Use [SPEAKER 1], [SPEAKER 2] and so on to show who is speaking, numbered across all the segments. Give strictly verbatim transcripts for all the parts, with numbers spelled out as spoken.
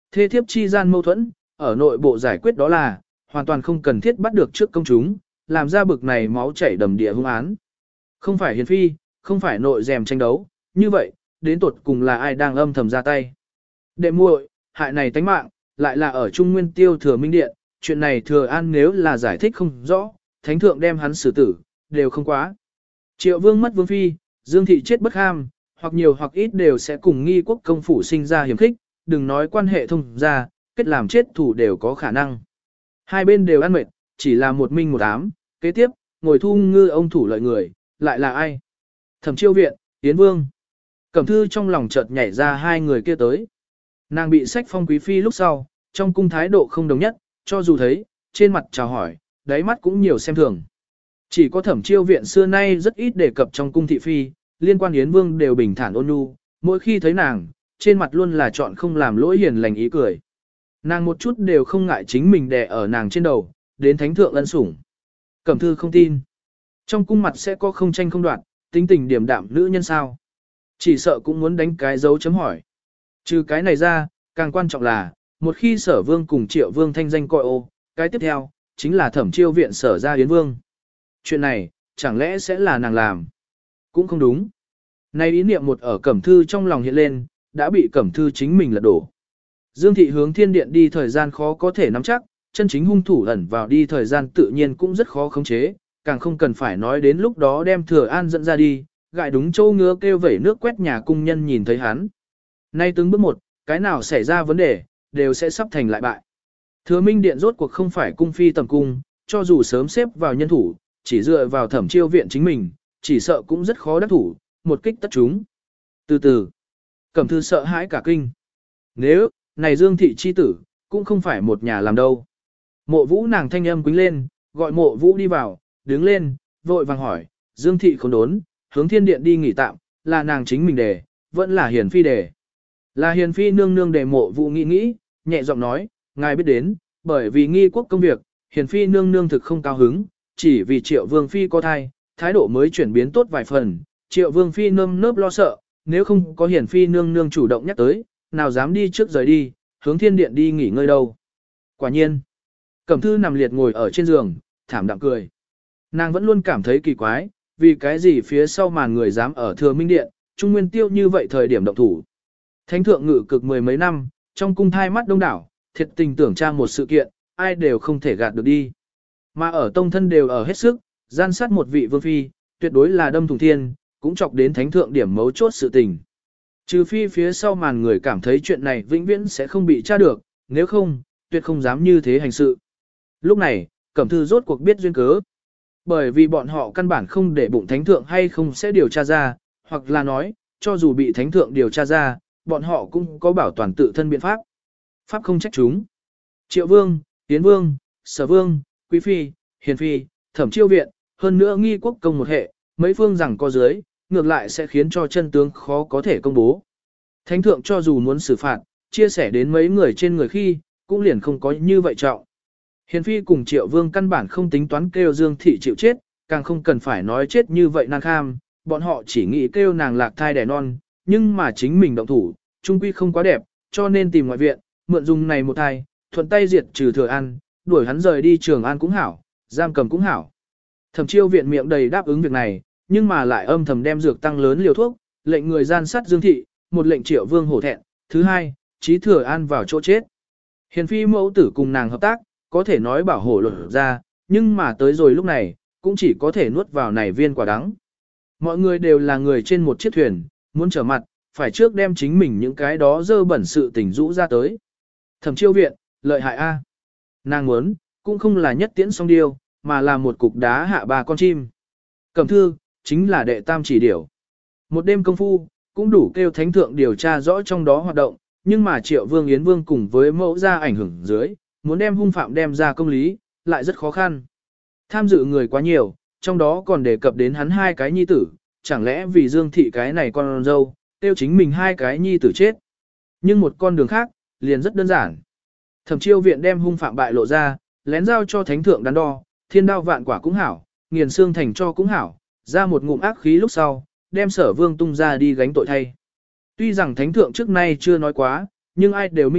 [SPEAKER 1] thê thiếp chi gian mâu thuẫn, ở nội bộ giải quyết đó là, hoàn toàn không cần thiết bắt được trước công chúng, làm ra bực này máu chảy đầm địa hung án. Không phải hiền phi, không phải nội dèm tranh đấu, như vậy, đến tuột cùng là ai đang âm thầm ra tay. Đệ muội, hại này tánh mạng, lại là ở Trung Nguyên Tiêu Thừa Minh Điện, chuyện này Thừa An nếu là giải thích không rõ, thánh thượng đem hắn xử tử, đều không quá. Triệu vương mất vương phi, Dương thị chết bất ham, hoặc nhiều hoặc ít đều sẽ cùng nghi quốc công phủ sinh ra hiểm khích, đừng nói quan hệ thông ra, kết làm chết thủ đều có khả năng. Hai bên đều ăn mệt, chỉ là một minh một ám, kế tiếp, ngồi thu ngư ông thủ lợi người, lại là ai? Thẩm Chiêu Viện, Yến Vương. Cẩm Thư trong lòng chợt nhảy ra hai người kia tới. Nàng bị sách phong quý phi lúc sau, trong cung thái độ không đồng nhất, cho dù thấy, trên mặt chào hỏi, đáy mắt cũng nhiều xem thường. Chỉ có Thẩm Chiêu Viện xưa nay rất ít đề cập trong cung thị phi, liên quan Yến Vương đều bình thản ôn nhu, mỗi khi thấy nàng, trên mặt luôn là chọn không làm lỗi hiền lành ý cười. Nàng một chút đều không ngại chính mình đè ở nàng trên đầu, đến thánh thượng ân sủng. Cẩm Thư không tin. Trong cung mặt sẽ có không tranh không đoạt, tính tình điểm đạm nữ nhân sao. Chỉ sợ cũng muốn đánh cái dấu chấm hỏi. Trừ cái này ra, càng quan trọng là, một khi sở vương cùng triệu vương thanh danh coi ô, cái tiếp theo, chính là Thẩm Chiêu Viện sở ra Yến Vương. Chuyện này, chẳng lẽ sẽ là nàng làm? Cũng không đúng. Này ý niệm một ở Cẩm Thư trong lòng hiện lên, đã bị Cẩm Thư chính mình lật đổ. Dương thị hướng thiên điện đi thời gian khó có thể nắm chắc, chân chính hung thủ ẩn vào đi thời gian tự nhiên cũng rất khó khống chế, càng không cần phải nói đến lúc đó đem Thừa An dẫn ra đi, gại đúng châu ngứa kêu vẩy nước quét nhà cung nhân nhìn thấy hắn. Nay từng bước một, cái nào xảy ra vấn đề, đều sẽ sắp thành lại bại. Thừa Minh Điện rốt cuộc không phải cung phi tầm cung, cho dù sớm xếp vào nhân thủ, chỉ dựa vào Thẩm Chiêu Viện chính mình, chỉ sợ cũng rất khó đắc thủ, một kích tất chúng. Từ từ, Cẩm Thư sợ hãi cả kinh. Nếu, này Dương thị chi tử, cũng không phải một nhà làm đâu. Mộ Vũ nàng thanh âm quính lên, gọi Mộ Vũ đi vào, đứng lên, vội vàng hỏi, Dương thị không đốn, hướng thiên điện đi nghỉ tạm, là nàng chính mình đề, vẫn là hiền phi đề. Là hiền phi nương nương đề. Mộ Vũ nghĩ nghĩ, nhẹ giọng nói, ngài biết đến, bởi vì nghi quốc công việc, hiền phi nương nương thực không cao hứng, chỉ vì triệu vương phi có thai, thái độ mới chuyển biến tốt vài phần, triệu vương phi nơm nớp lo sợ, nếu không có hiền phi nương nương chủ động nhắc tới, nào dám đi trước rời đi, hướng thiên điện đi nghỉ ngơi đâu. Quả nhiên, Cẩm Thư nằm liệt ngồi ở trên giường, thảm đạm cười. Nàng vẫn luôn cảm thấy kỳ quái, vì cái gì phía sau màn người dám ở Thừa Minh Điện, Trung Nguyên Tiêu như vậy thời điểm động thủ. Thánh thượng ngự cực mười mấy năm, trong cung thai mắt đông đảo, thiệt tình tưởng tra một sự kiện, ai đều không thể gạt được đi. Mà ở tông thân đều ở hết sức, gian sát một vị vương phi, tuyệt đối là đâm thủng thiên, cũng chọc đến thánh thượng điểm mấu chốt sự tình. Trừ phi phía sau màn người cảm thấy chuyện này vĩnh viễn sẽ không bị tra được, nếu không, tuyệt không dám như thế hành sự. Lúc này, Cẩm Thư rốt cuộc biết duyên cớ. Bởi vì bọn họ căn bản không để bụng thánh thượng hay không sẽ điều tra ra, hoặc là nói, cho dù bị thánh thượng điều tra ra, bọn họ cũng có bảo toàn tự thân biện pháp. Pháp không trách chúng. Triệu Vương, Yến Vương, Sở Vương, Quý Phi, Hiền Phi, Thẩm Chiêu Viện, hơn nữa nghi quốc công một hệ, mấy phương rằng có dưới, ngược lại sẽ khiến cho chân tướng khó có thể công bố. Thánh thượng cho dù muốn xử phạt, chia sẻ đến mấy người trên người khi, cũng liền không có như vậy trọng. Hiền Phi cùng Triệu Vương căn bản không tính toán kêu Dương thị chịu chết, càng không cần phải nói chết như vậy nan kham, bọn họ chỉ nghĩ kêu nàng lạc thai đẻ non, nhưng mà chính mình động thủ, trung quy không quá đẹp, cho nên tìm ngoại viện, mượn dùng này một thai, thuận tay diệt trừ Thừa An, đuổi hắn rời đi Trường An cũng hảo, giam cầm cũng hảo. Thẩm Chiêu Viện miệng đầy đáp ứng việc này, nhưng mà lại âm thầm đem dược tăng lớn liều thuốc, lệnh người gian sát Dương thị, một lệnh Triệu Vương hổ thẹn, thứ hai, trí Thừa An vào chỗ chết. Hiền Phi mẫu tử cùng nàng hợp tác, có thể nói bảo hộ luật ra, nhưng mà tới rồi lúc này, cũng chỉ có thể nuốt vào này viên quả đắng. Mọi người đều là người trên một chiếc thuyền, muốn trở mặt, phải trước đem chính mình những cái đó dơ bẩn sự tình rũ ra tới. Thẩm Chiêu Viện, lợi hại a. Nàng muốn, cũng không là nhất tiễn song điêu, mà là một cục đá hạ ba con chim. Cẩm Thư, chính là đệ tam chỉ điểu. Một đêm công phu, cũng đủ kêu thánh thượng điều tra rõ trong đó hoạt động, nhưng mà Triệu Vương Yến Vương cùng với mẫu ra ảnh hưởng dưới, muốn đem hung phạm đem ra công lý, lại rất khó khăn. Tham dự người quá nhiều, trong đó còn đề cập đến hắn hai cái nhi tử, chẳng lẽ vì Dương thị cái này con dâu, tiêu chính mình hai cái nhi tử chết. Nhưng một con đường khác, liền rất đơn giản. Thẩm Chiêu Viện đem hung phạm bại lộ ra, lén giao cho thánh thượng đắn đo, thiên đao vạn quả cũng hảo, nghiền xương thành cho cũng hảo, ra một ngụm ác khí lúc sau, đem Sở Vương tung ra đi gánh tội thay. Tuy rằng thánh thượng trước nay chưa nói quá, nhưng ai đều minh bạch,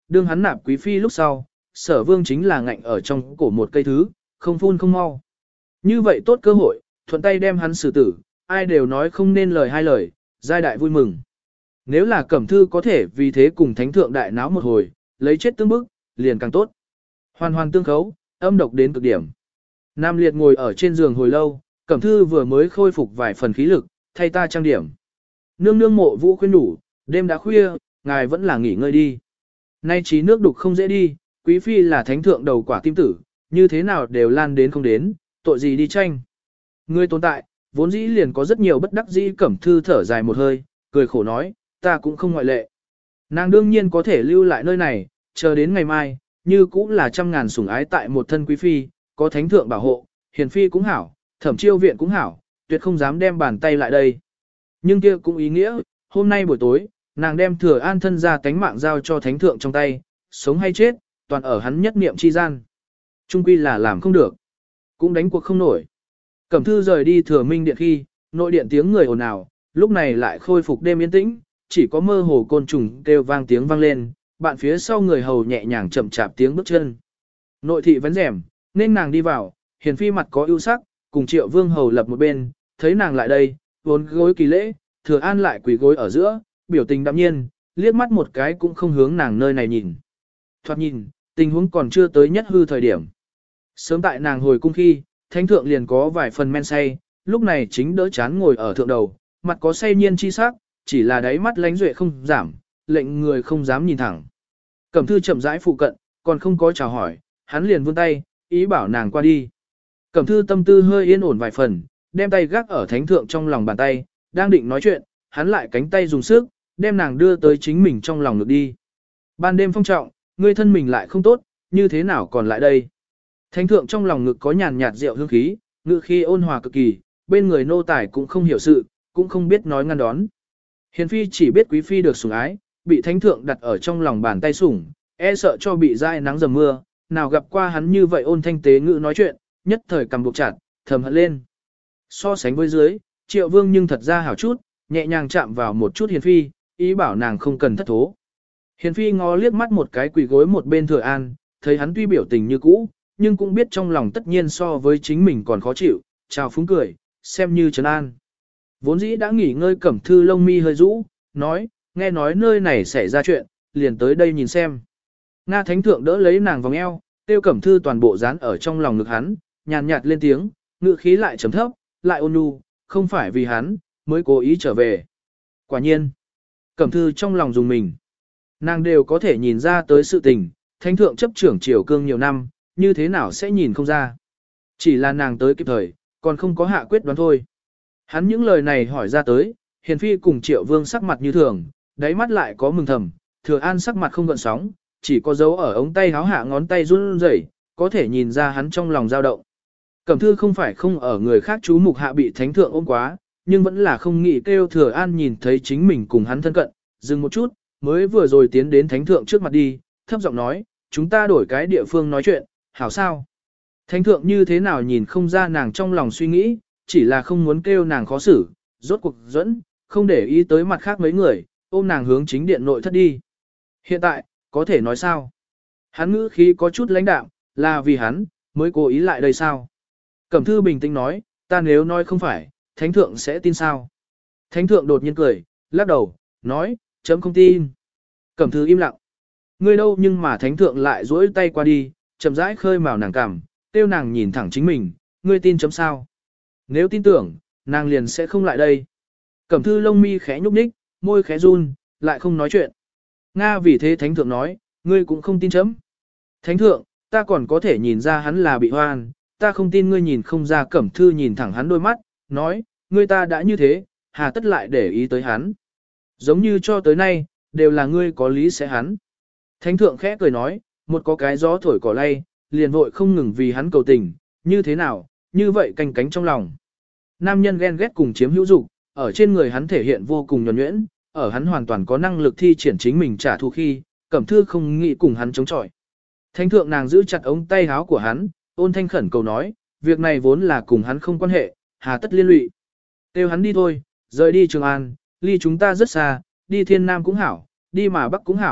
[SPEAKER 1] đương hắn nạp quý phi lúc sau, sở vương chính là ngạnh ở trong cổ một cây thứ, không phun không mau. Như vậy tốt cơ hội, thuận tay đem hắn xử tử, ai đều nói không nên lời hai lời, giai đại vui mừng. Nếu là Cẩm Thư có thể vì thế cùng thánh thượng đại náo một hồi, lấy chết tương bức, liền càng tốt. Hoàn hoàn tương khấu, âm độc đến cực điểm. Nam Liệt ngồi ở trên giường hồi lâu, Cẩm Thư vừa mới khôi phục vài phần khí lực, thay ta trang điểm. Nương nương Mộ Vũ khuyên đủ, đêm đã khuya, ngài vẫn là nghỉ ngơi đi. Nay trí nước đục không dễ đi, quý phi là thánh thượng đầu quả tim tử, như thế nào đều lan đến không đến, tội gì đi tranh. Ngươi tồn tại, vốn dĩ liền có rất nhiều bất đắc dĩ. Cẩm Thư thở dài một hơi, cười khổ nói, ta cũng không ngoại lệ. Nàng đương nhiên có thể lưu lại nơi này, chờ đến ngày mai, như cũng là trăm ngàn sủng ái tại một thân quý phi, có thánh thượng bảo hộ, hiền phi cũng hảo, thẩm chiêu viện cũng hảo, tuyệt không dám đem bàn tay lại đây. Nhưng kia cũng ý nghĩa, hôm nay buổi tối, nàng đem thừa an thân ra tánh mạng giao cho thánh thượng trong tay, sống hay chết, toàn ở hắn nhất niệm chi gian. Trung quy là làm không được, cũng đánh cuộc không nổi. Cẩm Thư rời đi Thừa Minh điện khi, nội điện tiếng người ồn ào, lúc này lại khôi phục đêm yên tĩnh, chỉ có mơ hồ côn trùng kêu vang tiếng vang lên, bạn phía sau người hầu nhẹ nhàng chậm chạp tiếng bước chân. Nội thị vén rèm, nên nàng đi vào, hiền phi mặt có ưu sắc, cùng Triệu Vương hầu lập một bên, thấy nàng lại đây, vốn gối kỳ lễ, Thừa An lại quỳ gối ở giữa, biểu tình đạm nhiên, liếc mắt một cái cũng không hướng nàng nơi này nhìn. Thoạt nhìn, tình huống còn chưa tới nhất hư thời điểm. Sớm tại nàng hồi cung khi, thánh thượng liền có vài phần men say, lúc này chính đỡ chán ngồi ở thượng đầu, mặt có say nhiên chi sắc, chỉ là đáy mắt lánh duệ không giảm, lệnh người không dám nhìn thẳng. Cẩm Thư chậm rãi phụ cận, còn không có chào hỏi, hắn liền vươn tay, ý bảo nàng qua đi. Cẩm Thư tâm tư hơi yên ổn vài phần, đem tay gác ở thánh thượng trong lòng bàn tay, đang định nói chuyện, hắn lại cánh tay dùng sức, đem nàng đưa tới chính mình trong lòng ngực đi. Ban đêm phong trọng, ngươi thân mình lại không tốt, như thế nào còn lại đây? Thánh thượng trong lòng ngực có nhàn nhạt rượu hương khí, ngự khi ôn hòa cực kỳ, bên người nô tài cũng không hiểu sự, cũng không biết nói ngăn đón. Hiền phi chỉ biết quý phi được sủng ái, bị thánh thượng đặt ở trong lòng bàn tay sủng, e sợ cho bị dai nắng dầm mưa, nào gặp qua hắn như vậy ôn thanh tế ngữ nói chuyện, nhất thời cầm buộc chặt, thầm hận lên. So sánh với dưới, Triệu Vương nhưng thật ra hảo chút, nhẹ nhàng chạm vào một chút hiền phi, ý bảo nàng không cần thất thố. Hiền phi ngó liếc mắt một cái quỳ gối một bên Thừa An, thấy hắn tuy biểu tình như cũ, nhưng cũng biết trong lòng tất nhiên so với chính mình còn khó chịu, chào phúng cười, xem như trấn an. Vốn dĩ đã nghỉ ngơi Cẩm Thư lông mi hơi rũ, nói, nghe nói nơi này xảy ra chuyện, liền tới đây nhìn xem. Nga thánh thượng đỡ lấy nàng vòng eo, tiêu Cẩm Thư toàn bộ dán ở trong lòng ngực hắn, nhàn nhạt lên tiếng, ngữ khí lại trầm thấp, lại ôn nhu, không phải vì hắn, mới cố ý trở về. Quả nhiên, Cẩm Thư trong lòng dùng mình. Nàng đều có thể nhìn ra tới sự tình, thánh thượng chấp trưởng triều cương nhiều năm, như thế nào sẽ nhìn không ra. Chỉ là nàng tới kịp thời, còn không có hạ quyết đoán thôi. Hắn những lời này hỏi ra tới, hiền phi cùng Triệu Vương sắc mặt như thường, đáy mắt lại có mừng thầm, Thừa An sắc mặt không gợn sóng, chỉ có dấu ở ống tay háo hạ ngón tay run rẩy, có thể nhìn ra hắn trong lòng dao động. Cẩm Thư không phải không ở người khác chú mục hạ bị thánh thượng ôm quá, nhưng vẫn là không nghĩ kêu Thừa An nhìn thấy chính mình cùng hắn thân cận, dừng một chút, mới vừa rồi tiến đến thánh thượng trước mặt đi, thấp giọng nói, chúng ta đổi cái địa phương nói chuyện, hảo sao? Thánh thượng như thế nào nhìn không ra nàng trong lòng suy nghĩ, chỉ là không muốn kêu nàng khó xử, rốt cuộc dẫn, không để ý tới mặt khác mấy người, ôm nàng hướng chính điện nội thất đi. Hiện tại, có thể nói sao? Hắn ngữ khí có chút lãnh đạm, là vì hắn, mới cố ý lại đây sao? Cẩm Thư bình tĩnh nói, ta nếu nói không phải, thánh thượng sẽ tin sao? Thánh thượng đột nhiên cười, lắc đầu, nói, chấm không tin. Cẩm Thư im lặng. Ngươi đâu nhưng mà thánh thượng lại duỗi tay qua đi, chậm rãi khơi mào nàng cằm, tiêu nàng nhìn thẳng chính mình, ngươi tin chấm sao? Nếu tin tưởng, nàng liền sẽ không lại đây. Cẩm Thư lông mi khẽ nhúc nhích, môi khẽ run, lại không nói chuyện. Nga vì thế thánh thượng nói, ngươi cũng không tin chấm. Thánh thượng, ta còn có thể nhìn ra hắn là bị hoan, ta không tin ngươi nhìn không ra. Cẩm Thư nhìn thẳng hắn đôi mắt, nói, ngươi ta đã như thế, hà tất lại để ý tới hắn. Giống như cho tới nay, đều là ngươi có lý sẽ hắn. Thánh thượng khẽ cười nói, một có cái gió thổi cỏ lay, liền vội không ngừng vì hắn cầu tình, như thế nào, như vậy canh cánh trong lòng. Nam nhân ghen ghét cùng chiếm hữu dục, ở trên người hắn thể hiện vô cùng nhuần nhuyễn, ở hắn hoàn toàn có năng lực thi triển chính mình trả thù khi, Cẩm Thư không nghĩ cùng hắn chống chọi. Thánh thượng nàng giữ chặt ống tay áo của hắn, ôn thanh khẩn cầu nói, việc này vốn là cùng hắn không quan hệ, hà tất liên lụy. Kêu hắn đi thôi, rời đi Trường An, ly chúng ta rất xa, đi Thiên Nam cũng hảo, đi mà Bắc cũng hảo,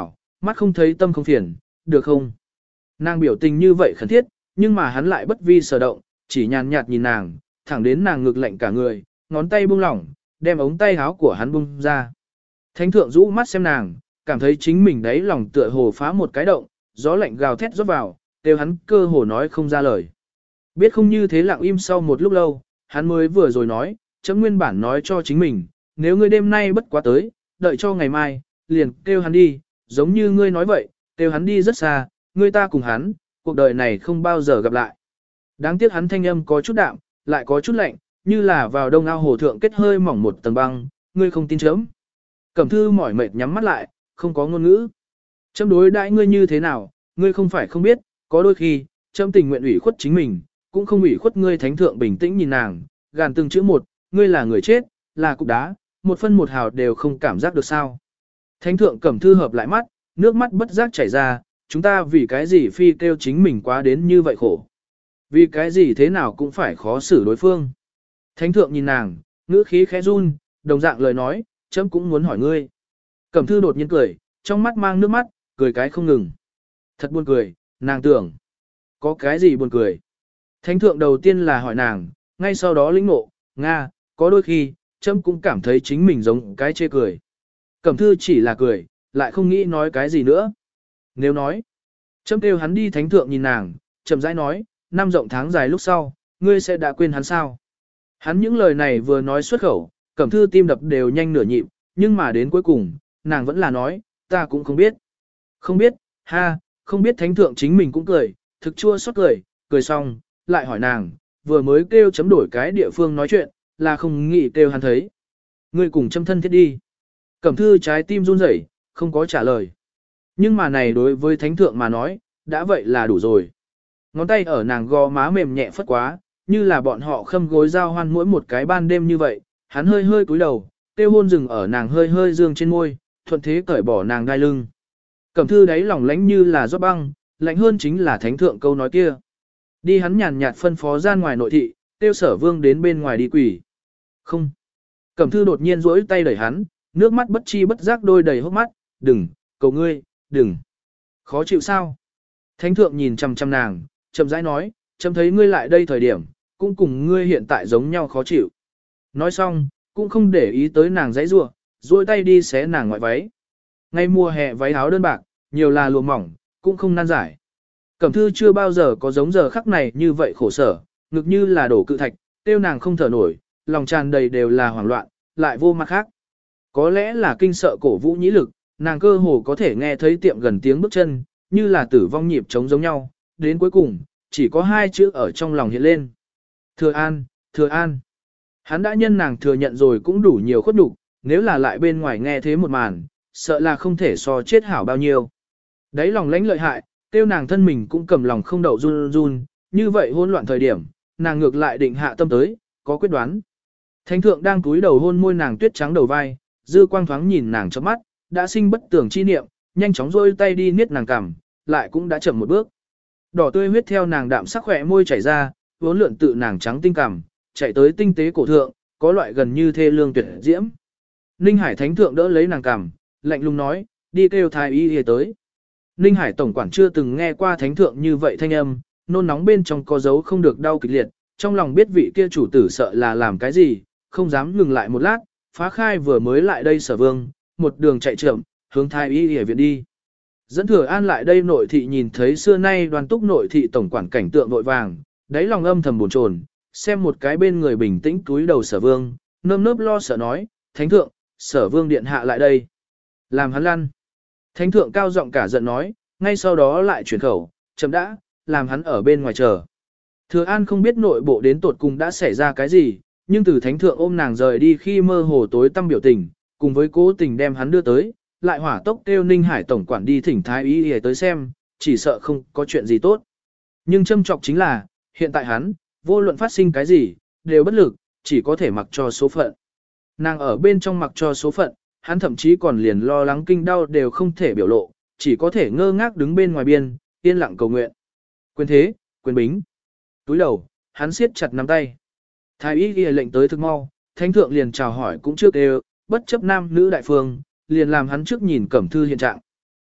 [SPEAKER 1] mắt không thấy tâm không phiền, được không? Nàng biểu tình như vậy khẩn thiết, nhưng mà hắn lại bất vi sở động, chỉ nhàn nhạt nhìn nàng, thẳng đến nàng ngực lạnh cả người, ngón tay buông lỏng, đem ống tay áo của hắn bung ra. Thánh thượng rũ mắt xem nàng, cảm thấy chính mình đấy lòng tựa hồ phá một cái động, gió lạnh gào thét rót vào, kêu hắn cơ hồ nói không ra lời. Biết không như thế lặng im sau một lúc lâu, hắn mới vừa rồi nói, chấm nguyên bản nói cho chính mình, nếu ngươi đêm nay bất quá tới, đợi cho ngày mai, liền kêu hắn đi, giống như ngươi nói vậy, kêu hắn đi rất xa, ngươi ta cùng hắn, cuộc đời này không bao giờ gặp lại. Đáng tiếc hắn thanh âm có chút đạm, lại có chút lạnh, như là vào đông ao hồ thượng kết hơi mỏng một tầng băng, ngươi không tin chấm. Cẩm thư mỏi mệt nhắm mắt lại, không có ngôn ngữ. Chấm đối đãi ngươi như thế nào, ngươi không phải không biết, có đôi khi, chấm tình nguyện ủy khuất chính mình, cũng không ủy khuất ngươi. Thánh thượng bình tĩnh nhìn nàng, gàn từng chữ một, ngươi là người chết, là cục đá, một phân một hào đều không cảm giác được sao. Thánh thượng Cẩm thư hợp lại mắt, nước mắt bất giác chảy ra, chúng ta vì cái gì phi kêu chính mình quá đến như vậy khổ. Vì cái gì thế nào cũng phải khó xử đối phương. Thánh thượng nhìn nàng, ngữ khí khẽ run, đồng dạng lời nói, chấm cũng muốn hỏi ngươi. Cẩm thư đột nhiên cười, trong mắt mang nước mắt, cười cái không ngừng. Thật buồn cười, nàng tưởng. Có cái gì buồn cười? Thánh thượng đầu tiên là hỏi nàng, ngay sau đó lĩnh ngộ, Nga, có đôi khi, chấm cũng cảm thấy chính mình giống cái chê cười. Cẩm thư chỉ là cười, lại không nghĩ nói cái gì nữa. Nếu nói, chấm kêu hắn đi. Thánh thượng nhìn nàng, chậm rãi nói, năm rộng tháng dài lúc sau, ngươi sẽ đã quên hắn sao? Hắn những lời này vừa nói xuất khẩu, Cẩm thư tim đập đều nhanh nửa nhịp, nhưng mà đến cuối cùng, nàng vẫn là nói, ta cũng không biết. Không biết, ha, không biết. Thánh thượng chính mình cũng cười, thực chua xót cười, cười xong, lại hỏi nàng, vừa mới kêu chấm đổi cái địa phương nói chuyện, là không nghĩ kêu hắn thấy. Ngươi cùng châm thân thiết đi. Cẩm thư trái tim run rẩy, không có trả lời. Nhưng mà này đối với thánh thượng mà nói, đã vậy là đủ rồi. Ngón tay ở nàng gò má mềm nhẹ phất quá, như là bọn họ khâm gối giao hoan mỗi một cái ban đêm như vậy, hắn hơi hơi cúi đầu, tiêu hôn dừng ở nàng hơi hơi dương trên môi, thuận thế cởi bỏ nàng đai lưng. Cẩm thư đáy lòng lánh như là rót băng, lạnh hơn chính là thánh thượng câu nói kia. Đi. Hắn nhàn nhạt phân phó gian ngoài nội thị, tiêu Sở Vương đến bên ngoài đi quỷ. Không. Cẩm thư đột nhiên duỗi tay đẩy hắn, nước mắt bất chi bất giác đôi đầy hốc mắt, đừng, cầu ngươi, đừng. Khó chịu sao? Thánh thượng nhìn chăm chăm nàng, chậm rãi nói, chấm thấy ngươi lại đây thời điểm, cũng cùng ngươi hiện tại giống nhau khó chịu. Nói xong, cũng không để ý tới nàng giãy giụa, duỗi tay đi xé nàng ngoại váy. Ngay mùa hè váy áo đơn bạc, nhiều là lụa mỏng, cũng không nan giải. Cẩm thư chưa bao giờ có giống giờ khắc này như vậy khổ sở, ngực như là đổ cự thạch, tiêu nàng không thở nổi, lòng tràn đầy đều là hoảng loạn, lại vô mặt khác. Có lẽ là kinh sợ cổ vũ nhĩ lực, nàng cơ hồ có thể nghe thấy tiệm gần tiếng bước chân, như là tử vong nhịp trống giống nhau, đến cuối cùng, chỉ có hai chữ ở trong lòng hiện lên. Thừa An, Thừa An. Hắn đã nhân nàng thừa nhận rồi cũng đủ nhiều khuất nhục, nếu là lại bên ngoài nghe thế một màn, sợ là không thể so chết hảo bao nhiêu. Đấy lòng lãnh lợi hại, tiêu nàng thân mình cũng cầm lòng không đậu run run, như vậy hỗn loạn thời điểm, nàng ngược lại định hạ tâm tới, có quyết đoán. Thánh thượng đang cúi đầu hôn môi nàng tuyết trắng đầu vai, dư quang thoáng nhìn nàng chớp mắt, đã sinh bất tưởng chi niệm, nhanh chóng rôi tay đi niết nàng cằm, lại cũng đã chậm một bước. Đỏ tươi huyết theo nàng đạm sắc khỏe môi chảy ra, vốn lượn tự nàng trắng tinh cằm, chạy tới tinh tế cổ thượng, có loại gần như thê lương tuyệt diễm. Ninh Hải thánh thượng đỡ lấy nàng cằm, lạnh lùng nói, đi kêu thái y y tới. Ninh Hải tổng quản chưa từng nghe qua thánh thượng như vậy thanh âm, nôn nóng bên trong có dấu không được đau kịch liệt, trong lòng biết vị kia chủ tử sợ là làm cái gì, không dám ngừng lại một lát, phá khai vừa mới lại đây Sở Vương, một đường chạy chậm, hướng thái y y viện đi. Dẫn Thừa An lại đây nội thị nhìn thấy xưa nay đoàn túc nội thị tổng quản cảnh tượng vội vàng, đáy lòng âm thầm buồn chồn, xem một cái bên người bình tĩnh túi đầu Sở Vương, nơm nớp lo sợ nói, thánh thượng, Sở Vương điện hạ lại đây. Làm hắn lăn. Thánh thượng cao giọng cả giận nói, ngay sau đó lại chuyển khẩu, chậm đã, làm hắn ở bên ngoài chờ. Thừa An không biết nội bộ đến tột cùng đã xảy ra cái gì, nhưng từ thánh thượng ôm nàng rời đi khi mơ hồ tối tâm biểu tình, cùng với cố tình đem hắn đưa tới, lại hỏa tốc kêu Ninh Hải tổng quản đi thỉnh thái y y tới xem, chỉ sợ không có chuyện gì tốt. Nhưng châm trọng chính là, hiện tại hắn, vô luận phát sinh cái gì, đều bất lực, chỉ có thể mặc cho số phận. Nàng ở bên trong mặc cho số phận, hắn thậm chí còn liền lo lắng kinh đau đều không thể biểu lộ, chỉ có thể ngơ ngác đứng bên ngoài biên, yên lặng cầu nguyện. Quyền thế, quyền bính. Túi đầu, hắn siết chặt nắm tay. Thái y ghi lệnh tới thực mau, thánh thượng liền chào hỏi cũng trước đều, bất chấp nam nữ đại phương, liền làm hắn trước nhìn cẩm thư hiện trạng.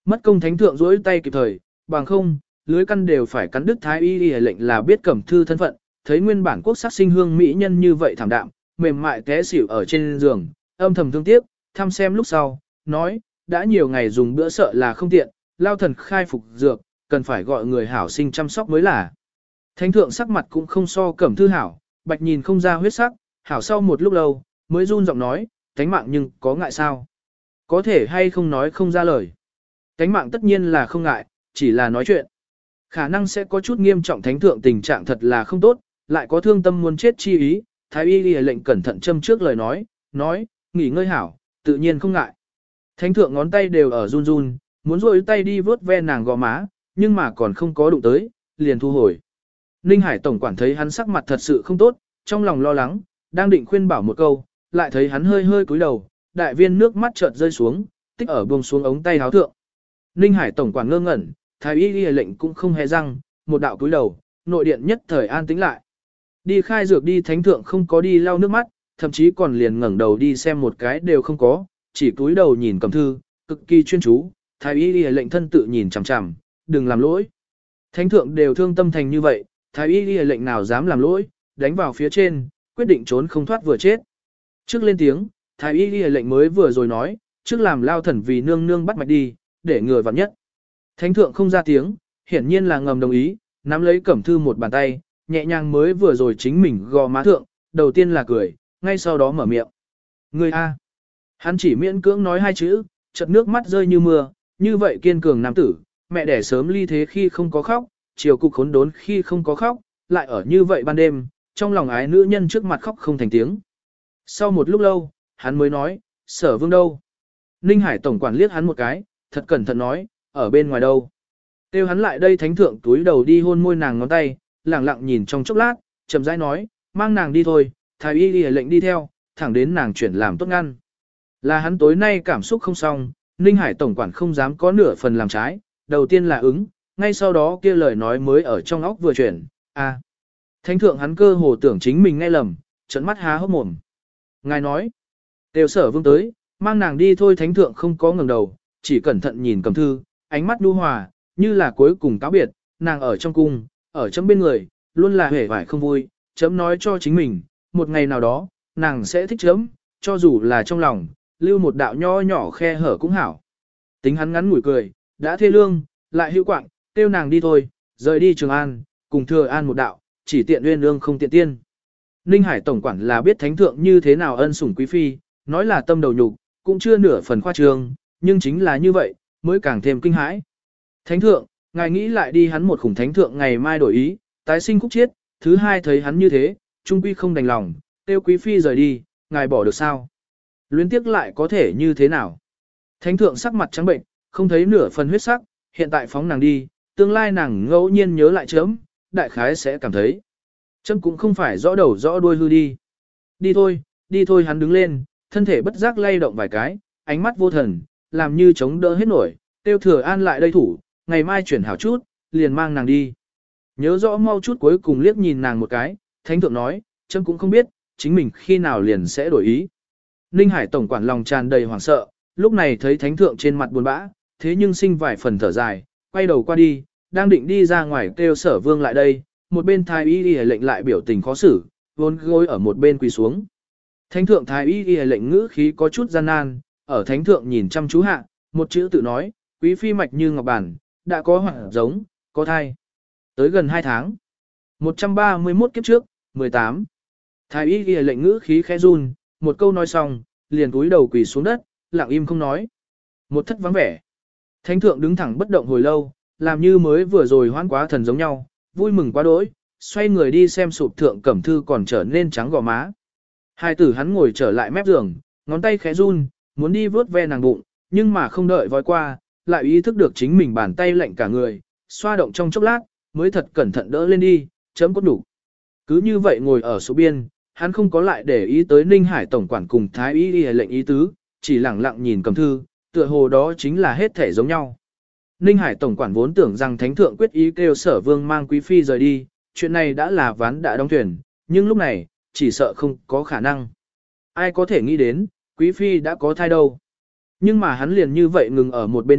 [SPEAKER 1] Mất công thánh thượng rỗi tay kịp thời, bằng không, lưới căn đều phải cắn đứt thái y y lệnh là biết cẩm thư thân phận, thấy nguyên bản quốc sắc sinh hương mỹ nhân như vậy thảm đạm, mềm mại té xỉu ở trên giường, âm thầm thương tiếc, thăm xem lúc sau, nói, đã nhiều ngày dùng bữa sợ là không tiện, lao thần khai phục dược, cần phải gọi người hảo sinh chăm sóc mới là. Thánh thượng sắc mặt cũng không so cẩm thư hảo, bạch nhìn không ra huyết sắc, hảo sau một lúc lâu, mới run giọng nói, tánh mạng nhưng có ngại sao? Có thể hay không nói không ra lời. Tánh mạng tất nhiên là không ngại, chỉ là nói chuyện. Khả năng sẽ có chút nghiêm trọng thánh thượng tình trạng thật là không tốt, lại có thương tâm muốn chết chi ý, thái y y lệnh cẩn thận châm trước lời nói, nói, nghỉ ngơi hảo, tự nhiên không ngại. Thánh thượng ngón tay đều ở run run, muốn rôi tay đi vớt ve nàng gò má, nhưng mà còn không có đụng tới, liền thu hồi. Ninh Hải tổng quản thấy hắn sắc mặt thật sự không tốt, trong lòng lo lắng, đang định khuyên bảo một câu, lại thấy hắn hơi hơi cúi đầu, đại viên nước mắt chợt rơi xuống, tích ở buông xuống ống tay áo thượng. Ninh Hải tổng quản ngơ ngẩn, thái y y lệnh cũng không hề răng, một đạo cúi đầu, nội điện nhất thời an tĩnh lại. Đi khai dược đi thánh thượng không có đi lau nước mắt, thậm chí còn liền ngẩng đầu đi xem một cái đều không có, chỉ cúi đầu nhìn cầm thư, cực kỳ chuyên chú, thái y y lệnh thân tự nhìn chằm chằm, đừng làm lỗi. Thánh thượng đều thương tâm thành như vậy, thái y y lệnh nào dám làm lỗi, đánh vào phía trên, quyết định trốn không thoát vừa chết. Trước lên tiếng, thái y y lệnh mới vừa rồi nói, trước làm lao thần vì nương nương bắt mạch đi, để ngừa vặn nhất. Thánh thượng không ra tiếng, hiển nhiên là ngầm đồng ý, nắm lấy cẩm thư một bàn tay, nhẹ nhàng mới vừa rồi chính mình gò má thượng, đầu tiên là cười, ngay sau đó mở miệng. Người A. Hắn chỉ miễn cưỡng nói hai chữ, chợt nước mắt rơi như mưa, như vậy kiên cường nam tử, mẹ đẻ sớm ly thế khi không có khóc, chiều cục khốn đốn khi không có khóc, lại ở như vậy ban đêm, trong lòng ái nữ nhân trước mặt khóc không thành tiếng. Sau một lúc lâu, hắn mới nói, Sở Vương đâu? Ninh Hải tổng quản liếc hắn một cái, thật cẩn thận nói, ở bên ngoài đâu? Kêu hắn lại đây thánh thượng túi đầu đi hôn môi nàng ngón tay, lẳng lặng nhìn trong chốc lát, chậm rãi nói, mang nàng đi thôi, thái y y lệnh đi theo, thẳng đến nàng chuyển làm tốt ngăn. Là hắn tối nay cảm xúc không xong, Ninh Hải tổng quản không dám có nửa phần làm trái, đầu tiên là ứng, ngay sau đó kia lời nói mới ở trong óc vừa chuyển, a. Thánh thượng hắn cơ hồ tưởng chính mình nghe lầm, trợn mắt há hốc mồm. Ngài nói, đều Sở Vương tới, mang nàng đi thôi thánh thượng không có ngẩng đầu, chỉ cẩn thận nhìn cầm thư, ánh mắt nhu hòa, như là cuối cùng cáo biệt, nàng ở trong cung, ở chấm bên người, luôn là hề vải không vui, chấm nói cho chính mình, một ngày nào đó, nàng sẽ thích chấm, cho dù là trong lòng, lưu một đạo nho nhỏ khe hở cũng hảo. Tính hắn ngắn ngủi cười, đã thê lương, lại hữu quạng, tiêu nàng đi thôi, rời đi Trường An, cùng thừa an một đạo, chỉ tiện uyên ương không tiện tiên. Ninh Hải tổng quản là biết thánh thượng như thế nào ân sủng quý phi, nói là tâm đầu nhục, cũng chưa nửa phần khoa trương, nhưng chính là như vậy, mới càng thêm kinh hãi. Thánh thượng, ngài nghĩ lại đi hắn một khủng thánh thượng ngày mai đổi ý, tái sinh khúc chiết, thứ hai thấy hắn như thế, trung quy không đành lòng, tiêu quý phi rời đi, ngài bỏ được sao? Luyến tiếc lại có thể như thế nào? Thánh thượng sắc mặt trắng bệnh, không thấy nửa phần huyết sắc, hiện tại phóng nàng đi, tương lai nàng ngẫu nhiên nhớ lại chấm, đại khái sẽ cảm thấy. Chấm cũng không phải rõ đầu rõ đuôi hư đi. Đi thôi, đi thôi hắn đứng lên, thân thể bất giác lay động vài cái, ánh mắt vô thần, làm như chống đỡ hết nổi, tiêu thừa an lại đây thủ, ngày mai chuyển hảo chút, liền mang nàng đi. Nhớ rõ mau chút cuối cùng liếc nhìn nàng một cái, thánh thượng nói, chấm cũng không biết, chính mình khi nào liền sẽ đổi ý. Ninh Hải tổng quản lòng tràn đầy hoảng sợ, lúc này thấy thánh thượng trên mặt buồn bã, thế nhưng sinh vài phần thở dài, quay đầu qua đi, đang định đi ra ngoài kêu Sở Vương lại đây, một bên thái y y lệnh lại biểu tình khó xử, vốn gối ở một bên quỳ xuống. Thánh thượng thái y y lệnh ngữ khí có chút gian nan, ở thánh thượng nhìn chăm chú hạ, một chữ tự nói, quý phi mạch như ngọc bản, đã có hoặc giống, có thai. Tới gần hai tháng. một trăm ba mươi mốt kiếp trước, mười tám. Thái y y lệnh ngữ khí khẽ run, một câu nói xong, liền cúi đầu quỳ xuống đất, lặng im không nói. Một thất vắng vẻ. Thánh thượng đứng thẳng bất động hồi lâu, làm như mới vừa rồi hoán quá thần giống nhau, vui mừng quá đỗi, xoay người đi xem sụp thượng cẩm thư còn trở nên trắng gò má. Hai tử hắn ngồi trở lại mép giường, ngón tay khẽ run, muốn đi vớt ve nàng bụng, nhưng mà không đợi voi qua, lại ý thức được chính mình bàn tay lạnh cả người, xoa động trong chốc lát, mới thật cẩn thận đỡ lên đi, chấm cốt đủ. Cứ như vậy ngồi ở số biên, hắn không có lại để ý tới Ninh Hải tổng quản cùng thái y y lệnh ý tứ, chỉ lẳng lặng nhìn cẩm thư, tựa hồ đó chính là hết thể giống nhau. Ninh Hải tổng quản vốn tưởng rằng thánh thượng quyết ý kêu Sở Vương mang quý phi rời đi, chuyện này đã là ván đã đóng thuyền, nhưng lúc này, chỉ sợ không có khả năng. Ai có thể nghĩ đến, quý phi đã có thai đâu. Nhưng mà hắn liền như vậy ngừng ở một bên nhi,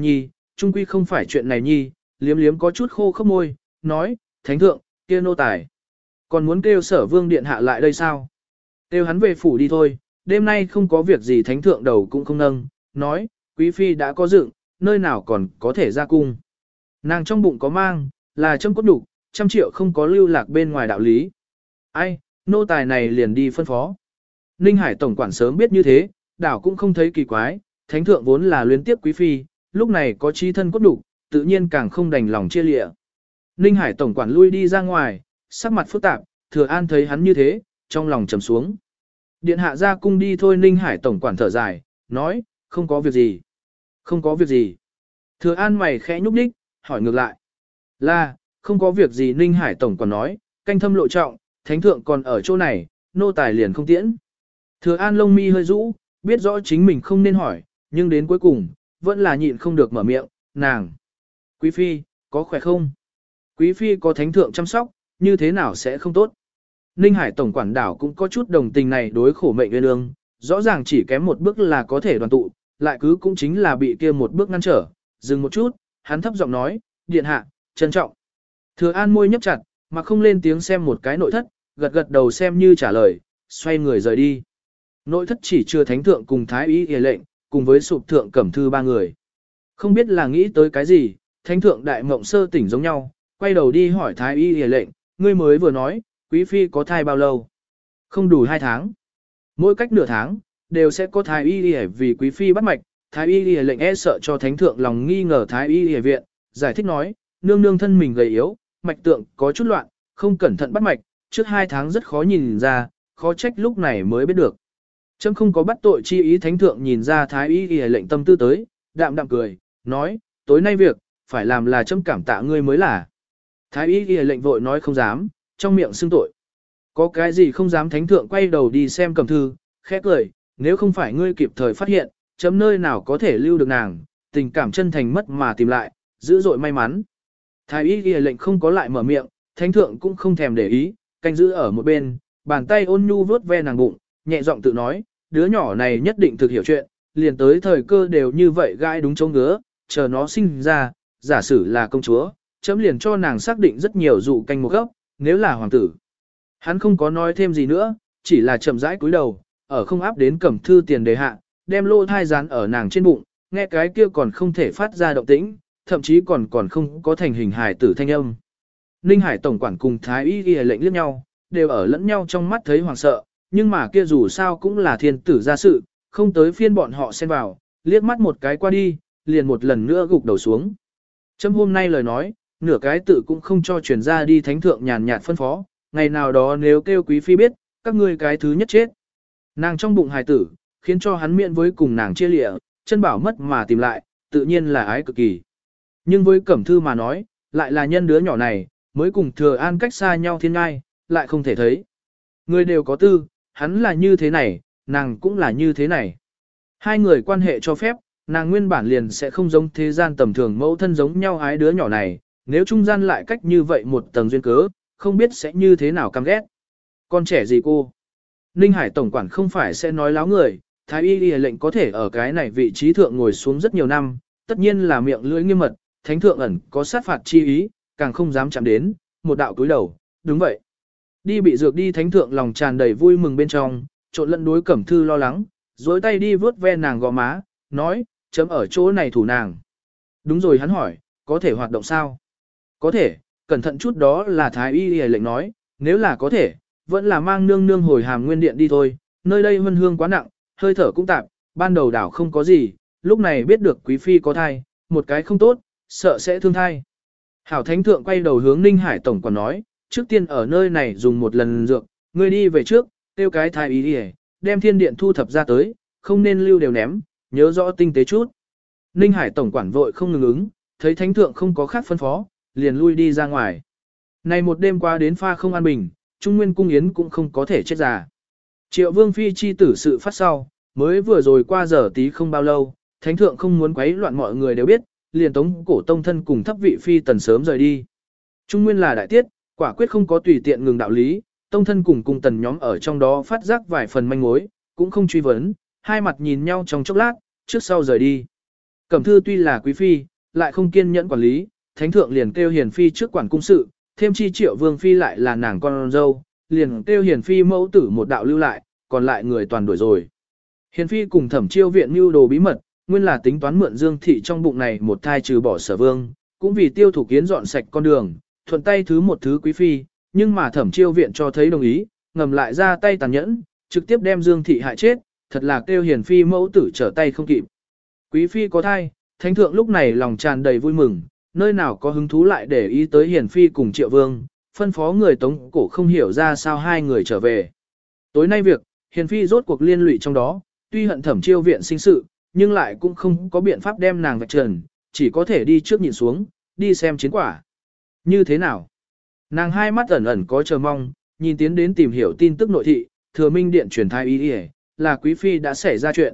[SPEAKER 1] trung quy không phải chuyện này nhi, liếm liếm có chút khô khốc môi, nói, thánh thượng, kia nô tài. Còn muốn kêu sở vương điện hạ lại đây sao? Kêu hắn về phủ đi thôi, đêm nay không có việc gì thánh thượng đầu cũng không nâng, nói, quý phi đã có dựng, nơi nào còn có thể ra cung. Nàng trong bụng có mang, là châm cốt đục, trăm triệu không có lưu lạc bên ngoài đạo lý. Ai, nô tài này liền đi phân phó. Ninh Hải tổng quản sớm biết như thế, đảo cũng không thấy kỳ quái, thánh thượng vốn là luyến tiếp quý phi, lúc này có trí thân cốt đục, tự nhiên càng không đành lòng chia lịa. Ninh Hải tổng quản lui đi ra ngoài, sắc mặt phức tạp, Thừa An thấy hắn như thế, trong lòng trầm xuống. Điện hạ ra cung đi thôi. Ninh Hải tổng quản thở dài, nói, không có việc gì. Không có việc gì. Thừa An mày khẽ nhúc nhích, hỏi ngược lại. Là, không có việc gì. Ninh Hải tổng quản nói, canh thâm lộ trọng, thánh thượng còn ở chỗ này, nô tài liền không tiễn. Thừa An lông mi hơi rũ, biết rõ chính mình không nên hỏi, nhưng đến cuối cùng, vẫn là nhịn không được mở miệng, nàng. Quý phi, có khỏe không? Quý phi có thánh thượng chăm sóc, như thế nào sẽ không tốt? Ninh Hải tổng quản đảo cũng có chút đồng tình này đối khổ mệnh nguyên ương, rõ ràng chỉ kém một bước là có thể đoàn tụ, lại cứ cũng chính là bị kia một bước ngăn trở, dừng một chút, hắn thấp giọng nói, điện hạ, trân trọng. Thừa An môi nhấp chặt, mà không lên tiếng xem một cái nội thất, gật gật đầu xem như trả lời, xoay người rời đi. Nội thất chỉ chưa thánh thượng cùng thái y y lệnh, cùng với sụp thượng cẩm thư ba người. Không biết là nghĩ tới cái gì, thánh thượng đại mộng sơ tỉnh giống nhau, quay đầu đi hỏi thái y y lệnh, ngươi mới vừa nói, quý phi có thai bao lâu? Không đủ hai tháng. Mỗi cách nửa tháng, đều sẽ có thái y y vì quý phi bắt mạch, thái y y lệnh e sợ cho thánh thượng lòng nghi ngờ thái y y viện, giải thích nói, nương nương thân mình gầy yếu, mạch tượng có chút loạn, không cẩn thận bắt mạch, trước hai tháng rất khó nhìn ra, khó trách lúc này mới biết được. Chấm không có bắt tội chi ý. Thánh thượng nhìn ra thái y y lệnh tâm tư tới, đạm đạm cười, nói, tối nay việc, phải làm là chấm cảm tạ ngươi mới là. Thái y y lệnh vội nói không dám, trong miệng xưng tội. Có cái gì không dám. Thánh thượng quay đầu đi xem cẩm thư, khẽ cười, nếu không phải ngươi kịp thời phát hiện, chấm nơi nào có thể lưu được nàng, tình cảm chân thành mất mà tìm lại, dữ dội may mắn. Thái y y lệnh không có lại mở miệng, thánh thượng cũng không thèm để ý, canh giữ ở một bên, bàn tay ôn nhu vuốt ve nàng bụng, nhẹ giọng tự nói, đứa nhỏ này nhất định thực hiểu chuyện, liền tới thời cơ đều như vậy gãi đúng chỗ ngứa, chờ nó sinh ra, giả sử là công chúa, chấm liền cho nàng xác định rất nhiều dụ canh một gốc, nếu là hoàng tử. Hắn không có nói thêm gì nữa, chỉ là chậm rãi cúi đầu, ở không áp đến cẩm thư tiền đề hạ, đem lô thai dán ở nàng trên bụng, nghe cái kia còn không thể phát ra động tĩnh, thậm chí còn còn không có thành hình hài tử thanh âm. Ninh Hải tổng quản cùng thái y y lệnh liếc nhau, đều ở lẫn nhau trong mắt thấy hoàng sợ, nhưng mà kia dù sao cũng là thiên tử gia sự, không tới phiên bọn họ xen vào, liếc mắt một cái qua đi, liền một lần nữa gục đầu xuống. Chấm hôm nay lời nói, nửa cái tự cũng không cho truyền ra đi. Thánh thượng nhàn nhạt phân phó, ngày nào đó nếu kêu quý phi biết, các ngươi cái thứ nhất chết. Nàng trong bụng hài tử, khiến cho hắn miệng với cùng nàng chia lịa, chân bảo mất mà tìm lại, tự nhiên là ái cực kỳ. Nhưng với cẩm thư mà nói, lại là nhân đứa nhỏ này, mới cùng Thừa An cách xa nhau thiên ngai, lại không thể thấy. Người đều có tư, hắn là như thế này, nàng cũng là như thế này. Hai người quan hệ cho phép, nàng nguyên bản liền sẽ không giống thế gian tầm thường mẫu thân giống nhau ái đứa nhỏ này, nếu trung gian lại cách như vậy một tầng duyên cớ, không biết sẽ như thế nào căm ghét. Con trẻ gì cô? Ninh Hải tổng quản không phải sẽ nói láo người, thái y y lệnh có thể ở cái này vị trí thượng ngồi xuống rất nhiều năm, tất nhiên là miệng lưỡi nghiêm mật, thánh thượng ẩn có sát phạt chi ý, càng không dám chạm đến, một đạo cúi đầu, đúng vậy. Đi bị dược đi. Thánh thượng lòng tràn đầy vui mừng bên trong, trộn lẫn đối cẩm thư lo lắng, dối tay đi vớt ve nàng gò má, nói, chấm ở chỗ này thủ nàng. Đúng rồi. Hắn hỏi, có thể hoạt động sao? Có thể, cẩn thận chút. Đó là thái y y lệnh nói, nếu là có thể, vẫn là mang nương nương hồi hàm nguyên điện đi thôi, nơi đây vân hương quá nặng, hơi thở cũng tạp, ban đầu đảo không có gì, lúc này biết được quý phi có thai, một cái không tốt, sợ sẽ thương thai. Hảo. Thánh thượng quay đầu hướng Ninh Hải tổng quản nói, trước tiên ở nơi này dùng một lần dược, ngươi đi về trước, tiêu cái thái y đi, đem thiên điện thu thập ra tới, không nên lưu đều ném, nhớ rõ tinh tế chút. Ninh Hải tổng quản vội không ngừng ứng, thấy thánh thượng không có khác phân phó, liền lui đi ra ngoài. Này một đêm qua đến pha không an bình, Trung Nguyên cung yến cũng không có thể chết già. Triệu Vương phi chi tử sự phát sau, mới vừa rồi qua giờ tí không bao lâu, thánh thượng không muốn quấy loạn mọi người đều biết, liền tống cổ tông thân cùng thấp vị phi tần sớm rời đi. Trung Nguyên là đại tiết, quả quyết không có tùy tiện ngừng đạo lý, tông thân cùng cùng tần nhóm ở trong đó phát giác vài phần manh mối, cũng không truy vấn, hai mặt nhìn nhau trong chốc lát, trước sau rời đi. Cẩm thư tuy là quý phi, lại không kiên nhẫn quản lý, thánh thượng liền kêu hiền phi trước quản cung sự, thêm chi triệu vương phi lại là nàng con dâu, liền kêu hiền phi mẫu tử một đạo lưu lại, còn lại người toàn đuổi rồi. Hiền phi cùng thẩm chiêu viện mưu đồ bí mật, nguyên là tính toán mượn Dương thị trong bụng này một thai trừ bỏ Sở Vương, cũng vì tiêu thủ kiến dọn sạch con đường, thuận tay thứ một thứ quý phi, nhưng mà thẩm chiêu viện cho thấy đồng ý, ngầm lại ra tay tàn nhẫn, trực tiếp đem Dương thị hại chết, thật là kêu hiền phi mẫu tử trở tay không kịp. Quý phi có thai, thánh thượng lúc này lòng tràn đầy vui mừng, nơi nào có hứng thú lại để ý tới hiền phi cùng Triệu Vương, phân phó người tống cổ không hiểu ra sao hai người trở về. Tối nay việc, hiền phi rốt cuộc liên lụy trong đó, tuy hận thẩm chiêu viện sinh sự, nhưng lại cũng không có biện pháp đem nàng vạch trần, chỉ có thể đi trước nhìn xuống, đi xem chiến quả. Như thế nào? Nàng hai mắt ẩn ẩn có chờ mong, nhìn tiến đến tìm hiểu tin tức nội thị, thừa minh điện truyền thái y y, là quý phi đã xảy ra chuyện.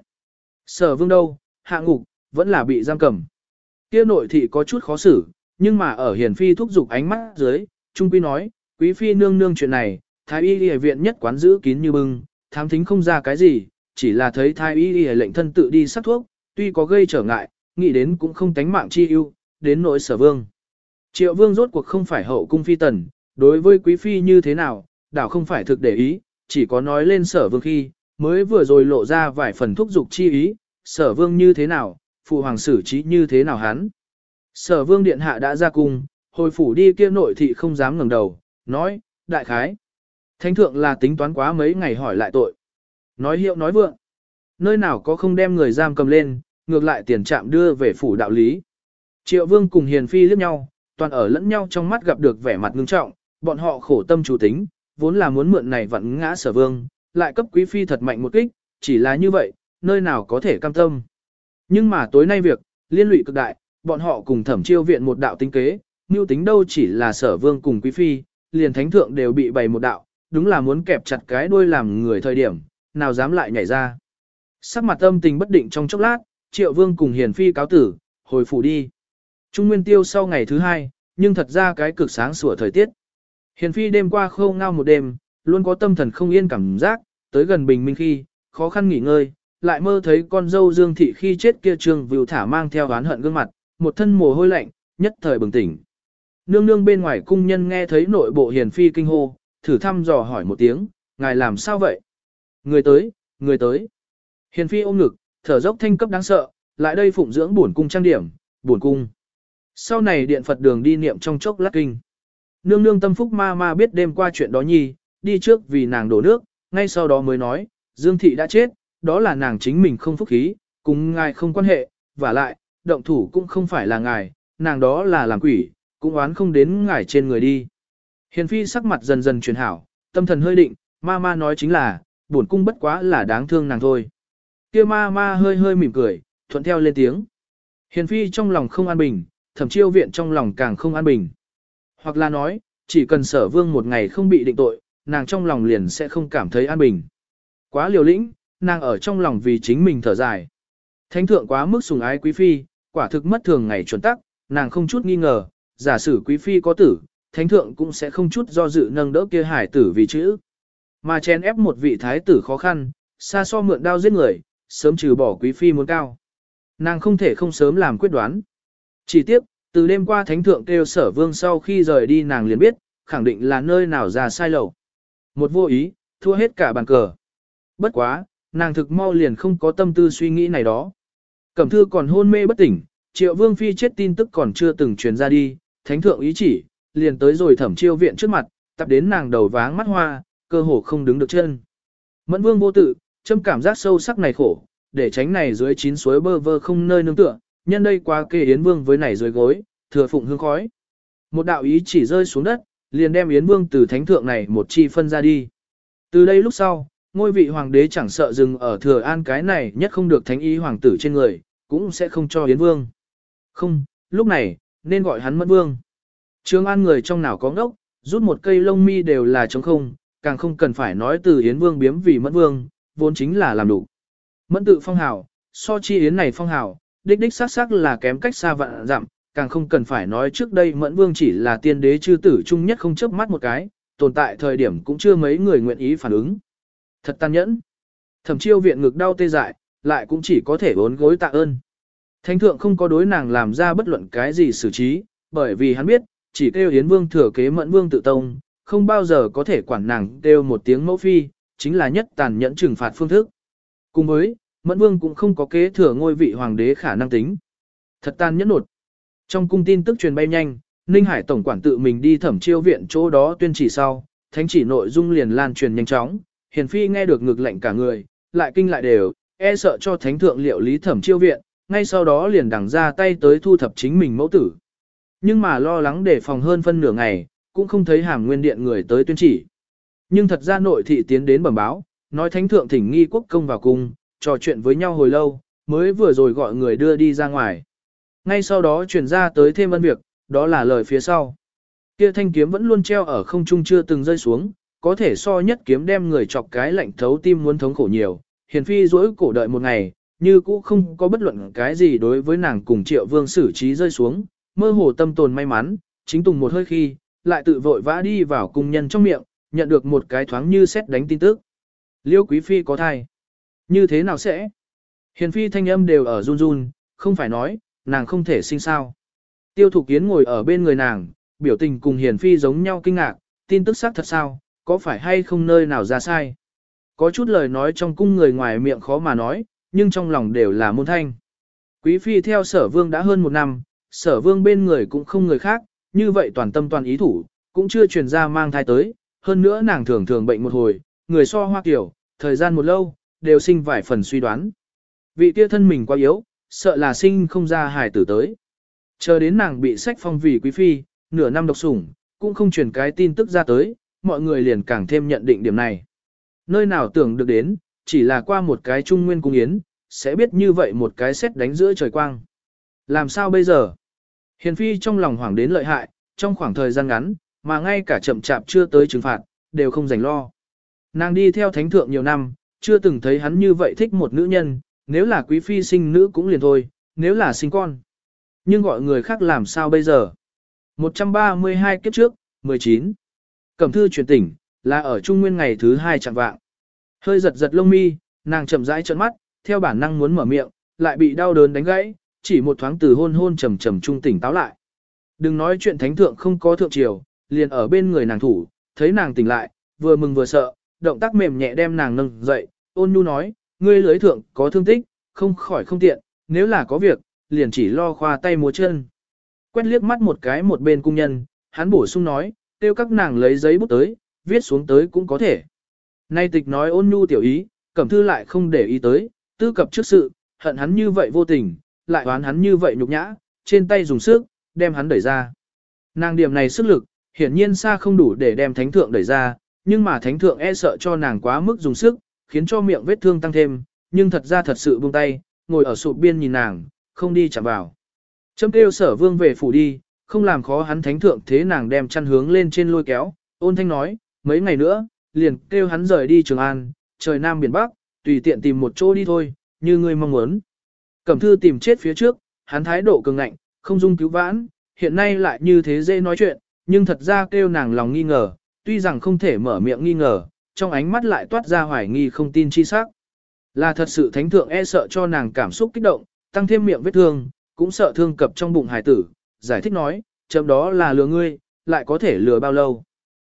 [SPEAKER 1] Sở Vương đâu, hạ ngục, vẫn là bị giam cầm. Kia nội thị có chút khó xử, nhưng mà ở hiền phi thúc giục ánh mắt dưới, trung quy nói, quý phi nương nương chuyện này, thái y y viện nhất quán giữ kín như bưng, thám thính không ra cái gì, chỉ là thấy thái y y lệnh thân tự đi sắc thuốc, tuy có gây trở ngại, nghĩ đến cũng không tánh mạng chi ưu, đến nỗi Sở Vương. Triệu Vương rốt cuộc không phải hậu cung phi tần, đối với quý phi như thế nào, đảo không phải thực để ý, chỉ có nói lên Sở Vương khi, mới vừa rồi lộ ra vài phần thúc giục chi ý, Sở Vương như thế nào, phụ hoàng xử trí như thế nào hắn. Sở Vương điện hạ đã ra cung, hồi phủ đi kia nội thị không dám ngẩng đầu, nói, đại khái. Thánh thượng là tính toán quá mấy ngày hỏi lại tội. Nói hiệu nói vượng. Nơi nào có không đem người giam cầm lên, ngược lại tiền trạm đưa về phủ đạo lý. Triệu Vương cùng hiền phi liếc nhau, toàn ở lẫn nhau trong mắt gặp được vẻ mặt ngưng trọng, bọn họ khổ tâm chủ tính, vốn là muốn mượn này vặn ngã Sở Vương, lại cấp quý phi thật mạnh một kích, chỉ là như vậy, nơi nào có thể cam tâm. Nhưng mà tối nay việc, liên lụy cực đại, bọn họ cùng thẩm chiêu viện một đạo tính kế, mưu tính đâu chỉ là Sở Vương cùng quý phi, liền thánh thượng đều bị bày một đạo, đúng là muốn kẹp chặt cái đuôi làm người thời điểm, nào dám lại nhảy ra. Sắc mặt âm tình bất định trong chốc lát, Triệu Vương cùng hiền phi cáo tử, hồi phủ đi. Trung Nguyên Tiêu sau ngày thứ hai, nhưng thật ra cái cực sáng sủa thời tiết. Hiền phi đêm qua khâu ngao một đêm, luôn có tâm thần không yên cảm giác, tới gần bình minh khi, khó khăn nghỉ ngơi, lại mơ thấy con dâu Dương Thị khi chết kia Trương Vưu Thả mang theo oán hận gương mặt, một thân mồ hôi lạnh, nhất thời bừng tỉnh. Nương nương bên ngoài cung nhân nghe thấy nội bộ hiền phi kinh hô, thử thăm dò hỏi một tiếng, ngài làm sao vậy? Người tới, người tới. Hiền phi ôm ngực, thở dốc thanh cấp đáng sợ, lại đây phụng dưỡng bổn cung trang điểm, bổn cung. Sau này điện Phật đường đi niệm trong chốc lát kinh. Nương nương tâm phúc ma ma biết đêm qua chuyện đó nhi, đi trước vì nàng đổ nước, ngay sau đó mới nói, Dương Thị đã chết, đó là nàng chính mình không phúc khí, cùng ngài không quan hệ, và lại, động thủ cũng không phải là ngài, nàng đó là làm quỷ, cũng oán không đến ngài trên người đi. Hiền phi sắc mặt dần dần chuyển hảo, tâm thần hơi định, ma ma nói chính là, bổn cung bất quá là đáng thương nàng thôi. Kia ma ma hơi hơi mỉm cười, thuận theo lên tiếng. Hiền phi trong lòng không an bình, thẩm chiêu viện trong lòng càng không an bình. Hoặc là nói, chỉ cần Sở Vương một ngày không bị định tội, nàng trong lòng liền sẽ không cảm thấy an bình. Quá liều lĩnh, nàng ở trong lòng vì chính mình thở dài. Thánh thượng quá mức sủng ái quý phi, quả thực mất thường ngày chuẩn tắc, nàng không chút nghi ngờ, giả sử quý phi có tử, thánh thượng cũng sẽ không chút do dự nâng đỡ kia hải tử vì chữ. Mà chèn ép một vị thái tử khó khăn, xa so mượn đao giết người, sớm trừ bỏ quý phi muốn cao. Nàng không thể không sớm làm quyết đoán. Chỉ tiếc, từ đêm qua thánh thượng kêu Sở Vương sau khi rời đi nàng liền biết, khẳng định là nơi nào ra sai lầu. Một vô ý, thua hết cả bàn cờ. Bất quá, nàng thực mau liền không có tâm tư suy nghĩ này đó. Cẩm thư còn hôn mê bất tỉnh, Triệu Vương phi chết tin tức còn chưa từng truyền ra đi, thánh thượng ý chỉ, liền tới rồi thẩm chiêu viện trước mặt, tập đến nàng đầu váng mắt hoa, cơ hồ không đứng được chân. Mẫn Vương vô tự, châm cảm giác sâu sắc này khổ, để tránh này dưới chín suối bơ vơ không nơi nương tựa, nhân đây qua kê Yến Vương với này dưới gối, thừa phụng hương khói. Một đạo ý chỉ rơi xuống đất, liền đem Yến Vương từ thánh thượng này một chi phân ra đi. Từ đây lúc sau, ngôi vị hoàng đế chẳng sợ dừng ở thừa an cái này nhất không được thánh ý hoàng tử trên người, cũng sẽ không cho Yến Vương. Không, lúc này, nên gọi hắn Mẫn Vương. Trường an người trong nào có ngốc, rút một cây lông mi đều là trống không, càng không cần phải nói từ Yến Vương biếm vì Mẫn Vương, vốn chính là làm đủ. Mẫn tự phong hào, so chi Yến này phong hào, đích đích xác xác là kém cách xa vạn dặm, càng không cần phải nói trước đây Mẫn Vương chỉ là tiên đế chư tử chung nhất không chớp mắt một cái, tồn tại thời điểm cũng chưa mấy người nguyện ý phản ứng. Thật tàn nhẫn. Thẩm chiêu viện ngực đau tê dại, lại cũng chỉ có thể bốn gối tạ ơn. Thánh thượng không có đối nàng làm ra bất luận cái gì xử trí, bởi vì hắn biết, chỉ kêu Yến Vương thừa kế Mẫn Vương tự tông, không bao giờ có thể quản nàng kêu một tiếng mẫu phi, chính là nhất tàn nhẫn trừng phạt phương thức. Cùng với, Mẫn Vương cũng không có kế thừa ngôi vị hoàng đế khả năng tính. Thật tàn nhẫn nột. Trong cung tin tức truyền bay nhanh, Ninh Hải tổng quản tự mình đi thẩm chiêu viện chỗ đó tuyên chỉ sau, thánh chỉ nội dung liền lan truyền nhanh chóng, Hiền phi nghe được ngực lạnh cả người, lại kinh lại đều, e sợ cho thánh thượng liệu lý thẩm chiêu viện, ngay sau đó liền đằng ra tay tới thu thập chính mình mẫu tử. Nhưng mà lo lắng để phòng hơn phân nửa ngày, cũng không thấy Hàm Nguyên Điện người tới tuyên chỉ. Nhưng thật ra nội thị tiến đến bẩm báo, nói thánh thượng thỉnh nghi quốc công vào cung, trò chuyện với nhau hồi lâu, mới vừa rồi gọi người đưa đi ra ngoài. Ngay sau đó truyền ra tới thêm ân việc, đó là lời phía sau. Kia thanh kiếm vẫn luôn treo ở không trung chưa từng rơi xuống, có thể so nhất kiếm đem người chọc cái lạnh thấu tim muốn thống khổ nhiều. Hiền phi dỗi cổ đợi một ngày, như cũ không có bất luận cái gì đối với nàng cùng Triệu Vương xử trí rơi xuống, mơ hồ tâm tồn may mắn, chính tùng một hơi khi, lại tự vội vã đi vào cung nhân trong miệng, nhận được một cái thoáng như xét đánh tin tức. Liêu quý phi có thai. Như thế nào sẽ? Hiền phi thanh âm đều ở run run, không phải nói, nàng không thể sinh sao. Tiêu Thục Kiến ngồi ở bên người nàng, biểu tình cùng Hiền phi giống nhau kinh ngạc, tin tức xác thật sao, có phải hay không nơi nào ra sai. Có chút lời nói trong cung người ngoài miệng khó mà nói, nhưng trong lòng đều là môn thanh. Quý phi theo sở vương đã hơn một năm, sở vương bên người cũng không người khác, như vậy toàn tâm toàn ý thủ, cũng chưa truyền ra mang thai tới, hơn nữa nàng thường thường bệnh một hồi, người so hoa kiểu, thời gian một lâu, đều sinh vài phần suy đoán. Vị kia thân mình quá yếu, sợ là sinh không ra hài tử tới. Chờ đến nàng bị sách phong vì quý phi, nửa năm độc sủng, cũng không truyền cái tin tức ra tới, mọi người liền càng thêm nhận định điểm này. Nơi nào tưởng được đến, chỉ là qua một cái trung nguyên cung yến, sẽ biết như vậy một cái xét đánh giữa trời quang. Làm sao bây giờ? Hiền phi trong lòng hoảng đến lợi hại, trong khoảng thời gian ngắn, mà ngay cả chậm chạp chưa tới trừng phạt, đều không rảnh lo. Nàng đi theo thánh thượng nhiều năm, chưa từng thấy hắn như vậy thích một nữ nhân, nếu là quý phi sinh nữ cũng liền thôi, nếu là sinh con. Nhưng gọi người khác làm sao bây giờ? một trăm ba mươi hai kiếp trước, mười chín. Cẩm thư truyền tỉnh, là ở trung nguyên ngày thứ hai chẳng vạng. Hơi giật giật lông mi, nàng chậm rãi trợn mắt, theo bản năng muốn mở miệng, lại bị đau đớn đánh gãy, chỉ một thoáng từ hôn hôn trầm trầm trung tỉnh táo lại. Đừng nói chuyện thánh thượng không có thượng triều, liền ở bên người nàng thủ, thấy nàng tỉnh lại, vừa mừng vừa sợ, động tác mềm nhẹ đem nàng nâng dậy, ôn nhu nói, ngươi lưới thượng có thương tích, không khỏi không tiện, nếu là có việc, liền chỉ lo khoa tay múa chân. Quét liếc mắt một cái một bên cung nhân, hắn bổ sung nói, tiêu các nàng lấy giấy bút tới, viết xuống tới cũng có thể. Nay tịch nói ôn nhu tiểu ý, Cẩm thư lại không để ý tới, tư cập trước sự, hận hắn như vậy vô tình, lại oán hắn như vậy nhục nhã, trên tay dùng sức, đem hắn đẩy ra. Nàng điểm này sức lực, hiển nhiên xa không đủ để đem thánh thượng đẩy ra, nhưng mà thánh thượng e sợ cho nàng quá mức dùng sức, khiến cho miệng vết thương tăng thêm, nhưng thật ra thật sự buông tay, ngồi ở sụp biên nhìn nàng, không đi chạm vào. Châm kêu sở vương về phủ đi, không làm khó hắn thánh thượng thế nàng đem chăn hướng lên trên lôi kéo, ôn thanh nói, mấy ngày nữa, liền kêu hắn rời đi Trường An, trời Nam biển Bắc, tùy tiện tìm một chỗ đi thôi, như ngươi mong muốn. Cẩm thư tìm chết phía trước, hắn thái độ cường ngạnh, không dung cứu vãn, hiện nay lại như thế dễ nói chuyện, nhưng thật ra kêu nàng lòng nghi ngờ, tuy rằng không thể mở miệng nghi ngờ, trong ánh mắt lại toát ra hoài nghi không tin chi sắc. Là thật sự thánh thượng e sợ cho nàng cảm xúc kích động, tăng thêm miệng vết thương, cũng sợ thương cập trong bụng hài tử, giải thích nói, chấm đó là lừa ngươi, lại có thể lừa bao lâu.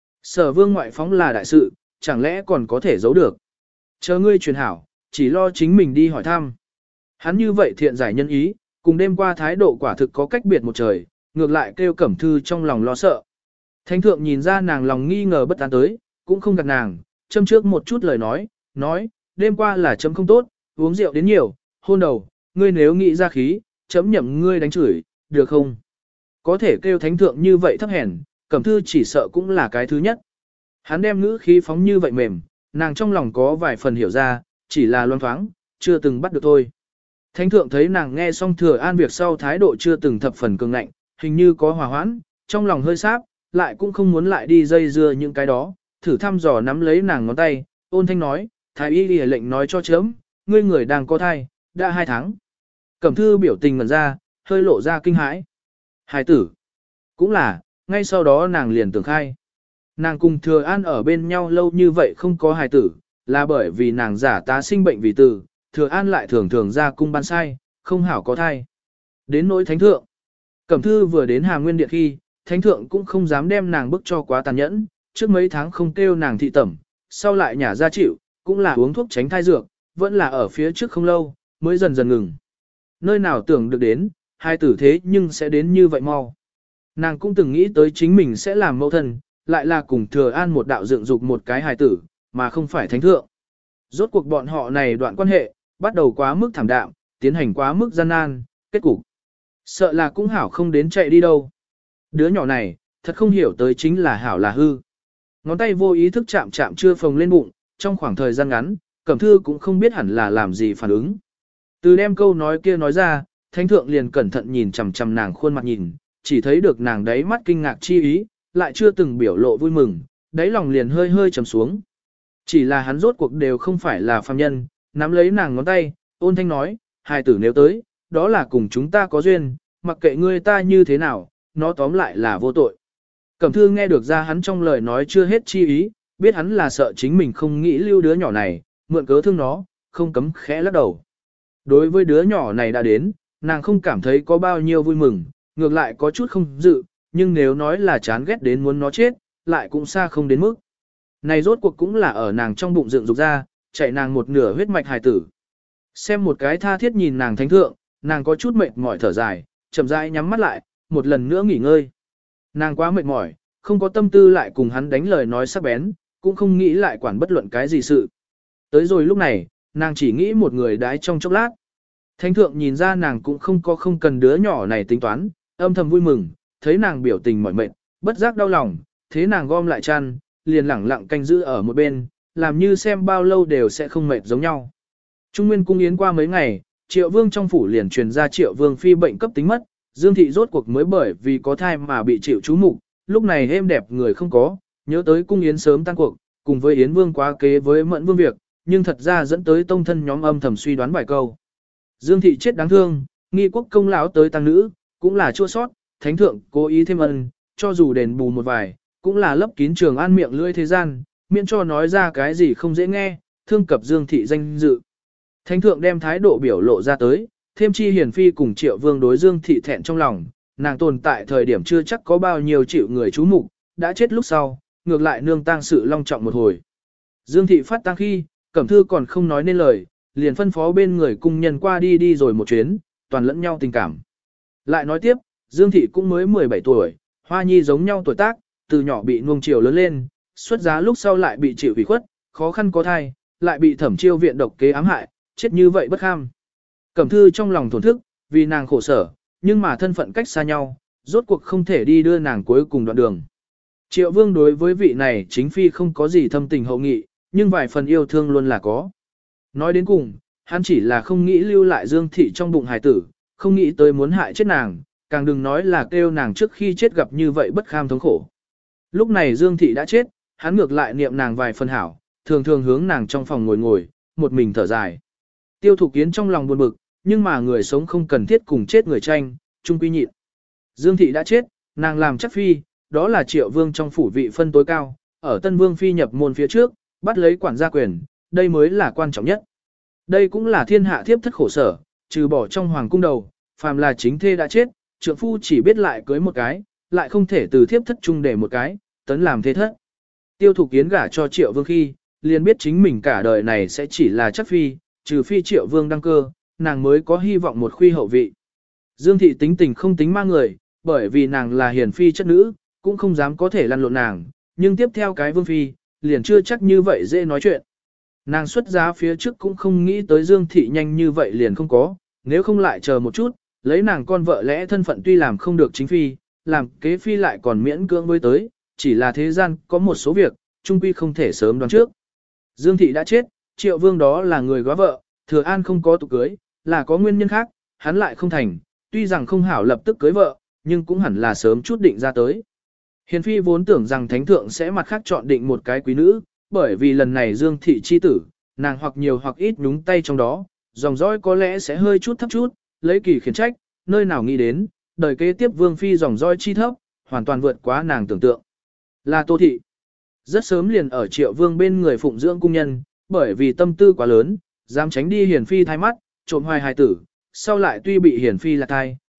[SPEAKER 1] Sở vương ngoại phóng là đại sự, chẳng lẽ còn có thể giấu được. Chờ ngươi truyền hảo, chỉ lo chính mình đi hỏi thăm. Hắn như vậy thiện giải nhân ý, cùng đêm qua thái độ quả thực có cách biệt một trời, ngược lại kêu Cẩm thư trong lòng lo sợ. Thánh thượng nhìn ra nàng lòng nghi ngờ bất an tới, cũng không gạt nàng, châm trước một chút lời nói, nói, đêm qua là chấm không tốt, uống rượu đến nhiều, hôn đầu, ngươi nếu nghĩ ra khí, chấm nhậm ngươi đánh chửi, được không? Có thể kêu thánh thượng như vậy thấp hèn, Cẩm thư chỉ sợ cũng là cái thứ nhất. Hắn đem ngữ khí phóng như vậy mềm, nàng trong lòng có vài phần hiểu ra, chỉ là loan thoáng, chưa từng bắt được thôi. Thánh thượng thấy nàng nghe xong thừa an việc sau thái độ chưa từng thập phần cường ngạnh, hình như có hòa hoãn, trong lòng hơi sáp, lại cũng không muốn lại đi dây dưa những cái đó, thử thăm dò nắm lấy nàng ngón tay, ôn thanh nói, thái y đi lệnh nói cho chấm, ngươi người đang có thai, đã hai tháng. Cẩm thư biểu tình ngẩn ra, hơi lộ ra kinh hãi. Hài tử. Cũng là, ngay sau đó nàng liền tưởng khai. Nàng cùng thừa an ở bên nhau lâu như vậy không có hài tử, là bởi vì nàng giả tá sinh bệnh vì tử, thừa an lại thường thường ra cung ban sai, không hảo có thai. Đến nỗi thánh thượng. Cẩm thư vừa đến Hà Nguyên Điện khi, thánh thượng cũng không dám đem nàng bức cho quá tàn nhẫn, trước mấy tháng không kêu nàng thị tẩm, sau lại nhả ra chịu, cũng là uống thuốc tránh thai dược, vẫn là ở phía trước không lâu, mới dần dần ngừng. Nơi nào tưởng được đến, hai tử thế nhưng sẽ đến như vậy mau. Nàng cũng từng nghĩ tới chính mình sẽ làm mẫu thân, lại là cùng thừa an một đạo dựng dục một cái hài tử, mà không phải thánh thượng. Rốt cuộc bọn họ này đoạn quan hệ, bắt đầu quá mức thảm đạm, tiến hành quá mức gian nan, kết cục. Sợ là cũng hảo không đến chạy đi đâu. Đứa nhỏ này, thật không hiểu tới chính là hảo là hư. Ngón tay vô ý thức chạm chạm chưa phồng lên bụng, trong khoảng thời gian ngắn, Cẩm Thư cũng không biết hẳn là làm gì phản ứng. Từ đem câu nói kia nói ra, thánh thượng liền cẩn thận nhìn chằm chằm nàng khuôn mặt nhìn, chỉ thấy được nàng đáy mắt kinh ngạc chi ý, lại chưa từng biểu lộ vui mừng, đáy lòng liền hơi hơi trầm xuống. Chỉ là hắn rốt cuộc đều không phải là phàm nhân, nắm lấy nàng ngón tay, ôn thanh nói, hài tử nếu tới, đó là cùng chúng ta có duyên, mặc kệ ngươi ta như thế nào, nó tóm lại là vô tội. Cẩm Thư nghe được ra hắn trong lời nói chưa hết chi ý, biết hắn là sợ chính mình không nghĩ lưu đứa nhỏ này, mượn cớ thương nó, không cấm khẽ lắc đầu. Đối với đứa nhỏ này đã đến, nàng không cảm thấy có bao nhiêu vui mừng, ngược lại có chút không dự, nhưng nếu nói là chán ghét đến muốn nó chết, lại cũng xa không đến mức. Này rốt cuộc cũng là ở nàng trong bụng dựng dục ra, chạy nàng một nửa huyết mạch hài tử. Xem một cái tha thiết nhìn nàng thánh thượng, nàng có chút mệt mỏi thở dài, chậm rãi nhắm mắt lại, một lần nữa nghỉ ngơi. Nàng quá mệt mỏi, không có tâm tư lại cùng hắn đánh lời nói sắc bén, cũng không nghĩ lại quản bất luận cái gì sự. Tới rồi lúc này, nàng chỉ nghĩ một người đái trong chốc lát. Thánh thượng nhìn ra nàng cũng không có không cần đứa nhỏ này tính toán, âm thầm vui mừng, thấy nàng biểu tình mỏi mệt, bất giác đau lòng, thế nàng gom lại chăn, liền lẳng lặng canh giữ ở một bên, làm như xem bao lâu đều sẽ không mệt giống nhau. Trung Nguyên cung yến qua mấy ngày, Triệu Vương trong phủ liền truyền ra Triệu Vương phi bệnh cấp tính mất, Dương thị rốt cuộc mới bởi vì có thai mà bị chịu chú mục, lúc này êm đẹp người không có, nhớ tới cung yến sớm tan cuộc, cùng với Yến Vương quá kế với Mẫn Vương việc, nhưng thật ra dẫn tới tông thân nhóm âm thầm suy đoán vài câu. Dương thị chết đáng thương, nghi quốc công lão tới tăng nữ, cũng là chua sót, thánh thượng cố ý thêm ân, cho dù đền bù một vài, cũng là lấp kín Trường An miệng lưỡi thế gian, miễn cho nói ra cái gì không dễ nghe, thương cập Dương thị danh dự. Thánh thượng đem thái độ biểu lộ ra tới, thêm chi hiền phi cùng Triệu Vương đối Dương thị thẹn trong lòng, nàng tồn tại thời điểm chưa chắc có bao nhiêu chịu người chú mục, đã chết lúc sau, ngược lại nương tang sự long trọng một hồi. Dương thị phát tang khi, Cẩm Thư còn không nói nên lời, liền phân phó bên người cung nhân qua đi đi rồi một chuyến, toàn lẫn nhau tình cảm. Lại nói tiếp, Dương thị cũng mới mười bảy tuổi, Hoa Nhi giống nhau tuổi tác, từ nhỏ bị nuông chiều lớn lên, xuất giá lúc sau lại bị chịu ủy khuất, khó khăn có thai, lại bị Thẩm Chiêu viện độc kế ám hại, chết như vậy bất kham. Cẩm Thư trong lòng thổn thức, vì nàng khổ sở, nhưng mà thân phận cách xa nhau, rốt cuộc không thể đi đưa nàng cuối cùng đoạn đường. Triệu Vương đối với vị này chính phi không có gì thâm tình hậu nghị, nhưng vài phần yêu thương luôn là có. Nói đến cùng, hắn chỉ là không nghĩ lưu lại Dương thị trong bụng hài tử, không nghĩ tới muốn hại chết nàng, càng đừng nói là kêu nàng trước khi chết gặp như vậy bất kham thống khổ. Lúc này Dương thị đã chết, hắn ngược lại niệm nàng vài phần hảo, thường thường hướng nàng trong phòng ngồi ngồi, một mình thở dài. Tiêu Thục Kiến trong lòng buồn bực, nhưng mà người sống không cần thiết cùng chết người tranh, chung quy nhịn. Dương thị đã chết, nàng làm chắc phi, đó là Triệu Vương trong phủ vị phân tối cao, ở Tân Vương phi nhập môn phía trước, bắt lấy quản gia quyền, đây mới là quan trọng nhất. Đây cũng là thiên hạ thiếp thất khổ sở, trừ bỏ trong hoàng cung đầu, phàm là chính thê đã chết, trượng phu chỉ biết lại cưới một cái, lại không thể từ thiếp thất chung để một cái, tấn làm thế thất. Tiêu Thục Kiến gả cho Triệu Vương khi, liền biết chính mình cả đời này sẽ chỉ là chắc phi, trừ phi Triệu Vương đăng cơ, nàng mới có hy vọng một khuy hậu vị. Dương thị tính tình không tính ma người, bởi vì nàng là hiền phi chất nữ, cũng không dám có thể lăn lộn nàng, nhưng tiếp theo cái Vương phi, liền chưa chắc như vậy dễ nói chuyện. Nàng xuất giá phía trước cũng không nghĩ tới Dương thị nhanh như vậy liền không có, nếu không lại chờ một chút, lấy nàng con vợ lẽ thân phận tuy làm không được chính phi, làm kế phi lại còn miễn cưỡng với tới, chỉ là thế gian có một số việc, trung quy không thể sớm đoán trước. Dương thị đã chết, Triệu Vương đó là người góa vợ, Thừa An không có tục cưới, là có nguyên nhân khác, hắn lại không thành, tuy rằng không hảo lập tức cưới vợ, nhưng cũng hẳn là sớm chút định ra tới. Hiền phi vốn tưởng rằng thánh thượng sẽ mặt khác chọn định một cái quý nữ, bởi vì lần này Dương thị chi tử, nàng hoặc nhiều hoặc ít nhúng tay trong đó, dòng dõi có lẽ sẽ hơi chút thấp chút, lấy kỳ khiển trách, nơi nào nghĩ đến, đời kế tiếp Vương phi dòng dõi chi thấp, hoàn toàn vượt quá nàng tưởng tượng. Là Tô thị. Rất sớm liền ở Triệu Vương bên người phụng dưỡng cung nhân, bởi vì tâm tư quá lớn, dám tránh đi hiền phi thai mắt, trộm hoài hài tử, sau lại tuy bị hiền phi là thai,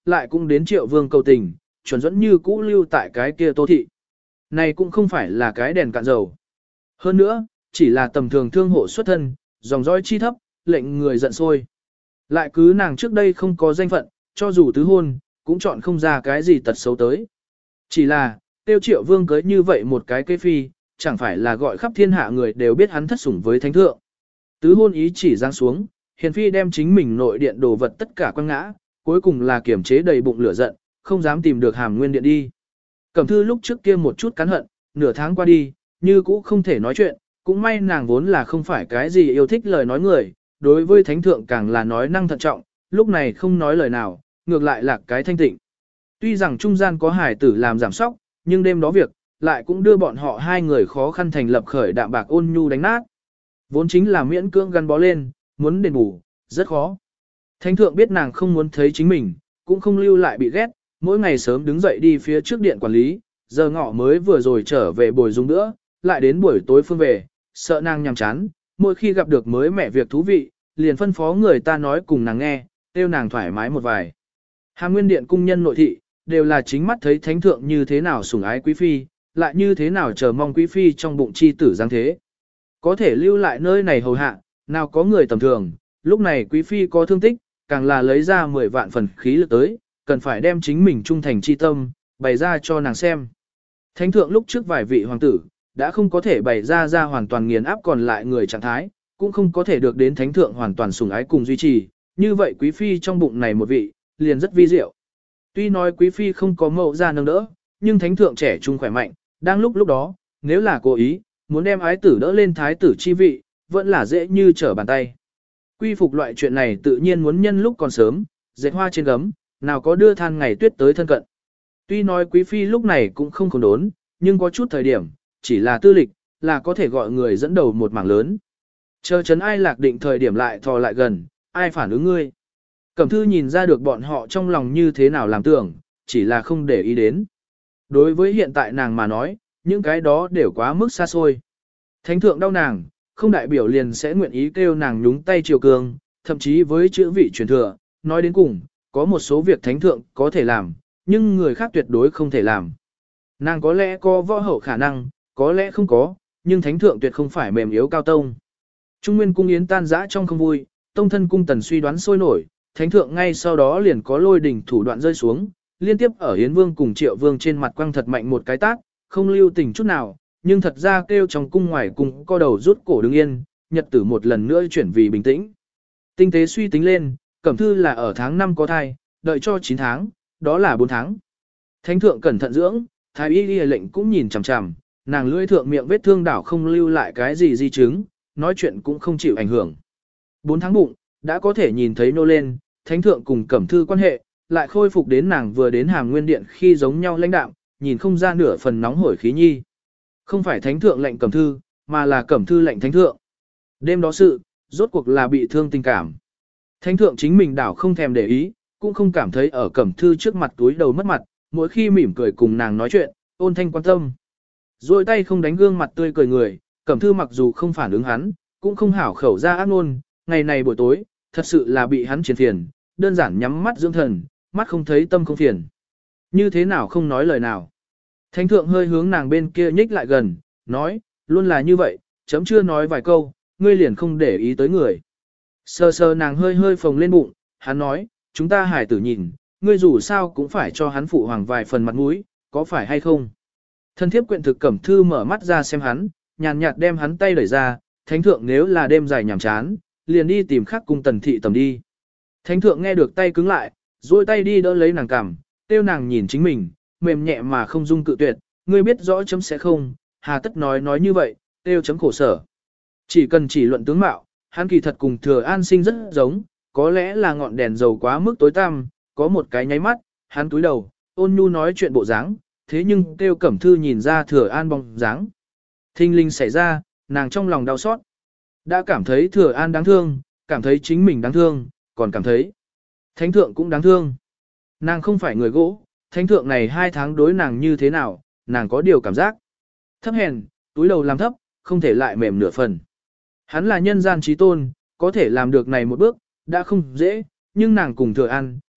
[SPEAKER 1] lại cũng đến Triệu Vương cầu tình, chuẩn dẫn như cũ lưu tại cái kia Tô thị. Này cũng không phải là cái đèn cạn dầu. Hơn nữa, chỉ là tầm thường thương hộ xuất thân, dòng dõi chi thấp, lệnh người giận sôi. Lại cứ nàng trước đây không có danh phận, cho dù tứ hôn, cũng chọn không ra cái gì tật xấu tới. Chỉ là, tiêu Triệu Vương cưới như vậy một cái cây phi, chẳng phải là gọi khắp thiên hạ người đều biết hắn thất sủng với thánh thượng. Tứ hôn ý chỉ giáng xuống, hiền phi đem chính mình nội điện đồ vật tất cả quăng ngã, cuối cùng là kiểm chế đầy bụng lửa giận, không dám tìm được hàm nguyên điện đi. Cẩm thư lúc trước kia một chút cắn hận, nửa tháng qua đi, như cũ không thể nói chuyện, cũng may nàng vốn là không phải cái gì yêu thích lời nói người, đối với thánh thượng càng là nói năng thận trọng, lúc này không nói lời nào, ngược lại là cái thanh tịnh. Tuy rằng trung gian có hải tử làm giảm sóc, nhưng đêm đó việc, lại cũng đưa bọn họ hai người khó khăn thành lập khởi đạm bạc ôn nhu đánh nát. Vốn chính là miễn cưỡng gắn bó lên, muốn đền bù, rất khó. Thánh thượng biết nàng không muốn thấy chính mình, cũng không lưu lại bị ghét, mỗi ngày sớm đứng dậy đi phía trước điện quản lý, giờ ngọ mới vừa rồi trở về bồi dung nữa, lại đến buổi tối phương về, sợ nàng nhàm chán, mỗi khi gặp được mới mẻ việc thú vị, liền phân phó người ta nói cùng nàng nghe, tiêu nàng thoải mái một vài. Hàm Nguyên Điện cung nhân nội thị, đều là chính mắt thấy thánh thượng như thế nào sủng ái quý phi, lại như thế nào chờ mong quý phi trong bụng chi tử giáng thế. Có thể lưu lại nơi này hầu hạ, nào có người tầm thường, lúc này quý phi có thương tích, càng là lấy ra mười vạn phần khí lực tới, cần phải đem chính mình trung thành chi tâm, bày ra cho nàng xem. Thánh thượng lúc trước vài vị hoàng tử, đã không có thể bày ra ra hoàn toàn nghiền áp còn lại người trạng thái, cũng không có thể được đến thánh thượng hoàn toàn sủng ái cùng duy trì, như vậy quý phi trong bụng này một vị, liền rất vi diệu. Tuy nói quý phi không có mẫu ra nâng đỡ, nhưng thánh thượng trẻ trung khỏe mạnh, đang lúc lúc đó, nếu là cố ý, muốn đem ái tử đỡ lên thái tử chi vị, vẫn là dễ như trở bàn tay. Quy phục loại chuyện này tự nhiên muốn nhân lúc còn sớm, dệt hoa trên gấm, nào có đưa than ngày tuyết tới thân cận. Tuy nói quý phi lúc này cũng không khốn đốn, nhưng có chút thời điểm, chỉ là tư lịch, là có thể gọi người dẫn đầu một mảng lớn. Chờ chấn ai lạc định thời điểm lại thò lại gần, ai phản ứng ngươi. Cẩm thư nhìn ra được bọn họ trong lòng như thế nào làm tưởng, chỉ là không để ý đến. Đối với hiện tại nàng mà nói, những cái đó đều quá mức xa xôi. Thánh thượng đau nàng, không đại biểu liền sẽ nguyện ý kêu nàng nhúng tay triều cường, thậm chí với chữ vị truyền thừa, nói đến cùng, có một số việc thánh thượng có thể làm, nhưng người khác tuyệt đối không thể làm. Nàng có lẽ có võ hậu khả năng, có lẽ không có, nhưng thánh thượng tuyệt không phải mềm yếu cao tông. Trung Nguyên cung yến tan rã trong không vui, tông thân cung tần suy đoán sôi nổi, thánh thượng ngay sau đó liền có lôi đỉnh thủ đoạn rơi xuống, liên tiếp ở Yến Vương cùng Triệu Vương trên mặt quăng thật mạnh một cái tát, không lưu tình chút nào, nhưng thật ra kêu trong cung ngoài cung co đầu rút cổ đứng yên, nhật tử một lần nữa chuyển vì bình tĩnh. Tinh tế suy tính lên, Cẩm Thư là ở tháng năm có thai, đợi cho chín tháng, đó là bốn tháng. Thánh thượng cẩn thận dưỡng, thái y y lệnh cũng nhìn chằm chằm, nàng lưỡi thượng miệng vết thương đảo không lưu lại cái gì di chứng, nói chuyện cũng không chịu ảnh hưởng. bốn tháng bụng, đã có thể nhìn thấy nô lên, thánh thượng cùng Cẩm Thư quan hệ, lại khôi phục đến nàng vừa đến Hàm Nguyên Điện khi giống nhau lãnh đạm, nhìn không ra nửa phần nóng hổi khí nhi. Không phải thánh thượng lệnh Cẩm Thư, mà là Cẩm Thư lệnh thánh thượng. Đêm đó sự, rốt cuộc là bị thương tình cảm. Thánh thượng chính mình đảo không thèm để ý, cũng không cảm thấy ở Cẩm Thư trước mặt túi đầu mất mặt, mỗi khi mỉm cười cùng nàng nói chuyện, ôn thanh quan tâm. Rồi tay không đánh gương mặt tươi cười người, Cẩm Thư mặc dù không phản ứng hắn, cũng không hảo khẩu ra ác ngôn, ngày này buổi tối, thật sự là bị hắn triền phiền, đơn giản nhắm mắt dưỡng thần, mắt không thấy tâm không phiền. Như thế nào không nói lời nào. Thánh thượng hơi hướng nàng bên kia nhích lại gần, nói, luôn là như vậy, chấm chưa nói vài câu, ngươi liền không để ý tới người. Sờ sờ nàng hơi hơi phồng lên bụng, hắn nói, chúng ta hải tử nhìn, ngươi dù sao cũng phải cho hắn phụ hoàng vài phần mặt mũi, có phải hay không? Thân thiếp quyện thực Cẩm Thư mở mắt ra xem hắn, nhàn nhạt đem hắn tay đẩy ra, thánh thượng nếu là đêm dài nhàm chán, liền đi tìm khắc cung tần thị tầm đi. Thánh thượng nghe được tay cứng lại, duỗi tay đi đỡ lấy nàng cằm, tiêu nàng nhìn chính mình, mềm nhẹ mà không dung cự tuyệt, ngươi biết rõ chấm sẽ không, hà tất nói nói như vậy, tiêu chấm khổ sở. Chỉ cần chỉ luận tướng mạo, hắn kỳ thật cùng Thừa An sinh rất giống, có lẽ là ngọn đèn dầu quá mức tối tăm, có một cái nháy mắt, hắn túi đầu, ôn nhu nói chuyện bộ dáng, thế nhưng tiêu Cẩm Thư nhìn ra Thừa An bóng dáng. Thinh linh xảy ra, nàng trong lòng đau xót. Đã cảm thấy Thừa An đáng thương, cảm thấy chính mình đáng thương, còn cảm thấy thánh thượng cũng đáng thương. Nàng không phải người gỗ, thánh thượng này hai tháng đối nàng như thế nào, nàng có điều cảm giác. Thấp hèn, túi đầu làm thấp, không thể lại mềm nửa phần. Hắn là nhân gian trí tôn, có thể làm được này một bước, đã không dễ, nhưng nàng cùng Thừa An,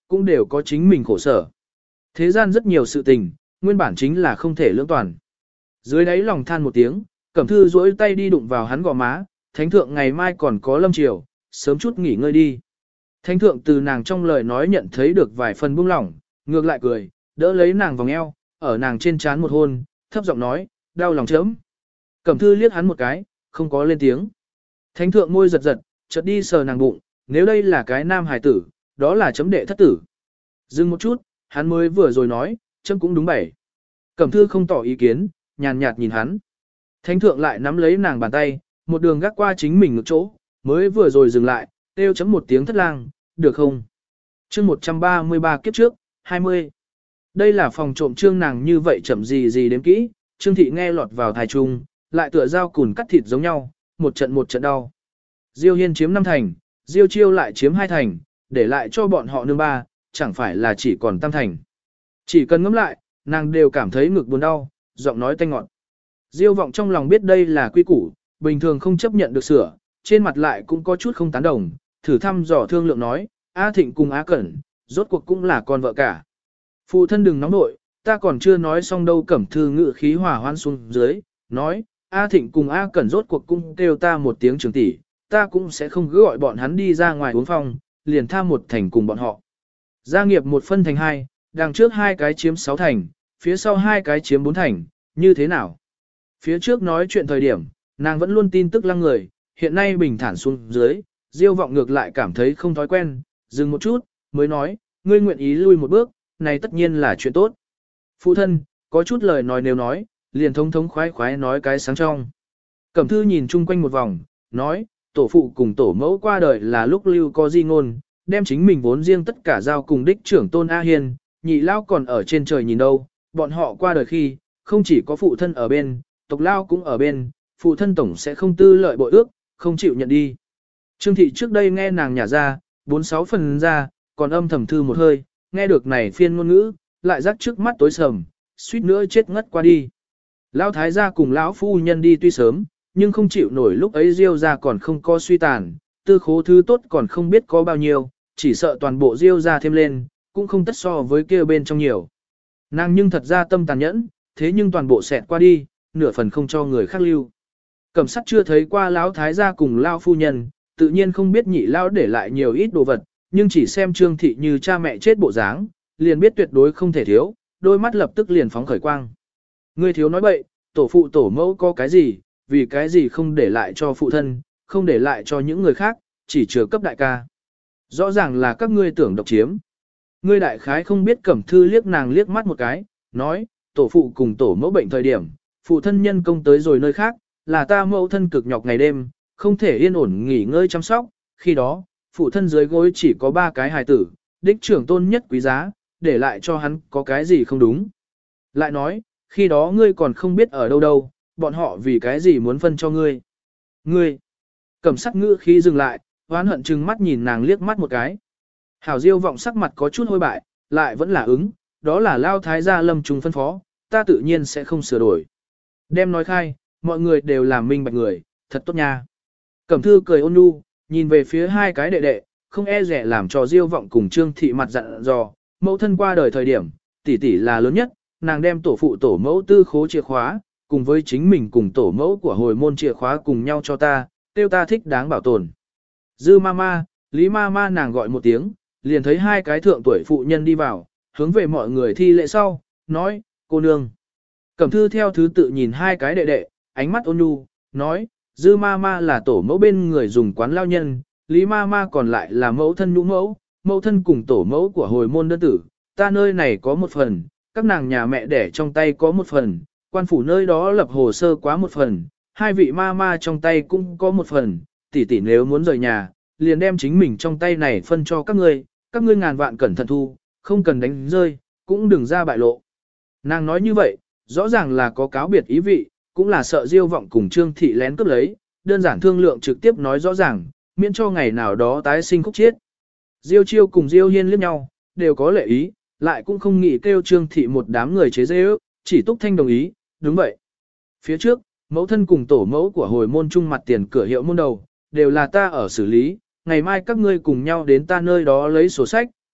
[SPEAKER 1] cũng đều có chính mình khổ sở. Thế gian rất nhiều sự tình, nguyên bản chính là không thể lưỡng toàn. Dưới đáy lòng than một tiếng, Cẩm Thư duỗi tay đi đụng vào hắn gò má, thánh thượng ngày mai còn có lâm triều, sớm chút nghỉ ngơi đi. Thánh thượng từ nàng trong lời nói nhận thấy được vài phần buông lỏng, ngược lại cười, đỡ lấy nàng vòng eo, ở nàng trên trán một hôn, thấp giọng nói, đau lòng chớm. Cẩm Thư liếc hắn một cái, không có lên tiếng. Thánh thượng môi giật giật, chợt đi sờ nàng bụng, nếu đây là cái nam hài tử, đó là chấm đệ thất tử. Dừng một chút, hắn mới vừa rồi nói, chấm cũng đúng bảy. Cẩm Thư không tỏ ý kiến, nhàn nhạt nhìn hắn. Thánh thượng lại nắm lấy nàng bàn tay, một đường gác qua chính mình ngực chỗ, mới vừa rồi dừng lại, kêu chấm một tiếng thất lang, được không? Chương một trăm ba mươi ba kiếp trước, hai mươi. Đây là phòng trộm trương nàng như vậy chậm gì gì đếm kỹ, Trương thị nghe lọt vào thai trung, lại tựa dao cùn cắt thịt giống nhau, một trận một trận đau. Diêu Hiên chiếm năm thành, Diêu Chiêu lại chiếm hai thành, để lại cho bọn họ nương ba, chẳng phải là chỉ còn tam thành. Chỉ cần ngẫm lại, nàng đều cảm thấy ngực buồn đau, giọng nói tanh ngọt. Diêu Vọng trong lòng biết đây là quy củ, bình thường không chấp nhận được sửa, trên mặt lại cũng có chút không tán đồng, thử thăm dò thương lượng nói, A Thịnh cùng A Cẩn, rốt cuộc cũng là con vợ cả. Phụ thân đừng nóng nội, ta còn chưa nói xong đâu. Cẩm Thư ngự khí hòa hoan xuống dưới, nói, A Thịnh cùng A Cẩn rốt cuộc cũng kêu ta một tiếng trưởng tỷ, ta cũng sẽ không cứ gọi bọn hắn đi ra ngoài uống phòng, liền tham một thành cùng bọn họ. Gia nghiệp một phân thành hai, đằng trước hai cái chiếm sáu thành, phía sau hai cái chiếm bốn thành, như thế nào? Phía trước nói chuyện thời điểm, nàng vẫn luôn tin tức lăng người, hiện nay bình thản xuống dưới, Diêu Vọng ngược lại cảm thấy không thói quen, dừng một chút, mới nói, ngươi nguyện ý lui một bước, này tất nhiên là chuyện tốt. Phụ thân, có chút lời nói nếu nói, liền thống thống khoái khoái nói cái sáng trong. Cẩm Thư nhìn chung quanh một vòng, nói, tổ phụ cùng tổ mẫu qua đời là lúc lưu có di ngôn, đem chính mình vốn riêng tất cả giao cùng đích trưởng tôn A Hiên, nhị lao còn ở trên trời nhìn đâu, bọn họ qua đời khi, không chỉ có phụ thân ở bên, tộc lao cũng ở bên, phụ thân tổng sẽ không tư lợi bội ước, không chịu nhận đi. Trương thị trước đây nghe nàng nhả ra, bốn sáu phần ra, còn âm thầm thư một hơi, nghe được này phiên ngôn ngữ, lại rắc trước mắt tối sầm, suýt nữa chết ngất qua đi. Lão thái gia cùng lão phu nhân đi tuy sớm, nhưng không chịu nổi lúc ấy Diêu gia còn không có suy tàn, tư khố thứ tốt còn không biết có bao nhiêu, chỉ sợ toàn bộ Diêu gia thêm lên, cũng không tất so với kia bên trong nhiều. Nàng nhưng thật ra tâm tàn nhẫn, thế nhưng toàn bộ xẹt qua đi, nửa phần không cho người khác lưu. Cẩm Sắt chưa thấy qua lão thái gia cùng lão phu nhân, tự nhiên không biết nhị lão để lại nhiều ít đồ vật, nhưng chỉ xem Trương thị như cha mẹ chết bộ dáng, liền biết tuyệt đối không thể thiếu, đôi mắt lập tức liền phóng khởi quang. Ngươi thiếu nói bậy, tổ phụ tổ mẫu có cái gì, vì cái gì không để lại cho phụ thân, không để lại cho những người khác, chỉ chừa cấp đại ca. Rõ ràng là các ngươi tưởng độc chiếm. Ngươi đại khái không biết. Cẩm Thư liếc nàng liếc mắt một cái, nói, tổ phụ cùng tổ mẫu bệnh thời điểm, phụ thân nhân công tới rồi nơi khác, là ta mẫu thân cực nhọc ngày đêm, không thể yên ổn nghỉ ngơi chăm sóc, khi đó, phụ thân dưới gối chỉ có ba cái hài tử, đích trưởng tôn nhất quý giá, để lại cho hắn có cái gì không đúng. Lại nói, khi đó ngươi còn không biết ở đâu đâu, bọn họ vì cái gì muốn phân cho ngươi. Ngươi, Cẩm Sắc ngữ khi dừng lại, oán hận chừng mắt nhìn nàng liếc mắt một cái. Hảo Diêu Vọng sắc mặt có chút hôi bại, lại vẫn là ứng, đó là lao thái gia lâm trùng phân phó, ta tự nhiên sẽ không sửa đổi. Đem nói khai, mọi người đều làm minh bạch người, thật tốt nha. Cẩm Thư cười ôn nhu, nhìn về phía hai cái đệ đệ, không e rẻ làm cho Diêu Vọng cùng Trương thị mặt dặn dò, mẫu thân qua đời thời điểm, tỷ tỷ là lớn nhất, nàng đem tổ phụ tổ mẫu tư khố chìa khóa, cùng với chính mình cùng tổ mẫu của hồi môn chìa khóa cùng nhau cho ta, tiêu ta thích đáng bảo tồn. Dư mama, Lý mama nàng gọi một tiếng, liền thấy hai cái thượng tuổi phụ nhân đi vào, hướng về mọi người thi lễ sau, nói, cô nương. Cẩm Thư theo thứ tự nhìn hai cái đệ đệ, ánh mắt ôn nhu, nói, Dư mama là tổ mẫu bên người dùng quán lao nhân, Lý mama còn lại là mẫu thân nhũ mẫu, mẫu thân cùng tổ mẫu của hồi môn đơn tử, ta nơi này có một phần, các nàng nhà mẹ đẻ trong tay có một phần, quan phủ nơi đó lập hồ sơ quá một phần, hai vị mama trong tay cũng có một phần, tỷ tỷ nếu muốn rời nhà, liền đem chính mình trong tay này phân cho các ngươi, các ngươi ngàn vạn cẩn thận thu, không cần đánh rơi, cũng đừng ra bại lộ. Nàng nói như vậy, rõ ràng là có cáo biệt ý vị, cũng là sợ Diêu Vọng cùng Trương thị lén cướp lấy, đơn giản thương lượng trực tiếp nói rõ ràng, miễn cho ngày nào đó tái sinh khúc chiết. Diêu Chiêu cùng Diêu Hiên liếc nhau, đều có lệ ý, lại cũng không nghĩ kêu Trương thị một đám người chế dễ ước, chỉ Túc Thanh đồng ý, đúng vậy. Phía trước, mẫu thân cùng tổ mẫu của hồi môn trung mặt tiền cửa hiệu môn đầu, đều là ta ở xử lý, ngày mai các ngươi cùng nhau đến ta nơi đó lấy sổ sách,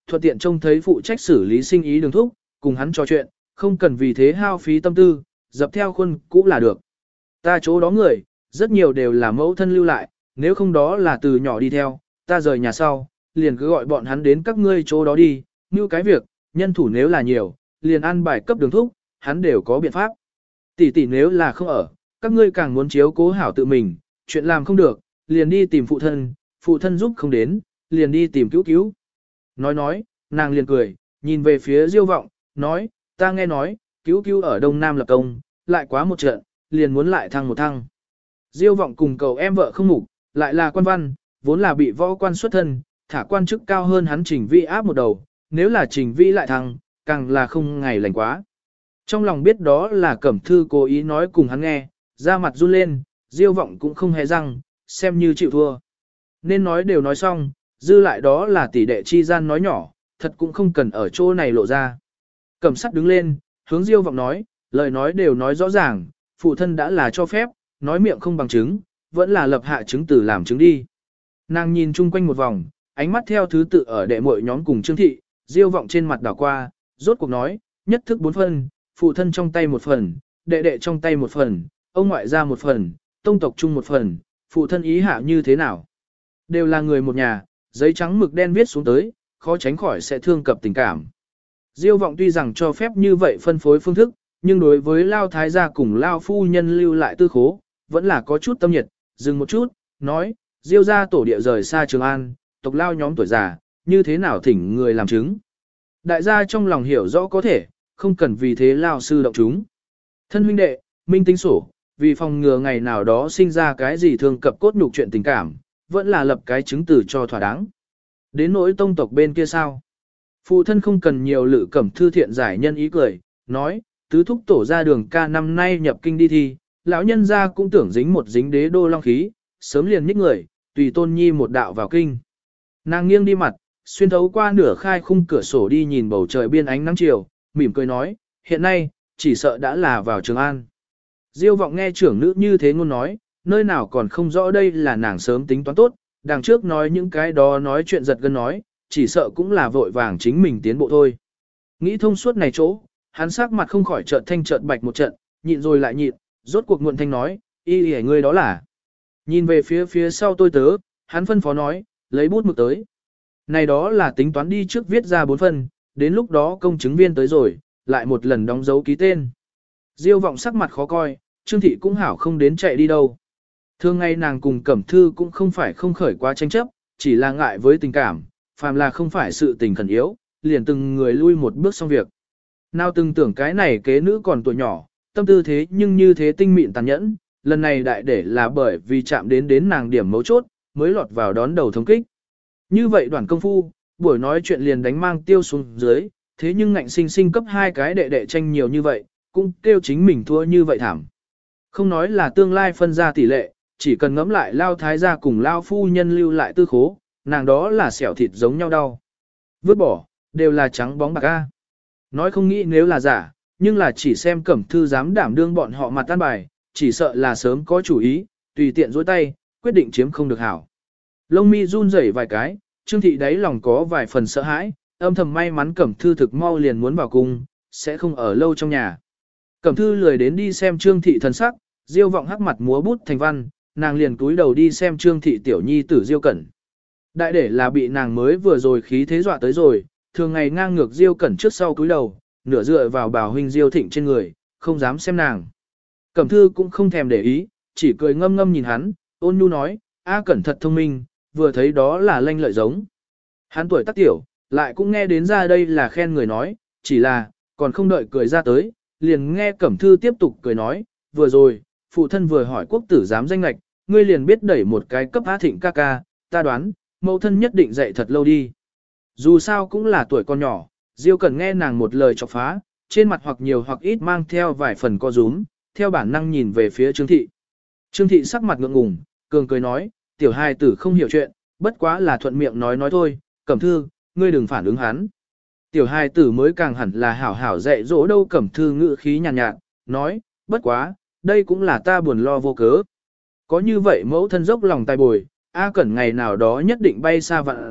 [SPEAKER 1] thuận tiện trông thấy phụ trách xử lý sinh ý đường thúc, cùng hắn trò chuyện, không cần vì thế hao phí tâm tư, dập theo khuôn cũ là được. Ta chỗ đó người, rất nhiều đều là mẫu thân lưu lại, nếu không đó là từ nhỏ đi theo, ta rời nhà sau, liền cứ gọi bọn hắn đến các ngươi chỗ đó đi, như cái việc, nhân thủ nếu là nhiều, liền ăn bài cấp đường thúc, hắn đều có biện pháp. Tỷ tỷ nếu là không ở, các ngươi càng muốn chiếu cố hảo tự mình, chuyện làm không được, liền đi tìm phụ thân, phụ thân giúp không đến, liền đi tìm cứu cứu. Nói nói, nàng liền cười, nhìn về phía Diêu Vọng, nói, ta nghe nói, cứu cứu ở Đông Nam lập công, lại quá một trận, liền muốn lại thăng một thăng. Diêu Vọng cùng cậu em vợ không mục, lại là quan văn, vốn là bị võ quan xuất thân, thả quan chức cao hơn hắn Trình Vĩ áp một đầu, nếu là Trình Vĩ lại thăng, càng là không ngày lành quá. Trong lòng biết đó là Cẩm Thư cố ý nói cùng hắn nghe, da mặt run lên, Diêu Vọng cũng không hề răng, xem như chịu thua. Nên nói đều nói xong, dư lại đó là tỷ đệ chi gian nói nhỏ, thật cũng không cần ở chỗ này lộ ra. Cẩm Sắt đứng lên, hướng Diêu Vọng nói, lời nói đều nói rõ ràng, phụ thân đã là cho phép, nói miệng không bằng chứng, vẫn là lập hạ chứng từ làm chứng đi. Nàng nhìn chung quanh một vòng, ánh mắt theo thứ tự ở đệ muội nhóm cùng Trương Thị, Diêu Vọng trên mặt đảo qua, rốt cuộc nói, nhất thức bốn phần, phụ thân trong tay một phần, đệ đệ trong tay một phần, ông ngoại ra một phần, tông tộc chung một phần, phụ thân ý hạ như thế nào. Đều là người một nhà, giấy trắng mực đen viết xuống tới, khó tránh khỏi sẽ thương cập tình cảm. Diêu Vọng tuy rằng cho phép như vậy phân phối phương thức, nhưng đối với Lao Thái gia cùng Lao Phu Nhân lưu lại tư khố, vẫn là có chút tâm nhiệt, dừng một chút, nói, Diêu gia tổ địa rời xa Trường An, tộc Lao nhóm tuổi già, như thế nào thỉnh người làm chứng. Đại gia trong lòng hiểu rõ có thể, không cần vì thế Lao sư động chúng. Thân huynh đệ, minh tính sổ, vì phòng ngừa ngày nào đó sinh ra cái gì thương cập cốt nhục chuyện tình cảm, vẫn là lập cái chứng từ cho thỏa đáng. Đến nỗi tông tộc bên kia sao? Phụ thân không cần nhiều lự Cẩm Thư thiện giải nhân ý cười, nói, tứ thúc tổ ra đường ca năm nay nhập kinh đi thi, lão nhân gia cũng tưởng dính một dính đế đô long khí, sớm liền nhích người, tùy tôn nhi một đạo vào kinh. Nàng nghiêng đi mặt, xuyên thấu qua nửa khai khung cửa sổ đi nhìn bầu trời biên ánh nắng chiều, mỉm cười nói, hiện nay, chỉ sợ đã là vào Trường An. Diêu Vọng nghe trưởng nữ như thế ngôn nói, nơi nào còn không rõ đây là nàng sớm tính toán tốt, đằng trước nói những cái đó nói chuyện giật gân nói, chỉ sợ cũng là vội vàng chính mình tiến bộ thôi. Nghĩ thông suốt này chỗ, hắn sắc mặt không khỏi chợt thanh chợt bạch một trận, nhịn rồi lại nhịn, rốt cuộc muộn thanh nói, y y ngươi đó là. Nhìn về phía phía sau tôi tớ, hắn phân phó nói, lấy bút mực tới. Này đó là tính toán đi trước viết ra bốn phần, đến lúc đó công chứng viên tới rồi, lại một lần đóng dấu ký tên. Diêu Vọng sắc mặt khó coi, Trương Thị cũng hảo không đến chạy đi đâu. Thường ngày nàng cùng Cẩm Thư cũng không phải không khởi quá tranh chấp, chỉ là ngại với tình cảm, phàm là không phải sự tình khẩn yếu, liền từng người lui một bước xong việc. Nào từng tưởng cái này kế nữ còn tuổi nhỏ, tâm tư thế nhưng như thế tinh mịn tàn nhẫn, lần này đại để là bởi vì chạm đến đến nàng điểm mấu chốt, mới lọt vào đón đầu thống kích. Như vậy đoàn công phu, buổi nói chuyện liền đánh mang tiêu xuống dưới, thế nhưng ngạnh sinh sinh cấp hai cái đệ đệ tranh nhiều như vậy, cũng kêu chính mình thua như vậy thảm. Không nói là tương lai phân ra tỷ lệ, chỉ cần ngẫm lại Lao Thái gia cùng Lao Phu Nhân lưu lại tư khố, nàng đó là xẻo thịt giống nhau đau. Vứt bỏ, đều là trắng bóng bạc a. Nói không nghĩ nếu là giả, nhưng là chỉ xem Cẩm Thư dám đảm đương bọn họ mặt tan bài, chỉ sợ là sớm có chủ ý, tùy tiện dối tay, quyết định chiếm không được hảo. Lông mi run rẩy vài cái, Trương Thị đáy lòng có vài phần sợ hãi, âm thầm may mắn Cẩm Thư thực mau liền muốn vào cung, sẽ không ở lâu trong nhà. Cẩm Thư lười đến đi xem Trương Thị thần sắc, Diêu Vọng hắc mặt múa bút thành văn, nàng liền túi đầu đi xem Trương Thị tiểu nhi tử Diêu Cẩn. Đại để là bị nàng mới vừa rồi khí thế dọa tới rồi, thường ngày ngang ngược Diêu Cẩn trước sau túi đầu, nửa dựa vào bảo huynh Diêu Thịnh trên người, không dám xem nàng. Cẩm Thư cũng không thèm để ý, chỉ cười ngâm ngâm nhìn hắn, ôn nhu nói, A Cẩn thật thông minh, vừa thấy đó là lanh lợi giống. Hắn tuổi tác tiểu, lại cũng nghe đến ra đây là khen người nói, chỉ là, còn không đợi cười ra tới, liền nghe Cẩm Thư tiếp tục cười nói, vừa rồi, phụ thân vừa hỏi quốc tử giám danh lạch, ngươi liền biết đẩy một cái cấp A Thịnh ca ca, ta đoán, mẫu thân nhất định dạy thật lâu đi. Dù sao cũng là tuổi con nhỏ, Diêu Cẩn nghe nàng một lời chọc phá, trên mặt hoặc nhiều hoặc ít mang theo vài phần co rúm, theo bản năng nhìn về phía Trương Thị. Trương Thị sắc mặt ngượng ngùng, cường cười nói, tiểu hài tử không hiểu chuyện, bất quá là thuận miệng nói nói thôi, Cẩm Thư, ngươi đừng phản ứng hắn. Tiểu hài tử mới càng hẳn là hảo hảo dạy dỗ đâu. Cẩm Thư ngữ khí nhàn nhạt, nhạt, nói, bất quá, đây cũng là ta buồn lo vô cớ. Có như vậy mẫu thân dốc lòng tay bồi, A Cẩn ngày nào đó nhất định bay xa vạn dặm,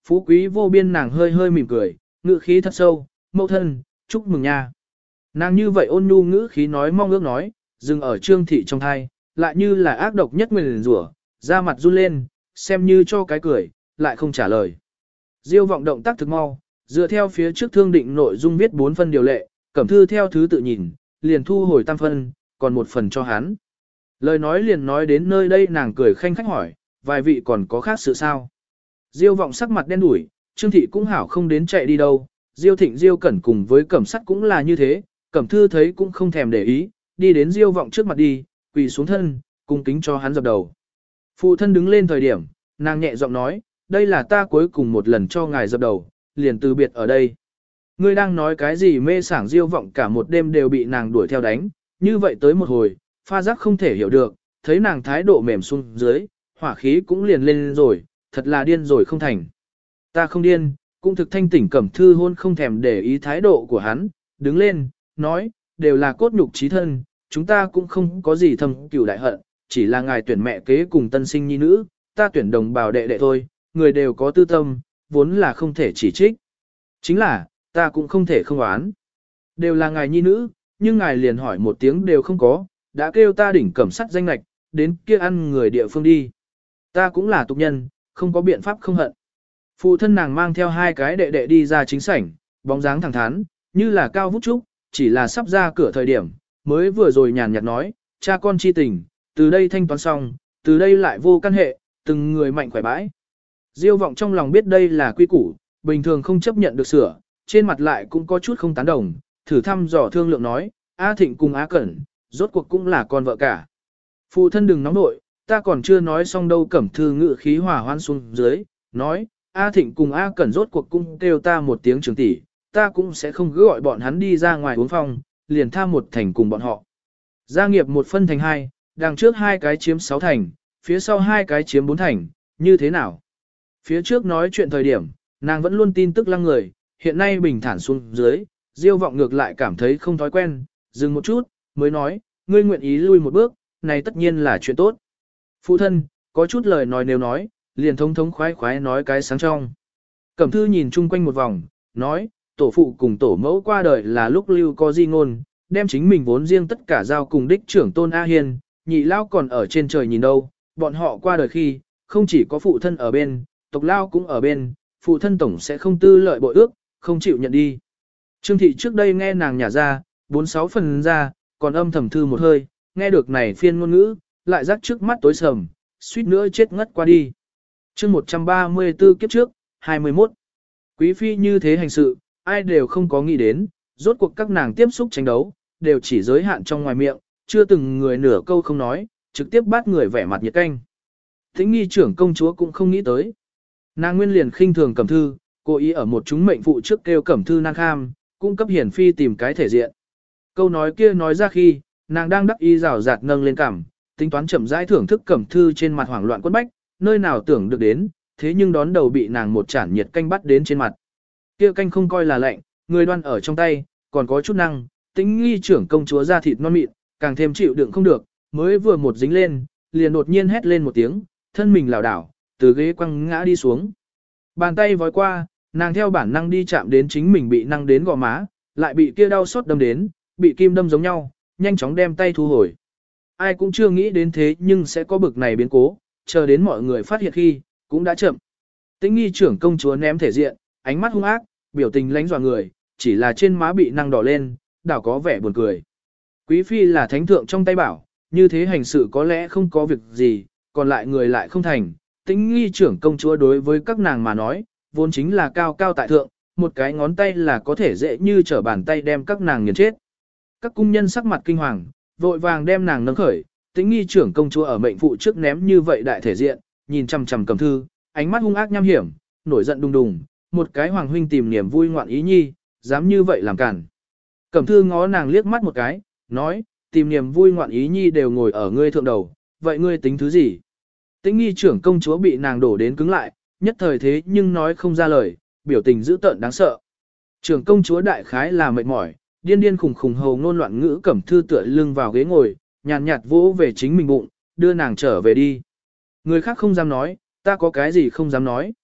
[SPEAKER 1] phú quý vô biên nàng hơi hơi mỉm cười, ngữ khí thật sâu, mẫu thân, chúc mừng nha. Nàng như vậy ôn nhu ngữ khí nói mong ước nói, dừng ở trương thị trong thai, lại như là ác độc nhất nguyền rủa, da mặt run lên, xem như cho cái cười, lại không trả lời. Diêu vọng động tác thực mau, dựa theo phía trước thương định nội dung viết bốn phân điều lệ, Cẩm Thư theo thứ tự nhìn, liền thu hồi tam phân, còn một phần cho hắn. Lời nói liền nói đến nơi đây nàng cười khanh khách hỏi, vài vị còn có khác sự sao? Diêu vọng sắc mặt đen đủi, Trương thị cũng hảo không đến chạy đi đâu, Diêu Thịnh Diêu Cẩn cùng với Cẩm Sắt cũng là như thế, Cẩm Thư thấy cũng không thèm để ý, đi đến Diêu vọng trước mặt đi, quỳ xuống thân, cung kính cho hắn dập đầu. Phụ thân đứng lên thời điểm, nàng nhẹ giọng nói, đây là ta cuối cùng một lần cho ngài dập đầu, liền từ biệt ở đây. Ngươi đang nói cái gì mê sảng Diêu vọng cả một đêm đều bị nàng đuổi theo đánh, như vậy tới một hồi, pha giác không thể hiểu được, thấy nàng thái độ mềm xuống dưới, hỏa khí cũng liền lên rồi, thật là điên rồi không thành. Ta không điên, cũng thực thanh tỉnh Cẩm Thư hôn không thèm để ý thái độ của hắn, đứng lên, nói, đều là cốt nhục chí thân, chúng ta cũng không có gì thâm cửu đại hận, chỉ là ngài tuyển mẹ kế cùng tân sinh nhi nữ, ta tuyển đồng bào đệ đệ thôi, người đều có tư tâm, vốn là không thể chỉ trích. Chính là, ta cũng không thể không oán. Đều là ngài nhi nữ, nhưng ngài liền hỏi một tiếng đều không có, đã kêu ta đỉnh cẩm sắt danh lạch, đến kia ăn người địa phương đi. Ta cũng là tục nhân, không có biện pháp không hận. Phụ thân nàng mang theo hai cái đệ đệ đi ra chính sảnh, bóng dáng thẳng thắn, như là cao vút trúc, chỉ là sắp ra cửa thời điểm, mới vừa rồi nhàn nhạt nói, cha con chi tình, từ đây thanh toán xong, từ đây lại vô căn hệ, từng người mạnh khỏe bãi. Diêu vọng trong lòng biết đây là quy củ, bình thường không chấp nhận được sửa, trên mặt lại cũng có chút không tán đồng, thử thăm dò thương lượng nói, A Thịnh cùng A Cẩn, rốt cuộc cũng là con vợ cả. Phụ thân đừng nóng nội, ta còn chưa nói xong đâu. Cẩm Thư ngự khí hòa hoan xuống dưới, nói, A Thịnh cùng A Cẩn rốt cuộc cũng kêu ta một tiếng trưởng tỷ, ta cũng sẽ không cứ gọi bọn hắn đi ra ngoài uống phong, liền tham một thành cùng bọn họ. Gia nghiệp một phân thành hai, đằng trước hai cái chiếm sáu thành, phía sau hai cái chiếm bốn thành, như thế nào? Phía trước nói chuyện thời điểm, nàng vẫn luôn tin tức lăng người, hiện nay bình thản xuống dưới, Diêu vọng ngược lại cảm thấy không thói quen, dừng một chút, mới nói, ngươi nguyện ý lui một bước, này tất nhiên là chuyện tốt. Phụ thân, có chút lời nói nếu nói, liền thống thống khoái khoái nói cái sáng trong. Cẩm Thư nhìn chung quanh một vòng, nói, tổ phụ cùng tổ mẫu qua đời là lúc lưu có di ngôn, đem chính mình vốn riêng tất cả giao cùng đích trưởng tôn A Hiên, nhị lao còn ở trên trời nhìn đâu, bọn họ qua đời khi, không chỉ có phụ thân ở bên, tộc lao cũng ở bên, phụ thân tổng sẽ không tư lợi bội ước, không chịu nhận đi. Trương thị trước đây nghe nàng nhả ra, bốn sáu phần ra, còn âm thầm thư một hơi, nghe được này phiên ngôn ngữ, lại rắc trước mắt tối sầm, suýt nữa chết ngất qua đi. Chương một trăm ba mươi tư kiếp trước, hai mươi mốt. Quý phi như thế hành sự, ai đều không có nghĩ đến, rốt cuộc các nàng tiếp xúc tranh đấu, đều chỉ giới hạn trong ngoài miệng, chưa từng người nửa câu không nói, trực tiếp bắt người vẻ mặt nhiệt canh. Thính nghi trưởng công chúa cũng không nghĩ tới. Nàng nguyên liền khinh thường Cẩm Thư, cố ý ở một chúng mệnh phụ trước kêu Cẩm Thư nan kham, cung cấp hiển phi tìm cái thể diện. Câu nói kia nói ra khi, nàng đang đắc ý rào rạt nâng lên cằm, tính toán chậm rãi thưởng thức Cẩm Thư trên mặt hoảng loạn quất bách, nơi nào tưởng được đến, thế nhưng đón đầu bị nàng một chản nhiệt canh bắt đến trên mặt. Kia canh không coi là lạnh, người đoan ở trong tay, còn có chút năng, tính nghi trưởng công chúa da thịt non mịn, càng thêm chịu đựng không được, mới vừa một dính lên, liền đột nhiên hét lên một tiếng, thân mình lảo đảo, từ ghế quăng ngã đi xuống. Bàn tay vói qua, nàng theo bản năng đi chạm đến chính mình bị năng đến gò má, lại bị kia đau xót đâm đến, bị kim đâm giống nhau, nhanh chóng đem tay thu hồi. Ai cũng chưa nghĩ đến thế nhưng sẽ có bực này biến cố, chờ đến mọi người phát hiện khi, cũng đã chậm. Tĩnh nghi trưởng công chúa ném thể diện, ánh mắt hung ác, biểu tình lánh dọa người, chỉ là trên má bị năng đỏ lên, đảo có vẻ buồn cười. Quý phi là thánh thượng trong tay bảo, như thế hành sự có lẽ không có việc gì, còn lại người lại không thành. Tĩnh nghi trưởng công chúa đối với các nàng mà nói, vốn chính là cao cao tại thượng, một cái ngón tay là có thể dễ như trở bàn tay đem các nàng nghiền chết. Các cung nhân sắc mặt kinh hoàng, vội vàng đem nàng nâng khởi, Tĩnh nghi trưởng công chúa ở mệnh phụ trước ném như vậy đại thể diện, nhìn chằm chằm Cẩm Thư, ánh mắt hung ác nham hiểm, nổi giận đùng đùng, một cái hoàng huynh tìm niềm vui ngoạn ý nhi, dám như vậy làm cản. Cẩm Thư ngó nàng liếc mắt một cái, nói, tìm niềm vui ngoạn ý nhi đều ngồi ở ngươi thượng đầu, vậy ngươi tính thứ gì? Tĩnh nghi trưởng công chúa bị nàng đổ đến cứng lại, nhất thời thế nhưng nói không ra lời, biểu tình dữ tợn đáng sợ. Trưởng công chúa đại khái là mệt mỏi, điên điên khùng khùng hầu ngôn loạn ngữ. Cẩm Thư tựa lưng vào ghế ngồi, nhàn nhạt vỗ về chính mình bụng, đưa nàng trở về đi. Người khác không dám nói, ta có cái gì không dám nói.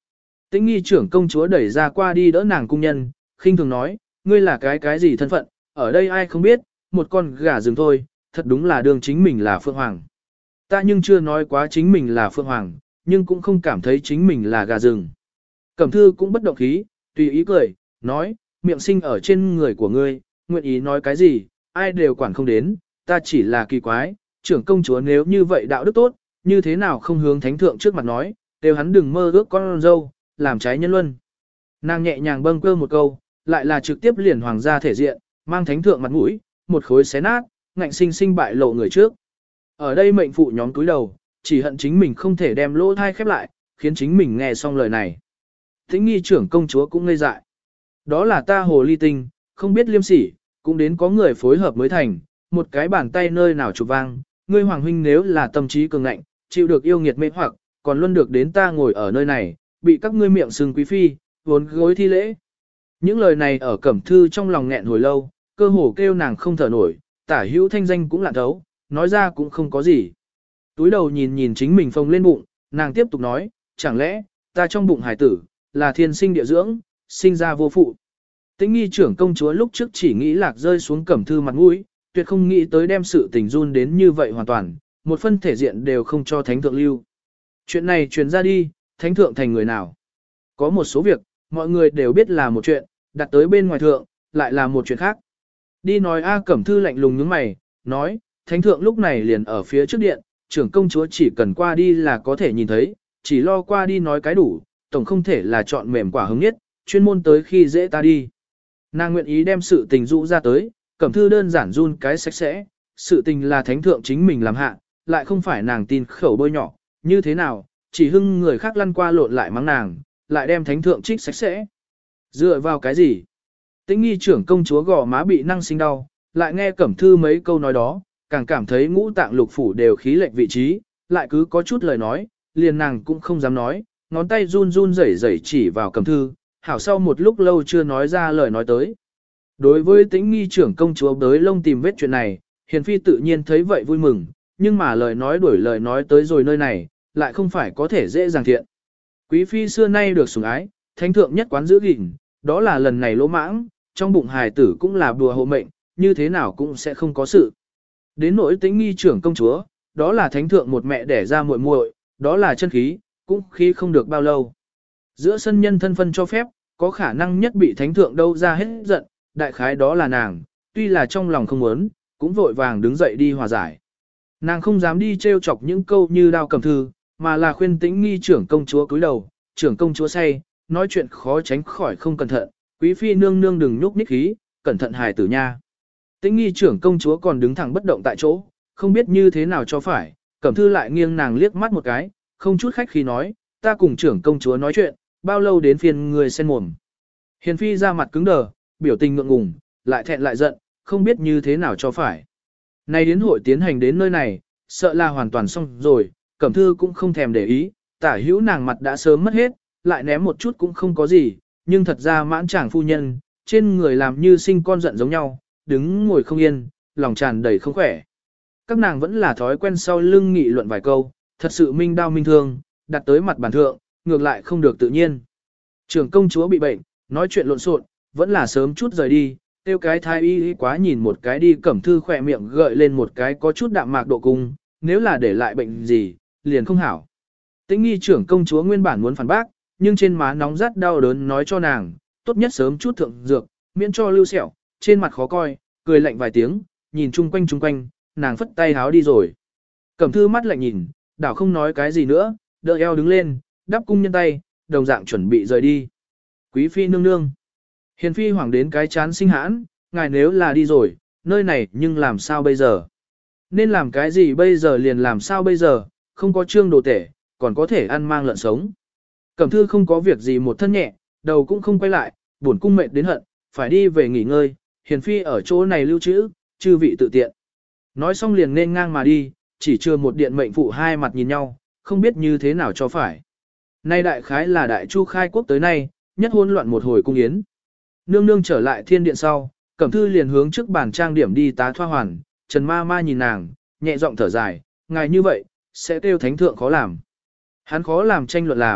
[SPEAKER 1] Tĩnh nghi trưởng công chúa đẩy ra qua đi đỡ nàng cung nhân, khinh thường nói, ngươi là cái cái gì thân phận, ở đây ai không biết, một con gà rừng thôi, thật đúng là đương chính mình là Phượng Hoàng. Ta nhưng chưa nói quá chính mình là Phượng Hoàng, nhưng cũng không cảm thấy chính mình là gà rừng. Cẩm thư cũng bất động khí, tùy ý cười, nói, miệng sinh ở trên người của ngươi, nguyện ý nói cái gì, ai đều quản không đến, ta chỉ là kỳ quái, trưởng công chúa nếu như vậy đạo đức tốt, như thế nào không hướng thánh thượng trước mặt nói, đều hắn đừng mơ ước con dâu, làm trái nhân luân. Nàng nhẹ nhàng bâng cơ một câu, lại là trực tiếp liền hoàng gia thể diện, mang thánh thượng mặt mũi, một khối xé nát, ngạnh sinh sinh bại lộ người trước. Ở đây mệnh phụ nhóm túi đầu, chỉ hận chính mình không thể đem lỗ thai khép lại, khiến chính mình nghe xong lời này. Tĩnh nghi trưởng công chúa cũng ngây dại. Đó là ta hồ ly tinh, không biết liêm sỉ, cũng đến có người phối hợp mới thành, một cái bàn tay nơi nào chụp vang, ngươi hoàng huynh nếu là tâm trí cường ngạnh, chịu được yêu nghiệt mê hoặc, còn luôn được đến ta ngồi ở nơi này, bị các ngươi miệng sừng quý phi, vốn gối thi lễ. Những lời này ở cẩm thư trong lòng nghẹn hồi lâu, cơ hồ kêu nàng không thở nổi, tả hữu thanh danh cũng lạ thấu, nói ra cũng không có gì. Túi đầu nhìn nhìn chính mình phồng lên bụng, nàng tiếp tục nói, chẳng lẽ, ta trong bụng hải tử, là thiên sinh địa dưỡng, sinh ra vô phụ. Tĩnh nghi trưởng công chúa lúc trước chỉ nghĩ lạc rơi xuống cẩm thư mặt mũi, tuyệt không nghĩ tới đem sự tình run đến như vậy hoàn toàn, một phân thể diện đều không cho thánh thượng lưu. Chuyện này truyền ra đi, thánh thượng thành người nào? Có một số việc, mọi người đều biết là một chuyện, đặt tới bên ngoài thượng, lại là một chuyện khác. Đi nói A Cẩm Thư lạnh lùng nhướng mày, nói, thánh thượng lúc này liền ở phía trước điện, trưởng công chúa chỉ cần qua đi là có thể nhìn thấy, chỉ lo qua đi nói cái đủ, tổng không thể là chọn mềm quả hứng nhất, chuyên môn tới khi dễ ta đi. Nàng nguyện ý đem sự tình dụ ra tới, Cẩm Thư đơn giản run cái sạch sẽ, sự tình là thánh thượng chính mình làm hạ, lại không phải nàng tin khẩu bôi nhỏ, như thế nào, chỉ hưng người khác lăn qua lộn lại mắng nàng, lại đem thánh thượng trích sạch sẽ. Dựa vào cái gì? Tĩnh nghi trưởng công chúa gò má bị năng sinh đau, lại nghe Cẩm Thư mấy câu nói đó, càng cảm thấy ngũ tạng lục phủ đều khí lệch vị trí, lại cứ có chút lời nói, liền nàng cũng không dám nói, ngón tay run run rẩy rẩy chỉ vào Cẩm Thư, hảo sau một lúc lâu chưa nói ra lời nói tới. Đối với Tĩnh nghi trưởng công chúa bới lông tìm vết chuyện này, Hiền Phi tự nhiên thấy vậy vui mừng, nhưng mà lời nói đuổi lời nói tới rồi nơi này, lại không phải có thể dễ dàng thiện. Quý Phi xưa nay được sủng ái, thánh thượng nhất quán giữ gìn, đó là lần này lỗ mãng, trong bụng hài tử cũng là đùa hộ mệnh, như thế nào cũng sẽ không có sự. Đến nỗi Tĩnh nghi trưởng công chúa, đó là thánh thượng một mẹ đẻ ra muội muội, đó là chân khí, cũng khí không được bao lâu. Giữa sân nhân thân phân cho phép, có khả năng nhất bị thánh thượng đâu ra hết giận, đại khái đó là nàng, tuy là trong lòng không muốn, cũng vội vàng đứng dậy đi hòa giải. Nàng không dám đi trêu chọc những câu như đao cầm thư, mà là khuyên Tĩnh nghi trưởng công chúa cúi đầu, trưởng công chúa say, nói chuyện khó tránh khỏi không cẩn thận, quý phi nương nương đừng nhúc nhích khí, cẩn thận hài tử nha. Tĩnh nghi trưởng công chúa còn đứng thẳng bất động tại chỗ, không biết như thế nào cho phải, Cẩm Thư lại nghiêng nàng liếc mắt một cái, không chút khách khí nói, ta cùng trưởng công chúa nói chuyện, bao lâu đến phiên người sen mồm. Hiền phi ra mặt cứng đờ, biểu tình ngượng ngùng, lại thẹn lại giận, không biết như thế nào cho phải. Nay đến hội tiến hành đến nơi này, sợ là hoàn toàn xong rồi, Cẩm Thư cũng không thèm để ý, tả hữu nàng mặt đã sớm mất hết, lại ném một chút cũng không có gì, nhưng thật ra mãn chàng phu nhân, trên người làm như sinh con giận giống nhau, đứng ngồi không yên, lòng tràn đầy không khỏe. Các nàng vẫn là thói quen sau lưng nghị luận vài câu, thật sự minh đau minh thương, đặt tới mặt bàn thượng, ngược lại không được tự nhiên. Trưởng công chúa bị bệnh, nói chuyện lộn xộn, vẫn là sớm chút rời đi, tiêu cái thái y quá nhìn một cái đi. Cẩm Thư khỏe miệng gợi lên một cái có chút đạm mạc độ cung, nếu là để lại bệnh gì, liền không hảo. Tĩnh nghi trưởng công chúa nguyên bản muốn phản bác, nhưng trên má nóng rát đau đớn nói cho nàng, tốt nhất sớm chút thượng dược, miễn cho lưu sẹo, trên mặt khó coi, cười lạnh vài tiếng, nhìn chung quanh chung quanh, nàng phất tay háo đi rồi. Cẩm Thư mắt lạnh nhìn, đảo không nói cái gì nữa, đỡ eo đứng lên, đắp cung nhân tay, đồng dạng chuẩn bị rời đi. Quý phi nương nương. Hiền phi hoảng đến cái chán sinh hãn, ngài nếu là đi rồi, nơi này nhưng làm sao bây giờ? Nên làm cái gì bây giờ liền làm sao bây giờ, không có trương đồ tể, còn có thể ăn mang lợn sống. Cẩm Thư không có việc gì một thân nhẹ, đầu cũng không quay lại, buồn cung mệt đến hận, phải đi về nghỉ ngơi, Hiền phi ở chỗ này lưu trữ, chư vị tự tiện. Nói xong liền nên ngang mà đi, chỉ chưa một điện mệnh phụ hai mặt nhìn nhau, không biết như thế nào cho phải. Nay đại khái là đại chu khai quốc tới nay, nhất hỗn loạn một hồi cung yến. Nương nương trở lại thiên điện sau, Cẩm Thư liền hướng trước bàn trang điểm đi tá thoa hoàn, Trần ma ma nhìn nàng, nhẹ giọng thở dài, ngài như vậy, sẽ kêu thánh thượng khó làm. Hắn khó làm tranh luận làm,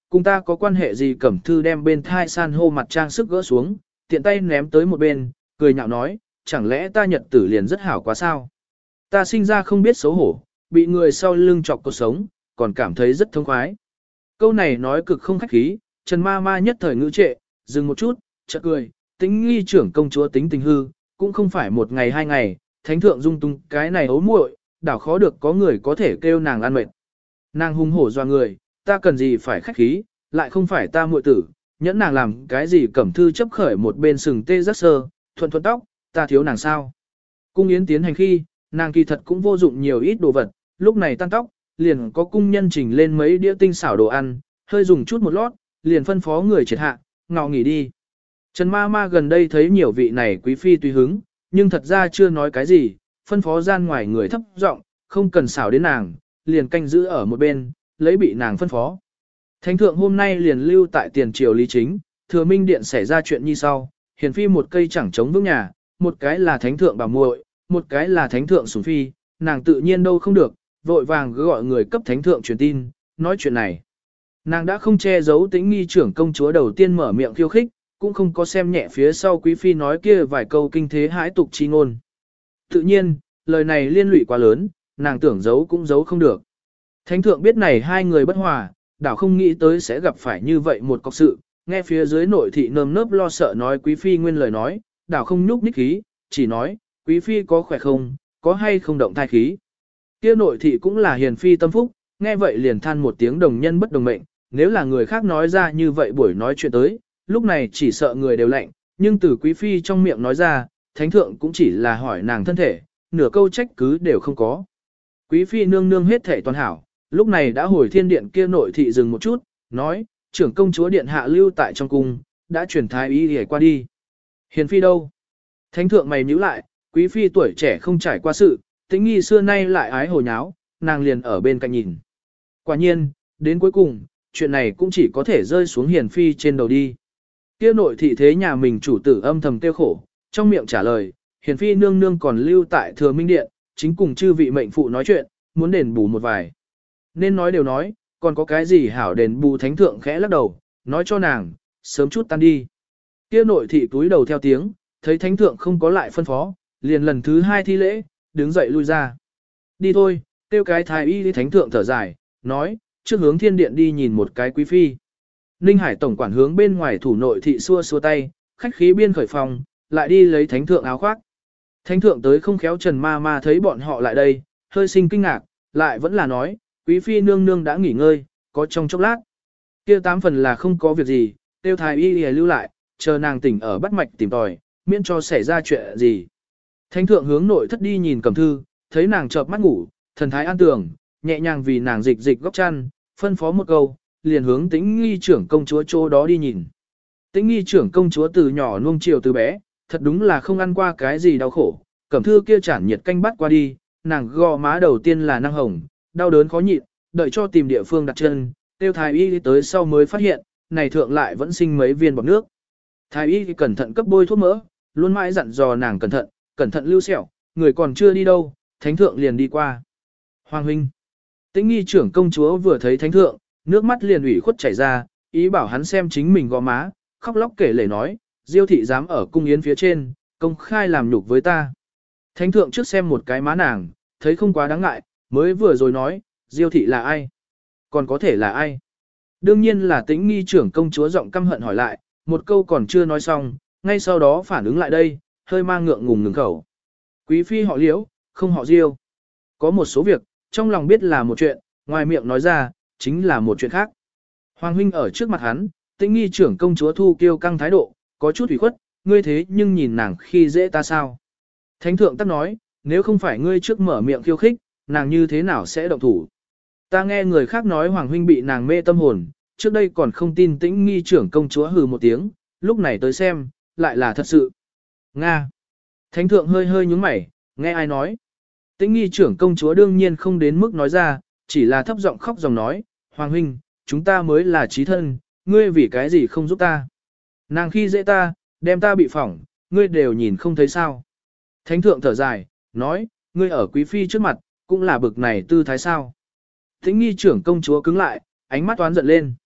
[SPEAKER 1] cùng ta có quan hệ gì? Cẩm Thư đem bên thai san hô mặt trang sức gỡ xuống, tiện tay ném tới một bên, cười nhạo nói, chẳng lẽ ta nhật tử liền rất hảo quá sao? Ta sinh ra không biết xấu hổ, bị người sau lưng chọc cuộc sống, còn cảm thấy rất thông khoái. Câu này nói cực không khách khí, Trần ma ma nhất thời ngữ trệ, dừng một chút, chợt cười, tính nghi trưởng công chúa tính tình hư, cũng không phải một ngày hai ngày, thánh thượng dung tung cái này ấu muội, đảo khó được có người có thể kêu nàng ăn mệt. Nàng hung hổ doa người, ta cần gì phải khách khí, lại không phải ta muội tử, nhẫn nàng làm cái gì? Cẩm Thư chấp khởi một bên sừng tê rất sơ, thuận thuận tóc, ta thiếu nàng sao? Cung yến tiến hành khi, nàng kỳ thật cũng vô dụng nhiều ít đồ vật, lúc này tan tóc, liền có cung nhân trình lên mấy đĩa tinh xảo đồ ăn, hơi dùng chút một lót, liền phân phó người triệt hạ, ngọ nghỉ đi. Trần ma ma gần đây thấy nhiều vị này quý phi tùy hứng, nhưng thật ra chưa nói cái gì, phân phó gian ngoài người thấp giọng, không cần xảo đến nàng, liền canh giữ ở một bên, lấy bị nàng phân phó. Thánh thượng hôm nay liền lưu tại tiền triều lý chính, thừa minh điện xảy ra chuyện như sau, hiền phi một cây chẳng chống vững nhà, một cái là thánh thượng bà muội, một cái là thánh thượng sủng phi, nàng tự nhiên đâu không được, vội vàng gọi người cấp thánh thượng truyền tin, nói chuyện này. Nàng đã không che giấu Tĩnh nghi trưởng công chúa đầu tiên mở miệng khiêu khích, cũng không có xem nhẹ phía sau quý phi nói kia vài câu kinh thế hãi tục chi ngôn. Tự nhiên, lời này liên lụy quá lớn, nàng tưởng giấu cũng giấu không được. Thánh thượng biết này hai người bất hòa, đảo không nghĩ tới sẽ gặp phải như vậy một cọc sự, nghe phía dưới nội thị nơm nớp lo sợ nói quý phi nguyên lời nói, đảo không nhúc nhích khí, chỉ nói, quý phi có khỏe không, có hay không động thai khí. Kia nội thị cũng là hiền phi tâm phúc, nghe vậy liền than một tiếng đồng nhân bất đồng mệnh, nếu là người khác nói ra như vậy buổi nói chuyện tới, lúc này chỉ sợ người đều lạnh, nhưng từ quý phi trong miệng nói ra, thánh thượng cũng chỉ là hỏi nàng thân thể, nửa câu trách cứ đều không có. Quý phi nương nương hết thể toàn hảo, lúc này đã hồi thiên điện kia nội thị dừng một chút, nói, trưởng công chúa điện hạ lưu tại trong cung, đã chuyển thái y để qua đi. Hiền phi đâu? Thánh thượng mày nhíu lại, quý phi tuổi trẻ không trải qua sự, Tĩnh nghi xưa nay lại ái hồ nháo, nàng liền ở bên cạnh nhìn. Quả nhiên, đến cuối cùng, chuyện này cũng chỉ có thể rơi xuống hiền phi trên đầu đi. Kia nội thị thế nhà mình chủ tử âm thầm tiêu khổ, trong miệng trả lời, hiền phi nương nương còn lưu tại thừa minh điện, chính cùng chư vị mệnh phụ nói chuyện, muốn đền bù một vài. Nên nói đều nói, còn có cái gì hảo đền bù? Thánh thượng khẽ lắc đầu, nói cho nàng, sớm chút tan đi. Kia nội thị túi đầu theo tiếng, thấy thánh thượng không có lại phân phó, liền lần thứ hai thi lễ, đứng dậy lui ra. Đi thôi, tiêu cái thái y đi. Thánh thượng thở dài, nói, trước hướng thiên điện đi nhìn một cái quý phi. Ninh Hải tổng quản hướng bên ngoài thủ nội thị xua xua tay, khách khí biên khởi phòng, lại đi lấy thánh thượng áo khoác. Thánh thượng tới không khéo Trần ma ma thấy bọn họ lại đây, hơi sinh kinh ngạc, lại vẫn là nói, quý phi nương nương đã nghỉ ngơi, có trong chốc lát. Kia tám phần là không có việc gì, tiêu thái y lưu lại, chờ nàng tỉnh ở bắt mạch tìm tòi, miễn cho xảy ra chuyện gì. Thánh thượng hướng nội thất đi nhìn Cẩm Thư, thấy nàng chợp mắt ngủ, thần thái an tường, nhẹ nhàng vì nàng dịch dịch góc chăn, phân phó một câu, liền hướng Tĩnh nghi trưởng công chúa chỗ đó đi nhìn. Tĩnh nghi trưởng công chúa từ nhỏ nuông chiều từ bé, thật đúng là không ăn qua cái gì đau khổ. Cẩm Thư kia chản nhiệt canh bắt qua đi, nàng gò má đầu tiên là năng hồng, đau đớn khó nhịn, đợi cho tìm địa phương đặt chân, tiêu thái y tới sau mới phát hiện, này thượng lại vẫn sinh mấy viên bọt nước. Thái y cẩn thận cấp bôi thuốc mỡ, luôn mãi dặn dò nàng cẩn thận, cẩn thận lưu sẹo, người còn chưa đi đâu, thánh thượng liền đi qua. Hoàng huynh, Tĩnh nghi trưởng công chúa vừa thấy thánh thượng, nước mắt liền ủy khuất chảy ra, ý bảo hắn xem chính mình gò má, khóc lóc kể lể nói, Diêu thị dám ở cung yến phía trên, công khai làm nhục với ta. Thánh thượng trước xem một cái má nàng, thấy không quá đáng ngại, mới vừa rồi nói, Diêu thị là ai? Còn có thể là ai? Đương nhiên là Tĩnh nghi trưởng công chúa giọng căm hận hỏi lại, một câu còn chưa nói xong, ngay sau đó phản ứng lại đây, hơi mang ngượng ngùng ngừng khẩu. Quý phi họ Liễu, không họ Diêu. Có một số việc, trong lòng biết là một chuyện, ngoài miệng nói ra, chính là một chuyện khác. Hoàng huynh ở trước mặt hắn, Tĩnh nghi trưởng công chúa thu kiêu căng thái độ, có chút ủy khuất, ngươi thế nhưng nhìn nàng khi dễ ta sao? Thánh thượng tắc nói, nếu không phải ngươi trước mở miệng khiêu khích, nàng như thế nào sẽ động thủ? Ta nghe người khác nói Hoàng huynh bị nàng mê tâm hồn, trước đây còn không tin Tĩnh nghi trưởng công chúa hừ một tiếng, lúc này tới xem, lại là thật sự. Nga. Thánh thượng hơi hơi nhúng mày, nghe ai nói? Tĩnh nghi trưởng công chúa đương nhiên không đến mức nói ra, chỉ là thấp giọng khóc dòng nói, Hoàng huynh, chúng ta mới là chí thân, ngươi vì cái gì không giúp ta? Nàng khi dễ ta, đem ta bị phỏng, ngươi đều nhìn không thấy sao? Thánh thượng thở dài, nói, ngươi ở quý phi trước mặt, cũng là bực này tư thái sao? Tĩnh nghi trưởng công chúa cứng lại, ánh mắt toán giận lên.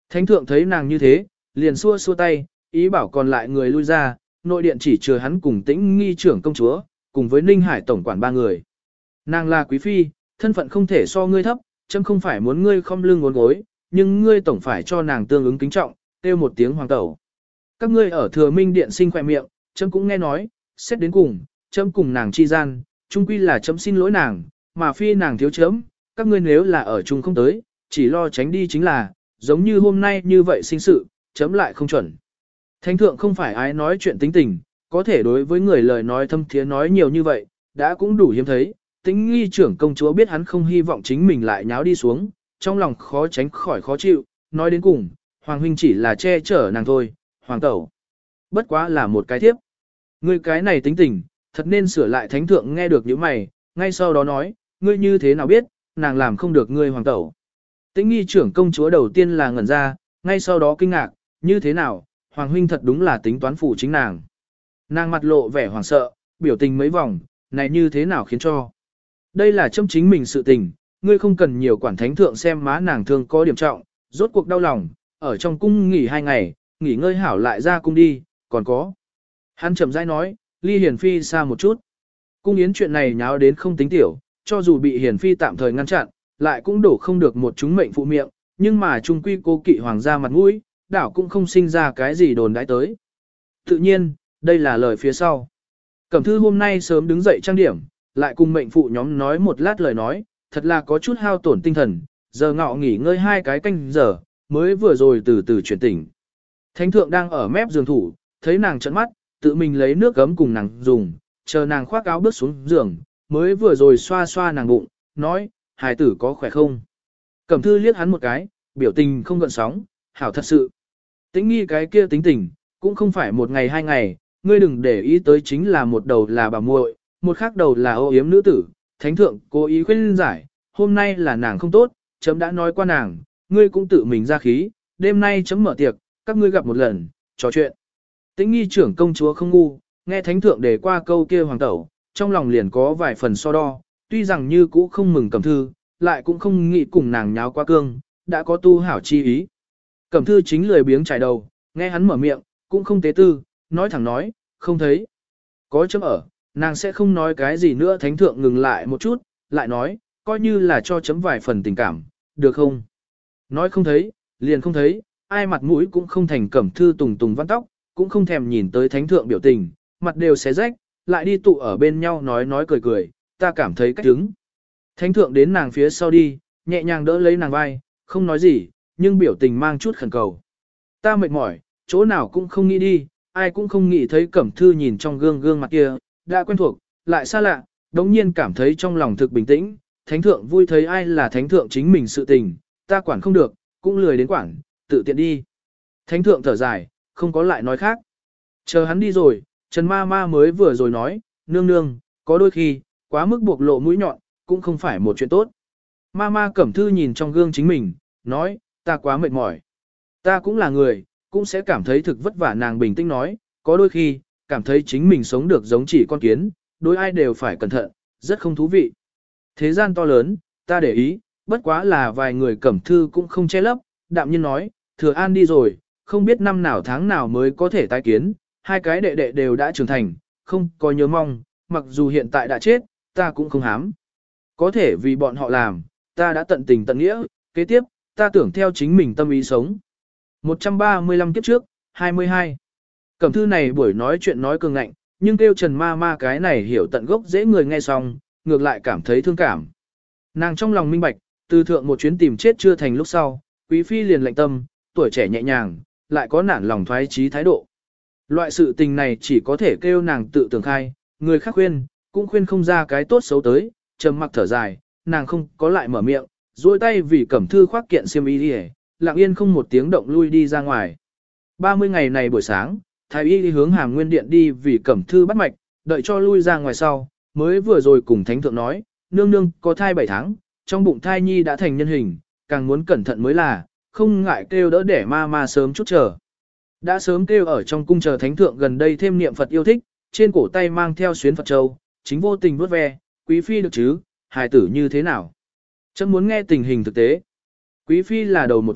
[SPEAKER 1] Thánh thượng thấy nàng như thế, liền xua xua tay, ý bảo còn lại người lui ra, nội điện chỉ chừa hắn cùng Tĩnh Nghi trưởng công chúa, cùng với Ninh Hải tổng quản ba người. Nàng là quý phi, thân phận không thể so ngươi thấp, chấm không phải muốn ngươi không lưng ngốn gối, nhưng ngươi tổng phải cho nàng tương ứng kính trọng, kêu một tiếng hoàng tẩu. Các ngươi ở Thừa Minh điện sinh khỏe miệng, chấm cũng nghe nói, xét đến cùng, chấm cùng nàng chi gian, chung quy là chấm xin lỗi nàng, mà phi nàng thiếu chấm, các ngươi nếu là ở chung không tới, chỉ lo tránh đi chính là, giống như hôm nay như vậy sinh sự, chấm lại không chuẩn. Thánh thượng không phải ai nói chuyện tính tình, có thể đối với người lời nói thâm thiế nói nhiều như vậy, đã cũng đủ hiếm thấy. Tĩnh Nghi trưởng công chúa biết hắn không hy vọng chính mình lại nháo đi xuống, trong lòng khó tránh khỏi khó chịu, nói đến cùng, Hoàng huynh chỉ là che chở nàng thôi, Hoàng tẩu. Bất quá là một cái thiếp. Ngươi cái này tính tình, thật nên sửa lại. Thánh thượng nghe được những mày, ngay sau đó nói, ngươi như thế nào biết, nàng làm không được ngươi Hoàng tẩu. Tĩnh Nghi trưởng công chúa đầu tiên là ngẩn ra, ngay sau đó kinh ngạc, như thế nào, Hoàng huynh thật đúng là tính toán phụ chính nàng. Nàng mặt lộ vẻ hoảng sợ, biểu tình mấy vòng, này như thế nào khiến cho. Đây là châm chính mình sự tình, ngươi không cần nhiều quản. Thánh thượng xem má nàng thương có điểm trọng, rốt cuộc đau lòng, ở trong cung nghỉ hai ngày, nghỉ ngơi hảo lại ra cung đi, còn có. Hắn chậm rãi nói, ly hiền phi xa một chút. Cung yến chuyện này nháo đến không tính tiểu, cho dù bị hiền phi tạm thời ngăn chặn, lại cũng đổ không được một chúng mệnh phụ miệng, nhưng mà trung quy cô kỵ hoàng gia mặt mũi, đảo cũng không sinh ra cái gì đồn đãi tới. Tự nhiên, đây là lời phía sau. Cẩm thư hôm nay sớm đứng dậy trang điểm, lại cùng mệnh phụ nhóm nói một lát lời nói, thật là có chút hao tổn tinh thần, giờ ngọ nghỉ ngơi hai cái canh giờ, mới vừa rồi từ từ chuyển tỉnh. Thánh thượng đang ở mép giường thủ, thấy nàng trợn mắt, tự mình lấy nước gấm cùng nàng dùng, chờ nàng khoác áo bước xuống giường, mới vừa rồi xoa xoa nàng bụng, nói, hài tử có khỏe không? Cẩm thư liếc hắn một cái, biểu tình không gợn sóng, hảo thật sự. Tĩnh Nghi cái kia tính tình, cũng không phải một ngày hai ngày, ngươi đừng để ý tới, chính là một đầu là bà muội, một khác đầu là ô yếm nữ tử. Thánh thượng cố ý khuyên giải, hôm nay là nàng không tốt, chấm đã nói qua nàng, ngươi cũng tự mình ra khí, đêm nay chấm mở tiệc, các ngươi gặp một lần, trò chuyện. Tĩnh Nghi trưởng công chúa không ngu, nghe thánh thượng đề qua câu kia hoàng tẩu, trong lòng liền có vài phần so đo, tuy rằng như cũ không mừng Cẩm thư, lại cũng không nghĩ cùng nàng nháo quá cương, đã có tu hảo chi ý. Cẩm thư chính lười biếng trải đầu, nghe hắn mở miệng, cũng không tế tư, nói thẳng nói, không thấy. Có chấm ở, nàng sẽ không nói cái gì nữa. Thánh thượng ngừng lại một chút, lại nói, coi như là cho chấm vài phần tình cảm, được không? Nói không thấy, liền không thấy, ai mặt mũi cũng không thành. Cẩm thư tùng tùng văn tóc, cũng không thèm nhìn tới thánh thượng biểu tình, mặt đều xé rách, lại đi tụ ở bên nhau nói nói cười cười, ta cảm thấy cách đứng. Thánh thượng đến nàng phía sau đi, nhẹ nhàng đỡ lấy nàng vai, không nói gì, nhưng biểu tình mang chút khẩn cầu. Ta mệt mỏi, chỗ nào cũng không nghĩ đi, ai cũng không nghĩ thấy. Cẩm thư nhìn trong gương gương mặt kia, đã quen thuộc, lại xa lạ, đống nhiên cảm thấy trong lòng thực bình tĩnh. Thánh thượng vui thấy ai là thánh thượng chính mình sự tình, ta quản không được, cũng lười đến quản, tự tiện đi. Thánh thượng thở dài, không có lại nói khác. Chờ hắn đi rồi, Trần ma ma mới vừa rồi nói, nương nương, có đôi khi, quá mức buộc lộ mũi nhọn, cũng không phải một chuyện tốt. Ma ma Cẩm thư nhìn trong gương chính mình, nói, ta quá mệt mỏi. Ta cũng là người, cũng sẽ cảm thấy thực vất vả. Nàng bình tĩnh nói, có đôi khi, cảm thấy chính mình sống được giống chỉ con kiến, đối ai đều phải cẩn thận, rất không thú vị. Thế gian to lớn, ta để ý, bất quá là vài người. Cẩm thư cũng không che lấp, đạm nhiên nói, Thừa An đi rồi, không biết năm nào tháng nào mới có thể tái kiến, hai cái đệ đệ đều đã trưởng thành, không có nhớ mong, mặc dù hiện tại đã chết, ta cũng không hám. Có thể vì bọn họ làm, ta đã tận tình tận nghĩa, kế tiếp, ta tưởng theo chính mình tâm ý sống. một trăm ba mươi lăm kiếp trước, hai mươi hai. Cẩm thư này buổi nói chuyện nói cường ngạnh, nhưng kêu Trần ma ma cái này hiểu tận gốc dễ người nghe xong, ngược lại cảm thấy thương cảm. Nàng trong lòng minh bạch, từ thượng một chuyến tìm chết chưa thành lúc sau, quý phi liền lạnh tâm, tuổi trẻ nhẹ nhàng, lại có nản lòng thoái trí thái độ. Loại sự tình này chỉ có thể kêu nàng tự tưởng khai, người khác khuyên, cũng khuyên không ra cái tốt xấu tới. Trầm mặc thở dài, nàng không có lại mở miệng, duỗi tay vì Cẩm thư khoác kiện xiêm y đi, lặng yên không một tiếng động lui đi ra ngoài. ba mươi ngày này buổi sáng, thái y đi hướng Hàm Nguyên điện đi vì Cẩm thư bắt mạch, đợi cho lui ra ngoài sau, mới vừa rồi cùng thánh thượng nói, nương nương có thai bảy tháng, trong bụng thai nhi đã thành nhân hình, càng muốn cẩn thận mới là, không ngại kêu đỡ để ma ma sớm chút chờ. Đã sớm kêu ở trong cung chờ thánh thượng gần đây thêm niệm Phật yêu thích, trên cổ tay mang theo xuyến Phật châu, chính vô tình vuốt ve, quý phi được chứ, hài tử như thế nào? Chấm muốn nghe tình hình thực tế. Quý phi là đầu một thai,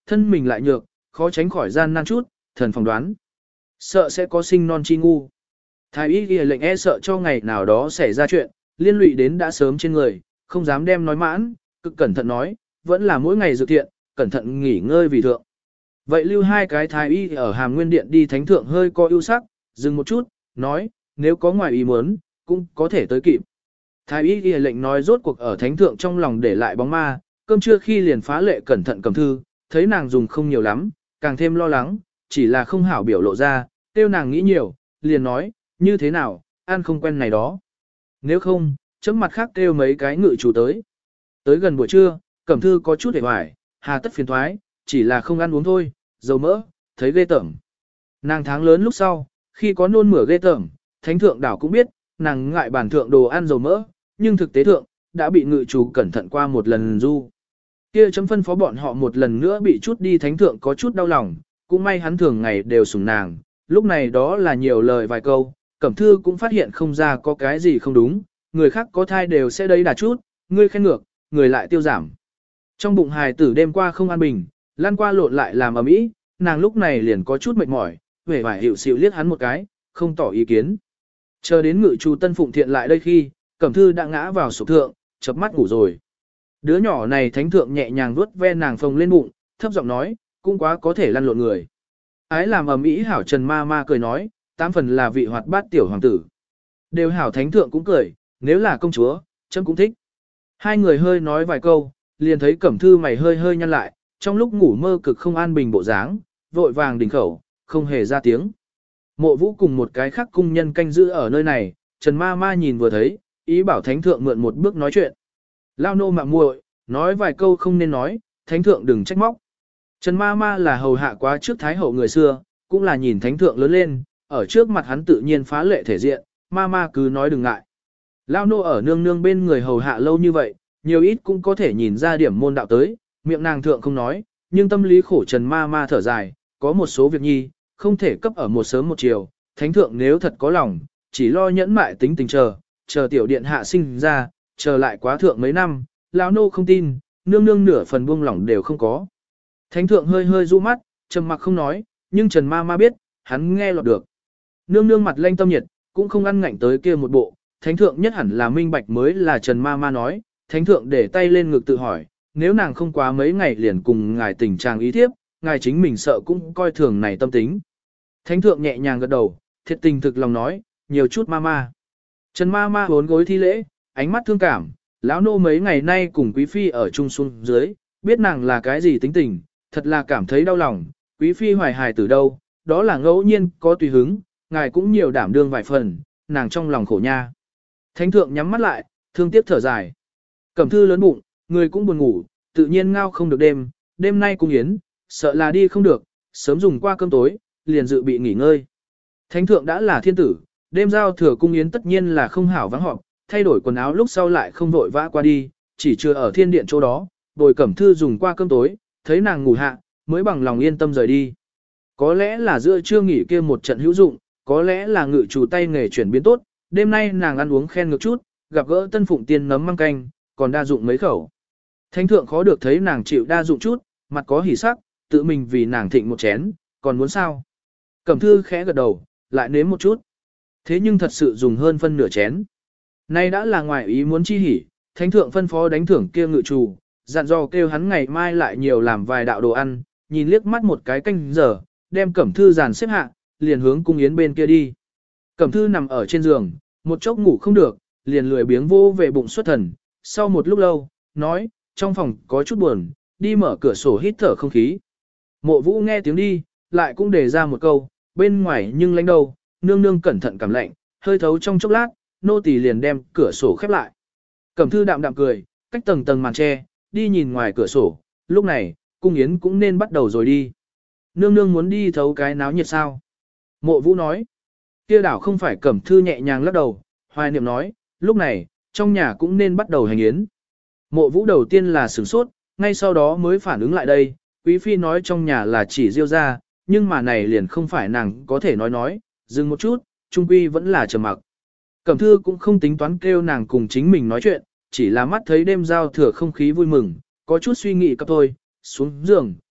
[SPEAKER 1] thân mình lại nhược, khó tránh khỏi gian nan chút, thần phỏng đoán. Sợ sẽ có sinh non chi ngu. Thái y ghi lệnh e sợ cho ngày nào đó xảy ra chuyện, liên lụy đến đã sớm trên người, không dám đem nói mãn, cực cẩn thận nói, vẫn là mỗi ngày dự thiện, cẩn thận nghỉ ngơi vì thượng. Vậy lưu hai cái thái y ở Hàm Nguyên Điện đi thánh thượng hơi có ưu sắc, dừng một chút, nói, nếu có ngoài ý muốn, cũng có thể tới kịp. Thái y ghi lệnh nói rốt cuộc ở thánh thượng trong lòng để lại bóng ma, cơm trưa khi liền phá lệ cẩn thận cầm thư, thấy nàng dùng không nhiều lắm, càng thêm lo lắng, chỉ là không hảo biểu lộ ra, tiêu nàng nghĩ nhiều, liền nói, như thế nào, ăn không quen này đó. Nếu không, chấm mặt khác kêu mấy cái ngự chủ tới. Tới gần buổi trưa, cẩm thư có chút hề hoài, hà tất phiền thoái, chỉ là không ăn uống thôi, dầu mỡ, thấy ghê tởm. Nàng tháng lớn lúc sau, khi có nôn mửa ghê tởm, thánh thượng đảo cũng biết, nàng ngại bản thượng đồ ăn dầu mỡ, nhưng thực tế thượng, đã bị ngự chủ cẩn thận qua một lần du. Kia chấm phân phó bọn họ một lần nữa bị chút đi thánh thượng có chút đau lòng, cũng may hắn thường ngày đều sủng nàng, lúc này đó là nhiều lời vài câu, cẩm thư cũng phát hiện không ra có cái gì không đúng, người khác có thai đều sẽ đấy đà chút, ngươi khen ngược, người lại tiêu giảm. Trong bụng hài tử đêm qua không an bình, lan qua lộn lại làm ầm ĩ, nàng lúc này liền có chút mệt mỏi, vẻ vải hiệu xịu liếc hắn một cái, không tỏ ý kiến. Chờ đến ngự chủ Tân Phụng Thiện lại đây khi, cẩm thư đã ngã vào sụp thượng, chập mắt ngủ rồi. Đứa nhỏ này thánh thượng nhẹ nhàng vuốt ve nàng phồng lên bụng, thấp giọng nói, cũng quá có thể lăn lộn người. Ái làm ầm ĩ hảo Trần ma ma cười nói, tám phần là vị hoạt bát tiểu hoàng tử. Đều hảo thánh thượng cũng cười, nếu là công chúa, chấm cũng thích. Hai người hơi nói vài câu, liền thấy cẩm thư mày hơi hơi nhăn lại, trong lúc ngủ mơ cực không an bình bộ dáng, vội vàng đình khẩu, không hề ra tiếng. Mộ Vũ cùng một cái khác cung nhân canh giữ ở nơi này, Trần ma ma nhìn vừa thấy, ý bảo thánh thượng mượn một bước nói chuyện. Lao nô mạ muội, nói vài câu không nên nói, thánh thượng đừng trách móc. Trần ma ma là hầu hạ quá trước thái hậu người xưa, cũng là nhìn thánh thượng lớn lên, ở trước mặt hắn tự nhiên phá lệ thể diện, ma ma cứ nói đừng ngại. Lao nô ở nương nương bên người hầu hạ lâu như vậy, nhiều ít cũng có thể nhìn ra điểm môn đạo tới, miệng nàng thượng không nói, nhưng tâm lý khổ Trần ma ma thở dài, có một số việc nhi, không thể cấp ở một sớm một chiều, thánh thượng nếu thật có lòng, chỉ lo nhẫn mại tính tình chờ, chờ tiểu điện hạ sinh ra, chờ lại quá thượng mấy năm, lão nô không tin, nương nương nửa phần buông lỏng đều không có. Thánh thượng hơi hơi du mắt, trầm mặc không nói, nhưng Trần ma ma biết, hắn nghe lọt được. Nương nương mặt lanh tâm nhiệt, cũng không ăn ngạnh tới kia một bộ, thánh thượng nhất hẳn là minh bạch mới là Trần ma ma nói, thánh thượng để tay lên ngực tự hỏi, nếu nàng không quá mấy ngày liền cùng ngài tình trạng ý thiếp, ngài chính mình sợ cũng coi thường này tâm tính. Thánh thượng nhẹ nhàng gật đầu, thiệt tình thực lòng nói, nhiều chút ma ma. Trần ma ma bốn gối thi lễ, ánh mắt thương cảm, lão nô mấy ngày nay cùng quý phi ở chung xuống dưới, biết nàng là cái gì tính tình, thật là cảm thấy đau lòng, quý phi hoài hài từ đâu, đó là ngẫu nhiên có tùy hứng, ngài cũng nhiều đảm đương vài phần, nàng trong lòng khổ nha. Thánh thượng nhắm mắt lại, thương tiếc thở dài. Cẩm thư lớn bụng, người cũng buồn ngủ, tự nhiên ngao không được đêm, đêm nay cung yến, sợ là đi không được, sớm dùng qua cơm tối, liền dự bị nghỉ ngơi. Thánh thượng đã là thiên tử, đêm giao thừa cung yến tất nhiên là không hảo vắng họp, thay đổi quần áo lúc sau lại không vội vã qua đi, chỉ chưa ở thiên điện chỗ đó, bồi cẩm thư dùng qua cơm tối, thấy nàng ngủ hạ, mới bằng lòng yên tâm rời đi. Có lẽ là giữa trưa nghỉ kia một trận hữu dụng, có lẽ là ngự chủ tay nghề chuyển biến tốt, đêm nay nàng ăn uống khen ngược chút, gặp gỡ tân phụng tiên nấm măng canh, còn đa dụng mấy khẩu. Thánh thượng khó được thấy nàng chịu đa dụng chút, mặt có hỉ sắc, tự mình vì nàng thịnh một chén, còn muốn sao? Cẩm thư khẽ gật đầu, lại nếm một chút. Thế nhưng thật sự dùng hơn phân nửa chén. Nay đã là ngoài ý muốn chi hỉ, thánh thượng phân phó đánh thưởng kia ngự chủ, dặn dò kêu hắn ngày mai lại nhiều làm vài đạo đồ ăn, nhìn liếc mắt một cái canh giờ, đem cẩm thư dàn xếp hạ, liền hướng cung yến bên kia đi. Cẩm thư nằm ở trên giường, một chốc ngủ không được, liền lười biếng vô về bụng xuất thần, sau một lúc lâu, nói, trong phòng có chút buồn, đi mở cửa sổ hít thở không khí. Mộ Vũ nghe tiếng đi, lại cũng đề ra một câu, bên ngoài nhưng lạnh đâu, nương nương cẩn thận cảm lạnh, hơi thấu trong chốc lát, nô tỳ liền đem cửa sổ khép lại. Cẩm thư đạm đạm cười, cách tầng tầng màn tre, đi nhìn ngoài cửa sổ, lúc này, cung yến cũng nên bắt đầu rồi đi. Nương nương muốn đi thấu cái náo nhiệt sao? Mộ Vũ nói, kia đảo không phải. Cẩm thư nhẹ nhàng lắc đầu, hoài niệm nói, lúc này, trong nhà cũng nên bắt đầu hành yến. Mộ Vũ đầu tiên là sửng sốt, ngay sau đó mới phản ứng lại đây, quý phi nói trong nhà là chỉ Diêu ra, nhưng mà này liền không phải nàng có thể nói nói, dừng một chút, trung quy vẫn là trầm mặc. Cẩm thư cũng không tính toán kêu nàng cùng chính mình nói chuyện, chỉ là mắt thấy đêm giao thừa không khí vui mừng, có chút suy nghĩ cấp thôi, xuống giường,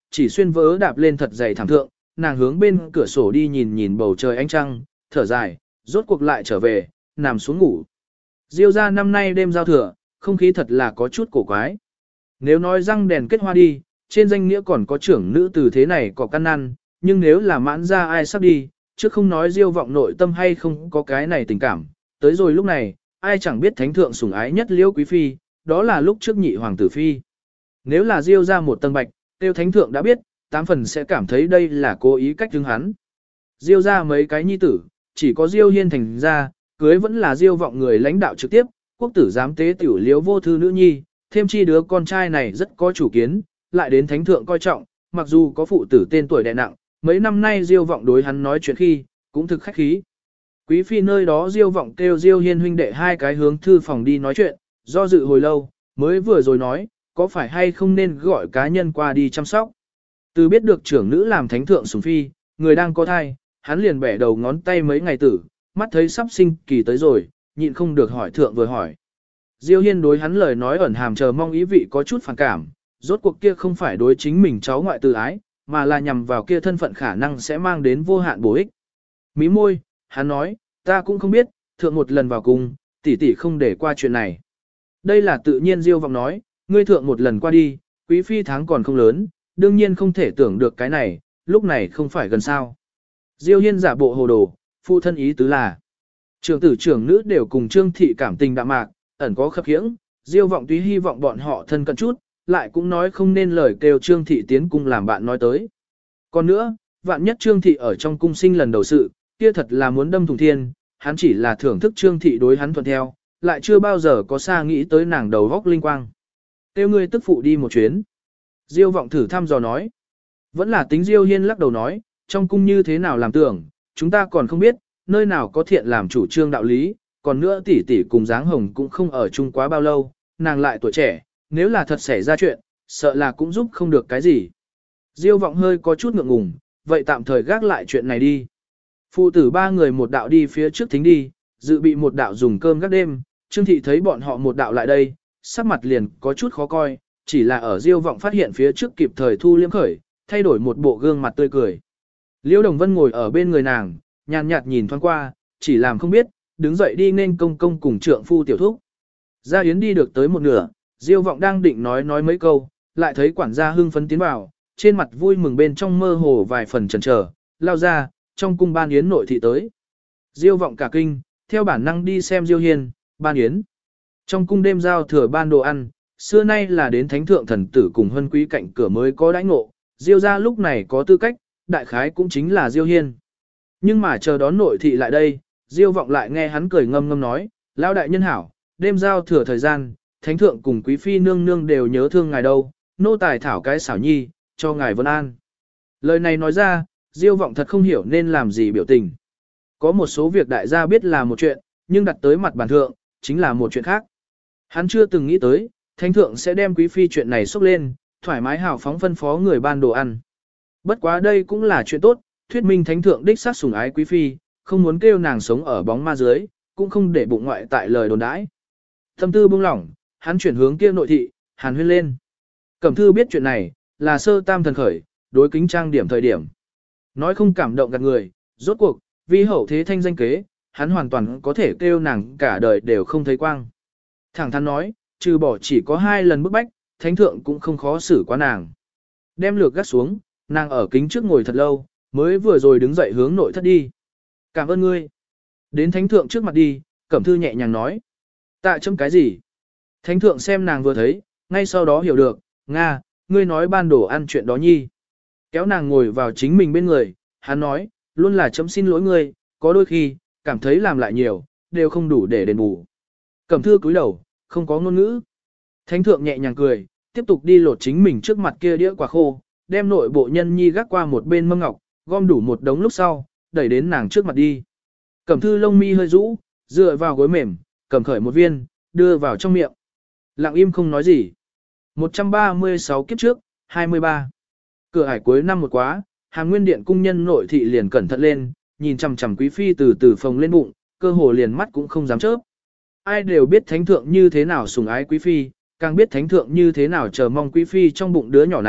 [SPEAKER 1] chỉ xuyên vỡ đạp lên thật dày thảm thượng, nàng hướng bên cửa sổ đi nhìn nhìn bầu trời ánh trăng, thở dài, rốt cuộc lại trở về, nằm xuống ngủ. Diêu ra năm nay đêm giao thừa, không khí thật là có chút cổ quái. Nếu nói răng đèn kết hoa đi, trên danh nghĩa còn có trưởng nữ từ thế này có căn ăn, nhưng nếu là mãn ra ai sắp đi, chứ không nói Diêu vọng nội tâm hay không có cái này tình cảm, tới rồi lúc này, ai chẳng biết thánh thượng sủng ái nhất Liễu quý phi, đó là lúc trước nhị hoàng tử phi. Nếu là Diêu ra một tầng bạch, tiêu thánh thượng đã biết, tám phần sẽ cảm thấy đây là cố ý cách hướng hắn. Diêu ra mấy cái nhi tử, chỉ có Diêu Hiên thành ra, cưới vẫn là Diêu vọng người lãnh đạo trực tiếp, quốc tử giám tế tiểu Liễu vô thư nữ nhi, thêm chi đứa con trai này rất có chủ kiến, lại đến thánh thượng coi trọng, mặc dù có phụ tử tên tuổi đè nặng, mấy năm nay Diêu vọng đối hắn nói chuyện khi, cũng thực khách khí. Quý phi nơi đó Diêu vọng kêu Diêu Hiên huynh đệ hai cái hướng thư phòng đi nói chuyện, do dự hồi lâu, mới vừa rồi nói, có phải hay không nên gọi cá nhân qua đi chăm sóc. Từ biết được trưởng nữ làm thánh thượng sủng phi, người đang có thai, hắn liền bẻ đầu ngón tay mấy ngày tử, mắt thấy sắp sinh kỳ tới rồi, nhịn không được hỏi thượng vừa hỏi. Diêu Hiên đối hắn lời nói ẩn hàm chờ mong ý vị có chút phản cảm, rốt cuộc kia không phải đối chính mình cháu ngoại tử ái, mà là nhằm vào kia thân phận khả năng sẽ mang đến vô hạn bổ ích. Mí môi, hắn nói, ta cũng không biết, thượng một lần vào cung, tỷ tỷ không để qua chuyện này. Đây là tự nhiên Diêu vọng nói, ngươi thượng một lần qua đi, quý phi tháng còn không lớn, đương nhiên không thể tưởng được cái này, lúc này không phải gần sao. Diêu Hiên giả bộ hồ đồ, phụ thân ý tứ là, trưởng tử trưởng nữ đều cùng Trương thị cảm tình đạm mạc, ẩn có khập khiễng, Diêu vọng tuy hy vọng bọn họ thân cận chút, lại cũng nói không nên lời kêu Trương thị tiến cung làm bạn nói tới. Còn nữa, vạn nhất Trương thị ở trong cung sinh lần đầu sự, kia thật là muốn đâm thùng thiên, hắn chỉ là thưởng thức Trương thị đối hắn thuận theo, lại chưa bao giờ có xa nghĩ tới nàng đầu góc linh quang. Kêu ngươi tức phụ đi một chuyến. Diêu vọng thử thăm dò nói. Vẫn là tính Diêu Hiên lắc đầu nói, trong cung như thế nào làm tưởng, chúng ta còn không biết, nơi nào có thiện làm chủ trương đạo lý, còn nữa tỷ tỷ cùng dáng hồng cũng không ở chung quá bao lâu, nàng lại tuổi trẻ, nếu là thật xảy ra chuyện, sợ là cũng giúp không được cái gì. Diêu vọng hơi có chút ngượng ngùng, vậy tạm thời gác lại chuyện này đi. Phụ tử ba người một đạo đi phía trước thính đi, dự bị một đạo dùng cơm gác đêm, Trương thị thấy bọn họ một đạo lại đây, sắc mặt liền có chút khó coi, chỉ là ở Diêu vọng phát hiện phía trước kịp thời thu liếm khởi, thay đổi một bộ gương mặt tươi cười. Liễu Đồng Vân ngồi ở bên người nàng, nhàn nhạt nhìn thoáng qua, chỉ làm không biết, đứng dậy đi nên công công cùng trượng phu tiểu thúc. Gia Yến đi được tới một nửa, Diêu vọng đang định nói nói mấy câu, lại thấy quản gia hưng phấn tiến vào, trên mặt vui mừng bên trong mơ hồ vài phần chần chờ, lao ra, trong cung ban yến nội thị tới. Diêu vọng cả kinh, theo bản năng đi xem Diêu Hiên, ban yến. Trong cung đêm giao thừa ban đồ ăn, xưa nay là đến thánh thượng thần tử cùng hân quý cạnh cửa mới có đãi ngộ, Diêu ra lúc này có tư cách, đại khái cũng chính là Diêu Hiên. Nhưng mà chờ đón nội thị lại đây, Diêu vọng lại nghe hắn cười ngâm ngâm nói, lao đại nhân hảo, đêm giao thừa thời gian, thánh thượng cùng quý phi nương nương đều nhớ thương ngài đâu, nô tài thảo cái xảo nhi, cho ngài vân an. Lời này nói ra, Diêu vọng thật không hiểu nên làm gì biểu tình. Có một số việc đại gia biết là một chuyện, nhưng đặt tới mặt bàn thượng, chính là một chuyện khác. Hắn chưa từng nghĩ tới, thánh thượng sẽ đem quý phi chuyện này xúc lên, thoải mái hào phóng phân phó người ban đồ ăn. Bất quá đây cũng là chuyện tốt, thuyết minh thánh thượng đích xác sủng ái quý phi, không muốn kêu nàng sống ở bóng ma dưới, cũng không để bụng ngoại tại lời đồn đãi. Tâm tư buông lỏng, hắn chuyển hướng kia nội thị, hàn huyên lên. Cẩm thư biết chuyện này, là sơ tam thần khởi, đối kính trang điểm thời điểm. Nói không cảm động gạt người, rốt cuộc, vì hậu thế thanh danh kế, hắn hoàn toàn có thể kêu nàng cả đời đều không thấy quang. Thẳng thắn nói, trừ bỏ chỉ có hai lần bức bách, thánh thượng cũng không khó xử quá nàng. Đem lược gắt xuống, nàng ở kính trước ngồi thật lâu, mới vừa rồi đứng dậy hướng nội thất đi. Cảm ơn ngươi. Đến thánh thượng trước mặt đi, Cẩm thư nhẹ nhàng nói. Tạ chấm cái gì? Thánh thượng xem nàng vừa thấy, ngay sau đó hiểu được, Nga, ngươi nói ban đồ ăn chuyện đó nhi. Kéo nàng ngồi vào chính mình bên người, hắn nói, luôn là chấm xin lỗi ngươi, có đôi khi, cảm thấy làm lại nhiều, đều không đủ để đền bù. Cẩm thư cúi đầu, không có ngôn ngữ. Thánh thượng nhẹ nhàng cười, tiếp tục đi lột chính mình trước mặt kia đĩa quả khô, đem nội bộ nhân nhi gác qua một bên mâm ngọc, gom đủ một đống lúc sau, đẩy đến nàng trước mặt đi. Cẩm thư lông mi hơi rũ, dựa vào gối mềm, cầm khởi một viên, đưa vào trong miệng. Lặng im không nói gì. một trăm ba mươi sáu kiếp trước, hai mươi ba. Cửa hải cuối năm một quá, Hàn Nguyên Điện cung nhân nội thị liền cẩn thận lên, nhìn chằm chằm quý phi từ từ phồng lên bụng, cơ hồ liền mắt cũng không dám chớp. Ai đều biết thánh thượng như thế nào sủng ái quý phi, càng biết thánh thượng như thế nào chờ mong quý phi trong bụng đứa nhỏ này,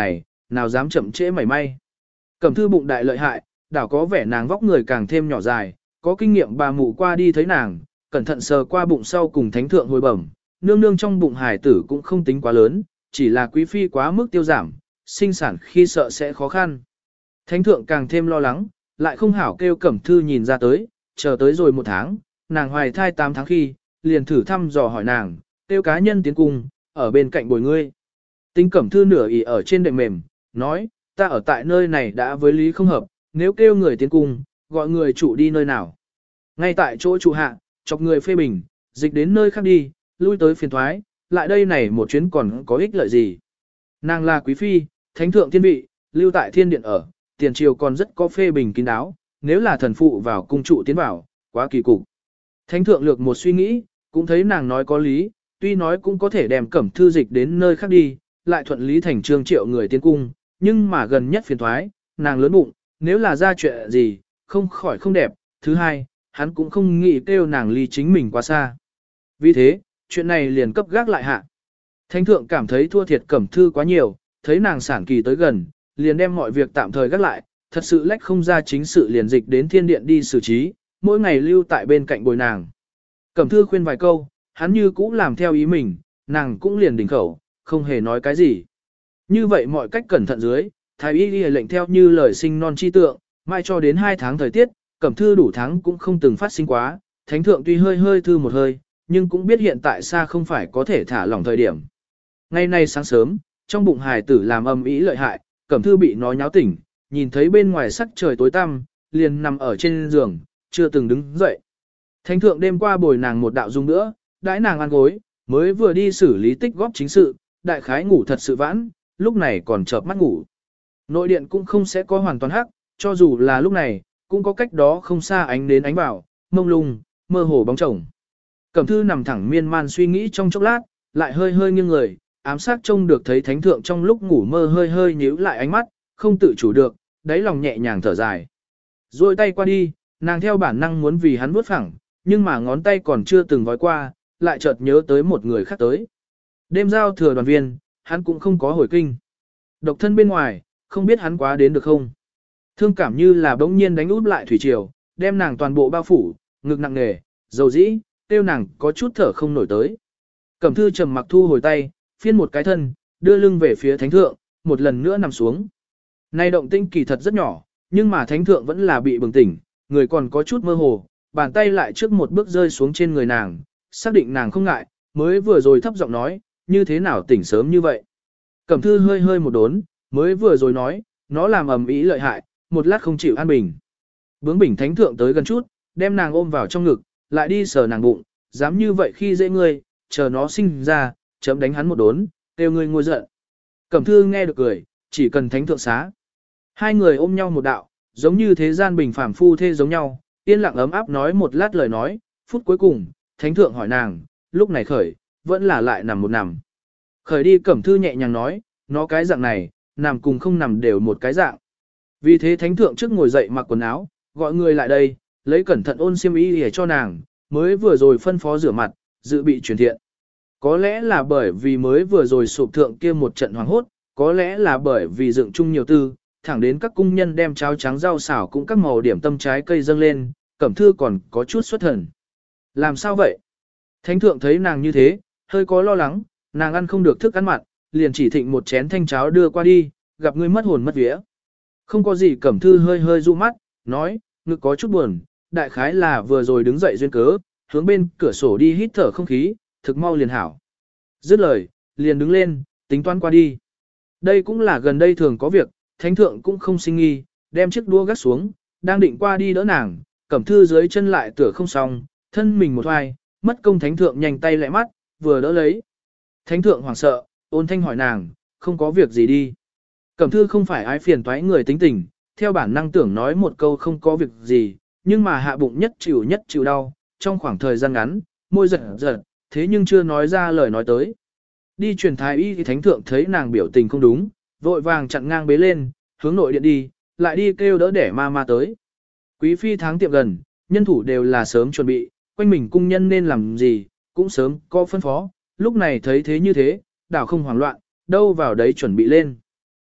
[SPEAKER 1] nào dám chậm trễ mảy may. Cẩm thư bụng đại lợi hại, đảo có vẻ nàng vóc người càng thêm nhỏ dài, có kinh nghiệm bà mụ qua đi thấy nàng, cẩn thận sờ qua bụng sau cùng thánh thượng hồi bẩm, nương nương trong bụng hải tử cũng không tính quá lớn, chỉ là quý phi quá mức tiêu giảm, sinh sản khi sợ sẽ khó khăn. Thánh thượng càng thêm lo lắng, lại không hảo kêu Cẩm thư nhìn ra tới, chờ tới rồi một tháng, nàng hoài thai tám tháng khi, liền thử thăm dò hỏi nàng, kêu cá nhân tiến cung, ở bên cạnh bồi ngươi. Tính Cẩm thư nửa ỉ ở trên đệm mềm, nói, ta ở tại nơi này đã với lý không hợp, nếu kêu người tiến cung, gọi người chủ đi nơi nào. Ngay tại chỗ trụ hạ, chọc người phê bình, dịch đến nơi khác đi, lui tới phiền thoái, lại đây này một chuyến còn có ích lợi gì. Nàng là quý phi, thánh thượng thiên vị, lưu tại thiên điện ở, tiền triều còn rất có phê bình kín đáo, nếu là thần phụ vào cung trụ tiến vào, quá kỳ cục. Thánh thượng lược một suy nghĩ, cũng thấy nàng nói có lý, tuy nói cũng có thể đem Cẩm thư dịch đến nơi khác đi, lại thuận lý thành trương triệu người tiến cung, nhưng mà gần nhất phiền thoái, nàng lớn bụng, nếu là ra chuyện gì, không khỏi không đẹp. Thứ hai, hắn cũng không nghĩ kêu nàng ly chính mình quá xa. Vì thế, chuyện này liền cấp gác lại hạ. Thánh thượng cảm thấy thua thiệt Cẩm thư quá nhiều, thấy nàng sản kỳ tới gần, liền đem mọi việc tạm thời gác lại, thật sự lách không ra chính sự liền dịch đến thiên điện đi xử trí, mỗi ngày lưu tại bên cạnh bồi nàng. Cẩm thư khuyên vài câu, hắn như cũ làm theo ý mình, nàng cũng liền đình khẩu, không hề nói cái gì. Như vậy mọi cách cẩn thận dưới, thái y ghi lệnh theo như lời sinh non chi tượng, mai cho đến hai tháng thời tiết, Cẩm thư đủ tháng cũng không từng phát sinh quá, thánh thượng tuy hơi hơi thư một hơi, nhưng cũng biết hiện tại xa không phải có thể thả lỏng thời điểm. Ngày nay sáng sớm, trong bụng hài tử làm âm ý lợi hại, Cẩm thư bị nó nháo tỉnh, nhìn thấy bên ngoài sắc trời tối tăm, liền nằm ở trên giường, chưa từng đứng dậy. Thánh thượng đêm qua bồi nàng một đạo dung nữa, đãi nàng ăn gối, mới vừa đi xử lý tích góp chính sự, đại khái ngủ thật sự vãn, lúc này còn chợp mắt ngủ. Nội điện cũng không sẽ có hoàn toàn hắc, cho dù là lúc này, cũng có cách đó không xa ánh đến ánh vào, mông lung, mơ hồ bóng chồng. Cẩm thư nằm thẳng miên man suy nghĩ trong chốc lát, lại hơi hơi nghiêng người, ám sát trông được thấy thánh thượng trong lúc ngủ mơ hơi hơi nhíu lại ánh mắt, không tự chủ được, đáy lòng nhẹ nhàng thở dài. Rồi tay qua đi, nàng theo bản năng muốn vì hắn vuốt phẳng, nhưng mà ngón tay còn chưa từng vói qua, lại chợt nhớ tới một người khác tới. Đêm giao thừa đoàn viên, hắn cũng không có hồi kinh. Độc thân bên ngoài, không biết hắn quá đến được không. Thương cảm như là bỗng nhiên đánh út lại thủy triều, đem nàng toàn bộ bao phủ, ngực nặng nề, dầu dĩ, tiêu nàng có chút thở không nổi tới. Cẩm thư trầm mặc thu hồi tay, phiên một cái thân, đưa lưng về phía thánh thượng, một lần nữa nằm xuống. Nay động tinh kỳ thật rất nhỏ, nhưng mà thánh thượng vẫn là bị bừng tỉnh, người còn có chút mơ hồ, bàn tay lại trước một bước rơi xuống trên người nàng, xác định nàng không ngại, mới vừa rồi thấp giọng nói, như thế nào tỉnh sớm như vậy. Cẩm thư hơi hơi một đốn, mới vừa rồi nói, nó làm ầm ĩ lợi hại, một lát không chịu an bình. Bướng bỉnh thánh thượng tới gần chút, đem nàng ôm vào trong ngực, lại đi sờ nàng bụng, dám như vậy khi dễ ngươi, chờ nó sinh ra, chấm đánh hắn một đốn, kêu ngươi ngồi giận. Cẩm thư nghe được cười, chỉ cần thánh thượng xá. Hai người ôm nhau một đạo, giống như thế gian bình phàm phu thê giống nhau, yên lặng ấm áp nói một lát lời nói, phút cuối cùng, thánh thượng hỏi nàng, lúc này khởi, vẫn là lại nằm một nằm. Khởi đi Cẩm thư nhẹ nhàng nói, nó cái dạng này, nằm cùng không nằm đều một cái dạng. Vì thế thánh thượng trước ngồi dậy mặc quần áo, gọi người lại đây, lấy cẩn thận ôn xiêm y để cho nàng, mới vừa rồi phân phó rửa mặt, dự bị truyền thiện. Có lẽ là bởi vì mới vừa rồi sụp thượng kia một trận hoàng hốt, có lẽ là bởi vì dựng chung nhiều tư, thẳng đến các cung nhân đem cháo trắng rau xào cũng các màu điểm tâm trái cây dâng lên, Cẩm thư còn có chút xuất thần. Làm sao vậy? Thánh thượng thấy nàng như thế, hơi có lo lắng, nàng ăn không được thức ăn mặn, liền chỉ thịnh một chén thanh cháo đưa qua đi, gặp ngươi mất hồn mất vía. Không có gì Cẩm thư hơi hơi du mắt, nói, ngực có chút buồn, đại khái là vừa rồi đứng dậy duyên cớ, hướng bên cửa sổ đi hít thở không khí, thực mau liền hảo. Dứt lời, liền đứng lên, tính toán qua đi. Đây cũng là gần đây thường có việc, thánh thượng cũng không sinh nghi, đem chiếc đua gác xuống, đang định qua đi đỡ nàng, Cẩm thư dưới chân lại tựa không xong, thân mình một hoài, mất công thánh thượng nhanh tay lẹ mắt, vừa đỡ lấy. Thánh thượng hoảng sợ, ôn thanh hỏi nàng, không có việc gì đi. Cẩm thư không phải ái phiền toái người tính tình, theo bản năng tưởng nói một câu không có việc gì, nhưng mà hạ bụng nhất chịu nhất chịu đau, trong khoảng thời gian ngắn, môi giật giật, thế nhưng chưa nói ra lời nói tới. Đi truyền thái y thì thánh thượng thấy nàng biểu tình không đúng, vội vàng chặn ngang bế lên, hướng nội điện đi, lại đi kêu đỡ để ma ma tới. Quý phi tháng tiệm gần, nhân thủ đều là sớm chuẩn bị, quanh mình cung nhân nên làm gì, cũng sớm có phân phó, lúc này thấy thế như thế, đảo không hoảng loạn, đâu vào đấy chuẩn bị lên.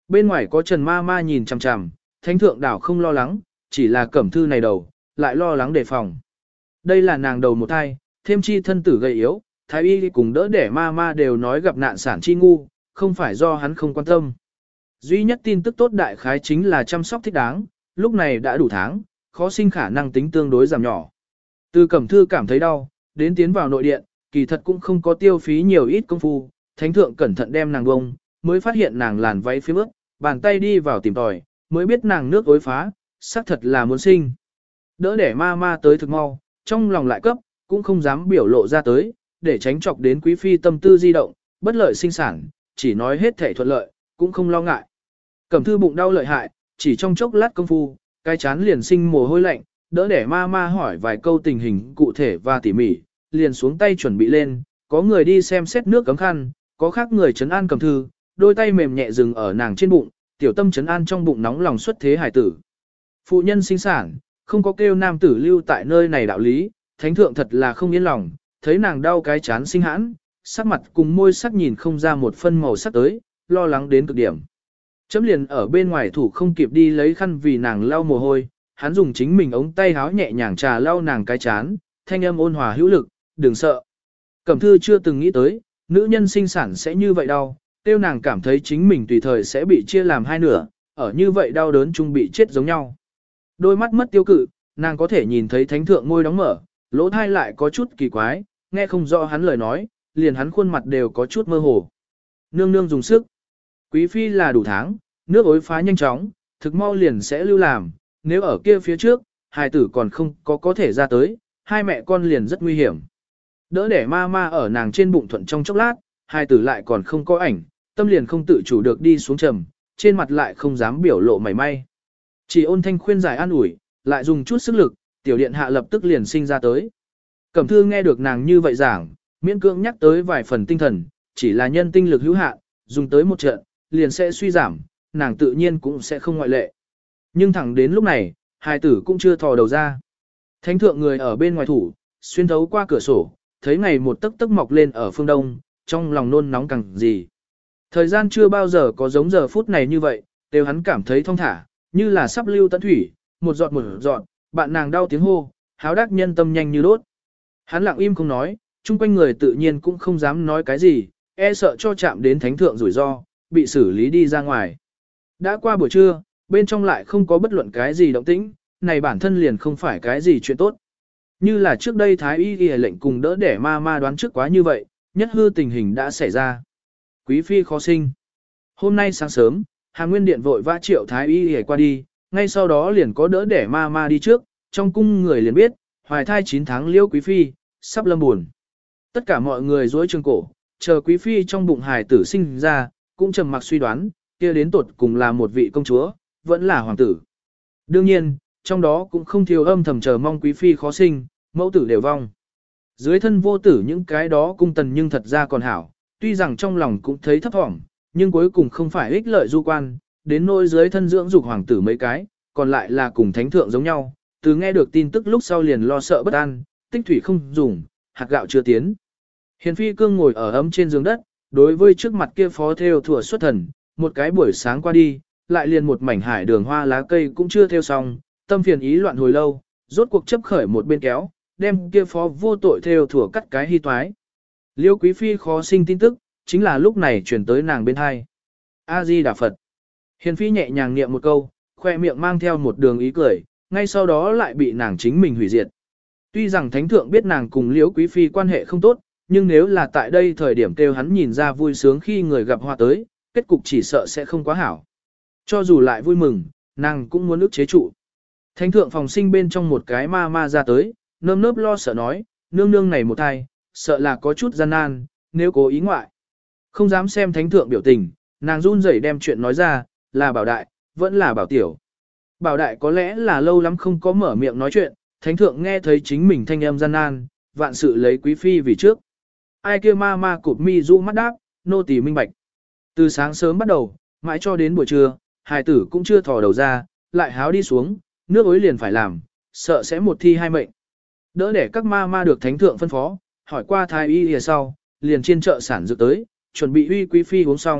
[SPEAKER 1] Bên ngoài có Trần ma ma nhìn chằm chằm, thánh thượng đảo không lo lắng, chỉ là cẩm thư này đầu, lại lo lắng đề phòng. Đây là nàng đầu một thai, thêm chi thân tử gầy yếu, thái y cùng đỡ để ma ma đều nói gặp nạn sản chi ngu, không phải do hắn không quan tâm. Duy nhất tin tức tốt đại khái chính là chăm sóc thích đáng, lúc này đã đủ tháng, khó sinh khả năng tính tương đối giảm nhỏ. Từ cẩm thư cảm thấy đau, đến tiến vào nội điện, kỳ thật cũng không có tiêu phí nhiều ít công phu, thánh thượng cẩn thận đem nàng bông, mới phát hiện nàng làn váy phía bước, bàn tay đi vào tìm tòi, mới biết nàng nước ối phá, xác thật là muốn sinh. Đỡ để ma ma tới thực mau, trong lòng lại cấp, cũng không dám biểu lộ ra tới, để tránh chọc đến quý phi tâm tư di động, bất lợi sinh sản, chỉ nói hết thể thuận lợi, cũng không lo ngại. Cẩm thư bụng đau lợi hại, chỉ trong chốc lát công phu, cái chán liền sinh mồ hôi lạnh, đỡ để ma ma hỏi vài câu tình hình cụ thể và tỉ mỉ, liền xuống tay chuẩn bị lên, có người đi xem xét nước cấm khăn, có khác người trấn an Cẩm thư, đôi tay mềm nhẹ dừng ở nàng trên bụng, tiểu tâm trấn an trong bụng nóng lòng xuất thế hải tử. Phụ nhân sinh sản, không có kêu nam tử lưu tại nơi này đạo lý, thánh thượng thật là không yên lòng, thấy nàng đau cái chán sinh hãn, sắc mặt cùng môi sắc nhìn không ra một phân màu sắc tới, lo lắng đến cực điểm. Chấm liền ở bên ngoài thủ không kịp đi lấy khăn vì nàng lau mồ hôi, hắn dùng chính mình ống tay háo nhẹ nhàng trà lau nàng cái chán, thanh âm ôn hòa hữu lực, đừng sợ. Cẩm thư chưa từng nghĩ tới, nữ nhân sinh sản sẽ như vậy đau, tiêu nàng cảm thấy chính mình tùy thời sẽ bị chia làm hai nửa, ở như vậy đau đớn chung bị chết giống nhau. Đôi mắt mất tiêu cự, nàng có thể nhìn thấy thánh thượng môi đóng mở, lỗ thai lại có chút kỳ quái, nghe không rõ hắn lời nói, liền hắn khuôn mặt đều có chút mơ hồ. Nương nương dùng sức. Quý phi là đủ tháng, nước ối phá nhanh chóng, thực mau liền sẽ lưu làm, nếu ở kia phía trước, hài tử còn không có có thể ra tới, hai mẹ con liền rất nguy hiểm. Đỡ để ma ma ở nàng trên bụng thuận trong chốc lát, hài tử lại còn không có ảnh, tâm liền không tự chủ được đi xuống trầm, trên mặt lại không dám biểu lộ mảy may. Chỉ ôn thanh khuyên giải an ủi, lại dùng chút sức lực, tiểu điện hạ lập tức liền sinh ra tới. Cẩm thư nghe được nàng như vậy giảng, miễn cưỡng nhắc tới vài phần tinh thần, chỉ là nhân tinh lực hữu hạn, dùng tới một trận, liền sẽ suy giảm, nàng tự nhiên cũng sẽ không ngoại lệ. Nhưng thẳng đến lúc này, hài tử cũng chưa thò đầu ra. Thánh thượng người ở bên ngoài thủ, xuyên thấu qua cửa sổ, thấy ngày một tấc tấc mọc lên ở phương đông, trong lòng nôn nóng càng gì. Thời gian chưa bao giờ có giống giờ phút này như vậy, đều hắn cảm thấy thong thả, như là sắp lưu tận thủy, một giọt một giọt, bạn nàng đau tiếng hô, háo đắc nhân tâm nhanh như đốt. Hắn lặng im không nói, chung quanh người tự nhiên cũng không dám nói cái gì, e sợ cho chạm đến thánh thượng rủi ro, bị xử lý đi ra ngoài. Đã qua buổi trưa, bên trong lại không có bất luận cái gì động tĩnh, này bản thân liền không phải cái gì chuyện tốt. Như là trước đây Thái Y ghi lệnh cùng đỡ để ma ma đoán trước quá như vậy, nhất hư tình hình đã xảy ra. Quý phi khó sinh. Hôm nay sáng sớm, Hàm Nguyên Điện vội vã triệu Thái Y ghi qua đi, ngay sau đó liền có đỡ để ma ma đi trước, trong cung người liền biết, hoài thai chín tháng liêu quý phi, sắp lâm buồn. Tất cả mọi người dối trường cổ, chờ quý phi trong bụng hài tử sinh ra, cũng trầm mặc suy đoán, kia đến tột cùng là một vị công chúa, vẫn là hoàng tử. Đương nhiên, trong đó cũng không thiếu âm thầm chờ mong quý phi khó sinh, mẫu tử đều vong. Dưới thân vô tử những cái đó cung tần nhưng thật ra còn hảo, tuy rằng trong lòng cũng thấy thấp thỏm, nhưng cuối cùng không phải ích lợi du quan, đến nỗi dưới thân dưỡng dục hoàng tử mấy cái, còn lại là cùng thánh thượng giống nhau, từ nghe được tin tức lúc sau liền lo sợ bất an, tích thủy không dùng, hạt gạo chưa tiến. Hiền phi cương ngồi ở ấm trên giường đất, đối với trước mặt kia phó theo thủa xuất thần, một cái buổi sáng qua đi, lại liền một mảnh hải đường hoa lá cây cũng chưa theo xong, tâm phiền ý loạn hồi lâu, rốt cuộc chấp khởi một bên kéo, đem kia phó vô tội theo thủa cắt cái hy toái. Liêu quý phi khó sinh tin tức, chính là lúc này chuyển tới nàng bên hai. A-di Đà Phật. Hiền phi nhẹ nhàng niệm một câu, khoe miệng mang theo một đường ý cười, ngay sau đó lại bị nàng chính mình hủy diệt. Tuy rằng thánh thượng biết nàng cùng liễu quý phi quan hệ không tốt, nhưng nếu là tại đây thời điểm kêu hắn nhìn ra vui sướng khi người gặp hoa tới, kết cục chỉ sợ sẽ không quá hảo. Cho dù lại vui mừng, nàng cũng muốn ức chế trụ. Thánh thượng phòng sinh bên trong một cái ma ma ra tới, nơm nớp lo sợ nói, nương nương này một thai, sợ là có chút gian nan, nếu cố ý ngoại. Không dám xem thánh thượng biểu tình, nàng run rẩy đem chuyện nói ra, là bảo đại, vẫn là bảo tiểu. Bảo đại có lẽ là lâu lắm không có mở miệng nói chuyện, thánh thượng nghe thấy chính mình thanh âm gian nan, vạn sự lấy quý phi vì trước. Ai kia ma ma cụp mi du mắt đáp, nô tỳ minh bạch. Từ sáng sớm bắt đầu, mãi cho đến buổi trưa, hài tử cũng chưa thò đầu ra, lại háo đi xuống, nước ối liền phải làm, sợ sẽ một thi hai mệnh. Đỡ để các ma ma được thánh thượng phân phó, hỏi qua thái y hìa sau, liền chiên trợ sản dược tới, chuẩn bị uy quý phi uống xong,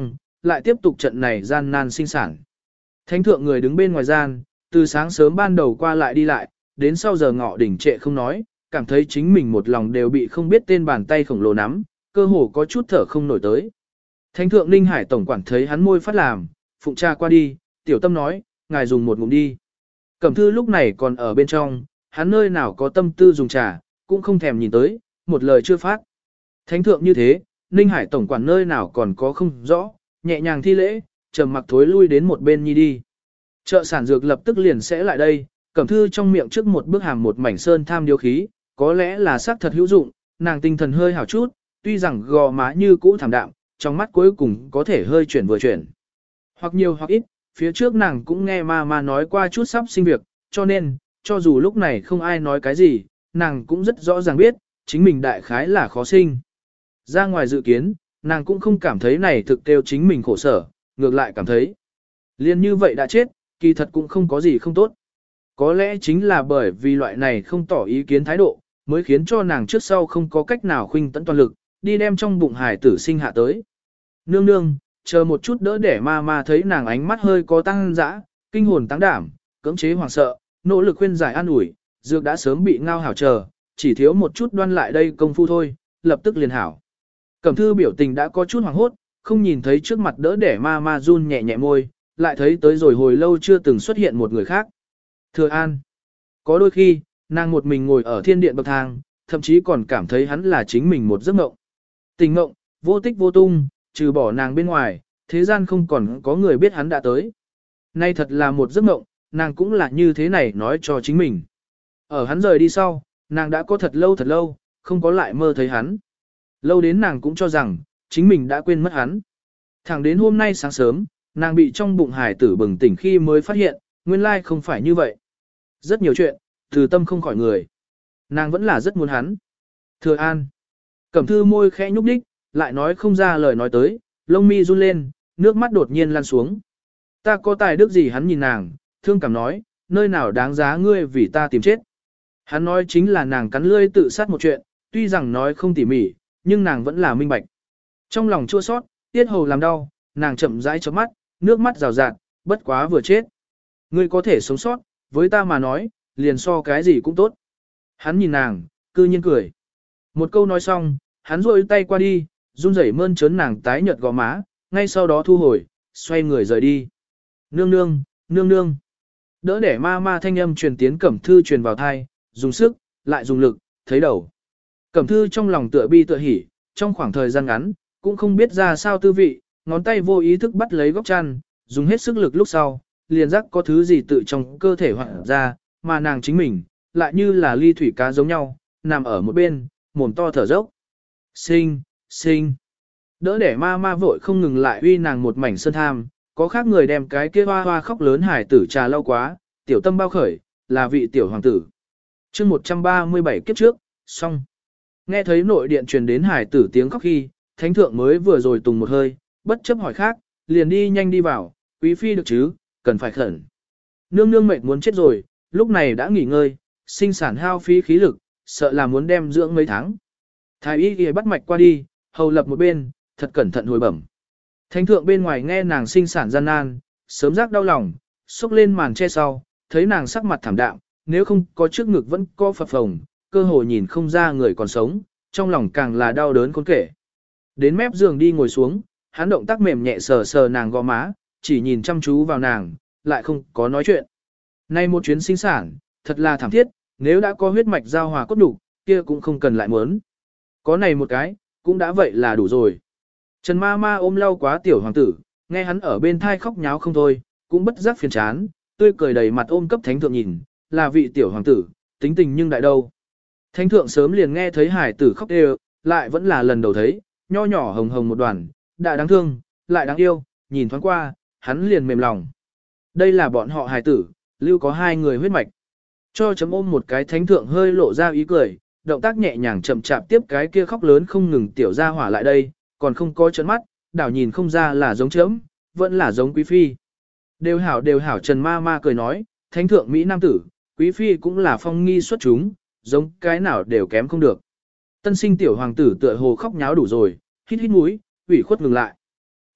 [SPEAKER 1] lại tiếp tục trận này gian nan sinh sản. Thánh thượng người đứng bên ngoài gian, từ sáng sớm ban đầu qua lại đi lại, đến sau giờ ngọ đỉnh trệ không nói, cảm thấy chính mình một lòng đều bị không biết tên bàn tay khổng lồ nắm, cơ hồ có chút thở không nổi tới. Thánh thượng Ninh Hải tổng quản thấy hắn môi phát làm, phụng trà qua đi, tiểu tâm nói, ngài dùng một ngụm đi. Cẩm thư lúc này còn ở bên trong, hắn nơi nào có tâm tư dùng trà, cũng không thèm nhìn tới, một lời chưa phát. Thánh thượng như thế, Ninh Hải tổng quản nơi nào còn có không rõ, nhẹ nhàng thi lễ, trầm mặc thối lui đến một bên nhi đi. Chợ sản dược lập tức liền sẽ lại đây, Cẩm thư trong miệng trước một bước hàm một mảnh sơn tham điếu khí, có lẽ là xác thật hữu dụng, nàng tinh thần hơi hảo chút, tuy rằng gò má như cũ thảm đạm, trong mắt cuối cùng có thể hơi chuyển vừa chuyển. Hoặc nhiều hoặc ít, phía trước nàng cũng nghe ma ma nói qua chút sắp sinh việc, cho nên, cho dù lúc này không ai nói cái gì, nàng cũng rất rõ ràng biết, chính mình đại khái là khó sinh. Ra ngoài dự kiến, nàng cũng không cảm thấy này thực kêu chính mình khổ sở, ngược lại cảm thấy. Liên như vậy đã chết, kỳ thật cũng không có gì không tốt. Có lẽ chính là bởi vì loại này không tỏ ý kiến thái độ, mới khiến cho nàng trước sau không có cách nào khuynh tận toàn lực, đi đem trong bụng hải tử sinh hạ tới. Nương nương, chờ một chút đỡ để ma ma thấy nàng ánh mắt hơi có tăng dã, kinh hồn tăng đảm, cưỡng chế hoàng sợ, nỗ lực khuyên giải an ủi, dược đã sớm bị ngao hảo chờ, chỉ thiếu một chút đoan lại đây công phu thôi, lập tức liền hảo. Cẩm thư biểu tình đã có chút hoảng hốt, không nhìn thấy trước mặt đỡ để ma ma run nhẹ nhẹ môi, lại thấy tới rồi hồi lâu chưa từng xuất hiện một người khác. Thừa An. Có đôi khi, nàng một mình ngồi ở thiên điện bậc thang, thậm chí còn cảm thấy hắn là chính mình một giấc mộng. Tình mộng, vô tích vô tung, trừ bỏ nàng bên ngoài, thế gian không còn có người biết hắn đã tới. Nay thật là một giấc mộng, nàng cũng là như thế này nói cho chính mình. Ở hắn rời đi sau, nàng đã có thật lâu thật lâu, không có lại mơ thấy hắn. Lâu đến nàng cũng cho rằng, chính mình đã quên mất hắn. Thẳng đến hôm nay sáng sớm, nàng bị trong bụng hải tử bừng tỉnh khi mới phát hiện, nguyên lai không phải như vậy. Rất nhiều chuyện, từ tâm không khỏi người. Nàng vẫn là rất muốn hắn. Thừa An. Cẩm thư môi khẽ nhúc nhích, lại nói không ra lời nói tới, lông mi run lên, nước mắt đột nhiên lan xuống. Ta có tài đức gì? Hắn nhìn nàng, thương cảm nói, nơi nào đáng giá ngươi vì ta tìm chết. Hắn nói chính là nàng cắn lưỡi tự sát một chuyện, tuy rằng nói không tỉ mỉ, nhưng nàng vẫn là minh bạch. Trong lòng chua sót, tiết hầu làm đau, nàng chậm rãi chớp mắt, nước mắt rào rạt, bất quá vừa chết. Ngươi có thể sống sót, với ta mà nói, liền so cái gì cũng tốt. Hắn nhìn nàng, cư nhiên cười. Một câu nói xong, hắn rôi tay qua đi, run rẩy mơn trớn nàng tái nhợt gò má, ngay sau đó thu hồi, xoay người rời đi. Nương nương, nương nương. Đỡ để ma ma thanh âm truyền tiến Cẩm thư truyền vào thai, dùng sức, lại dùng lực, thấy đầu. Cẩm thư trong lòng tựa bi tựa hỉ, trong khoảng thời gian ngắn, cũng không biết ra sao tư vị, ngón tay vô ý thức bắt lấy góc chăn, dùng hết sức lực lúc sau, liền giác có thứ gì tự trong cơ thể hoạn ra, mà nàng chính mình, lại như là ly thủy cá giống nhau, nằm ở một bên, mồm to thở dốc. Sinh, sinh. Đỡ để ma ma vội không ngừng lại uy nàng một mảnh sơn tham, có khác người đem cái kia hoa hoa khóc lớn hải tử trà lâu quá, tiểu tâm bao khởi, là vị tiểu hoàng tử. chương một trăm ba mươi bảy kiếp trước, xong. Nghe thấy nội điện truyền đến hải tử tiếng khóc khi, thánh thượng mới vừa rồi tùng một hơi, bất chấp hỏi khác, liền đi nhanh đi vào, quý phi được chứ, cần phải khẩn. Nương nương mệt muốn chết rồi, lúc này đã nghỉ ngơi, sinh sản hao phí khí lực, sợ là muốn đem dưỡng mấy tháng. Thái y kia bắt mạch qua đi, hầu lập một bên, thật cẩn thận hồi bẩm. Thánh thượng bên ngoài nghe nàng sinh sản gian nan, sớm giác đau lòng, xúc lên màn che sau, thấy nàng sắc mặt thảm đạm, nếu không có trước ngực vẫn có phập phồng, cơ hồ nhìn không ra người còn sống, trong lòng càng là đau đớn khôn kể. Đến mép giường đi ngồi xuống, hắn động tác mềm nhẹ sờ sờ nàng gò má, chỉ nhìn chăm chú vào nàng, lại không có nói chuyện. Nay một chuyến sinh sản, thật là thảm thiết, nếu đã có huyết mạch giao hòa cốt đủ, kia cũng không cần lại muốn. Có này một cái, cũng đã vậy là đủ rồi. Trần ma ma ôm lau quá tiểu hoàng tử, nghe hắn ở bên thai khóc nháo không thôi, cũng bất giác phiền chán, tươi cười đầy mặt ôm cấp thánh thượng nhìn, là vị tiểu hoàng tử, tính tình nhưng đại đâu. Thánh thượng sớm liền nghe thấy hải tử khóc đều, lại vẫn là lần đầu thấy, nho nhỏ hồng hồng một đoàn, đã đáng thương, lại đáng yêu, nhìn thoáng qua, hắn liền mềm lòng. Đây là bọn họ hải tử, lưu có hai người huyết mạch. Cho chấm ôm một cái thánh thượng hơi lộ ra ý cười, động tác nhẹ nhàng chậm chạp tiếp cái kia khóc lớn không ngừng tiểu ra hỏa lại đây, còn không có chấn mắt, đảo nhìn không ra là giống chấm, vẫn là giống quý phi. Đều hảo đều hảo Trần ma ma cười nói, thánh thượng Mỹ Nam tử, quý phi cũng là phong nghi xuất chúng, giống cái nào đều kém không được. Tân sinh tiểu hoàng tử tựa hồ khóc nháo đủ rồi, hít hít mũi, ủy khuất ngừng lại.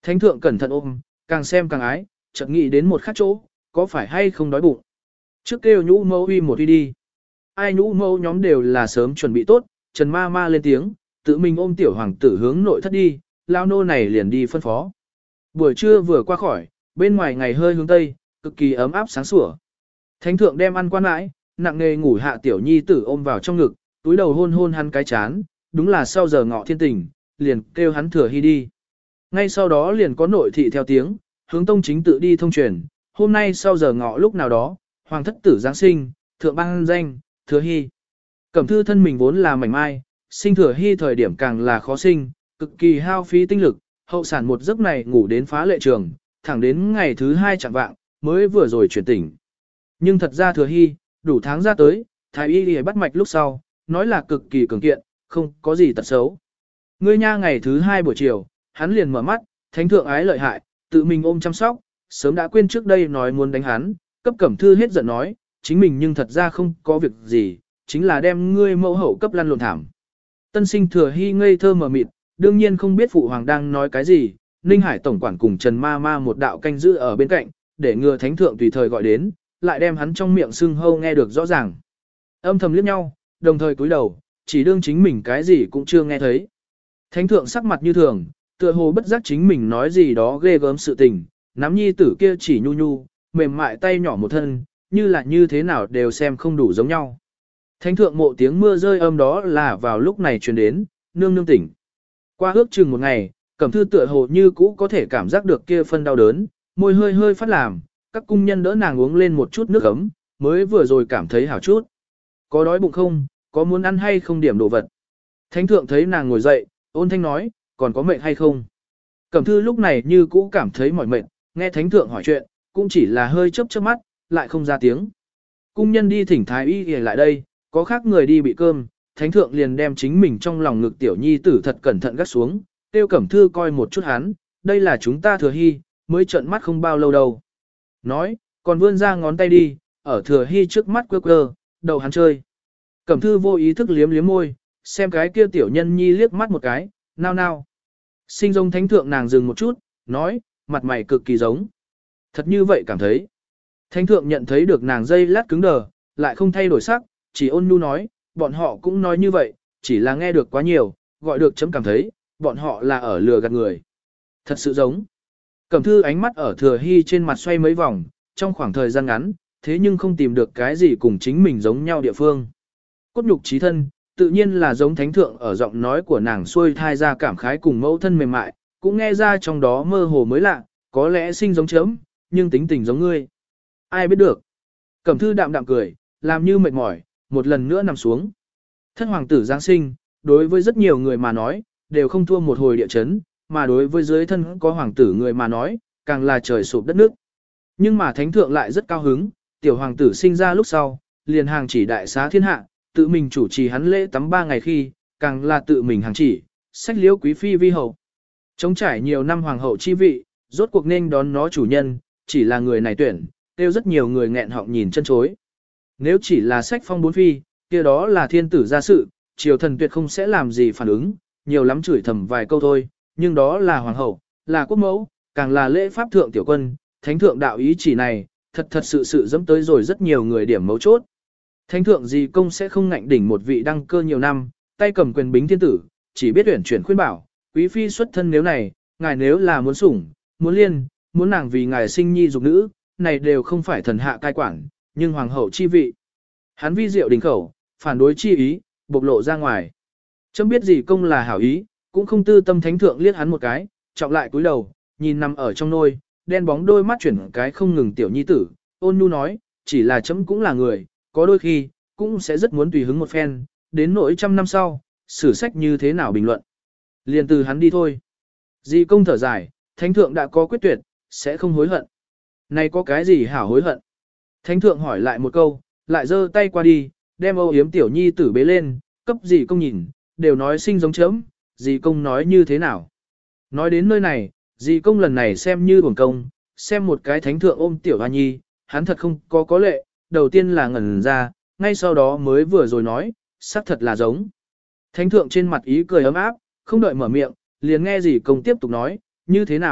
[SPEAKER 1] Thánh thượng cẩn thận ôm, càng xem càng ái, chợt nghĩ đến một khác chỗ, có phải hay không đói bụng. Trước kêu nhũ mẫu uy một uy đi. Ai nhũ mẫu nhóm đều là sớm chuẩn bị tốt, Trần ma ma lên tiếng, tự mình ôm tiểu hoàng tử hướng nội thất đi, lao nô này liền đi phân phó. Buổi trưa vừa qua khỏi, bên ngoài ngày hơi hướng tây, cực kỳ ấm áp sáng sủa. Thánh thượng đem ăn quan mãi, nặng nề ngủ hạ tiểu nhi tử ôm vào trong ngực, túi đầu hôn hôn hắn cái chán, đúng là sau giờ ngọ thiên tình, liền kêu hắn thừa hy đi. Ngay sau đó liền có nội thị theo tiếng, hướng tông chính tự đi thông truyền, hôm nay sau giờ ngọ lúc nào đó, hoàng thất tử Giáng sinh, thượng ban danh, thừa hy. Cẩm thư thân mình vốn là mảnh mai, sinh thừa hy thời điểm càng là khó sinh, cực kỳ hao phí tinh lực, hậu sản một giấc này ngủ đến phá lệ trường, thẳng đến ngày thứ hai chẳng vạng, mới vừa rồi chuyển tỉnh. Nhưng thật ra thừa hy, đủ tháng ra tới, thái y đi bắt mạch lúc sau, nói là cực kỳ cường kiện, không có gì tật xấu. Ngươi nha ngày thứ hai buổi chiều, hắn liền mở mắt, thánh thượng ái lợi hại, tự mình ôm chăm sóc, sớm đã quên trước đây nói muốn đánh hắn, cấp cẩm thư hết giận nói, chính mình nhưng thật ra không có việc gì, chính là đem ngươi mẫu hậu cấp lăn lộn thảm. Tân sinh thừa hy ngây thơ mờ mịt, đương nhiên không biết phụ hoàng đang nói cái gì, Ninh Hải tổng quản cùng Trần ma ma một đạo canh giữ ở bên cạnh, để ngừa thánh thượng tùy thời gọi đến, lại đem hắn trong miệng sưng hâu nghe được rõ ràng. Âm thầm liếc nhau, đồng thời cúi đầu, chỉ đương chính mình cái gì cũng chưa nghe thấy. Thánh thượng sắc mặt như thường, tựa hồ bất giác chính mình nói gì đó ghê gớm sự tình, nắm nhi tử kia chỉ nhu nhu, mềm mại tay nhỏ một thân, như là như thế nào đều xem không đủ giống nhau. Thánh thượng mộ tiếng mưa rơi âm đó là vào lúc này truyền đến, nương nương tỉnh. Qua ước chừng một ngày, Cẩm thư tựa hồ như cũ có thể cảm giác được kia phân đau đớn, môi hơi hơi phát làm, các cung nhân đỡ nàng uống lên một chút nước ấm, mới vừa rồi cảm thấy hảo chút. Có đói bụng không, có muốn ăn hay không điểm đồ vật. Thánh thượng thấy nàng ngồi dậy, ôn thanh nói, còn có mệt hay không. Cẩm thư lúc này như cũ cảm thấy mỏi mệt, nghe thánh thượng hỏi chuyện, cũng chỉ là hơi chớp chớp mắt, lại không ra tiếng. Cung nhân đi thỉnh thái y lại đây, có khác người đi bị cơm, thánh thượng liền đem chính mình trong lòng ngực tiểu nhi tử thật cẩn thận gắt xuống, tiêu Cẩm thư coi một chút hắn, đây là chúng ta thừa hy, mới trợn mắt không bao lâu đâu. Nói, còn vươn ra ngón tay đi, ở thừa hy trước mắt quơ quơ, đầu hắn chơi. Cẩm thư vô ý thức liếm liếm môi, xem cái kia tiểu nhân nhi liếc mắt một cái, nao nao. Sinh giống thánh thượng nàng dừng một chút, nói, mặt mày cực kỳ giống. Thật như vậy cảm thấy. Thánh thượng nhận thấy được nàng dây lát cứng đờ, lại không thay đổi sắc, chỉ ôn nhu nói, bọn họ cũng nói như vậy, chỉ là nghe được quá nhiều, gọi được chấm cảm thấy, bọn họ là ở lừa gạt người. Thật sự giống. Cẩm thư ánh mắt ở thừa hy trên mặt xoay mấy vòng, trong khoảng thời gian ngắn, thế nhưng không tìm được cái gì cùng chính mình giống nhau địa phương. Cốt nhục trí thân, tự nhiên là giống thánh thượng ở giọng nói của nàng xuôi thai ra cảm khái cùng mẫu thân mềm mại, cũng nghe ra trong đó mơ hồ mới lạ, có lẽ sinh giống chấm, nhưng tính tình giống ngươi. Ai biết được. Cẩm thư đạm đạm cười, làm như mệt mỏi, một lần nữa nằm xuống. Thân hoàng tử Giáng sinh, đối với rất nhiều người mà nói, đều không thua một hồi địa chấn, mà đối với dưới thân có hoàng tử người mà nói, càng là trời sụp đất nước. Nhưng mà thánh thượng lại rất cao hứng, tiểu hoàng tử sinh ra lúc sau, liền hàng chỉ đại xá thiên hạ, tự mình chủ trì hắn lễ tắm ba ngày khi, càng là tự mình hàng chỉ, sách liễu quý phi vi hậu. Chống trải nhiều năm hoàng hậu chi vị, rốt cuộc nên đón nó chủ nhân, chỉ là người này tuyển, tiêu rất nhiều người nghẹn họng nhìn chân chối. Nếu chỉ là sách phong bốn phi, kia đó là thiên tử gia sự, triều thần tuyệt không sẽ làm gì phản ứng, nhiều lắm chửi thầm vài câu thôi, nhưng đó là hoàng hậu, là quốc mẫu, càng là lễ pháp thượng tiểu quân, thánh thượng đạo ý chỉ này, thật thật sự sự dẫm tới rồi rất nhiều người điểm mấu chốt. Thánh thượng gì công sẽ không ngạnh đỉnh một vị đăng cơ nhiều năm, tay cầm quyền bính thiên tử, chỉ biết tuyển chuyển khuyên bảo, quý phi xuất thân nếu này, ngài nếu là muốn sủng, muốn liên, muốn nàng vì ngài sinh nhi dục nữ, này đều không phải thần hạ cai quản, nhưng hoàng hậu chi vị. Hắn vi diệu đình khẩu, phản đối chi ý, bộc lộ ra ngoài. Chấm biết gì công là hảo ý, cũng không tư tâm thánh thượng liếc hắn một cái, trọng lại cúi đầu, nhìn nằm ở trong nôi, đen bóng đôi mắt chuyển cái không ngừng tiểu nhi tử, ôn nhu nói, chỉ là chấm cũng là người, có đôi khi, cũng sẽ rất muốn tùy hứng một phen, đến nỗi trăm năm sau, sử sách như thế nào bình luận. Liền từ hắn đi thôi. Di công thở dài, thánh thượng đã có quyết tuyệt, sẽ không hối hận. Này có cái gì hảo hối hận? Thánh thượng hỏi lại một câu, lại giơ tay qua đi, đem âu yếm tiểu nhi tử bế lên, cấp gì công nhìn, đều nói sinh giống chấm, dì công nói như thế nào. Nói đến nơi này, dì công lần này xem như buồn công, xem một cái thánh thượng ôm tiểu hoa nhi, hắn thật không có có lệ, đầu tiên là ngẩn ra, ngay sau đó mới vừa rồi nói, xác thật là giống. Thánh thượng trên mặt ý cười ấm áp, không đợi mở miệng, liền nghe dì công tiếp tục nói, như thế nào,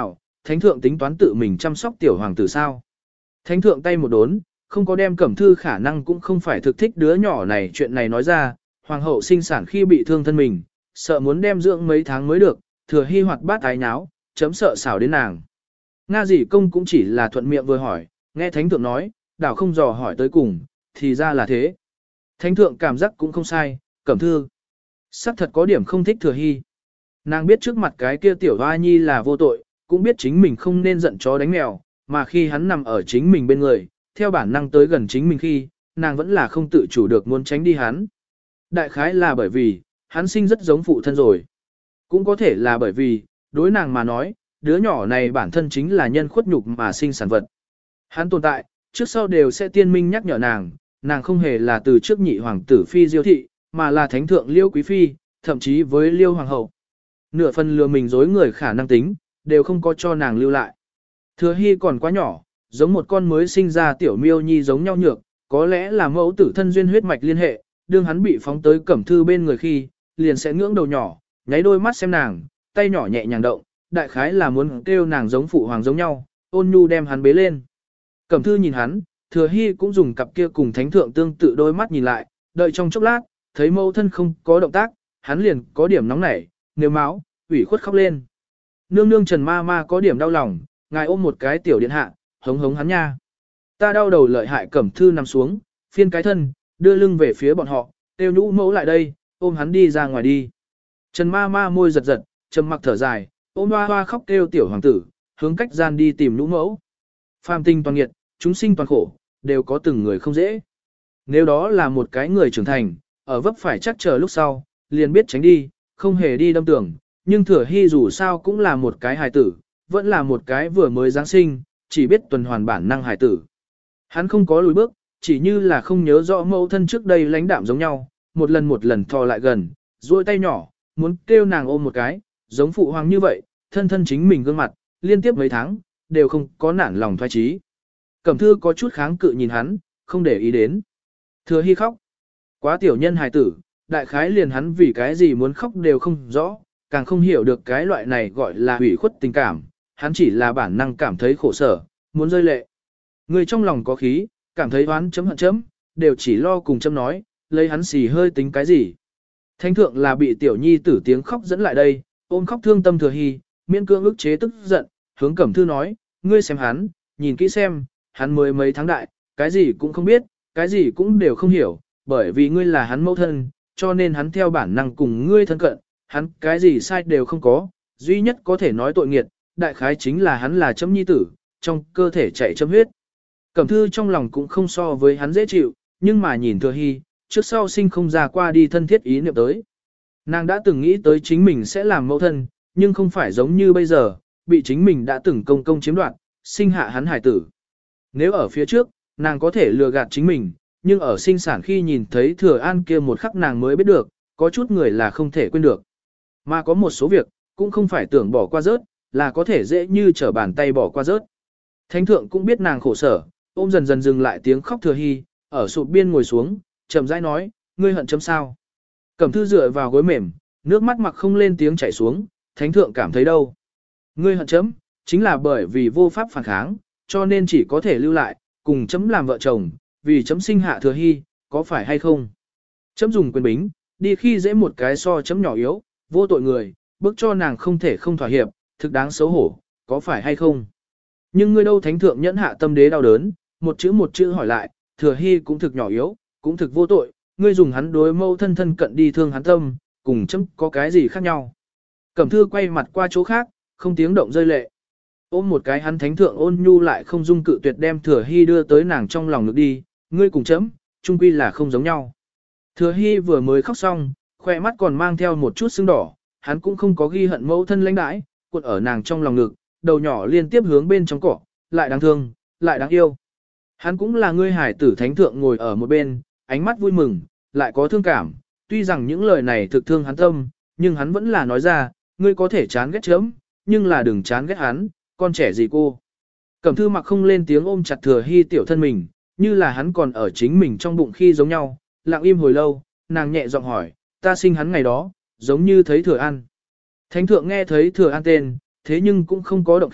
[SPEAKER 1] thánh thượng tính toán tự mình chăm sóc tiểu hoàng tử sao. Thánh thượng tay một đốn, không có đem Cẩm Thư khả năng cũng không phải thực thích đứa nhỏ này chuyện này nói ra, hoàng hậu sinh sản khi bị thương thân mình, sợ muốn đem dưỡng mấy tháng mới được, thừa hy hoạt bát ái nháo, chấm sợ xảo đến nàng. Nga dị công cũng chỉ là thuận miệng vừa hỏi, nghe thánh thượng nói, đảo không dò hỏi tới cùng, thì ra là thế. Thánh thượng cảm giác cũng không sai, Cẩm Thư sắc thật có điểm không thích thừa hy. Nàng biết trước mặt cái kia tiểu hoa nhi là vô tội, cũng biết chính mình không nên giận chó đánh mèo, mà khi hắn nằm ở chính mình bên người, theo bản năng tới gần chính mình khi, nàng vẫn là không tự chủ được muốn tránh đi hắn. Đại khái là bởi vì, hắn sinh rất giống phụ thân rồi. Cũng có thể là bởi vì, đối nàng mà nói, đứa nhỏ này bản thân chính là nhân khuất nhục mà sinh sản vật. Hắn tồn tại, trước sau đều sẽ tiên minh nhắc nhở nàng, nàng không hề là từ trước nhị hoàng tử phi diêu thị, mà là thánh thượng liêu quý phi, thậm chí với liêu hoàng hậu. Nửa phần lừa mình dối người khả năng tính, đều không có cho nàng lưu lại. Thừa hy còn quá nhỏ, giống một con mới sinh ra tiểu miêu nhi giống nhau nhược, có lẽ là mẫu tử thân duyên huyết mạch liên hệ, đương hắn bị phóng tới Cẩm Thư bên người khi, liền sẽ ngưỡng đầu nhỏ, nháy đôi mắt xem nàng, tay nhỏ nhẹ nhàng động, đại khái là muốn kêu nàng giống phụ hoàng giống nhau, ôn nhu đem hắn bế lên. Cẩm Thư nhìn hắn, Thừa hy cũng dùng cặp kia cùng thánh thượng tương tự đôi mắt nhìn lại, đợi trong chốc lát, thấy mẫu thân không có động tác, hắn liền có điểm nóng nảy, nếu máu, ủy khuất khóc lên. Nương nương Trần ma ma có điểm đau lòng, ngài ôm một cái tiểu điện hạ, hống hống hắn nha. Ta đau đầu lợi hại. Cẩm Thư nằm xuống, phiên cái thân, đưa lưng về phía bọn họ, tiêu nhũ mẫu lại đây, ôm hắn đi ra ngoài đi. Trần ma ma môi giật giật, trầm mặc thở dài, ôm hoa hoa khóc kêu tiểu hoàng tử, hướng cách gian đi tìm nhũ mẫu. Phàm tinh toàn nghiệt, chúng sinh toàn khổ, đều có từng người không dễ. Nếu đó là một cái người trưởng thành, ở vấp phải chắc chờ lúc sau, liền biết tránh đi, không hề đi đâm tưởng, nhưng Thừa hy dù sao cũng là một cái hài tử, vẫn là một cái vừa mới Giáng sinh, chỉ biết tuần hoàn bản năng hài tử. Hắn không có lùi bước, chỉ như là không nhớ rõ mẫu thân trước đây lãnh đạm giống nhau, một lần một lần thò lại gần, duỗi tay nhỏ, muốn kêu nàng ôm một cái, giống phụ hoàng như vậy, thân thân chính mình gương mặt, liên tiếp mấy tháng, đều không có nản lòng thoái trí. Cẩm Thư có chút kháng cự nhìn hắn, không để ý đến. Thừa hy khóc. Quá tiểu nhân hài tử, đại khái liền hắn vì cái gì muốn khóc đều không rõ, càng không hiểu được cái loại này gọi là hủy khuất tình cảm, hắn chỉ là bản năng cảm thấy khổ sở, muốn rơi lệ. Người trong lòng có khí, cảm thấy oán chấm hận chấm, đều chỉ lo cùng chấm nói, lấy hắn xì hơi tính cái gì. Thánh thượng là bị tiểu nhi tử tiếng khóc dẫn lại đây, ôm khóc thương tâm Thừa hy, miễn cưỡng ức chế tức giận, hướng Cẩm Thư nói, ngươi xem hắn, nhìn kỹ xem, hắn mới mấy tháng đại, cái gì cũng không biết, cái gì cũng đều không hiểu, bởi vì ngươi là hắn mẫu thân, cho nên hắn theo bản năng cùng ngươi thân cận, hắn cái gì sai đều không có, duy nhất có thể nói tội nghiệt, đại khái chính là hắn là chấm nhi tử, trong cơ thể chạy chấm huyết. Cẩm Thư trong lòng cũng không so với hắn dễ chịu, nhưng mà nhìn Thừa hy, trước sau sinh không ra qua đi thân thiết ý niệm tới. Nàng đã từng nghĩ tới chính mình sẽ làm mẫu thân, nhưng không phải giống như bây giờ, bị chính mình đã từng công công chiếm đoạt, sinh hạ hắn hải tử. Nếu ở phía trước, nàng có thể lừa gạt chính mình, nhưng ở sinh sản khi nhìn thấy Thừa An kia một khắc nàng mới biết được, có chút người là không thể quên được. Mà có một số việc, cũng không phải tưởng bỏ qua rớt, là có thể dễ như trở bàn tay bỏ qua rớt. Thánh thượng cũng biết nàng khổ sở, ôm dần dần dừng lại tiếng khóc Thừa hy, ở sụp biên ngồi xuống, chậm rãi nói, ngươi hận chấm sao. Cẩm Thư dựa vào gối mềm, nước mắt mặc không lên tiếng chảy xuống, thánh thượng cảm thấy đâu. Ngươi hận chấm, chính là bởi vì vô pháp phản kháng, cho nên chỉ có thể lưu lại, cùng chấm làm vợ chồng, vì chấm sinh hạ Thừa hy, có phải hay không? Chấm dùng quyền bính, đi khi dễ một cái so chấm nhỏ yếu, vô tội người, bức cho nàng không thể không thỏa hiệp, thực đáng xấu hổ, có phải hay không? Nhưng ngươi đâu thánh thượng nhẫn hạ tâm đế đau đớn, một chữ một chữ hỏi lại, Thừa hy cũng thực nhỏ yếu, cũng thực vô tội, ngươi dùng hắn đối mâu thân thân cận đi thương hắn tâm, cùng chấm có cái gì khác nhau? Cẩm Thư quay mặt qua chỗ khác, không tiếng động rơi lệ. Ôm một cái hắn thánh thượng ôn nhu lại không dung cự tuyệt đem Thừa hy đưa tới nàng trong lòng ngực đi, ngươi cùng chấm, chung quy là không giống nhau. Thừa hy vừa mới khóc xong, khoe mắt còn mang theo một chút sưng đỏ, hắn cũng không có ghi hận mẫu thân lãnh đãi, cuộn ở nàng trong lòng ngực, đầu nhỏ liên tiếp hướng bên trong cỏ, lại đáng thương, lại đáng yêu. Hắn cũng là ngươi hải tử thánh thượng ngồi ở một bên, ánh mắt vui mừng, lại có thương cảm, tuy rằng những lời này thực thương hắn tâm, nhưng hắn vẫn là nói ra, ngươi có thể chán ghét chấm, nhưng là đừng chán ghét hắn, con trẻ gì cô. Cẩm Thư mặc không lên tiếng ôm chặt Thừa hy tiểu thân mình, như là hắn còn ở chính mình trong bụng khi giống nhau, lặng im hồi lâu, nàng nhẹ giọng hỏi, ta sinh hắn ngày đó, giống như thấy Thừa An. Thánh thượng nghe thấy Thừa An tên, thế nhưng cũng không có động khí,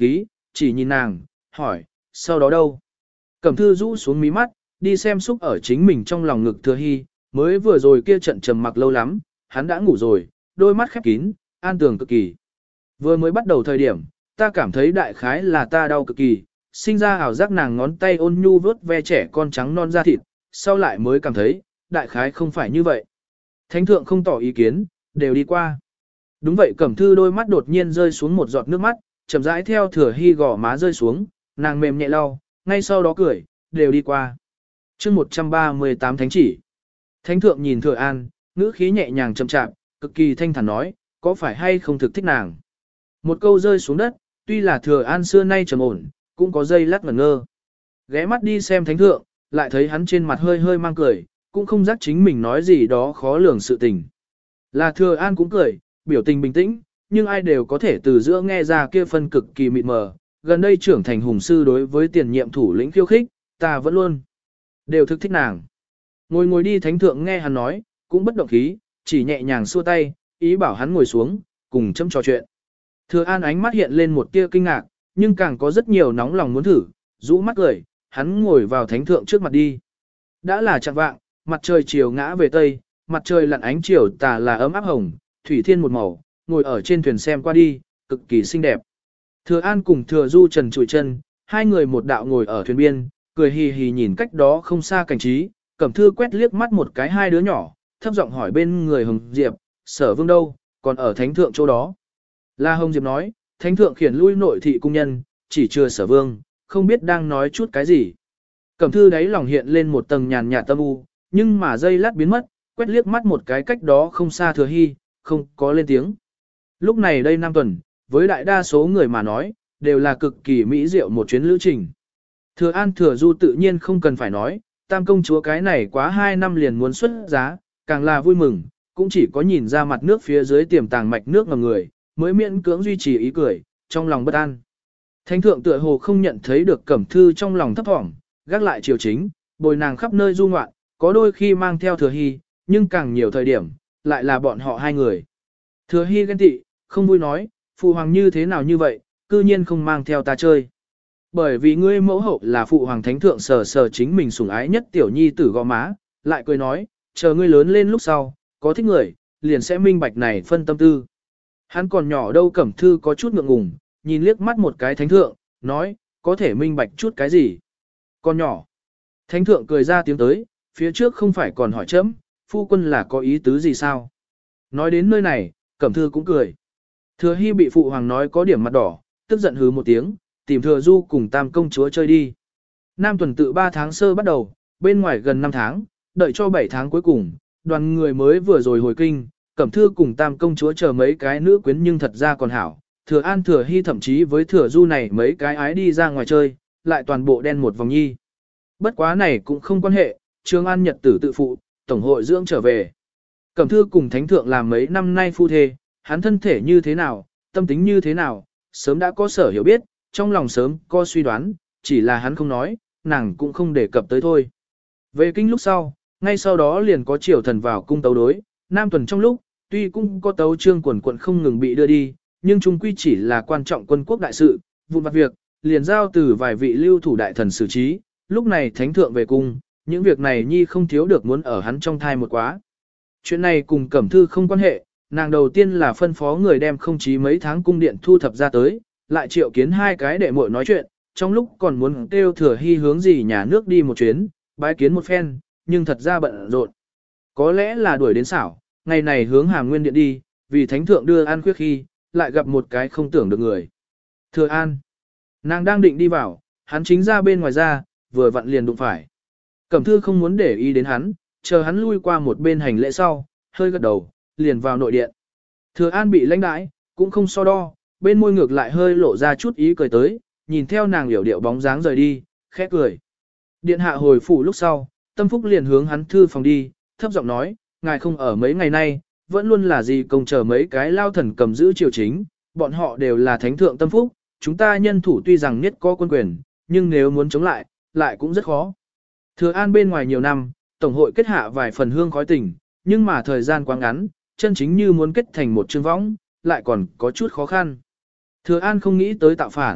[SPEAKER 1] chỉ nhìn nàng, hỏi, sau đó đâu? Cẩm thư rũ xuống mí mắt, đi xem xúc ở chính mình trong lòng ngực Thừa Hy, mới vừa rồi kia trận trầm mặc lâu lắm, hắn đã ngủ rồi, đôi mắt khép kín, an tường cực kỳ. Vừa mới bắt đầu thời điểm, ta cảm thấy đại khái là ta đau cực kỳ, sinh ra ảo giác nàng ngón tay ôn nhu vớt ve trẻ con trắng non da thịt, sau lại mới cảm thấy, đại khái không phải như vậy. Thánh thượng không tỏ ý kiến, đều đi qua. Đúng vậy, Cẩm thư đôi mắt đột nhiên rơi xuống một giọt nước mắt, chậm rãi theo Thừa Hy gò má rơi xuống, nàng mềm nhẹ lau, ngay sau đó cười, đều đi qua. chương một trăm ba mươi tám thánh chỉ. Thánh thượng nhìn Thừa An, ngữ khí nhẹ nhàng chậm chạp, cực kỳ thanh thản nói, có phải hay không thực thích nàng. Một câu rơi xuống đất, tuy là Thừa An xưa nay trầm ổn, cũng có giây lát ngẩn ngơ. Ghé mắt đi xem thánh thượng, lại thấy hắn trên mặt hơi hơi mang cười, cũng không giác chính mình nói gì đó khó lường sự tình. Là Thừa An cũng cười, biểu tình bình tĩnh, nhưng ai đều có thể từ giữa nghe ra kia phân cực kỳ mịt mờ. Gần đây trưởng thành hùng sư đối với tiền nhiệm thủ lĩnh khiêu khích, ta vẫn luôn đều thực thích nàng. Ngồi ngồi đi thánh thượng nghe hắn nói, cũng bất động khí, chỉ nhẹ nhàng xua tay, ý bảo hắn ngồi xuống, cùng châm trò chuyện. Thừa An ánh mắt hiện lên một tia kinh ngạc, nhưng càng có rất nhiều nóng lòng muốn thử, rũ mắt cười, hắn ngồi vào thánh thượng trước mặt đi. Đã là chạng vạng, mặt trời chiều ngã về tây, mặt trời lặn ánh chiều tà là ấm áp hồng, thủy thiên một màu, ngồi ở trên thuyền xem qua đi, cực kỳ xinh đẹp. Thừa An cùng Thừa Du trần trụi chân, hai người một đạo ngồi ở thuyền biên, cười hì hì nhìn cách đó không xa cảnh trí, Cẩm thư quét liếc mắt một cái hai đứa nhỏ, thấp giọng hỏi bên người Hồng Diệp, Sở Vương đâu, còn ở thánh thượng chỗ đó. Là Hồng Diệp nói, thánh thượng khiển lui nội thị cung nhân, chỉ chưa Sở Vương, không biết đang nói chút cái gì. Cẩm thư đáy lòng hiện lên một tầng nhàn nhạt tâm u, nhưng mà giây lát biến mất, quét liếc mắt một cái cách đó không xa Thừa Hy, không có lên tiếng. Lúc này đây năm tuần, với đại đa số người mà nói, đều là cực kỳ mỹ diệu một chuyến lữ trình. Thừa An Thừa Du tự nhiên không cần phải nói, tam công chúa cái này quá hai năm liền muốn xuất giá, càng là vui mừng, cũng chỉ có nhìn ra mặt nước phía dưới tiềm tàng mạch nước ngầm người, mới miễn cưỡng duy trì ý cười, trong lòng bất an. Thánh thượng tựa hồ không nhận thấy được Cẩm thư trong lòng thấp thỏm, gác lại triều chính, bồi nàng khắp nơi du ngoạn, có đôi khi mang theo Thừa Hy, nhưng càng nhiều thời điểm, lại là bọn họ hai người. Thừa Hy ghen tị, không vui nói, phụ hoàng như thế nào như vậy, cư nhiên không mang theo ta chơi. Bởi vì ngươi mẫu hậu là phụ hoàng thánh thượng sờ sờ chính mình sủng ái nhất tiểu nhi tử gò má, lại cười nói, chờ ngươi lớn lên lúc sau, có thích người, liền sẽ minh bạch này phân tâm tư. Hắn còn nhỏ đâu Cẩm thư có chút ngượng ngùng, nhìn liếc mắt một cái thánh thượng, nói, có thể minh bạch chút cái gì. Con nhỏ. Thánh thượng cười ra tiếng tới, phía trước không phải còn hỏi chấm, phu quân là có ý tứ gì sao. Nói đến nơi này, Cẩm thư cũng cười. Thừa Hy bị phụ hoàng nói có điểm mặt đỏ, tức giận hứ một tiếng, tìm Thừa Du cùng tam công chúa chơi đi. Nam tuần tự ba tháng sơ bắt đầu, bên ngoài gần năm tháng, đợi cho bảy tháng cuối cùng, đoàn người mới vừa rồi hồi kinh, Cẩm thư cùng tam công chúa chờ mấy cái nữ quyến nhưng thật ra còn hảo. Thừa An Thừa Hy thậm chí với Thừa Du này mấy cái ái đi ra ngoài chơi, lại toàn bộ đen một vòng nhi. Bất quá này cũng không quan hệ, Trường An nhật tử tự phụ, tổng hội dưỡng trở về. Cẩm thư cùng thánh thượng làm mấy năm nay phu thê, hắn thân thể như thế nào, tâm tính như thế nào, sớm đã có sở hiểu biết, trong lòng sớm có suy đoán, chỉ là hắn không nói, nàng cũng không đề cập tới thôi. Về kinh lúc sau, ngay sau đó liền có triều thần vào cung tấu đối, nam tuần trong lúc, tuy cũng có tấu trương quần quận không ngừng bị đưa đi, nhưng chung quy chỉ là quan trọng quân quốc đại sự, vụn vặt việc, liền giao từ vài vị lưu thủ đại thần xử trí, lúc này thánh thượng về cung, những việc này nhi không thiếu được muốn ở hắn trong thai một quá. Chuyện này cùng Cẩm thư không quan hệ, nàng đầu tiên là phân phó người đem không chí mấy tháng cung điện thu thập ra tới, lại triệu kiến hai cái đệ muội nói chuyện, trong lúc còn muốn kêu Thừa Hy hướng gì nhà nước đi một chuyến, bái kiến một phen, nhưng thật ra bận rộn. Có lẽ là đuổi đến xảo, ngày này hướng Hàm Nguyên Điện đi, vì thánh thượng đưa An Khuyết khi, lại gặp một cái không tưởng được người. Thừa An, nàng đang định đi vào, hắn chính ra bên ngoài ra, vừa vặn liền đụng phải. Cẩm thư không muốn để ý đến hắn, chờ hắn lui qua một bên hành lễ sau, hơi gật đầu, liền vào nội điện. Thừa An bị lãnh đãi, cũng không so đo, bên môi ngược lại hơi lộ ra chút ý cười tới, nhìn theo nàng liễu điệu bóng dáng rời đi, khẽ cười. Điện hạ hồi phủ lúc sau, Tâm Phúc liền hướng hắn thư phòng đi, thấp giọng nói, ngài không ở mấy ngày nay, vẫn luôn là gì công chờ mấy cái lao thần cầm giữ triều chính, bọn họ đều là thánh thượng Tâm Phúc, chúng ta nhân thủ tuy rằng nhất có quân quyền, nhưng nếu muốn chống lại, lại cũng rất khó. Thừa An bên ngoài nhiều năm, Tổng hội kết hạ vài phần hương khói tình, nhưng mà thời gian quá ngắn, chân chính như muốn kết thành một chương võng, lại còn có chút khó khăn. Thừa An không nghĩ tới tạo phản,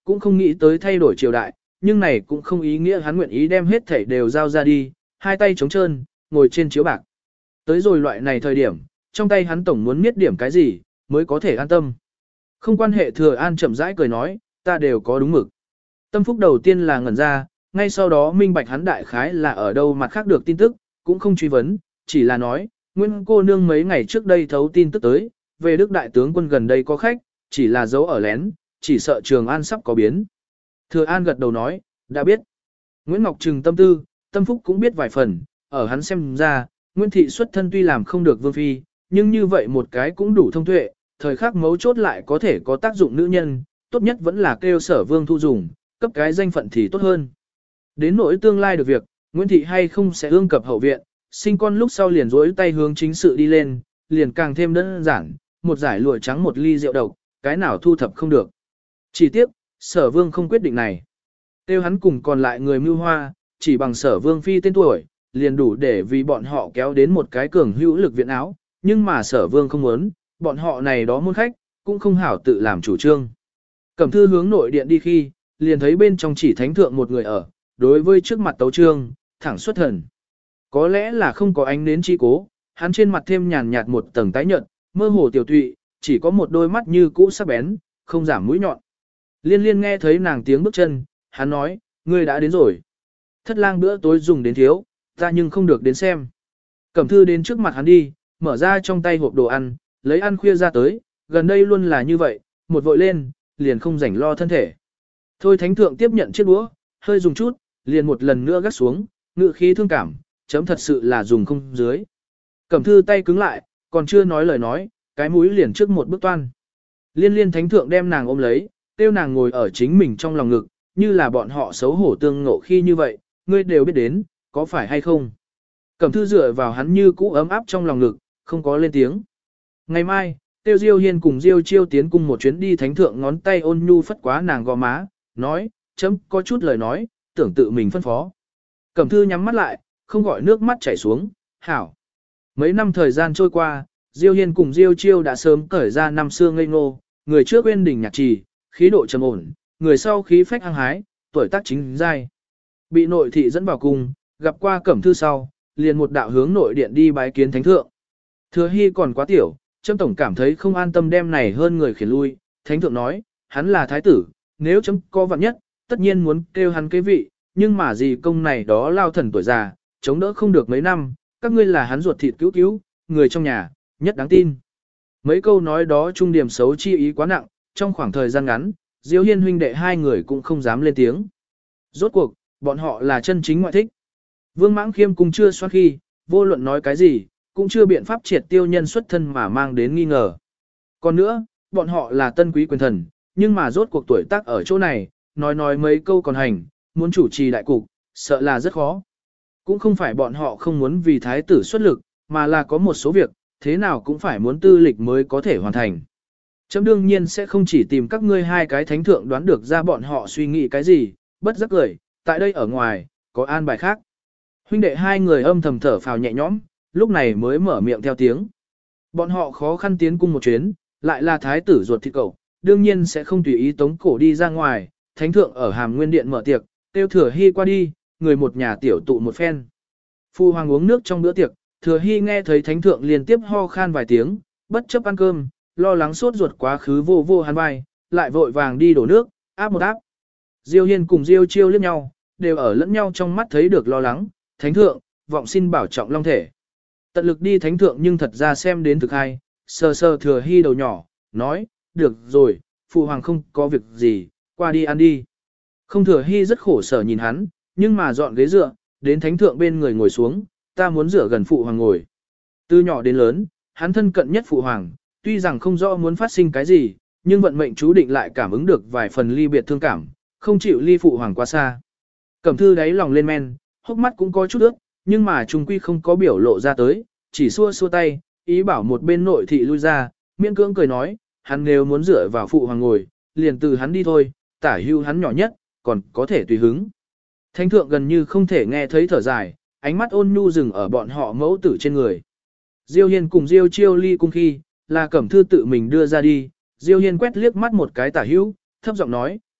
[SPEAKER 1] cũng không nghĩ tới thay đổi triều đại, nhưng này cũng không ý nghĩa hắn nguyện ý đem hết thảy đều giao ra đi, hai tay trống trơn, ngồi trên chiếu bạc. Tới rồi loại này thời điểm, trong tay hắn tổng muốn miết điểm cái gì, mới có thể an tâm. Không quan hệ. Thừa An chậm rãi cười nói, ta đều có đúng mực. Tâm Phúc đầu tiên là ngẩn ra, ngay sau đó minh bạch hắn đại khái là ở đâu mặt khác được tin tức, cũng không truy vấn, chỉ là nói, Nguyên cô nương mấy ngày trước đây thấu tin tức tới, về Đức đại tướng quân gần đây có khách, chỉ là giấu ở lén, chỉ sợ Trường An sắp có biến. Thừa An gật đầu nói, đã biết. Nguyễn Ngọc Trừng tâm tư, Tâm Phúc cũng biết vài phần, ở hắn xem ra, Nguyễn Thị xuất thân tuy làm không được vương phi, nhưng như vậy một cái cũng đủ thông tuệ, thời khắc mấu chốt lại có thể có tác dụng nữ nhân, tốt nhất vẫn là kêu Sở Vương thu dùng, cấp cái danh phận thì tốt hơn. Đến nỗi tương lai được việc, Nguyễn Thị hay không sẽ ương cập hậu viện, sinh con lúc sau liền rỗi tay hướng chính sự đi lên, liền càng thêm đơn giản, một giải lụa trắng một ly rượu độc, cái nào thu thập không được. Chỉ tiếc, Sở Vương không quyết định này. Tiêu hắn cùng còn lại người mưu hoa, chỉ bằng Sở Vương phi tên tuổi, liền đủ để vì bọn họ kéo đến một cái cường hữu lực viện áo, nhưng mà Sở Vương không muốn, bọn họ này đó môn khách, cũng không hảo tự làm chủ trương. Cẩm Thư hướng nội điện đi khi, liền thấy bên trong chỉ thánh thượng một người ở, đối với trước mặt tấu trương, thẳng xuất thần. Có lẽ là không có ánh nến chi cố, hắn trên mặt thêm nhàn nhạt một tầng tái nhợt, mơ hồ tiểu tụy, chỉ có một đôi mắt như cũ sắc bén, không giảm mũi nhọn. Liên Liên nghe thấy nàng tiếng bước chân, hắn nói, ngươi đã đến rồi. Thất lang bữa tối dùng đến thiếu, ta nhưng không được đến xem. Cẩm Thư đến trước mặt hắn đi, mở ra trong tay hộp đồ ăn, lấy ăn khuya ra tới, gần đây luôn là như vậy, một vội lên, liền không rảnh lo thân thể. Thôi thánh thượng tiếp nhận chiếc đũa, hơi dùng chút, liền một lần nữa gắt xuống, ngự khí thương cảm, chấm thật sự là dùng không dưới. Cẩm Thư tay cứng lại, còn chưa nói lời nói, cái mũi liền trước một bước toan. Liên Liên thánh thượng đem nàng ôm lấy, tiêu nàng ngồi ở chính mình trong lòng ngực, như là bọn họ xấu hổ tương ngộ khi như vậy, ngươi đều biết đến, có phải hay không? Cẩm Thư dựa vào hắn như cũ ấm áp trong lòng ngực, không có lên tiếng. Ngày mai, Tiêu Diêu Hiên cùng Diêu Chiêu tiến cùng một chuyến đi thánh thượng ngón tay ôn nhu phất quá nàng gò má, nói, chấm có chút lời nói, tưởng tự mình phân phó. Cẩm Thư nhắm mắt lại, không gọi nước mắt chảy xuống, hảo. Mấy năm thời gian trôi qua, Diêu Hiên cùng Diêu Chiêu đã sớm cởi ra năm xưa ngây ngô, người trước bên đỉnh nhạc trì, khí độ trầm ổn, người sau khí phách hăng hái, tuổi tác chính giai. Bị nội thị dẫn vào cung, gặp qua Cẩm Thư sau, liền một đạo hướng nội điện đi bái kiến thánh thượng. Thừa Hy còn quá tiểu, chấm tổng cảm thấy không an tâm đem này hơn người khiển lui, thánh thượng nói, hắn là thái tử, nếu chấm có vạn nhất, tất nhiên muốn kêu hắn kế vị, nhưng mà gì công này đó lao thần tuổi già, chống đỡ không được mấy năm, các ngươi là hắn ruột thịt cứu cứu, người trong nhà, nhất đáng tin. Mấy câu nói đó trung điểm xấu chi ý quá nặng, trong khoảng thời gian ngắn, Diêu Hiên huynh đệ hai người cũng không dám lên tiếng. Rốt cuộc, bọn họ là chân chính ngoại thích. Vương Mãng Khiêm cũng chưa xoát khi, vô luận nói cái gì, cũng chưa biện pháp triệt tiêu nhân xuất thân mà mang đến nghi ngờ. Còn nữa, bọn họ là tân quý quyền thần, nhưng mà rốt cuộc tuổi tác ở chỗ này, nói nói mấy câu còn hành, muốn chủ trì đại cục, sợ là rất khó. Cũng không phải bọn họ không muốn vì thái tử xuất lực, mà là có một số việc, thế nào cũng phải muốn tư lịch mới có thể hoàn thành. Chấm đương nhiên sẽ không chỉ tìm các ngươi hai cái thánh thượng đoán được ra bọn họ suy nghĩ cái gì, bất giác cười, tại đây ở ngoài, có an bài khác. Huynh đệ hai người âm thầm thở phào nhẹ nhõm, lúc này mới mở miệng theo tiếng. Bọn họ khó khăn tiến cung một chuyến, lại là thái tử ruột thịt cậu, đương nhiên sẽ không tùy ý tống cổ đi ra ngoài, thánh thượng ở Hàm Nguyên Điện mở tiệc, tiêu Thừa Hy qua đi, người một nhà tiểu tụ một phen. Phu hoàng uống nước trong bữa tiệc, Thừa Hy nghe thấy thánh thượng liên tiếp ho khan vài tiếng, bất chấp ăn cơm, lo lắng sốt ruột quá khứ vô vô hắn vai, lại vội vàng đi đổ nước, áp một áp. Diêu Hiên cùng Diêu Chiêu liếc nhau, đều ở lẫn nhau trong mắt thấy được lo lắng, thánh thượng, vọng xin bảo trọng long thể. Tận lực đi thánh thượng nhưng thật ra xem đến thực hay, sờ sờ Thừa Hy đầu nhỏ, nói, được rồi, phụ hoàng không có việc gì, qua đi ăn đi. Không Thừa Hy rất khổ sở nhìn hắn, nhưng mà dọn ghế dựa, đến thánh thượng bên người ngồi xuống, ta muốn rửa gần phụ hoàng ngồi. Từ nhỏ đến lớn, hắn thân cận nhất phụ hoàng, tuy rằng không rõ muốn phát sinh cái gì, nhưng vận mệnh chú định lại cảm ứng được vài phần ly biệt thương cảm, không chịu ly phụ hoàng quá xa. Cẩm Thư đáy lòng lên men, hốc mắt cũng có chút ướt, nhưng mà trung quy không có biểu lộ ra tới, chỉ xua xua tay, ý bảo một bên nội thị lui ra, miễn cưỡng cười nói, hắn nếu muốn dựa vào phụ hoàng ngồi, liền từ hắn đi thôi, tả hưu hắn nhỏ nhất, còn có thể tùy hứng. Thánh thượng gần như không thể nghe thấy thở dài, ánh mắt ôn nhu dừng ở bọn họ mẫu tử trên người. Diêu Hiên cùng Diêu Chiêu ly cung khi, là Cẩm Thư tự mình đưa ra đi, Diêu Hiên quét liếc mắt một cái tả hữu, thấp giọng nói,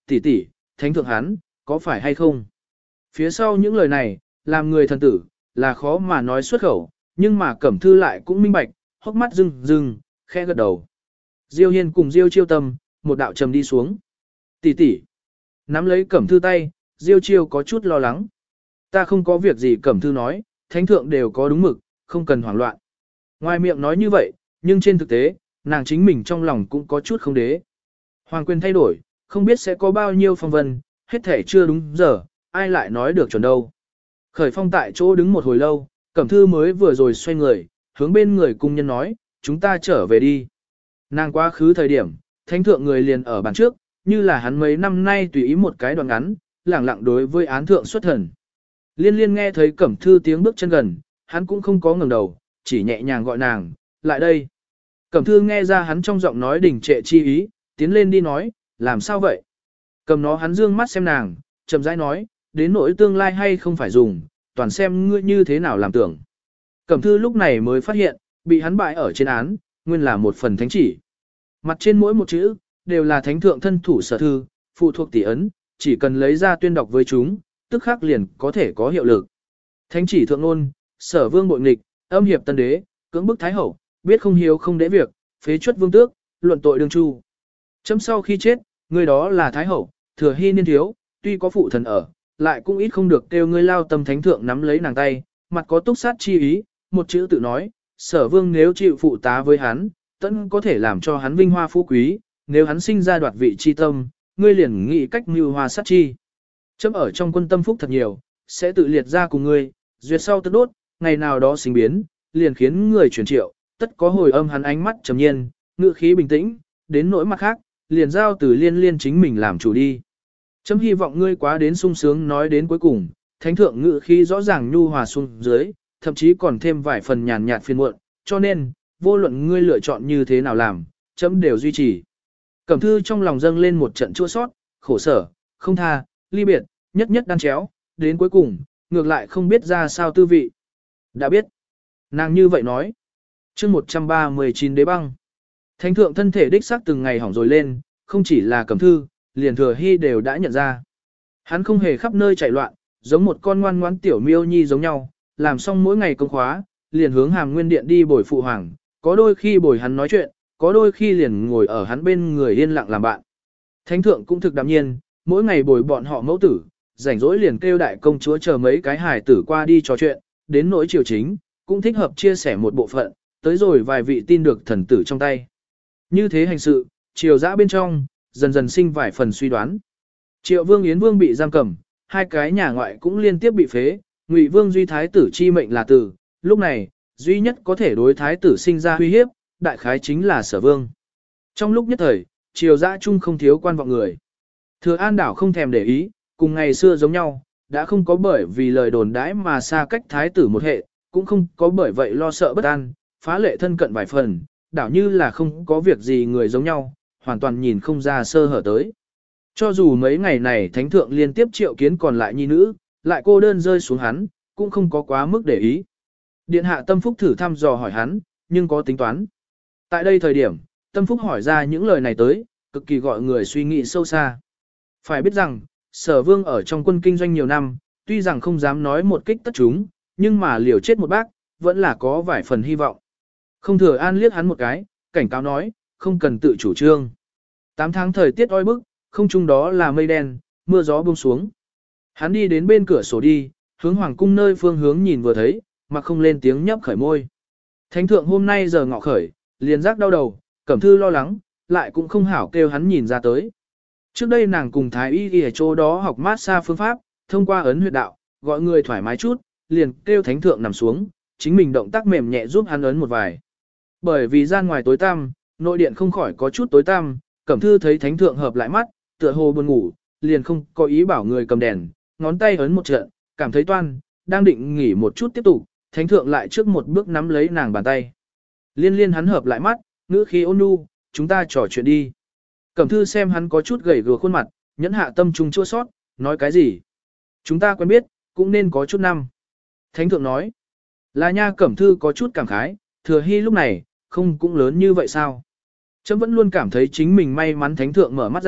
[SPEAKER 1] tỷ tỷ, thánh thượng hắn, có phải hay không? Phía sau những lời này, làm người thần tử, là khó mà nói xuất khẩu, nhưng mà Cẩm Thư lại cũng minh bạch, hốc mắt rưng rưng, khẽ gật đầu. Diêu Hiên cùng Diêu Chiêu Tâm, một đạo trầm đi xuống. Tỷ tỷ, nắm lấy Cẩm Thư tay, Diêu Chiêu có chút lo lắng. Ta không có việc gì, Cẩm Thư nói, thánh thượng đều có đúng mực, không cần hoảng loạn. Ngoài miệng nói như vậy, nhưng trên thực tế, nàng chính mình trong lòng cũng có chút không đế. Hoàng quyền thay đổi, không biết sẽ có bao nhiêu phong vân, hết thể chưa đúng giờ, ai lại nói được chuẩn đâu. Khởi phong tại chỗ đứng một hồi lâu, Cẩm Thư mới vừa rồi xoay người, hướng bên người cung nhân nói, chúng ta trở về đi. Nàng quá khứ thời điểm, thánh thượng người liền ở bàn trước, như là hắn mấy năm nay tùy ý một cái đoạn ngắn, lẳng lặng đối với án thượng xuất thần. Liên liên nghe thấy Cẩm Thư tiếng bước chân gần, hắn cũng không có ngẩng đầu, chỉ nhẹ nhàng gọi nàng, lại đây. Cẩm Thư nghe ra hắn trong giọng nói đình trệ chi ý, tiến lên đi nói, làm sao vậy? Cầm nó hắn dương mắt xem nàng, chậm rãi nói, đến nỗi tương lai hay không phải dùng, toàn xem ngươi như thế nào làm tưởng. Cẩm Thư lúc này mới phát hiện, bị hắn bại ở trên án, nguyên là một phần thánh chỉ. Mặt trên mỗi một chữ, đều là thánh thượng thân thủ sở thư, phụ thuộc tỷ ấn, chỉ cần lấy ra tuyên đọc với chúng, tức khắc liền có thể có hiệu lực. Thánh chỉ thượng ngôn, sở vương bội nghịch, âm hiệp tân đế, cưỡng bức thái hậu, biết không hiếu không đễ việc, phế chuất vương tước, luận tội đương chu. Chấm sau khi chết, người đó là thái hậu, thừa hy niên thiếu, tuy có phụ thần ở, lại cũng ít không được kêu ngươi lao tâm thánh thượng nắm lấy nàng tay, mặt có túc sát chi ý, một chữ tự nói, sở vương nếu chịu phụ tá với hắn, tẫn có thể làm cho hắn vinh hoa phú quý, nếu hắn sinh ra đoạt vị chi tâm, ngươi liền nghĩ cách mưu hoa sát chi. Chấm ở trong quân tâm phúc thật nhiều, sẽ tự liệt ra cùng ngươi, duyệt sau tất đốt, ngày nào đó sinh biến, liền khiến người truyền triệu, tất có hồi âm hắn ánh mắt trầm nhiên, ngữ khí bình tĩnh, đến nỗi mặt khác, liền giao từ liên liên chính mình làm chủ đi. Chấm hy vọng ngươi quá đến sung sướng nói đến cuối cùng, thánh thượng ngữ khí rõ ràng nhu hòa xuống dưới, thậm chí còn thêm vài phần nhàn nhạt phiền muộn, cho nên, vô luận ngươi lựa chọn như thế nào làm, chấm đều duy trì. Cẩm Thư trong lòng dâng lên một trận chua sót, khổ sở, không tha, ly biệt, nhất nhất đan chéo, đến cuối cùng, ngược lại không biết ra sao tư vị. Đã biết. Nàng như vậy nói. chương một trăm ba mươi chín đế băng. Thánh thượng thân thể đích xác từng ngày hỏng rồi lên, không chỉ là Cẩm Thư, liền Thừa Hy đều đã nhận ra. Hắn không hề khắp nơi chạy loạn, giống một con ngoan ngoãn tiểu miêu nhi giống nhau, làm xong mỗi ngày công khóa, liền hướng Hàm Nguyên Điện đi bồi phụ hoàng, có đôi khi bồi hắn nói chuyện, có đôi khi liền ngồi ở hắn bên người yên lặng làm bạn. Thánh thượng cũng thực đạm nhiên, mỗi ngày bồi bọn họ mẫu tử, rảnh rỗi liền kêu đại công chúa chờ mấy cái hài tử qua đi trò chuyện, đến nỗi triều chính, cũng thích hợp chia sẻ một bộ phận, tới rồi vài vị tin được thần tử trong tay. Như thế hành sự, triều dã bên trong, dần dần sinh vài phần suy đoán. Triệu Vương Yến Vương bị giam cầm, hai cái nhà ngoại cũng liên tiếp bị phế, Ngụy Vương Duy Thái tử chi mệnh là tử, lúc này, duy nhất có thể đối Thái tử sinh ra uy hiếp, đại khái chính là Sở Vương. Trong lúc nhất thời, triều dã chung không thiếu quan vọng người. Thừa An đảo không thèm để ý, cùng ngày xưa giống nhau, đã không có bởi vì lời đồn đãi mà xa cách Thái tử một hệ, cũng không có bởi vậy lo sợ bất an, phá lệ thân cận vài phần, đảo như là không có việc gì người giống nhau, hoàn toàn nhìn không ra sơ hở tới. Cho dù mấy ngày này thánh thượng liên tiếp triệu kiến còn lại nhi nữ, lại cô đơn rơi xuống hắn, cũng không có quá mức để ý. Điện hạ Tâm Phúc thử thăm dò hỏi hắn, nhưng có tính toán. Tại đây thời điểm, Tâm Phúc hỏi ra những lời này tới, cực kỳ gọi người suy nghĩ sâu xa. Phải biết rằng, Sở Vương ở trong quân kinh doanh nhiều năm, tuy rằng không dám nói một kích tất chúng, nhưng mà liều chết một bác, vẫn là có vài phần hy vọng. Không Thừa An liếc hắn một cái, cảnh cáo nói, không cần tự chủ trương. Tám tháng thời tiết oi bức, không trung đó là mây đen, mưa gió buông xuống. Hắn đi đến bên cửa sổ đi, hướng hoàng cung nơi phương hướng nhìn vừa thấy, mà không lên tiếng nhấp khởi môi. Thánh thượng hôm nay giờ ngọ khởi, liền giác đau đầu, Cẩm Thư lo lắng, lại cũng không hảo kêu hắn nhìn ra tới. Trước đây nàng cùng Thái Y y ở chỗ đó học mát xa phương pháp, thông qua ấn huyệt đạo, gọi người thoải mái chút, liền kêu thánh thượng nằm xuống, chính mình động tác mềm nhẹ giúp hắn ấn một vài. Bởi vì gian ngoài tối tăm, nội điện không khỏi có chút tối tăm, Cẩm Thư thấy thánh thượng hợp lại mắt, tựa hồ buồn ngủ, liền không có ý bảo người cầm đèn, ngón tay ấn một trận, cảm thấy toan, đang định nghỉ một chút tiếp tục, thánh thượng lại trước một bước nắm lấy nàng bàn tay. Liên liên hắn hợp lại mắt, ngữ khí ôn nhu, chúng ta trò chuyện đi. Cẩm Thư xem hắn có chút gầy gò khuôn mặt, nhẫn hạ tâm trung chua sót, nói cái gì? Chúng ta quen biết, cũng nên có chút năm. Thánh thượng nói, là nha. Cẩm Thư có chút cảm khái, Thừa Hy lúc này, không cũng lớn như vậy sao? Chấm vẫn luôn cảm thấy chính mình may mắn thánh thượng mở mắt ra,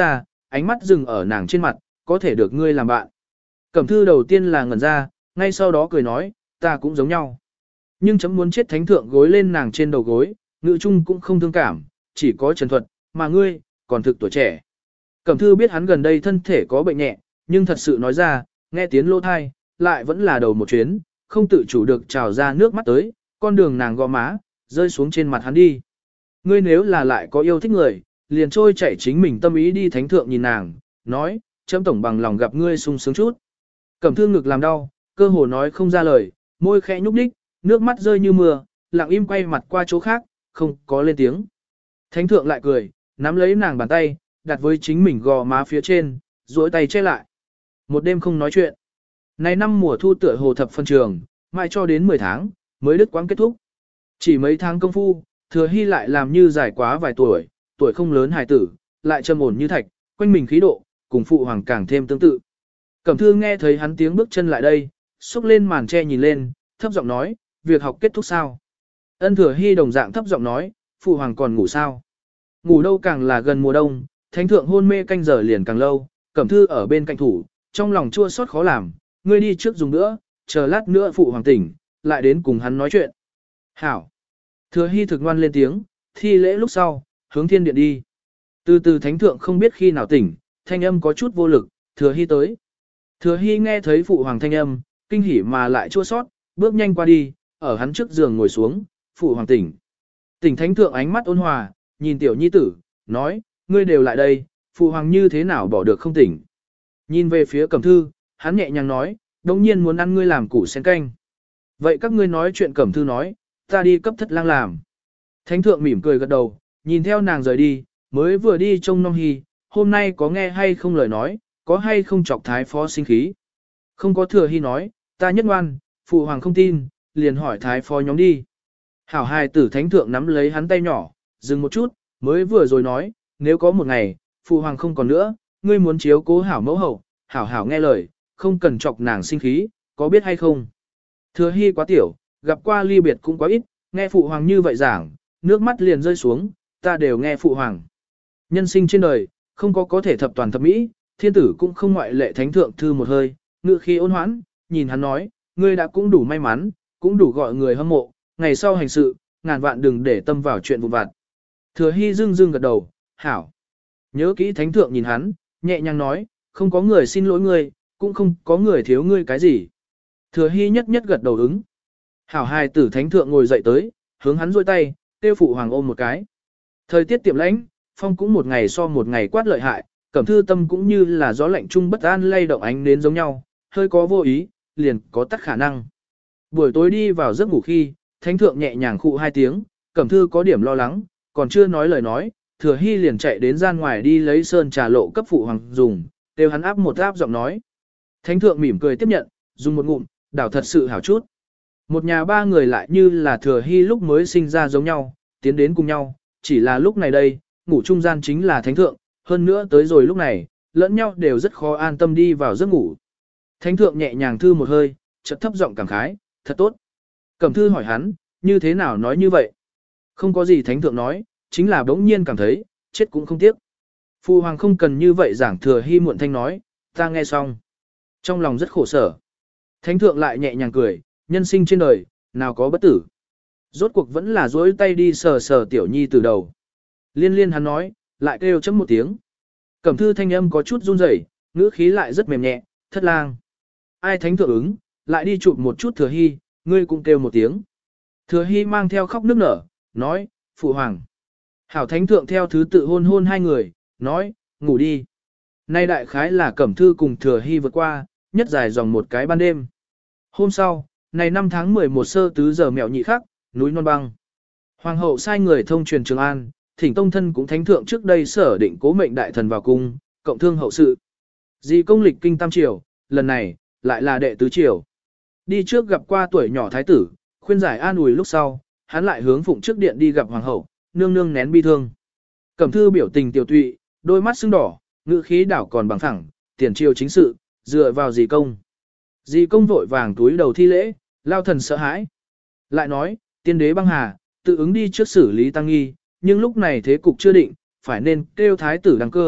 [SPEAKER 1] ánh mắt dừng ở nàng trên mặt, có thể được ngươi làm bạn. Cẩm thư đầu tiên là ngẩn ra, ngay sau đó cười nói, ta cũng giống nhau. Nhưng chấm muốn chết thánh thượng gối lên nàng trên đầu gối, ngự trung cũng không thương cảm, chỉ có trần thuật, mà ngươi, còn thực tuổi trẻ. Cẩm thư biết hắn gần đây thân thể có bệnh nhẹ, nhưng thật sự nói ra, nghe tiếng lô thai, lại vẫn là đầu một chuyến, không tự chủ được trào ra nước mắt tới, con đường nàng gò má, rơi xuống trên mặt hắn đi. Ngươi nếu là lại có yêu thích người, liền trôi chảy chính mình tâm ý đi thánh thượng nhìn nàng, nói, chấm tổng bằng lòng gặp ngươi sung sướng chút. Cẩm thư ngực làm đau, cơ hồ nói không ra lời, môi khẽ nhúc nhích, nước mắt rơi như mưa, lặng im quay mặt qua chỗ khác, không có lên tiếng. Thánh thượng lại cười, nắm lấy nàng bàn tay, đặt với chính mình gò má phía trên, duỗi tay che lại. Một đêm không nói chuyện. Này năm mùa thu tựa hồ thập phân trường, mãi cho đến mười tháng, mới đứt quãng kết thúc. Chỉ mấy tháng công phu, Thừa Hy lại làm như dài quá vài tuổi, tuổi không lớn hài tử, lại trầm ổn như thạch, quanh mình khí độ, cùng phụ hoàng càng thêm tương tự. Cẩm thư nghe thấy hắn tiếng bước chân lại đây, xúc lên màn che nhìn lên, thấp giọng nói, việc học kết thúc sao? Ân Thừa Hy đồng dạng thấp giọng nói, phụ hoàng còn ngủ sao? Ngủ đâu càng là gần mùa đông, thánh thượng hôn mê canh giờ liền càng lâu, Cẩm thư ở bên cạnh thủ, trong lòng chua xót khó làm, ngươi đi trước dùng nữa, chờ lát nữa phụ hoàng tỉnh, lại đến cùng hắn nói chuyện. Hảo. Thừa Hy thực ngoan lên tiếng, thi lễ lúc sau, hướng thiên điện đi. Từ từ thánh thượng không biết khi nào tỉnh, thanh âm có chút vô lực, Thừa Hy tới. Thừa Hy nghe thấy phụ hoàng thanh âm, kinh hỉ mà lại chua sót, bước nhanh qua đi, ở hắn trước giường ngồi xuống, phụ hoàng tỉnh. Tỉnh thánh thượng ánh mắt ôn hòa, nhìn tiểu nhi tử, nói, ngươi đều lại đây, phụ hoàng như thế nào bỏ được không tỉnh. Nhìn về phía Cẩm thư, hắn nhẹ nhàng nói, đống nhiên muốn ăn ngươi làm củ sen canh. Vậy các ngươi nói chuyện Cẩm thư nói, ta đi cấp thất lang làm. Thánh thượng mỉm cười gật đầu, nhìn theo nàng rời đi, mới vừa đi trông nom hy, hôm nay có nghe hay không lời nói, có hay không chọc thái phó sinh khí. Không có. Thừa Hy nói, ta nhất ngoan, phụ hoàng không tin, liền hỏi thái phó nhóm đi. Hảo hài tử thánh thượng nắm lấy hắn tay nhỏ, dừng một chút, mới vừa rồi nói, nếu có một ngày, phụ hoàng không còn nữa, ngươi muốn chiếu cố hảo mẫu hậu, hảo hảo nghe lời, không cần chọc nàng sinh khí, có biết hay không? Thừa Hy quá tiểu, gặp qua ly biệt cũng quá ít, nghe phụ hoàng như vậy giảng, nước mắt liền rơi xuống, ta đều nghe phụ hoàng. Nhân sinh trên đời, không có có thể thập toàn thập mỹ, thiên tử cũng không ngoại lệ. Thánh thượng thư một hơi, ngự khí ôn hoãn, nhìn hắn nói, ngươi đã cũng đủ may mắn, cũng đủ gọi người hâm mộ, ngày sau hành sự, ngàn vạn đừng để tâm vào chuyện vụn vặt. Thừa Hy dưng dưng gật đầu, hảo. Nhớ kỹ thánh thượng nhìn hắn, nhẹ nhàng nói, không có người xin lỗi ngươi, cũng không có người thiếu ngươi cái gì. Thừa Hy nhất nhất gật đầu ứng. Hảo hài tử thánh thượng ngồi dậy tới, hướng hắn duỗi tay, tiêu phụ hoàng ôm một cái. Thời tiết tiệm lãnh, phong cũng một ngày so một ngày quát lợi hại, Cẩm thư tâm cũng như là gió lạnh trung bất an lay động ánh đến giống nhau, hơi có vô ý, liền có tắt khả năng. Buổi tối đi vào giấc ngủ khi, thánh thượng nhẹ nhàng khụ hai tiếng, Cẩm thư có điểm lo lắng, còn chưa nói lời nói, Thừa Hy liền chạy đến gian ngoài đi lấy sơn trà lộ cấp phụ hoàng dùng, đều hắn áp một áp giọng nói. Thánh thượng mỉm cười tiếp nhận, dùng một ngụm, đảo thật sự hảo chút. Một nhà ba người lại như là Thừa Hy lúc mới sinh ra giống nhau, tiến đến cùng nhau, chỉ là lúc này đây, ngủ trung gian chính là thánh thượng, hơn nữa tới rồi lúc này, lẫn nhau đều rất khó an tâm đi vào giấc ngủ. Thánh thượng nhẹ nhàng thư một hơi, chợt thấp giọng cảm khái, thật tốt. Cẩm thư hỏi hắn, như thế nào nói như vậy? Không có gì thánh thượng nói, chính là bỗng nhiên cảm thấy, chết cũng không tiếc. Phu hoàng không cần như vậy giảng. Thừa Hy muộn thanh nói, ta nghe xong. Trong lòng rất khổ sở. Thánh thượng lại nhẹ nhàng cười, nhân sinh trên đời, nào có bất tử. Rốt cuộc vẫn là dối tay đi sờ sờ tiểu nhi từ đầu. Liên liên hắn nói, lại kêu chấm một tiếng. Cẩm thư thanh âm có chút run rẩy, ngữ khí lại rất mềm nhẹ, thất lang. Ai thánh thượng ứng, lại đi chụp một chút Thừa Hy, ngươi cũng kêu một tiếng. Thừa Hy mang theo khóc nức nở, nói, phụ hoàng. Hảo thánh thượng theo thứ tự hôn hôn hai người, nói, ngủ đi. Nay đại khái là Cẩm thư cùng Thừa Hy vượt qua, nhất dài dòng một cái ban đêm. Hôm sau, này năm tháng mười một sơ tứ giờ mẹo nhị khắc, núi non băng. Hoàng hậu sai người thông truyền Trường An, thỉnh tông thân cũng thánh thượng trước đây sở định cố mệnh đại thần vào cung, cộng thương hậu sự. Di công lịch kinh tam triều, lần này, lại là đệ tứ triều. Đi trước gặp qua tuổi nhỏ thái tử, khuyên giải an ủi lúc sau, hắn lại hướng phụng trước điện đi gặp hoàng hậu, nương nương nén bi thương. Cẩm thư biểu tình tiểu tụy, đôi mắt sưng đỏ, ngữ khí đảo còn bằng thẳng, tiền triều chính sự, dựa vào Di công. Di công vội vàng túi đầu thi lễ, lao thần sợ hãi. Lại nói, tiên đế băng hà, tự ứng đi trước xử lý tăng nghi, nhưng lúc này thế cục chưa định, phải nên kêu thái tử đăng cơ,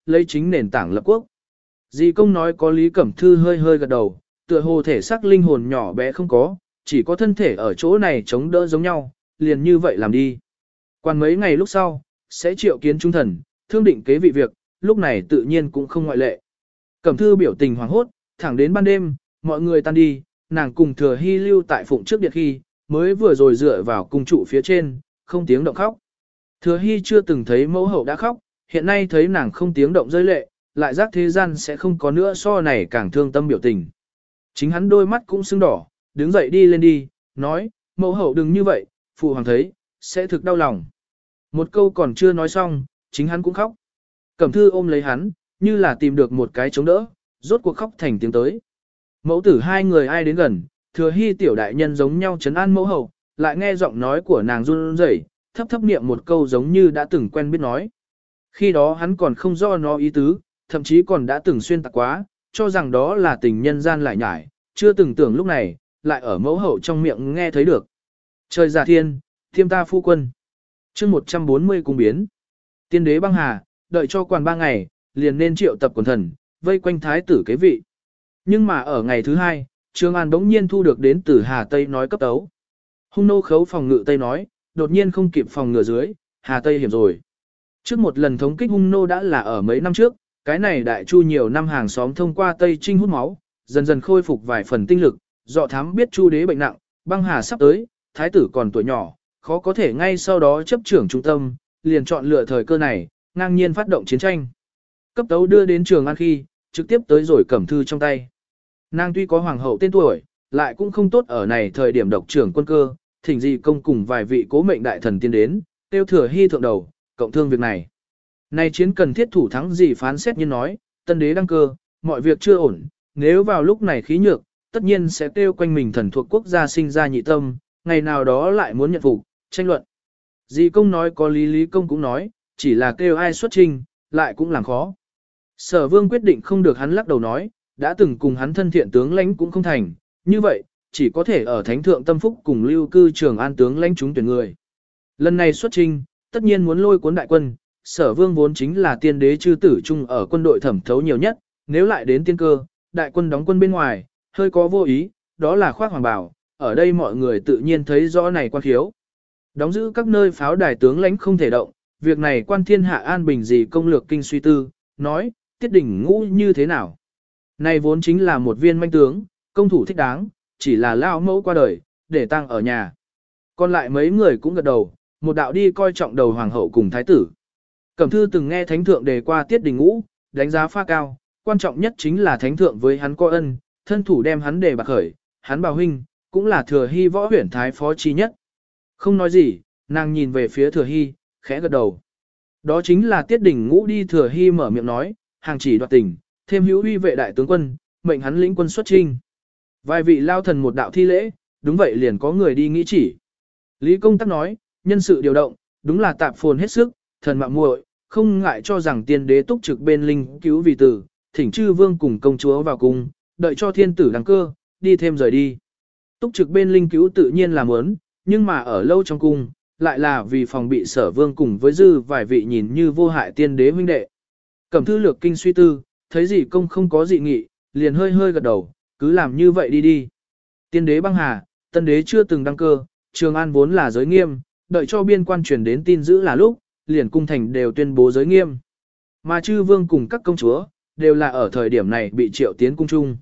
[SPEAKER 1] lấy chính nền tảng lập quốc. Dì công nói có Lý Cẩm Thư hơi hơi gật đầu, tựa hồ thể xác linh hồn nhỏ bé không có, chỉ có thân thể ở chỗ này chống đỡ giống nhau, liền như vậy làm đi. Quan mấy ngày lúc sau, sẽ triệu kiến trung thần, thương định kế vị việc, lúc này tự nhiên cũng không ngoại lệ. Cẩm Thư biểu tình hoảng hốt, thẳng đến ban đêm, mọi người tan đi, nàng cùng Thừa Hy lưu tại phụng trước điện khi, mới vừa rồi dựa vào cung trụ phía trên, không tiếng động khóc. Thừa Hy chưa từng thấy mẫu hậu đã khóc, hiện nay thấy nàng không tiếng động rơi lệ, lại giác thế gian sẽ không có nữa so này càng thương tâm biểu tình. Chính hắn đôi mắt cũng sưng đỏ, đứng dậy đi lên đi, nói, mẫu hậu đừng như vậy, phụ hoàng thấy, sẽ thực đau lòng. Một câu còn chưa nói xong, chính hắn cũng khóc. Cẩm Thư ôm lấy hắn, như là tìm được một cái chống đỡ, rốt cuộc khóc thành tiếng tới. Mẫu tử hai người ai đến gần, Thừa Hy tiểu đại nhân giống nhau trấn an mẫu hậu, lại nghe giọng nói của nàng run rẩy, thấp thấp niệm một câu giống như đã từng quen biết nói. Khi đó hắn còn không rõ nó ý tứ, thậm chí còn đã từng xuyên tạc quá, cho rằng đó là tình nhân gian lại nhải, chưa từng tưởng lúc này, lại ở mẫu hậu trong miệng nghe thấy được. Trời giả thiên, thiêm ta phu quân. chương một trăm bốn mươi cung biến. Tiên đế băng hà, đợi cho quan ba ngày, liền nên triệu tập quần thần, vây quanh thái tử kế vị. Nhưng mà ở ngày thứ hai, Trương An bỗng nhiên thu được đến từ Hà Tây nói cấp tấu. Hung nô khấu phòng ngự Tây nói, đột nhiên không kịp phòng ngừa dưới, Hà Tây hiểm rồi. Trước một lần thống kích hung nô đã là ở mấy năm trước, cái này đại chu nhiều năm hàng xóm thông qua Tây Trinh hút máu, dần dần khôi phục vài phần tinh lực, dọ thám biết chu đế bệnh nặng, băng hà sắp tới, thái tử còn tuổi nhỏ, khó có thể ngay sau đó chấp trưởng trung tâm, liền chọn lựa thời cơ này, ngang nhiên phát động chiến tranh. Cấp tấu đưa đến Trường An khi, trực tiếp tới rồi Cẩm Thư trong tay. Nàng tuy có hoàng hậu tên tuổi, lại cũng không tốt ở này thời điểm độc trưởng quân cơ, thỉnh gì công cùng vài vị cố mệnh đại thần tiên đến, tiêu Thừa Hy thượng đầu, cộng thương việc này. Này chiến cần thiết thủ thắng gì phán xét như nói, tân đế đăng cơ, mọi việc chưa ổn, nếu vào lúc này khí nhược, tất nhiên sẽ tiêu quanh mình thần thuộc quốc gia sinh ra nhị tâm, ngày nào đó lại muốn nhận phục, tranh luận. Dì công nói có lý, lý công cũng nói, chỉ là kêu ai xuất trình, lại cũng làm khó. Sở vương quyết định không được, hắn lắc đầu nói, đã từng cùng hắn thân thiện tướng lãnh cũng không thành, như vậy, chỉ có thể ở thánh thượng tâm phúc cùng lưu cư Trường An tướng lãnh chúng tuyển người. Lần này xuất trình, tất nhiên muốn lôi cuốn đại quân, sở vương vốn chính là tiên đế chư tử chung ở quân đội thẩm thấu nhiều nhất, nếu lại đến tiên cơ, đại quân đóng quân bên ngoài, hơi có vô ý, đó là khoác hoàng bảo, ở đây mọi người tự nhiên thấy rõ này quan khiếu. Đóng giữ các nơi pháo đài tướng lãnh không thể động, việc này quan thiên hạ an bình gì công lược kinh suy tư, nói, tiết đỉnh ngũ như thế nào. Này vốn chính là một viên manh tướng, công thủ thích đáng, chỉ là lao mẫu qua đời, để tăng ở nhà. Còn lại mấy người cũng gật đầu, một đạo đi coi trọng đầu hoàng hậu cùng thái tử. Cẩm Thư từng nghe thánh thượng đề qua tiết đình ngũ, đánh giá pha cao, quan trọng nhất chính là thánh thượng với hắn có ân, thân thủ đem hắn đề bạc khởi, hắn bảo huynh, cũng là Thừa Hy võ huyển thái phó chi nhất. Không nói gì, nàng nhìn về phía Thừa Hy, khẽ gật đầu. Đó chính là tiết đình ngũ đi. Thừa Hy mở miệng nói, hàng chỉ đoạt tình, thêm hữu uy vệ đại tướng quân, mệnh hắn lĩnh quân xuất chinh. Vài vị lao thần một đạo thi lễ, đúng vậy liền có người đi nghĩ chỉ. Lý công tắc nói, nhân sự điều động, đúng là tạp phồn hết sức, thần mạo muội, không ngại cho rằng tiên đế túc trực bên linh cứu vì tử, thỉnh chư vương cùng công chúa vào cung, đợi cho thiên tử đăng cơ, đi thêm rời đi. Túc trực bên linh cứu tự nhiên là muốn, nhưng mà ở lâu trong cung, lại là vì phòng bị sở vương cùng với dư vài vị nhìn như vô hại tiên đế huynh đệ. Cẩm Thư lược kinh suy tư, thấy gì công không có dị nghị, liền hơi hơi gật đầu, cứ làm như vậy đi đi. Tiên đế băng hà, tân đế chưa từng đăng cơ, Trường An vốn là giới nghiêm, đợi cho biên quan truyền đến tin dữ là lúc, liền cung thành đều tuyên bố giới nghiêm. Mà chư vương cùng các công chúa, đều là ở thời điểm này bị triệu tiến cung chung.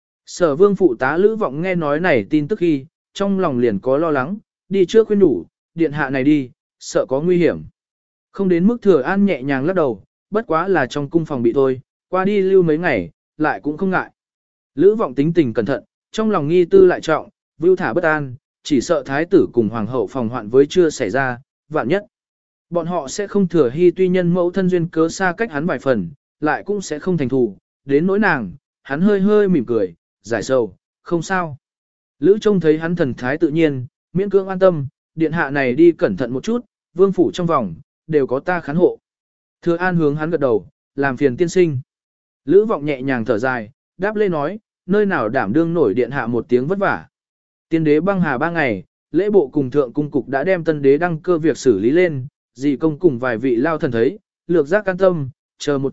[SPEAKER 1] Sở vương phụ tá Lữ Vọng nghe nói này tin tức khi, trong lòng liền có lo lắng, đi trước khuyên đủ, điện hạ này đi, sợ có nguy hiểm. Không đến mức Thừa An nhẹ nhàng lắc đầu, bất quá là trong cung phòng bị thôi, qua đi lưu mấy ngày, lại cũng không ngại. Lữ Vọng tính tình cẩn thận, trong lòng nghi tư lại trọng, vưu thả bất an, chỉ sợ thái tử cùng hoàng hậu phòng hoạn với chưa xảy ra, vạn nhất. Bọn họ sẽ không Thừa Hy tuy nhân mẫu thân duyên cớ xa cách hắn vài phần, lại cũng sẽ không thành thù, đến nỗi nàng, hắn hơi hơi mỉm cười, giải sầu, không sao. Lữ trông thấy hắn thần thái tự nhiên, miễn cưỡng an tâm, điện hạ này đi cẩn thận một chút, vương phủ trong vòng, đều có ta khán hộ. Thừa An hướng hắn gật đầu, làm phiền tiên sinh. Lữ Vọng nhẹ nhàng thở dài, đáp lê nói, nơi nào đảm đương nổi điện hạ một tiếng vất vả. Tiên đế băng hà ba ngày, lễ bộ cùng thượng cung cục đã đem tân đế đăng cơ việc xử lý lên, dì công cùng vài vị lao thần thấy, lược giác can tâm, chờ một chút,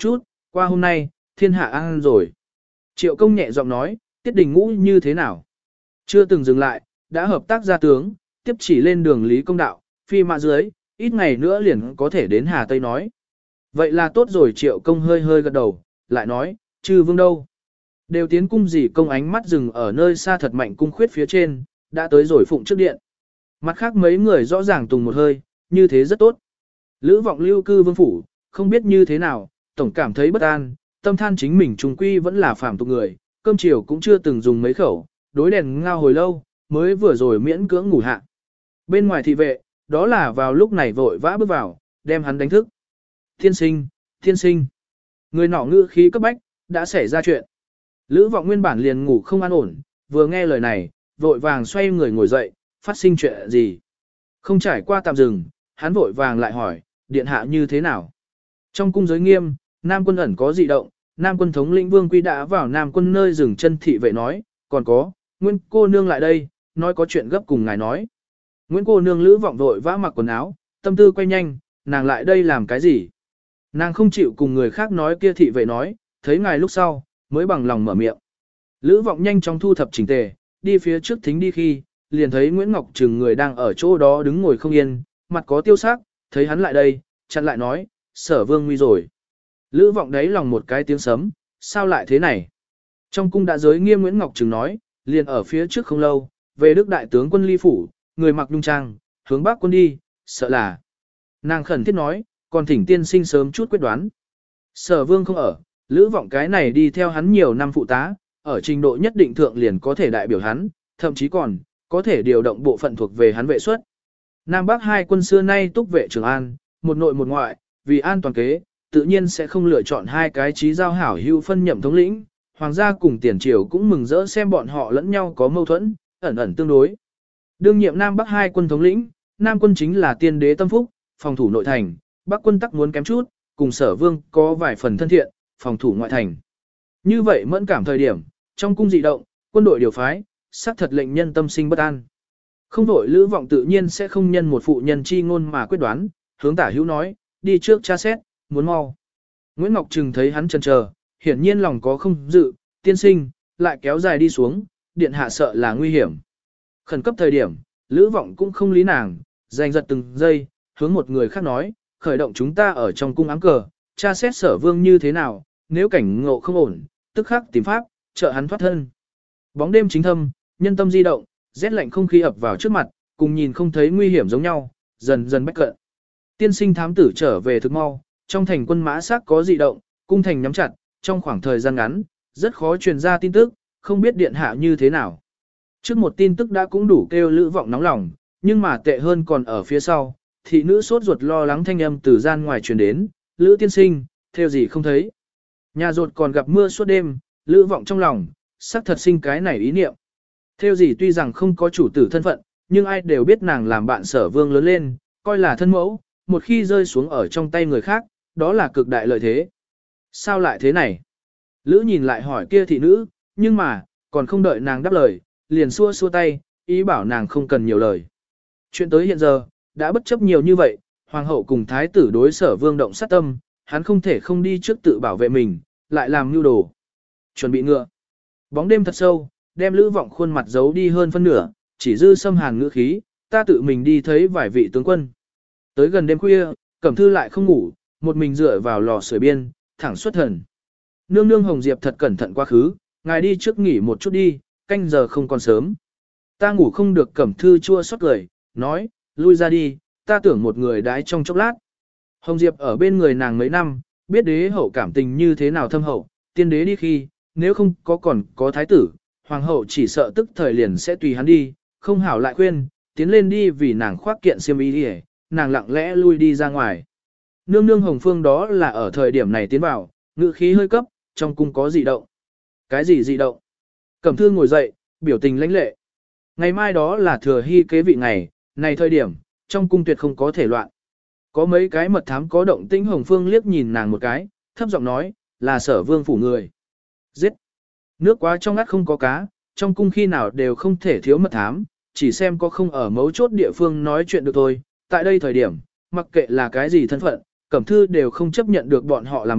[SPEAKER 1] Qua hôm nay, thiên hạ an rồi. Triệu công nhẹ giọng nói, tiết đình ngũ như thế nào? Chưa từng dừng lại, đã hợp tác gia tướng, tiếp chỉ lên đường Lý Công Đạo, phi mã dưới, ít ngày nữa liền có thể đến Hà Tây nói. Vậy là tốt rồi, Triệu công hơi hơi gật đầu, lại nói, chư vương đâu? Đều tiến cung gì? Công ánh mắt dừng ở nơi xa thật mạnh cung khuyết phía trên, đã tới rồi phụng trước điện. Mặt khác mấy người rõ ràng tùng một hơi, như thế rất tốt. Lữ vọng lưu cư vương phủ, không biết như thế nào, tổng cảm thấy bất an, tâm than chính mình trùng quy vẫn là phàm tục người, cơm chiều cũng chưa từng dùng mấy khẩu, đối đèn ngao hồi lâu, mới vừa rồi miễn cưỡng ngủ hạ. Bên ngoài thị vệ, đó là vào lúc này vội vã bước vào, đem hắn đánh thức. Thiên sinh, thiên sinh. Người nọ ngữ khí cấp bách, đã xảy ra chuyện. Lữ vọng nguyên bản liền ngủ không an ổn, vừa nghe lời này, vội vàng xoay người ngồi dậy, phát sinh chuyện gì. Không trải qua tạm dừng, hắn vội vàng lại hỏi, điện hạ như thế nào? Trong cung giới nghiêm, Nam quân ẩn có dị động, Nam quân thống lĩnh Vương Quy đã vào Nam quân nơi dừng chân thị vệ nói, còn có, Nguyên cô nương lại đây, nói có chuyện gấp cùng ngài nói. Nguyễn cô nương Lữ vọng vội vã mặc quần áo, tâm tư quay nhanh, nàng lại đây làm cái gì? Nàng không chịu cùng người khác nói, kia thị vệ nói, thấy ngài lúc sau, mới bằng lòng mở miệng. Lữ vọng nhanh chóng thu thập chỉnh tề, đi phía trước thính đi khi, liền thấy Nguyễn Ngọc Trừng người đang ở chỗ đó đứng ngồi không yên, mặt có tiêu sắc, thấy hắn lại đây, chặn lại nói, sở vương nguy rồi. Lữ vọng đấy lòng một cái tiếng sấm, sao lại thế này? Trong cung đã giới nghiêm, Nguyễn Ngọc Trừng nói, liền ở phía trước không lâu, về Đức đại tướng quân Ly phủ, người mặc nhung trang, hướng bắc quân đi, sợ là. Nàng khẩn thiết nói, còn thỉnh tiên sinh sớm chút quyết đoán. Sở vương không ở, Lữ vọng cái này đi theo hắn nhiều năm phụ tá, ở trình độ nhất định thượng liền có thể đại biểu hắn, thậm chí còn có thể điều động bộ phận thuộc về hắn vệ suất. Nam Bắc hai quân xưa nay túc vệ Trường An, một nội một ngoại, vì an toàn kế, tự nhiên sẽ không lựa chọn hai cái trí giao hảo hữu phân nhậm thống lĩnh. Hoàng gia cùng tiền triều cũng mừng rỡ xem bọn họ lẫn nhau có mâu thuẫn, ẩn ẩn tương đối. Đương nhiệm Nam Bắc hai quân thống lĩnh, Nam quân chính là tiên đế tâm phúc, phòng thủ nội thành, Bắc quân tắc muốn kém chút, cùng sở vương có vài phần thân thiện, phòng thủ ngoại thành. Như vậy mẫn cảm thời điểm, trong cung dị động, quân đội điều phái, xác thật lệnh nhân tâm sinh bất an. Không đội Lữ vọng tự nhiên sẽ không nhân một phụ nhân chi ngôn mà quyết đoán, hướng tả hữu nói, đi trước tra xét, muốn mau. Nguyễn Ngọc Trừng thấy hắn chần chờ, hiển nhiên lòng có không dự, tiên sinh, lại kéo dài đi xuống, điện hạ sợ là nguy hiểm. Khẩn cấp thời điểm, Lữ vọng cũng không lý nàng, giành giật từng giây, hướng một người khác nói, khởi động chúng ta ở trong cung áng cờ, tra xét sở vương như thế nào, nếu cảnh ngộ không ổn, tức khắc tìm pháp, trợ hắn thoát thân. Bóng đêm chính thâm, nhân tâm di động, rét lạnh không khí ập vào trước mặt, cùng nhìn không thấy nguy hiểm giống nhau, dần dần bách cận. Tiên sinh thám tử trở về thực mau, trong thành quân mã sắc có dị động, cung thành nhắm chặt, trong khoảng thời gian ngắn, rất khó truyền ra tin tức, không biết điện hạ như thế nào. Trước một tin tức đã cũng đủ kêu Lữ vọng nóng lòng, nhưng mà tệ hơn còn ở phía sau, thị nữ sốt ruột lo lắng thanh âm từ gian ngoài truyền đến, Lữ tiên sinh, theo gì không thấy. Nhà rột còn gặp mưa suốt đêm, Lữ vọng trong lòng, sắc thật sinh cái này ý niệm. Theo gì tuy rằng không có chủ tử thân phận, nhưng ai đều biết nàng làm bạn sở vương lớn lên, coi là thân mẫu, một khi rơi xuống ở trong tay người khác, đó là cực đại lợi thế. Sao lại thế này? Lữ nhìn lại hỏi kia thị nữ, nhưng mà, còn không đợi nàng đáp lời, liền xua xua tay, ý bảo nàng không cần nhiều lời. Chuyện tới hiện giờ, đã bất chấp nhiều như vậy, hoàng hậu cùng thái tử đối sở vương động sát tâm, hắn không thể không đi trước tự bảo vệ mình, lại làm mưu đồ. Chuẩn bị ngựa. Bóng đêm thật sâu, đem Lữ vọng khuôn mặt giấu đi hơn phân nửa, chỉ dư xâm hàn ngữ khí, ta tự mình đi thấy vài vị tướng quân. Tới gần đêm khuya, Cẩm Thư lại không ngủ, một mình dựa vào lò sưởi biên, thẳng xuất thần. Nương nương Hồng Diệp thật cẩn thận quá khứ, ngài đi trước nghỉ một chút đi, canh giờ không còn sớm. Ta ngủ không được. Cẩm Thư chua xót cười, nói, lui ra đi, ta tưởng một người đái trong chốc lát. Hồng Diệp ở bên người nàng mấy năm, biết đế hậu cảm tình như thế nào thâm hậu, tiên đế đi khi, nếu không có còn có thái tử, hoàng hậu chỉ sợ tức thời liền sẽ tùy hắn đi, không hảo lại khuyên, tiến lên đi vì nàng khoác kiện xiêm y đi, nàng lặng lẽ lui đi ra ngoài. Nương nương Hồng Phương đó là ở thời điểm này tiến vào, ngữ khí hơi cấp, trong cung có dị động. Cái gì dị động? Cẩm Thư ngồi dậy, biểu tình lãnh lệ. Ngày mai đó là thừa hy kế vị ngày, này thời điểm, trong cung tuyệt không có thể loạn. Có mấy cái mật thám có động tĩnh. Hồng Phương liếc nhìn nàng một cái, thấp giọng nói, là sở vương phủ người. Giết! Nước quá trong ngắt không có cá, trong cung khi nào đều không thể thiếu mật thám, chỉ xem có không ở mấu chốt địa phương nói chuyện được thôi. Tại đây thời điểm, mặc kệ là cái gì thân phận, Cẩm Thư đều không chấp nhận được bọn họ làm bậy,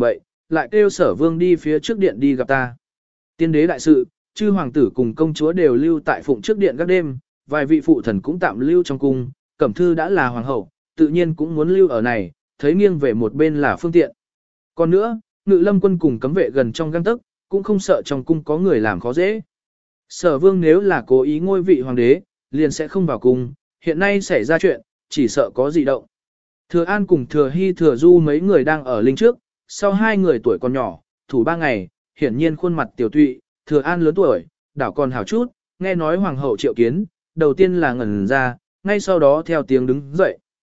[SPEAKER 1] lại kêu sở vương đi phía trước điện đi gặp ta. Tiên đế đại sự, chư hoàng tử cùng công chúa đều lưu tại phụng trước điện các đêm, vài vị phụ thần cũng tạm lưu trong cung, Cẩm Thư đã là hoàng hậu, tự nhiên cũng muốn lưu ở này, thấy nghiêng về một bên là phương tiện. Còn nữa, Ngự Lâm quân cùng cấm vệ gần trong gang tấc, cũng không sợ trong cung có người làm khó dễ. Sở vương nếu là cố ý ngôi vị hoàng đế, liền sẽ không vào cung, hiện nay xảy ra chuyện, chỉ sợ có gì động. Thừa An cùng Thừa Hy Thừa Du mấy người đang ở linh trước, sau hai người tuổi còn nhỏ, thủ ba ngày, hiển nhiên khuôn mặt tiểu tụy, Thừa An lớn tuổi, đảo còn hảo chút, nghe nói hoàng hậu triệu kiến, đầu tiên là ngẩn ra, ngay sau đó theo tiếng đứng dậy.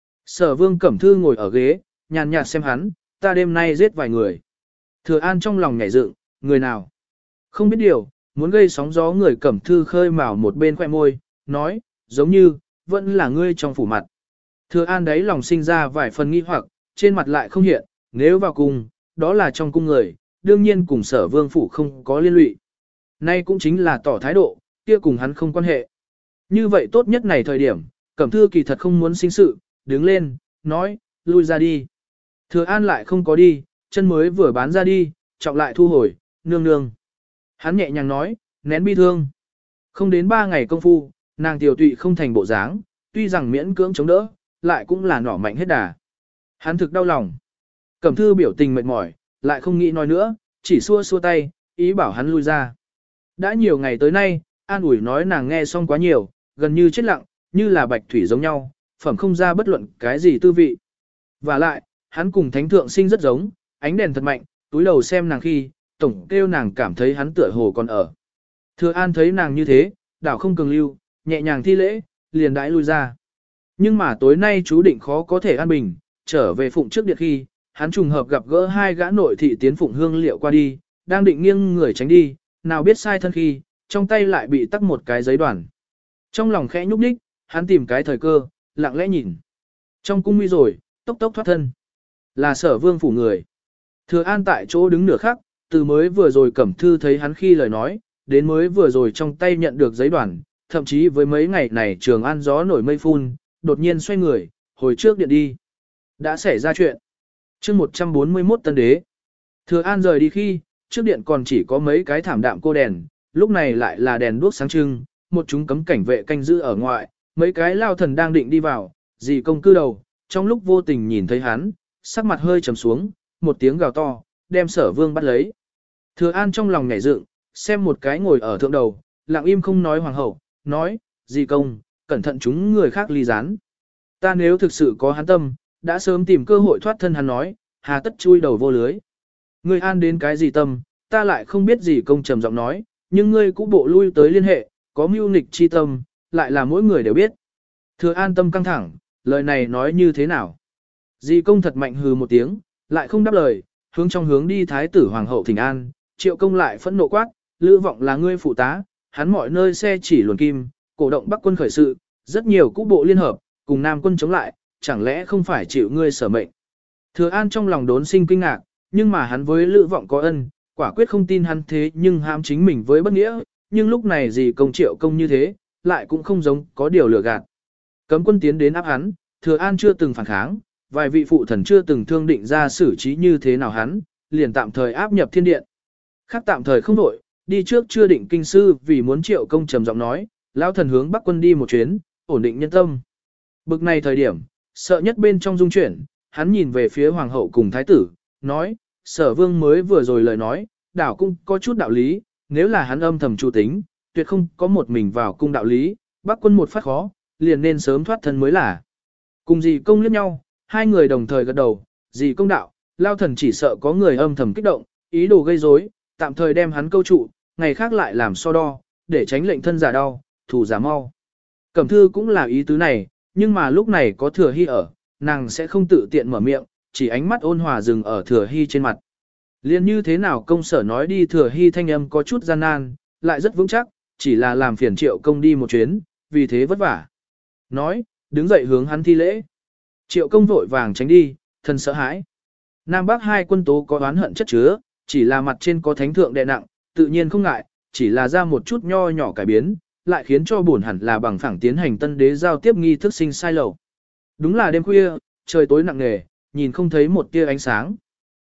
[SPEAKER 1] Sở vương Cẩm Thư ngồi ở ghế, nhàn nhạt xem hắn, ta đêm nay giết vài người. Thừa An trong lòng nhảy dựng, người nào? Không biết điều, muốn gây sóng gió người Cẩm Thư khơi mào một bên khoe môi, nói, giống như, vẫn là ngươi trong phủ mặt. Thừa An đấy lòng sinh ra vài phần nghi hoặc, trên mặt lại không hiện, nếu vào cung, đó là trong cung người, đương nhiên cùng sở vương phủ không có liên lụy. Nay cũng chính là tỏ thái độ, kia cùng hắn không quan hệ. Như vậy tốt nhất này thời điểm, Cẩm Thư kỳ thật không muốn sinh sự, đứng lên, nói, lui ra đi. Thừa An lại không có đi, chân mới vừa bán ra đi, trọng lại thu hồi, nương nương. Hắn nhẹ nhàng nói, nén bi thương. Không đến ba ngày công phu, nàng tiểu tụy không thành bộ dáng, tuy rằng miễn cưỡng chống đỡ, lại cũng là nỏ mạnh hết đà. Hắn thực đau lòng. Cẩm Thư biểu tình mệt mỏi, lại không nghĩ nói nữa, chỉ xua xua tay, ý bảo hắn lui ra. Đã nhiều ngày tới nay, an ủi nói nàng nghe xong quá nhiều, gần như chết lặng, như là bạch thủy giống nhau, phẩm không ra bất luận cái gì tư vị. Và lại, hắn cùng thánh thượng sinh rất giống, ánh đèn thật mạnh, túi đầu xem nàng khi, tổng kêu nàng cảm thấy hắn tựa hồ còn ở. Thừa An thấy nàng như thế, đảo không cường lưu, nhẹ nhàng thi lễ, liền đãi lui ra. Nhưng mà tối nay chú định khó có thể an bình, trở về phụng trước điện khi, hắn trùng hợp gặp gỡ hai gã nội thị tiến phụng hương liệu qua đi, đang định nghiêng người tránh đi, nào biết sai thân khi, trong tay lại bị tắc một cái giấy đoàn. Trong lòng khẽ nhúc nhích, hắn tìm cái thời cơ, lặng lẽ nhìn. Trong cung nguy rồi, tốc tốc thoát thân. Là sở vương phủ người. Thừa An tại chỗ đứng nửa khắc, từ mới vừa rồi Cẩm Thư thấy hắn khi lời nói, đến mới vừa rồi trong tay nhận được giấy đoàn, thậm chí với mấy ngày này Trường An gió nổi mây phun, đột nhiên xoay người, hồi trước điện đi. Đã xảy ra chuyện. chương một trăm bốn mươi mốt tân đế. Thừa An rời đi khi, trước điện còn chỉ có mấy cái thảm đạm cô đèn, lúc này lại là đèn đuốc sáng trưng, một chúng cấm cảnh vệ canh giữ ở ngoại, mấy cái lao thần đang định đi vào, dì công cư đầu, trong lúc vô tình nhìn thấy hắn, sắc mặt hơi trầm xuống, một tiếng gào to, đem sở vương bắt lấy. Thừa An trong lòng nhảy dựng, xem một cái ngồi ở thượng đầu, lặng im không nói hoàng hậu, nói, dì công, cẩn thận chúng người khác ly gián. Ta nếu thực sự có hắn tâm, đã sớm tìm cơ hội thoát thân hắn nói, hà tất chui đầu vô lưới. Ngươi an đến cái gì tâm, ta lại không biết gì công trầm giọng nói, nhưng ngươi cũng bộ lui tới liên hệ, có mưu nghịch chi tâm, lại là mỗi người đều biết. Thừa An tâm căng thẳng, lời này nói như thế nào? Dì công thật mạnh hừ một tiếng, lại không đáp lời, hướng trong hướng đi thái tử hoàng hậu thỉnh an, triệu công lại phẫn nộ quát, Lữ Vọng là ngươi phụ tá, hắn mọi nơi xe chỉ luồn kim, cổ động Bắc quân khởi sự, rất nhiều cũ bộ liên hợp, cùng Nam quân chống lại, chẳng lẽ không phải chịu ngươi sở mệnh. Thừa An trong lòng đốn sinh kinh ngạc, nhưng mà hắn với Lữ Vọng có ân, quả quyết không tin hắn thế nhưng hãm chính mình với bất nghĩa, nhưng lúc này gì công triệu công như thế, lại cũng không giống có điều lừa gạt. Cấm quân tiến đến áp hắn, Thừa An chưa từng phản kháng, vài vị phụ thần chưa từng thương định ra xử trí như thế nào hắn, liền tạm thời áp nhập thiên điện. Khác tạm thời không đổi, đi trước chưa định kinh sư vì muốn triệu công trầm giọng nói, lão thần hướng Bắc quân đi một chuyến, ổn định nhân tâm. Bực này thời điểm, sợ nhất bên trong dung chuyển, hắn nhìn về phía hoàng hậu cùng thái tử, nói, sở vương mới vừa rồi lời nói, đảo cung có chút đạo lý, nếu là hắn âm thầm chủ tính, tuyệt không có một mình vào cung đạo lý, Bắc quân một phát khó, liền nên sớm thoát thân mới là. Cùng dì công liếc nhau, hai người đồng thời gật đầu, dì công đạo, lao thần chỉ sợ có người âm thầm kích động, ý đồ gây rối, tạm thời đem hắn câu trụ, ngày khác lại làm so đo, để tránh lệnh thân giả đau, thủ giả mau. Cẩm Thư cũng là ý tứ này, nhưng mà lúc này có Thừa Hy ở, nàng sẽ không tự tiện mở miệng, chỉ ánh mắt ôn hòa dừng ở Thừa Hy trên mặt. Liên như thế nào công sở nói đi Thừa Hy thanh âm có chút gian nan, lại rất vững chắc, chỉ là làm phiền triệu công đi một chuyến, vì thế vất vả. Nói, đứng dậy hướng hắn thi lễ. Triệu công vội vàng tránh đi, thân sợ hãi. Nam Bắc hai quân tố có oán hận chất chứa, chỉ là mặt trên có thánh thượng đè nặng, tự nhiên không ngại, chỉ là ra một chút nho nhỏ cải biến, lại khiến cho buồn hẳn là bằng phẳng tiến hành tân đế giao tiếp nghi thức sinh sai lầu. Đúng là đêm khuya, trời tối nặng nề, nhìn không thấy một tia ánh sáng.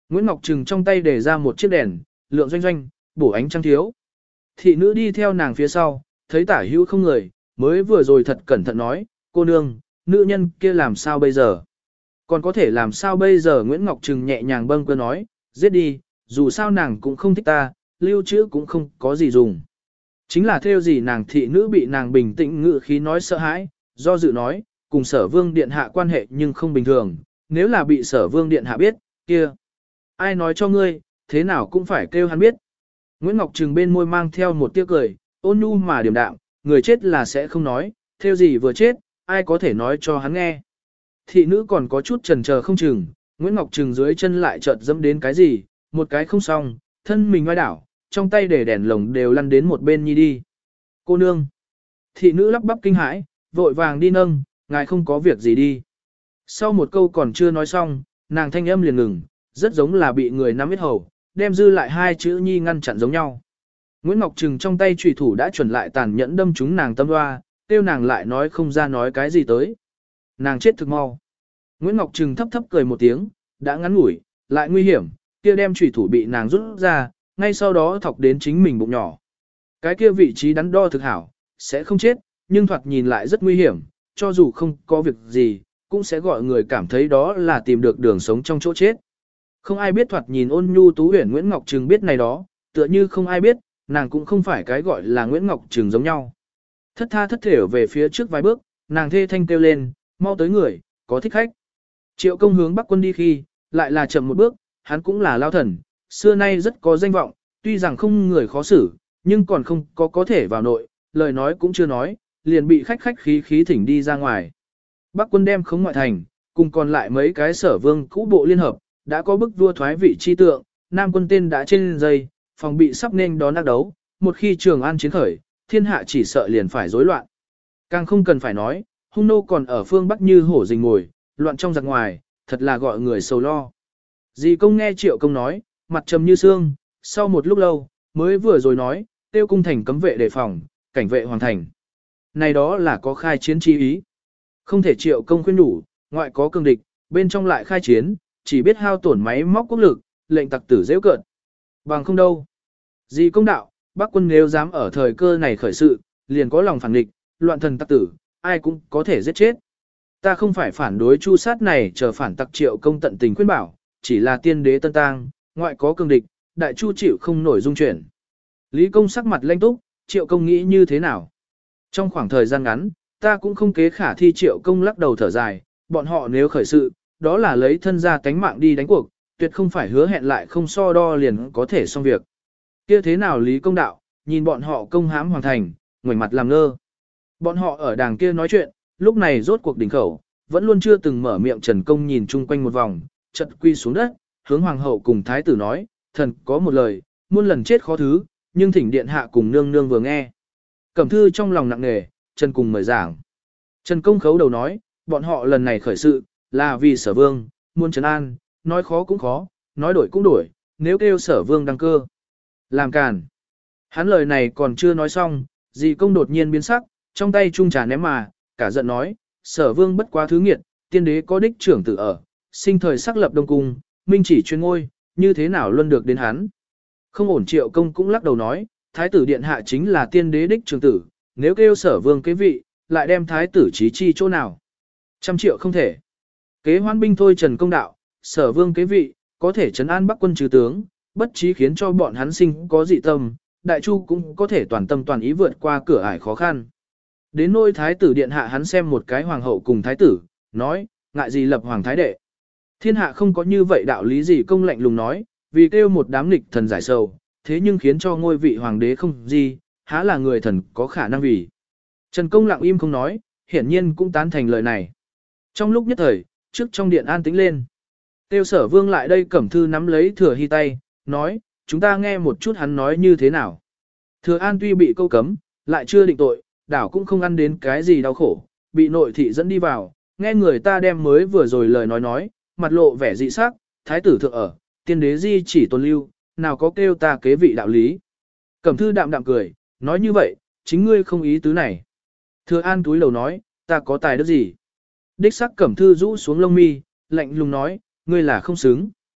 [SPEAKER 1] Nguyễn Ngọc Trừng trong tay để ra một chiếc đèn, lượng doanh doanh, bổ ánh trăng thiếu. Thị nữ đi theo nàng phía sau, thấy tả hữu không người, mới vừa rồi thật cẩn thận nói, cô nương, nữ nhân kia làm sao bây giờ? Còn có thể làm sao bây giờ? Nguyễn Ngọc Trừng nhẹ nhàng bâng quơ nói, giết đi, dù sao nàng cũng không thích ta, lưu trữ cũng không có gì dùng. Chính là theo gì nàng thị nữ bị nàng bình tĩnh ngự khí nói sợ hãi, do dự nói, cùng sở vương điện hạ quan hệ nhưng không bình thường, nếu là bị sở vương điện hạ biết, kia. Ai nói cho ngươi, thế nào cũng phải kêu hắn biết. Nguyễn Ngọc Trừng bên môi mang theo một tia cười, ôn nhu mà điềm đạm, người chết là sẽ không nói, theo gì vừa chết, ai có thể nói cho hắn nghe. Thị nữ còn có chút chần chờ không chừng, Nguyễn Ngọc Trừng dưới chân lại chợt dẫm đến cái gì, một cái không xong, thân mình ngoái đảo, trong tay để đèn lồng đều lăn đến một bên nhi đi. Cô nương. Thị nữ lắp bắp kinh hãi, vội vàng đi nâng, ngài không có việc gì đi. Sau một câu còn chưa nói xong, nàng thanh âm liền ngừng, rất giống là bị người nắm ít hầu, đem dư lại hai chữ nhi ngăn chặn giống nhau. Nguyễn Ngọc Trừng trong tay chủy thủ đã chuẩn lại tàn nhẫn đâm trúng nàng tâm hoa, tiêu nàng lại nói không ra nói cái gì tới. Nàng chết thực mau. Nguyễn Ngọc Trừng thấp thấp cười một tiếng, đã ngắn ngủi, lại nguy hiểm, kia đem chủy thủ bị nàng rút ra, ngay sau đó thọc đến chính mình bụng nhỏ. Cái kia vị trí đắn đo thực hảo, sẽ không chết, nhưng thoạt nhìn lại rất nguy hiểm, cho dù không có việc gì, cũng sẽ gọi người cảm thấy đó là tìm được đường sống trong chỗ chết. Không ai biết thoạt nhìn ôn nhu tú huyền Nguyễn Ngọc Trừng biết này đó, tựa như không ai biết, nàng cũng không phải cái gọi là Nguyễn Ngọc Trừng giống nhau. Thất tha thất thểu về phía trước vài bước, nàng thê thanh kêu lên, mau tới người, có thích khách. Triệu công hướng Bắc quân đi khi, lại là chậm một bước, hắn cũng là lao thần, xưa nay rất có danh vọng, tuy rằng không người khó xử, nhưng còn không có có thể vào nội, lời nói cũng chưa nói, liền bị khách khách khí khí thỉnh đi ra ngoài. Bắc quân đem khống ngoại thành, cùng còn lại mấy cái sở vương cũ bộ liên hợp, đã có bức vua thoái vị chi tượng, Nam quân tên đã trên dây, phòng bị sắp nên đón ác đấu, một khi Trường An chiến khởi, thiên hạ chỉ sợ liền phải rối loạn. Càng không cần phải nói, hung nô còn ở phương Bắc như hổ rình ngồi, loạn trong giặc ngoài, thật là gọi người sầu lo. Dì công nghe Triệu công nói, mặt trầm như xương, sau một lúc lâu, mới vừa rồi nói, tiêu cung thành cấm vệ đề phòng, cảnh vệ hoàng thành. Này đó là có khai chiến chi ý. Không thể Triệu công khuyên đủ, ngoại có cường địch, bên trong lại khai chiến, chỉ biết hao tổn máy móc quốc lực, lệnh tặc tử dễ cợt. Bằng không đâu. Dì công đạo, Bắc quân nếu dám ở thời cơ này khởi sự, liền có lòng phản địch, loạn thần tặc tử, ai cũng có thể giết chết. Ta không phải phản đối chu sát này chờ phản tặc Triệu công tận tình khuyên bảo, chỉ là tiên đế tân tang, ngoại có cường địch, đại chu chịu không nổi dung chuyển. Lý công sắc mặt lanh túc, Triệu công nghĩ như thế nào? Trong khoảng thời gian ngắn, ta cũng không kế khả thi. Triệu công lắc đầu thở dài, bọn họ nếu khởi sự, đó là lấy thân ra tánh mạng đi đánh cuộc, tuyệt không phải hứa hẹn lại không so đo liền có thể xong việc. Kia thế nào Lý công đạo, nhìn bọn họ công hãm hoàng thành, ngoảnh mặt làm ngơ. Bọn họ ở đàng kia nói chuyện, lúc này rốt cuộc đỉnh khẩu, vẫn luôn chưa từng mở miệng. Trần Công nhìn chung quanh một vòng, chợt quy xuống đất, hướng hoàng hậu cùng thái tử nói, thần có một lời, muôn lần chết khó thứ, nhưng thỉnh điện hạ cùng nương nương vừa nghe. Cẩm thư trong lòng nặng nề, Trần cùng mời giảng. Trần Công khấu đầu nói, bọn họ lần này khởi sự, là vì sở vương, muôn trấn an, nói khó cũng khó, nói đổi cũng đổi, nếu kêu sở vương đăng cơ. Làm càn. Hắn lời này còn chưa nói xong, dì công đột nhiên biến sắc, trong tay chung trà ném mà, cả giận nói, sở vương bất quá thứ nghiệt, tiên đế có đích trưởng tử ở, sinh thời sắc lập đông cung, minh chỉ chuyên ngôi, như thế nào luân được đến hắn. Không ổn. Triệu công cũng lắc đầu nói, thái tử điện hạ chính là tiên đế đích trưởng tử, nếu kêu sở vương kế vị, lại đem thái tử trí chi chỗ nào. Trăm triệu không thể. Kế hoan binh thôi. Trần công đạo, sở vương kế vị, có thể trấn an Bắc quân trừ tướng, bất trí khiến cho bọn hắn sinh có dị tâm, đại chu cũng có thể toàn tâm toàn ý vượt qua cửa ải khó khăn. Đến nôi thái tử điện hạ, hắn xem một cái hoàng hậu cùng thái tử, nói, ngại gì lập hoàng thái đệ. Thiên hạ không có như vậy đạo lý gì. Công lạnh lùng nói, vì kêu một đám nghịch thần giải sầu, thế nhưng khiến cho ngôi vị hoàng đế không gì, há là người thần có khả năng vì. Trần Công lặng im không nói, hiển nhiên cũng tán thành lời này. Trong lúc nhất thời, trước trong điện an tĩnh lên. Tiêu sở vương lại đây. Cẩm thư nắm lấy Thừa Hy tay, nói, chúng ta nghe một chút hắn nói như thế nào. Thừa An tuy bị câu cấm, lại chưa định tội, đảo cũng không ăn đến cái gì đau khổ, bị nội thị dẫn đi vào, nghe người ta đem mới vừa rồi lời nói nói, mặt lộ vẻ dị sắc, thái tử thượng ở, tiên đế di chỉ tôn lưu, nào có kêu ta kế vị đạo lý. Cẩm thư đạm đạm cười, nói như vậy, chính ngươi không ý tứ này. Thừa An túi lầu nói, ta có tài đức gì? Đích sắc. Cẩm thư rũ xuống lông mi, lạnh lùng nói, ngươi là không xứng.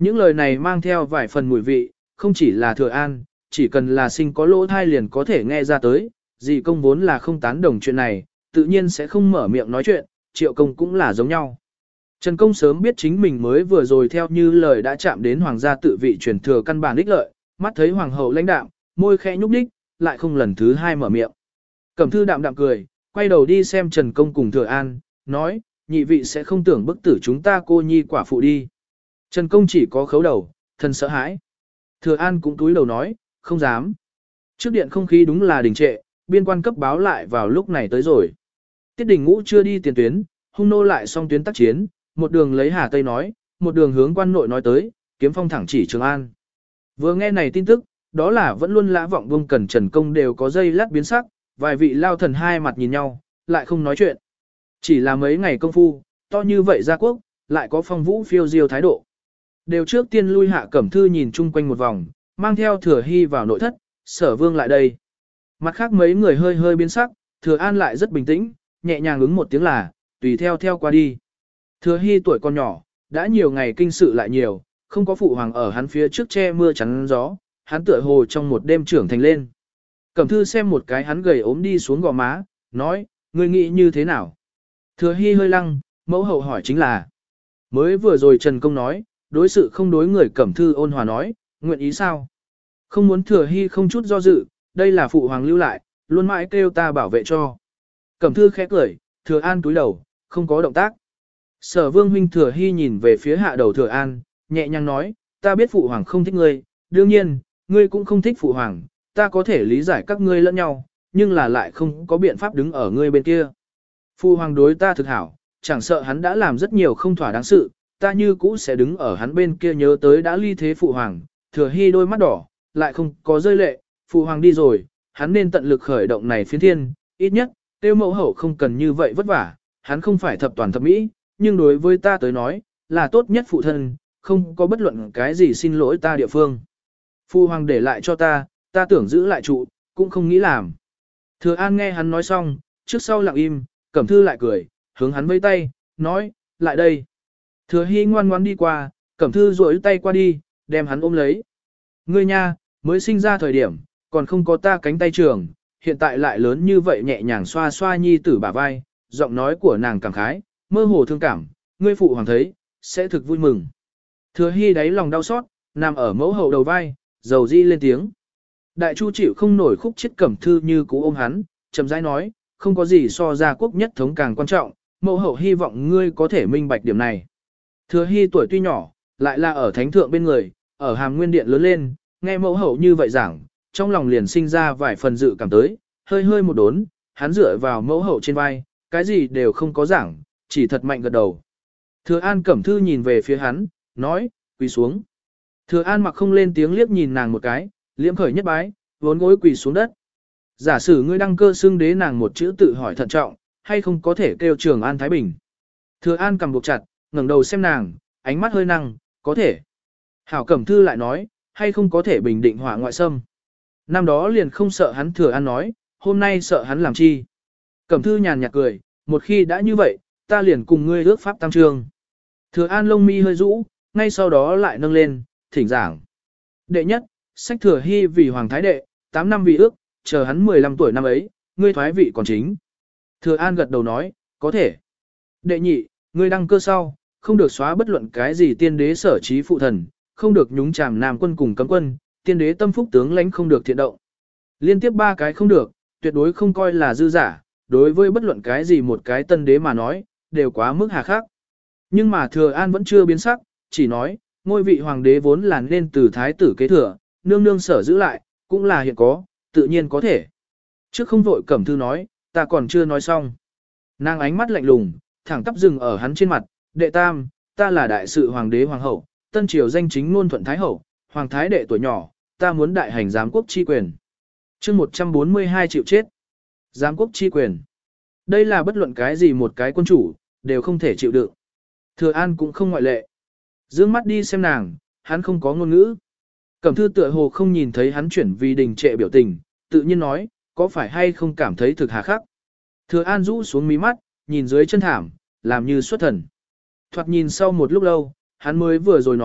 [SPEAKER 1] Những lời này mang theo vài phần mùi vị, không chỉ là Thừa An, chỉ cần là sinh có lỗ thai liền có thể nghe ra tới, dì công vốn là không tán đồng chuyện này, tự nhiên sẽ không mở miệng nói chuyện, Triệu công cũng là giống nhau. Trần Công sớm biết chính mình mới vừa rồi theo như lời đã chạm đến hoàng gia tự vị truyền thừa căn bản ích lợi, mắt thấy hoàng hậu lãnh đạm, môi khẽ nhúc đích, lại không lần thứ hai mở miệng. Cẩm Thư đạm đạm cười, quay đầu đi xem Trần Công cùng Thừa An, nói, nhị vị sẽ không tưởng bức tử chúng ta cô nhi quả phụ đi. Trần Công chỉ có khấu đầu, thân sợ hãi. Thừa An cũng túi đầu nói, không dám. Trước điện không khí đúng là đình trệ, biên quan cấp báo lại vào lúc này tới rồi. Tiết Đình Ngũ chưa đi tiền tuyến, hung nô lại xong tuyến tác chiến, một đường lấy Hà Tây nói, một đường hướng quan nội nói tới, kiếm phong thẳng chỉ Trường An. Vừa nghe này tin tức, đó là vẫn luôn lã vọng Vương Cần Trần Công đều có dây lát biến sắc, vài vị lao thần hai mặt nhìn nhau, lại không nói chuyện. Chỉ là mấy ngày công phu, to như vậy ra quốc, lại có phong vũ phiêu diêu thái độ. Đều trước tiên lui hạ Cẩm Thư nhìn chung quanh một vòng, mang theo Thừa Hy vào nội thất, Sở Vương lại đây. Mặt khác mấy người hơi hơi biến sắc, Thừa An lại rất bình tĩnh, nhẹ nhàng ứng một tiếng là, tùy theo theo qua đi. Thừa Hy tuổi còn nhỏ, đã nhiều ngày kinh sự lại nhiều, không có phụ hoàng ở hắn phía trước che mưa chắn gió, hắn tựa hồ trong một đêm trưởng thành lên. Cẩm Thư xem một cái hắn gầy ốm đi xuống gò má, nói, ngươi nghĩ như thế nào? Thừa Hy hơi lăng, mẫu hậu hỏi chính là, mới vừa rồi Trần Công nói, đối sự không đối người. Cẩm Thư ôn hòa nói, nguyện ý sao? Không muốn Thừa Hy không chút do dự, đây là phụ hoàng lưu lại, luôn mãi kêu ta bảo vệ cho. Cẩm Thư khẽ cười, Thừa An túi đầu, không có động tác. Sở Vương huynh Thừa Hy nhìn về phía hạ đầu Thừa An, nhẹ nhàng nói, ta biết phụ hoàng không thích ngươi, đương nhiên, ngươi cũng không thích phụ hoàng, ta có thể lý giải các ngươi lẫn nhau, nhưng là lại không có biện pháp đứng ở ngươi bên kia. Phụ hoàng đối ta thực hảo, chẳng sợ hắn đã làm rất nhiều không thỏa đáng sự, ta như cũ sẽ đứng ở hắn bên kia nhớ tới đã ly thế phụ hoàng. Thừa Hy đôi mắt đỏ, lại không có rơi lệ, phụ hoàng đi rồi, hắn nên tận lực khởi động này phiến thiên, ít nhất, tiêu mẫu hậu không cần như vậy vất vả, hắn không phải thập toàn thập mỹ, nhưng đối với ta tới nói, là tốt nhất phụ thân, không có bất luận cái gì xin lỗi ta địa phương. Phụ hoàng để lại cho ta, ta tưởng giữ lại trụ, cũng không nghĩ làm. Thừa An nghe hắn nói xong, trước sau lặng im, Cẩm Thư lại cười, hướng hắn vẫy tay, nói, lại đây. Thừa Hy ngoan ngoãn đi qua, Cẩm Thư duỗi tay qua đi, đem hắn ôm lấy. Ngươi nha, mới sinh ra thời điểm, còn không có ta cánh tay trường, hiện tại lại lớn như vậy nhẹ nhàng xoa xoa nhi tử bả vai, giọng nói của nàng cảm khái, mơ hồ thương cảm, ngươi phụ hoàng thấy, sẽ thực vui mừng. Thừa Hy đáy lòng đau xót, nằm ở mẫu hậu đầu vai, dầu di lên tiếng. Đại Chu chịu không nổi khúc chết. Cẩm Thư như cú ôm hắn, chậm rãi nói, không có gì so ra quốc nhất thống càng quan trọng, mẫu hậu hy vọng ngươi có thể minh bạch điểm này. Thừa Hy tuổi tuy nhỏ, lại là ở thánh thượng bên người, ở hàm nguyên điện lớn lên, nghe mẫu hậu như vậy giảng, trong lòng liền sinh ra vài phần dự cảm tới, hơi hơi một đốn, hắn dựa vào mẫu hậu trên vai, cái gì đều không có giảng, chỉ thật mạnh gật đầu. Thừa An Cẩm Thư nhìn về phía hắn, nói, quỳ xuống. Thừa An mặc không lên tiếng liếc nhìn nàng một cái, liễm khởi nhất bái, vốn gối quỳ xuống đất. Giả sử ngươi đăng cơ xưng đế, nàng một chữ tự hỏi thận trọng, hay không có thể kêu Trường An Thái Bình. Thừa An cầm buộc chặt, ngẩng đầu xem nàng, ánh mắt hơi năng, có thể. Hảo Cẩm Thư lại nói, hay không có thể bình định hỏa ngoại xâm. Năm đó liền không sợ hắn. Thừa An nói, hôm nay sợ hắn làm chi. Cẩm Thư nhàn nhạt cười, một khi đã như vậy, ta liền cùng ngươi ước pháp tam trương. Thừa An lông mi hơi rũ, ngay sau đó lại nâng lên, thỉnh giảng. Đệ nhất, sách Thừa Hy vì hoàng thái đệ, tám năm vì ước, chờ hắn mười lăm tuổi năm ấy, ngươi thoái vị còn chính. Thừa An gật đầu nói, có thể. Đệ nhị, ngươi đăng cơ sau, không được xóa bất luận cái gì tiên đế sở trí phụ thần, không được nhúng chàm nam quân cùng cấm quân, tiên đế tâm phúc tướng lãnh không được thiện động. Liên tiếp ba cái không được, tuyệt đối không coi là dư giả, đối với bất luận cái gì một cái tân đế mà nói, đều quá mức hà khắc. Nhưng mà Thừa An vẫn chưa biến sắc, chỉ nói, ngôi vị hoàng đế vốn là nên từ thái tử kế thừa, nương nương sở giữ lại, cũng là hiện có, tự nhiên có thể. Trước không vội Cẩm Thư nói, ta còn chưa nói xong. Nàng ánh mắt lạnh lùng, thẳng tắp dừng ở hắn trên mặt, đệ tam, ta là đại sự hoàng đế hoàng hậu, tân triều danh chính ngôn thuận thái hậu, hoàng thái đệ tuổi nhỏ, ta muốn đại hành giám quốc chi quyền. Chương một trăm bốn mươi hai triệu chết. Giám quốc chi quyền. Đây là bất luận cái gì một cái quân chủ, đều không thể chịu đựng. Thừa An cũng không ngoại lệ. Dương mắt đi xem nàng, hắn không có ngôn ngữ. Cẩm Thư tựa hồ không nhìn thấy hắn chuyển vì đình trệ biểu tình, tự nhiên nói, có phải hay không cảm thấy thực hà khắc. Thừa An rũ xuống mí mắt, nhìn dưới chân thảm, làm như xuất thần. Thoạt nhìn sau một lúc lâu, hắn mới vừa rồi nói,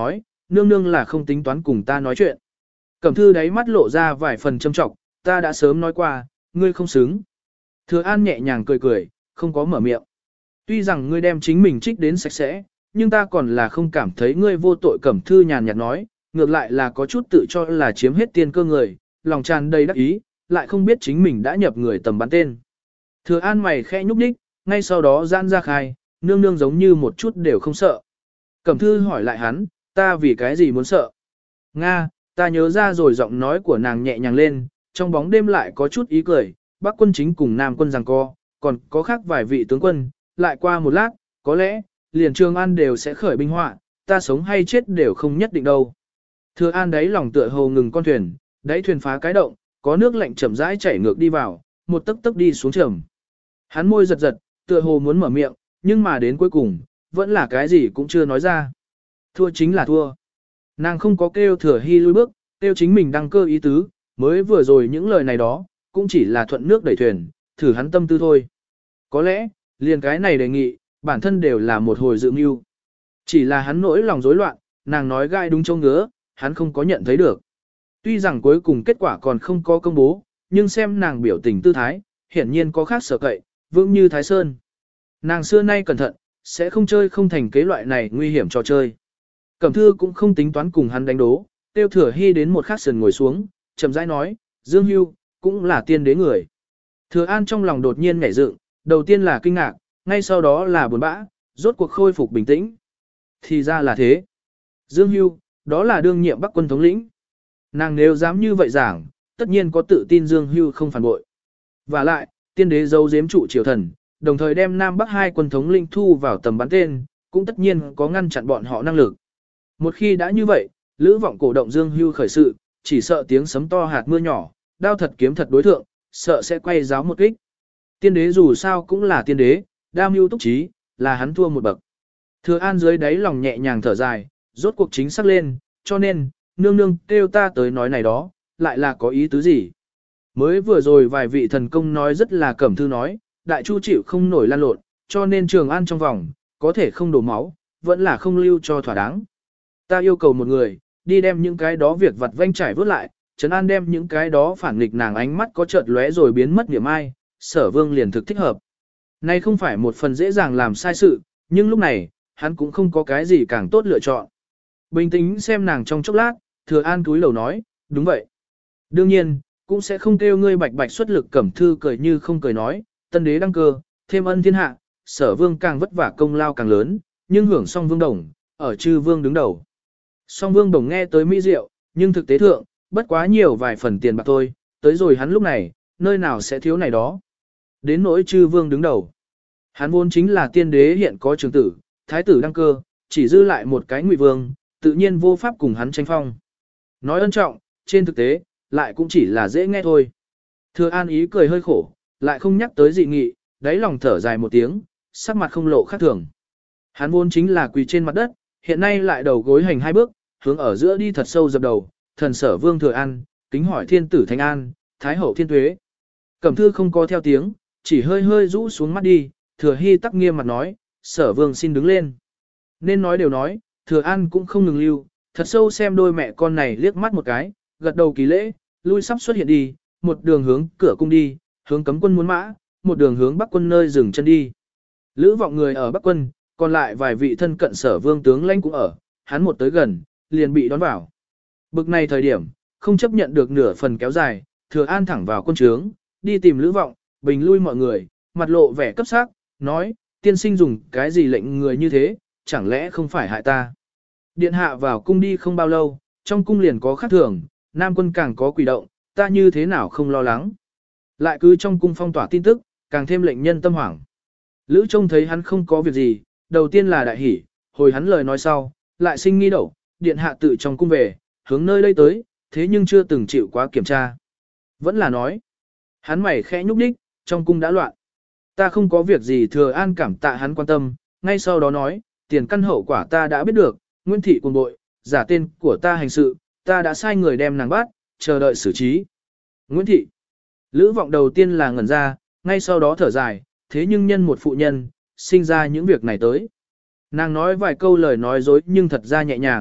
[SPEAKER 1] nương nương là không tính toán cùng ta nói chuyện. Cẩm thư đáy mắt lộ ra vài phần châm trọng, ta đã sớm nói qua, ngươi không xứng. Thừa An nhẹ nhàng cười cười, không có mở miệng. Tuy rằng ngươi đem chính mình trích đến sạch sẽ, nhưng ta còn là không cảm thấy ngươi vô tội. Cẩm thư nhàn nhạt nói, ngược lại là có chút tự cho là chiếm hết tiên cơ người, lòng tràn đầy đắc ý, lại không biết chính mình đã nhập người tầm bắn tên. Thừa An mày khẽ nhúc nhích, ngay sau đó giãn ra khai, nương nương giống như một chút đều không sợ. Cẩm thư hỏi lại hắn, ta vì cái gì muốn sợ? Nga, ta nhớ ra rồi, giọng nói của nàng nhẹ nhàng lên, trong bóng đêm lại có chút ý cười, Bắc quân chính cùng Nam quân giằng co, còn có khác vài vị tướng quân, lại qua một lát, có lẽ, liền Trường An đều sẽ khởi binh họa, ta sống hay chết đều không nhất định đâu. Thừa An đáy lòng tựa hồ ngừng con thuyền, đáy thuyền phá cái động, có nước lạnh chậm rãi chảy ngược đi vào, một tấc tấc đi xuống trầm. Hắn môi giật giật, tựa hồ muốn mở miệng, nhưng mà đến cuối cùng, vẫn là cái gì cũng chưa nói ra. Thua chính là thua. Nàng không có kêu Thừa Hy lui bước, kêu chính mình đăng cơ ý tứ, mới vừa rồi những lời này đó, cũng chỉ là thuận nước đẩy thuyền, thử hắn tâm tư thôi. Có lẽ, liền cái này đề nghị, bản thân đều là một hồi dự mưu. Chỉ là hắn nỗi lòng rối loạn, nàng nói gai đúng châu ngứa, hắn không có nhận thấy được. Tuy rằng cuối cùng kết quả còn không có công bố, nhưng xem nàng biểu tình tư thái, hiển nhiên có khác sở cậy, vững như Thái Sơn. Nàng xưa nay cẩn thận, sẽ không chơi không thành kế loại này nguy hiểm trò chơi. Cẩm thư cũng không tính toán cùng hắn đánh đố, tiêu Thừa Hy đến một khắc sườn ngồi xuống, chậm rãi nói, Dương Hưu, cũng là tiên đế người. Thừa An trong lòng đột nhiên nhảy dựng, đầu tiên là kinh ngạc, ngay sau đó là buồn bã, rốt cuộc khôi phục bình tĩnh. Thì ra là thế. Dương Hưu, đó là đương nhiệm Bắc quân thống lĩnh. Nàng nếu dám như vậy giảng, tất nhiên có tự tin Dương Hưu không phản bội. Và lại, tiên đế giấu giếm trụ triều thần, đồng thời đem Nam Bắc hai quân thống lĩnh thu vào tầm bắn tên, cũng tất nhiên có ngăn chặn bọn họ năng lực. Một khi đã như vậy, Lữ Vọng cổ động Dương Hưu khởi sự, chỉ sợ tiếng sấm to hạt mưa nhỏ, đao thật kiếm thật đối thượng, sợ sẽ quay giáo một kích. Tiên đế dù sao cũng là tiên đế, đam mưu túc trí, là hắn thua một bậc. Thừa An dưới đáy lòng nhẹ nhàng thở dài, rốt cuộc chính xác lên, cho nên, nương nương kêu ta tới nói này đó, lại là có ý tứ gì. Mới vừa rồi vài vị thần công nói rất là Cẩm thư nói, đại chu chịu không nổi lan lộn, cho nên Trường An trong vòng, có thể không đổ máu, vẫn là không lưu cho thỏa đáng. Ta yêu cầu một người, đi đem những cái đó việc vặt vanh trải vớt lại, Trấn An đem những cái đó phản nghịch nàng ánh mắt có chợt lóe rồi biến mất niệm ai, Sở Vương liền thực thích hợp. Này không phải một phần dễ dàng làm sai sự, nhưng lúc này, hắn cũng không có cái gì càng tốt lựa chọn. Bình tĩnh xem nàng trong chốc lát, Thừa An túi lầu nói, đúng vậy. Đương nhiên, cũng sẽ không kêu ngươi bạch bạch xuất lực. Cẩm thư cười như không cười nói, tân đế đăng cơ, thêm ân thiên hạ, Sở Vương càng vất vả công lao càng lớn, nhưng hưởng song vương đồng, ở chư vương đứng đầu. Song vương đồng nghe tới mỹ diệu, nhưng thực tế thượng, bất quá nhiều vài phần tiền bạc thôi, tới rồi hắn lúc này, nơi nào sẽ thiếu này đó. Đến nỗi chư vương đứng đầu. Hắn vốn chính là tiên đế hiện có trường tử, thái tử đăng cơ, chỉ dư lại một cái ngụy vương, tự nhiên vô pháp cùng hắn tranh phong. Nói ân trọng, trên thực tế, lại cũng chỉ là dễ nghe thôi. Thừa An ý cười hơi khổ, lại không nhắc tới dị nghị, đáy lòng thở dài một tiếng, sắc mặt không lộ khác thường. Hắn vốn chính là quỳ trên mặt đất, hiện nay lại đầu gối hành hai bước, hướng ở giữa đi thật sâu dập đầu, thần Sở Vương Thừa An, kính hỏi thiên tử Thánh An, thái hậu thiên tuế. Cẩm thư không có theo tiếng, chỉ hơi hơi rũ xuống mắt đi, Thừa Hy tắc nghiêm mặt nói, Sở Vương xin đứng lên. Nên nói đều nói, Thừa An cũng không ngừng lưu, thật sâu xem đôi mẹ con này liếc mắt một cái, gật đầu kỳ lễ, lui sắp xuất hiện đi, một đường hướng cửa cung đi, hướng cấm quân muốn mã, một đường hướng Bắc quân nơi dừng chân đi. Lữ Vọng người ở Bắc quân, còn lại vài vị thân cận Sở Vương tướng lãnh cũng ở, hắn một tới gần, liền bị đón vào. Bực này thời điểm, không chấp nhận được nửa phần kéo dài, Thừa An thẳng vào quân trướng, đi tìm Lữ Vọng, bình lui mọi người, mặt lộ vẻ cấp sắc, nói, tiên sinh dùng cái gì lệnh người như thế, chẳng lẽ không phải hại ta. Điện hạ vào cung đi không bao lâu, trong cung liền có khác thường, Nam quân càng có quỷ động, ta như thế nào không lo lắng. Lại cứ trong cung phong tỏa tin tức, càng thêm lệnh nhân tâm hoảng. Lữ trông thấy hắn không có việc gì, đầu tiên là đại hỉ, hồi hắn lời nói sau, lại sinh nghi đậu, điện hạ tự trong cung về, hướng nơi đây tới, thế nhưng chưa từng chịu quá kiểm tra. Vẫn là nói, hắn mày khẽ nhúc nhích, trong cung đã loạn. Ta không có việc gì. Thừa An cảm tạ hắn quan tâm, ngay sau đó nói, tiền căn hậu quả ta đã biết được, Nguyễn Thị cuồng bội, giả tên của ta hành sự, ta đã sai người đem nàng bắt, chờ đợi xử trí. Nguyễn Thị. Lữ Vọng đầu tiên là ngẩn ra, ngay sau đó thở dài, thế nhưng nhân một phụ nhân, sinh ra những việc này tới. Nàng nói vài câu lời nói dối nhưng thật ra nhẹ nhàng,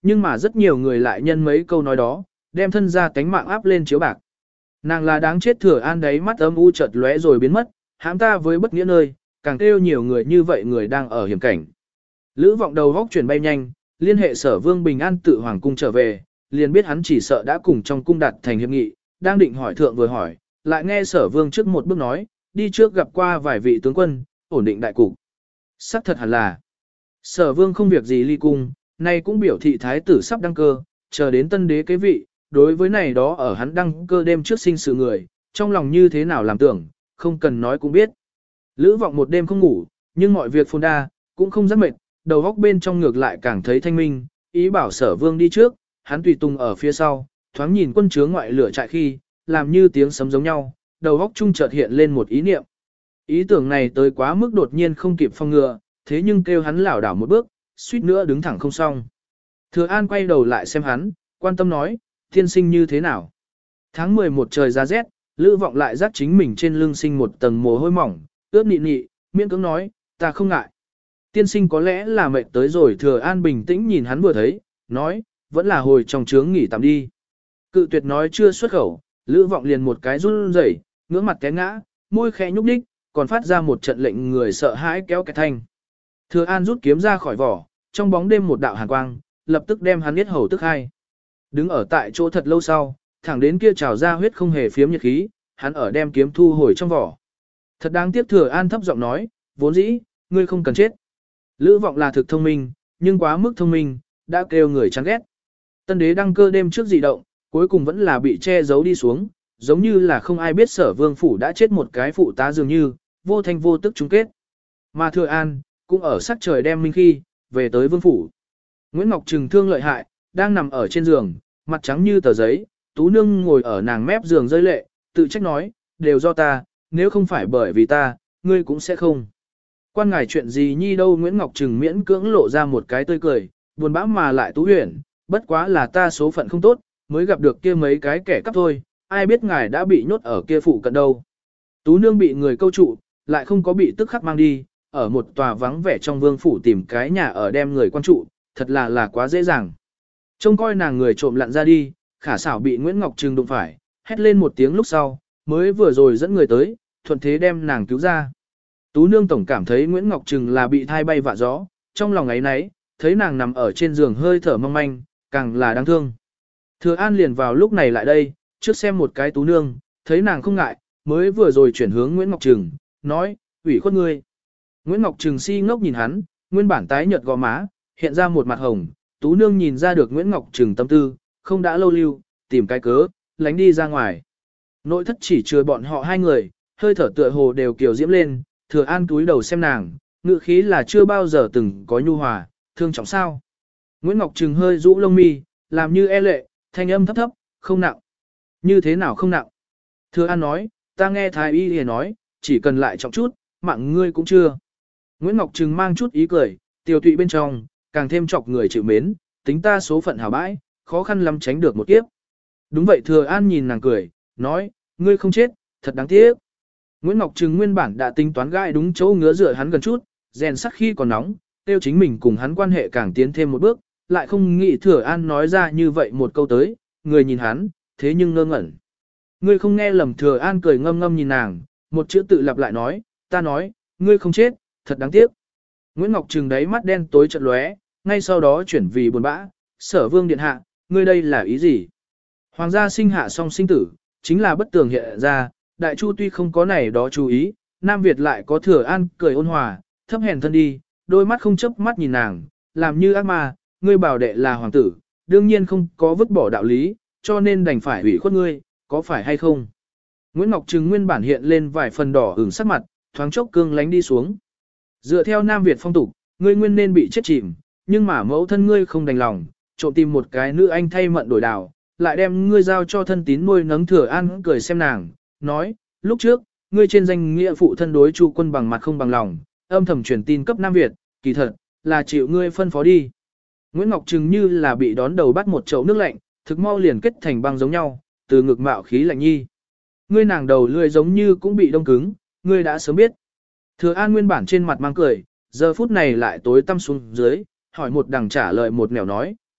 [SPEAKER 1] nhưng mà rất nhiều người lại nhân mấy câu nói đó, đem thân ra tánh mạng áp lên chiếu bạc. Nàng là đáng chết. Thừa An đấy mắt âm u chợt lóe rồi biến mất, hãm ta với bất nghĩa nơi, càng kêu nhiều người như vậy người đang ở hiểm cảnh. Lữ Vọng đầu góc chuyển bay nhanh, liên hệ Sở Vương Bình An tự hoàng cung trở về, liền biết hắn chỉ sợ đã cùng trong cung đạt thành hiệp nghị, đang định hỏi thượng vừa hỏi, lại nghe Sở Vương trước một bước nói, đi trước gặp qua vài vị tướng quân, ổn định đại cục. Sắc thật hẳn là. Sở Vương không việc gì ly cung, nay cũng biểu thị thái tử sắp đăng cơ, chờ đến tân đế kế vị, đối với này đó ở hắn đăng cơ đêm trước sinh sự người, trong lòng như thế nào làm tưởng, không cần nói cũng biết. Lữ Vọng một đêm không ngủ, nhưng mọi việc phồn đa, cũng không rất mệt, đầu góc bên trong ngược lại càng thấy thanh minh, ý bảo Sở Vương đi trước, hắn tùy tùng ở phía sau, thoáng nhìn quân chướng ngoại lửa trại khi, làm như tiếng sấm giống nhau, đầu góc trung chợt hiện lên một ý niệm. Ý tưởng này tới quá mức đột nhiên không kịp phòng ngừa, thế nhưng kêu hắn lảo đảo một bước, suýt nữa đứng thẳng không xong. Thừa An quay đầu lại xem hắn, quan tâm nói, tiên sinh như thế nào? Tháng mười một trời ra rét, Lữ Vọng lại dắt chính mình trên lưng sinh một tầng mồ hôi mỏng, ướt nị nị, miễn cưỡng nói, ta không ngại. Tiên sinh có lẽ là mệt tới rồi. Thừa An bình tĩnh nhìn hắn vừa thấy, nói, vẫn là hồi trong trướng nghỉ tạm đi. Cự tuyệt nói chưa xuất khẩu, Lữ Vọng liền một cái run rẩy, ngưỡng mặt té ngã, môi khẽ nhúc đích, còn phát ra một trận lệnh người sợ hãi kéo cái thanh. Thừa An rút kiếm ra khỏi vỏ, trong bóng đêm một đạo hàn quang, lập tức đem hắn giết hầu tức hai. Đứng ở tại chỗ thật lâu sau, thẳng đến kia trào ra huyết không hề phiếm nhiệt khí, hắn ở đem kiếm thu hồi trong vỏ. Thật đáng tiếc. Thừa An thấp giọng nói, vốn dĩ, ngươi không cần chết. Lữ Vọng là thực thông minh, nhưng quá mức thông minh, đã kêu người chán ghét. Tân đế đăng cơ đêm trước dị động, cuối cùng vẫn là bị che giấu đi xuống, giống như là không ai biết Sở Vương phủ đã chết một cái phụ tá dường như, vô thanh vô tức chung kết. Mà Thừa An, cũng ở sắc trời đem minh khi, về tới vương phủ. Nguyễn Ngọc Trừng thương lợi hại, đang nằm ở trên giường, mặt trắng như tờ giấy, Tú Nương ngồi ở nàng mép giường rơi lệ, tự trách nói, đều do ta, nếu không phải bởi vì ta, ngươi cũng sẽ không. Quan ngài chuyện gì nhi đâu? Nguyễn Ngọc Trừng miễn cưỡng lộ ra một cái tươi cười, buồn bã mà lại Tú Huyền, bất quá là ta số phận không tốt, mới gặp được kia mấy cái kẻ cắp thôi, ai biết ngài đã bị nhốt ở kia phụ cận đâu. Tú Nương bị người câu trụ, lại không có bị tức khắc mang đi, ở một tòa vắng vẻ trong vương phủ tìm cái nhà ở đem người quan trụ, thật là là quá dễ dàng. Trông coi nàng người trộm lặn ra đi, khả xảo bị Nguyễn Ngọc Trừng đụng phải, hét lên một tiếng lúc sau, mới vừa rồi dẫn người tới, thuận thế đem nàng cứu ra. Tú Nương tổng cảm thấy Nguyễn Ngọc Trừng là bị thai bay vạ gió, trong lòng ấy nấy, thấy nàng nằm ở trên giường hơi thở mong manh, càng là đáng thương. Thừa An liền vào lúc này lại đây, trước xem một cái Tú Nương, thấy nàng không ngại, mới vừa rồi chuyển hướng Nguyễn Ngọc Trừng, nói, ủy khuất ngươi. Nguyễn Ngọc Trừng si ngốc nhìn hắn, nguyên bản tái nhợt gò má, hiện ra một mặt hồng, Tú Nương nhìn ra được Nguyễn Ngọc Trừng tâm tư, không đã lâu lưu, tìm cái cớ, lánh đi ra ngoài. Nội thất chỉ chừa bọn họ hai người, hơi thở tựa hồ đều kiều diễm lên, Thừa An túi đầu xem nàng, ngự khí là chưa bao giờ từng có nhu hòa, thương trọng sao. Nguyễn Ngọc Trừng hơi rũ lông mi, làm như e lệ, thanh âm thấp thấp, không nặng. Như thế nào không nặng? Thừa An nói, ta nghe thái y thì nói, chỉ cần lại trọng chút, mạng ngươi cũng chưa. Nguyễn Ngọc Trừng mang chút ý cười, tiêu tụy bên trong, càng thêm chọc người chịu mến, tính ta số phận hảo bãi, khó khăn lắm tránh được một kiếp. Đúng vậy. Thừa An nhìn nàng cười, nói, ngươi không chết, thật đáng tiếc. Nguyễn Ngọc Trừng nguyên bản đã tính toán gai đúng chỗ ngứa dựa hắn gần chút, rèn sắc khi còn nóng, tiêu chính mình cùng hắn quan hệ càng tiến thêm một bước, lại không nghĩ Thừa An nói ra như vậy một câu tới, người nhìn hắn, thế nhưng ngơ ngẩn. Ngươi không nghe lầm. Thừa An cười ngâm ngâm nhìn nàng, một chữ tự lặp lại nói, ta nói, ngươi không chết, thật đáng tiếc. Nguyễn Ngọc Trừng đáy mắt đen tối chợt lóe, ngay sau đó chuyển vì buồn bã, Sở Vương điện hạ, ngươi đây là ý gì? Hoàng gia sinh hạ song sinh tử, chính là bất tường hiện ra, Đại Chu tuy không có này đó chú ý, Nam Việt lại có Thừa An cười ôn hòa, thấp hèn thân đi, đôi mắt không chớp mắt nhìn nàng, làm như ác ma, ngươi bảo đệ là hoàng tử, đương nhiên không có vứt bỏ đạo lý, cho nên đành phải hủy khuất ngươi, có phải hay không? Nguyễn Ngọc Trừng nguyên bản hiện lên vài phần đỏ ửng sắc mặt, thoáng chốc cương lánh đi xuống. Dựa theo Nam Việt phong tục, ngươi nguyên nên bị chết chìm, nhưng mà mẫu thân ngươi không đành lòng, trộm tìm một cái nữ anh thay mận đổi đào, lại đem ngươi giao cho thân tín nuôi nấng. Thừa An cười xem nàng, nói, lúc trước, ngươi trên danh nghĩa phụ thân đối Chu quân bằng mặt không bằng lòng, âm thầm truyền tin cấp Nam Việt, kỳ thật, là chịu ngươi phân phó đi. Nguyễn Ngọc Trừng như là bị đón đầu bắt một chậu nước lạnh, thực mau liền kết thành băng giống nhau, từ ngực mạo khí lạnh nhi. Ngươi nàng đầu lươi giống như cũng bị đông cứng, ngươi đã sớm biết. Thừa An nguyên bản trên mặt mang cười, giờ phút này lại tối tăm xuống dưới, hỏi một đằng trả lời một nẻo nói,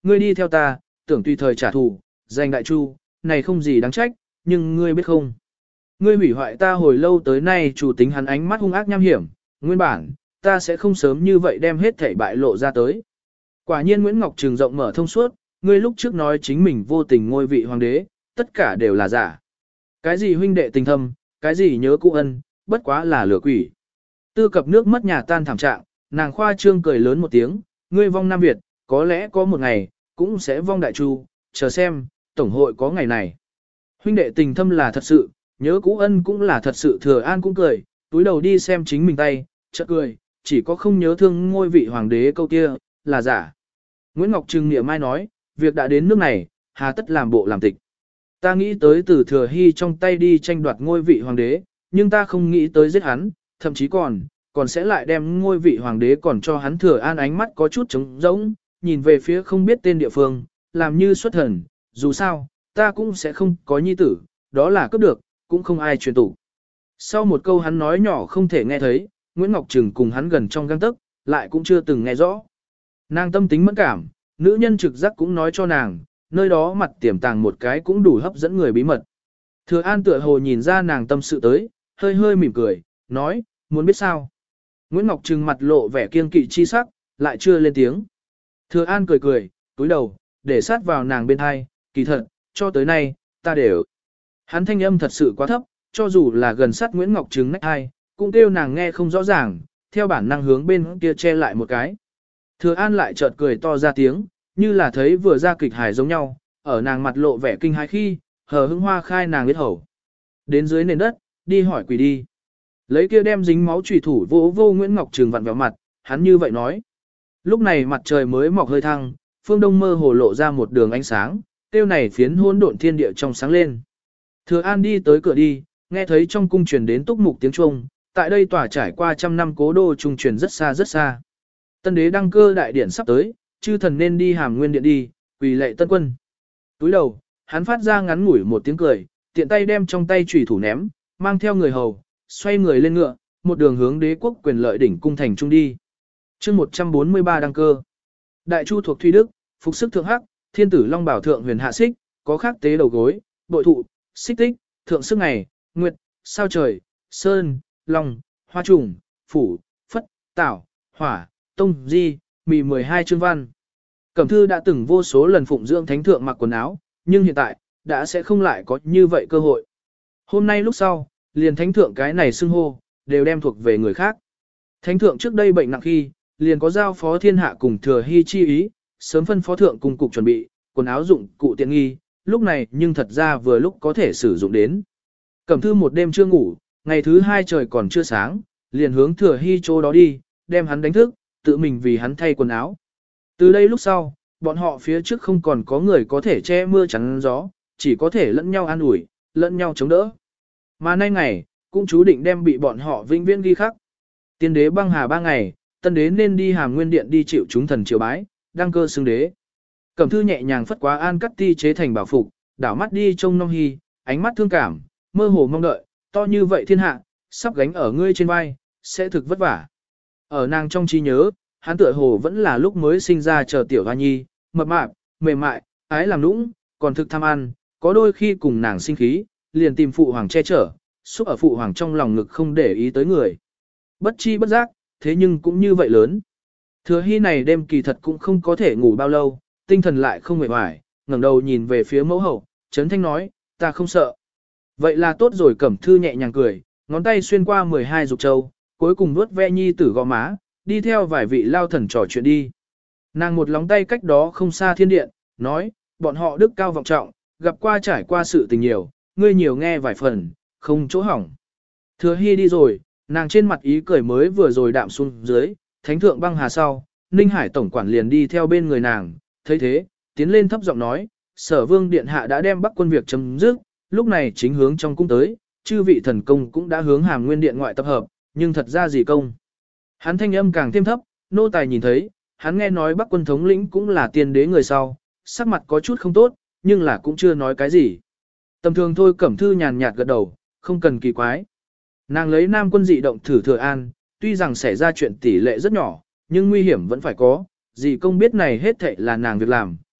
[SPEAKER 1] ngươi đi theo ta, tưởng tùy thời trả thù, giành đại chu, này không gì đáng trách, nhưng ngươi biết không? Ngươi hủy hoại ta hồi lâu tới nay chủ tính hắn ánh mắt hung ác nham hiểm, nguyên bản, ta sẽ không sớm như vậy đem hết thảy bại lộ ra tới. Quả nhiên Nguyễn Ngọc Trừng rộng mở thông suốt, ngươi lúc trước nói chính mình vô tình ngôi vị hoàng đế, tất cả đều là giả. Cái gì huynh đệ tình thâm, cái gì nhớ cũ ân, bất quá là lừa quỷ. Tư cập nước mất nhà tan thảm trạng, nàng khoa trương cười lớn một tiếng, ngươi vong Nam Việt, có lẽ có một ngày, cũng sẽ vong Đại Chu, chờ xem, Tổng hội có ngày này. Huynh đệ tình thâm là thật sự, nhớ cũ ân cũng là thật sự. Thừa An cũng cười, túi đầu đi xem chính mình tay, chợt cười, chỉ có không nhớ thương ngôi vị hoàng đế câu kia, là giả. Nguyễn Ngọc Trừng niệm mai nói, việc đã đến nước này, hà tất làm bộ làm tịch. Ta nghĩ tới từ Thừa Hy trong tay đi tranh đoạt ngôi vị hoàng đế, nhưng ta không nghĩ tới giết hắn, thậm chí còn, còn sẽ lại đem ngôi vị hoàng đế còn cho hắn. Thừa An ánh mắt có chút trống rỗng, nhìn về phía không biết tên địa phương, làm như xuất thần, dù sao, ta cũng sẽ không có nhi tử, đó là cướp được, cũng không ai truyền tụ. Sau một câu hắn nói nhỏ không thể nghe thấy, Nguyễn Ngọc Trừng cùng hắn gần trong gang tấc, lại cũng chưa từng nghe rõ. Nàng tâm tính mẫn cảm, nữ nhân trực giác cũng nói cho nàng, nơi đó mặt tiềm tàng một cái cũng đủ hấp dẫn người bí mật. Thừa An tựa hồ nhìn ra nàng tâm sự tới, hơi hơi mỉm cười, nói, muốn biết sao? Nguyễn Ngọc Trừng mặt lộ vẻ kiên kỵ chi sắc, lại chưa lên tiếng. Thừa An cười cười, túi đầu, để sát vào nàng bên hai, kỳ thật, cho tới nay, ta đều. Hắn thanh âm thật sự quá thấp, cho dù là gần sát Nguyễn Ngọc Trừng nách hai, cũng kêu nàng nghe không rõ ràng, theo bản năng hướng bên kia che lại một cái. Thừa An lại chợt cười to ra tiếng, như là thấy vừa ra kịch hài giống nhau, ở nàng mặt lộ vẻ kinh hãi khi, hờ hững hoa khai nàng biết hầu. Đến dưới nền đất, đi hỏi quỷ đi. Lấy kia đem dính máu chủy thủ vô vô Nguyễn Ngọc Trừng vặn vẹo mặt, hắn như vậy nói. Lúc này mặt trời mới mọc hơi thăng, phương đông mơ hồ lộ ra một đường ánh sáng, tiêu này phiến hỗn độn thiên địa trong sáng lên. Thừa An đi tới cửa đi, nghe thấy trong cung truyền đến túc mục tiếng chuông, tại đây tỏa trải qua trăm năm cố đô trung truyền rất xa rất xa. Tân đế đăng cơ đại điển sắp tới, chư thần nên đi Hàm Nguyên điện đi, quỳ lệ tân quân. Túi đầu, hắn phát ra ngắn ngủi một tiếng cười, tiện tay đem trong tay chủy thủ ném, mang theo người hầu, xoay người lên ngựa, một đường hướng đế quốc quyền lợi đỉnh cung thành trung đi. Chương một trăm bốn mươi ba đăng cơ. Đại Chu thuộc Thúy Đức, phục sức thượng hắc, thiên tử long bảo thượng huyền hạ xích, có khắc tế đầu gối, bội thụ, xích tích, thượng sức ngày, nguyệt, sao trời, sơn, long, hoa trùng, phủ, phất, tảo, hỏa, tông, di, mì mười hai chương văn. Cẩm thư đã từng vô số lần phụng dưỡng thánh thượng mặc quần áo, nhưng hiện tại, đã sẽ không lại có như vậy cơ hội. Hôm nay lúc sau, liền thánh thượng cái này xưng hô, đều đem thuộc về người khác. Thánh thượng trước đây bệnh nặng khi, liền có giao phó thiên hạ cùng Thừa Hy chi ý, sớm phân phó thượng cùng cục chuẩn bị, quần áo dụng cụ tiện nghi, lúc này nhưng thật ra vừa lúc có thể sử dụng đến. Cẩm thư một đêm chưa ngủ, ngày thứ hai trời còn chưa sáng, liền hướng Thừa Hy chỗ đó đi, đem hắn đánh thức, tự mình vì hắn thay quần áo. Từ đây lúc sau, bọn họ phía trước không còn có người có thể che mưa chắn gió, chỉ có thể lẫn nhau an ủi, lẫn nhau chống đỡ. Mà nay ngày, cũng chú định đem bị bọn họ vĩnh viễn ghi khắc. Tiên đế băng hà ba ngày, tân đế nên đi Hàm Nguyên điện đi chịu chúng thần triều bái, đăng cơ xưng đế. Cẩm thư nhẹ nhàng phất quá an cắt ti chế thành bảo phục, đảo mắt đi trông Nông Hy, ánh mắt thương cảm, mơ hồ mong đợi, to như vậy thiên hạ, sắp gánh ở ngươi trên vai, sẽ thực vất vả. Ở nàng trong trí nhớ, hắn tựa hồ vẫn là lúc mới sinh ra chờ tiểu hoa nhi, mập mạp, mềm mại, ái làm nũng, còn thực tham ăn, có đôi khi cùng nàng sinh khí, liền tìm phụ hoàng che chở, xúc ở phụ hoàng trong lòng ngực không để ý tới người. Bất chi bất giác, thế nhưng cũng như vậy lớn. Thừa Hy này đêm kỳ thật cũng không có thể ngủ bao lâu, tinh thần lại không mệt mỏi, ngẩng đầu nhìn về phía mẫu hậu, Trấn Thanh nói, ta không sợ. Vậy là tốt rồi. Cẩm thư nhẹ nhàng cười, ngón tay xuyên qua mười hai dục châu, cuối cùng nuốt ve nhi tử gò má, đi theo vài vị lao thần trò chuyện đi. Nàng một lóng tay cách đó không xa thiên điện, nói, bọn họ đức cao vọng trọng, gặp qua trải qua sự tình nhiều, ngươi nhiều nghe vài phần, không chỗ hỏng. Thừa Hy đi rồi, nàng trên mặt ý cười mới vừa rồi đạm xuống dưới, thánh thượng băng hà sau, Ninh Hải tổng quản liền đi theo bên người nàng, thấy thế, tiến lên thấp giọng nói, sở vương điện hạ đã đem bắc quân việc chấm dứt, lúc này chính hướng trong cung tới, chư vị thần công cũng đã hướng Hàm Nguyên điện ngoại tập hợp, nhưng thật ra gì công. Hắn thanh âm càng thêm thấp, nô tài nhìn thấy, hắn nghe nói bắc quân thống lĩnh cũng là tiên đế người sau, sắc mặt có chút không tốt, nhưng là cũng chưa nói cái gì. Tầm thường thôi. Cẩm thư nhàn nhạt gật đầu, không cần kỳ quái. Nàng lấy nam quân dị động thử Thừa An, tuy rằng xảy ra chuyện tỷ lệ rất nhỏ, nhưng nguy hiểm vẫn phải có, dị công biết này hết thệ là nàng việc làm,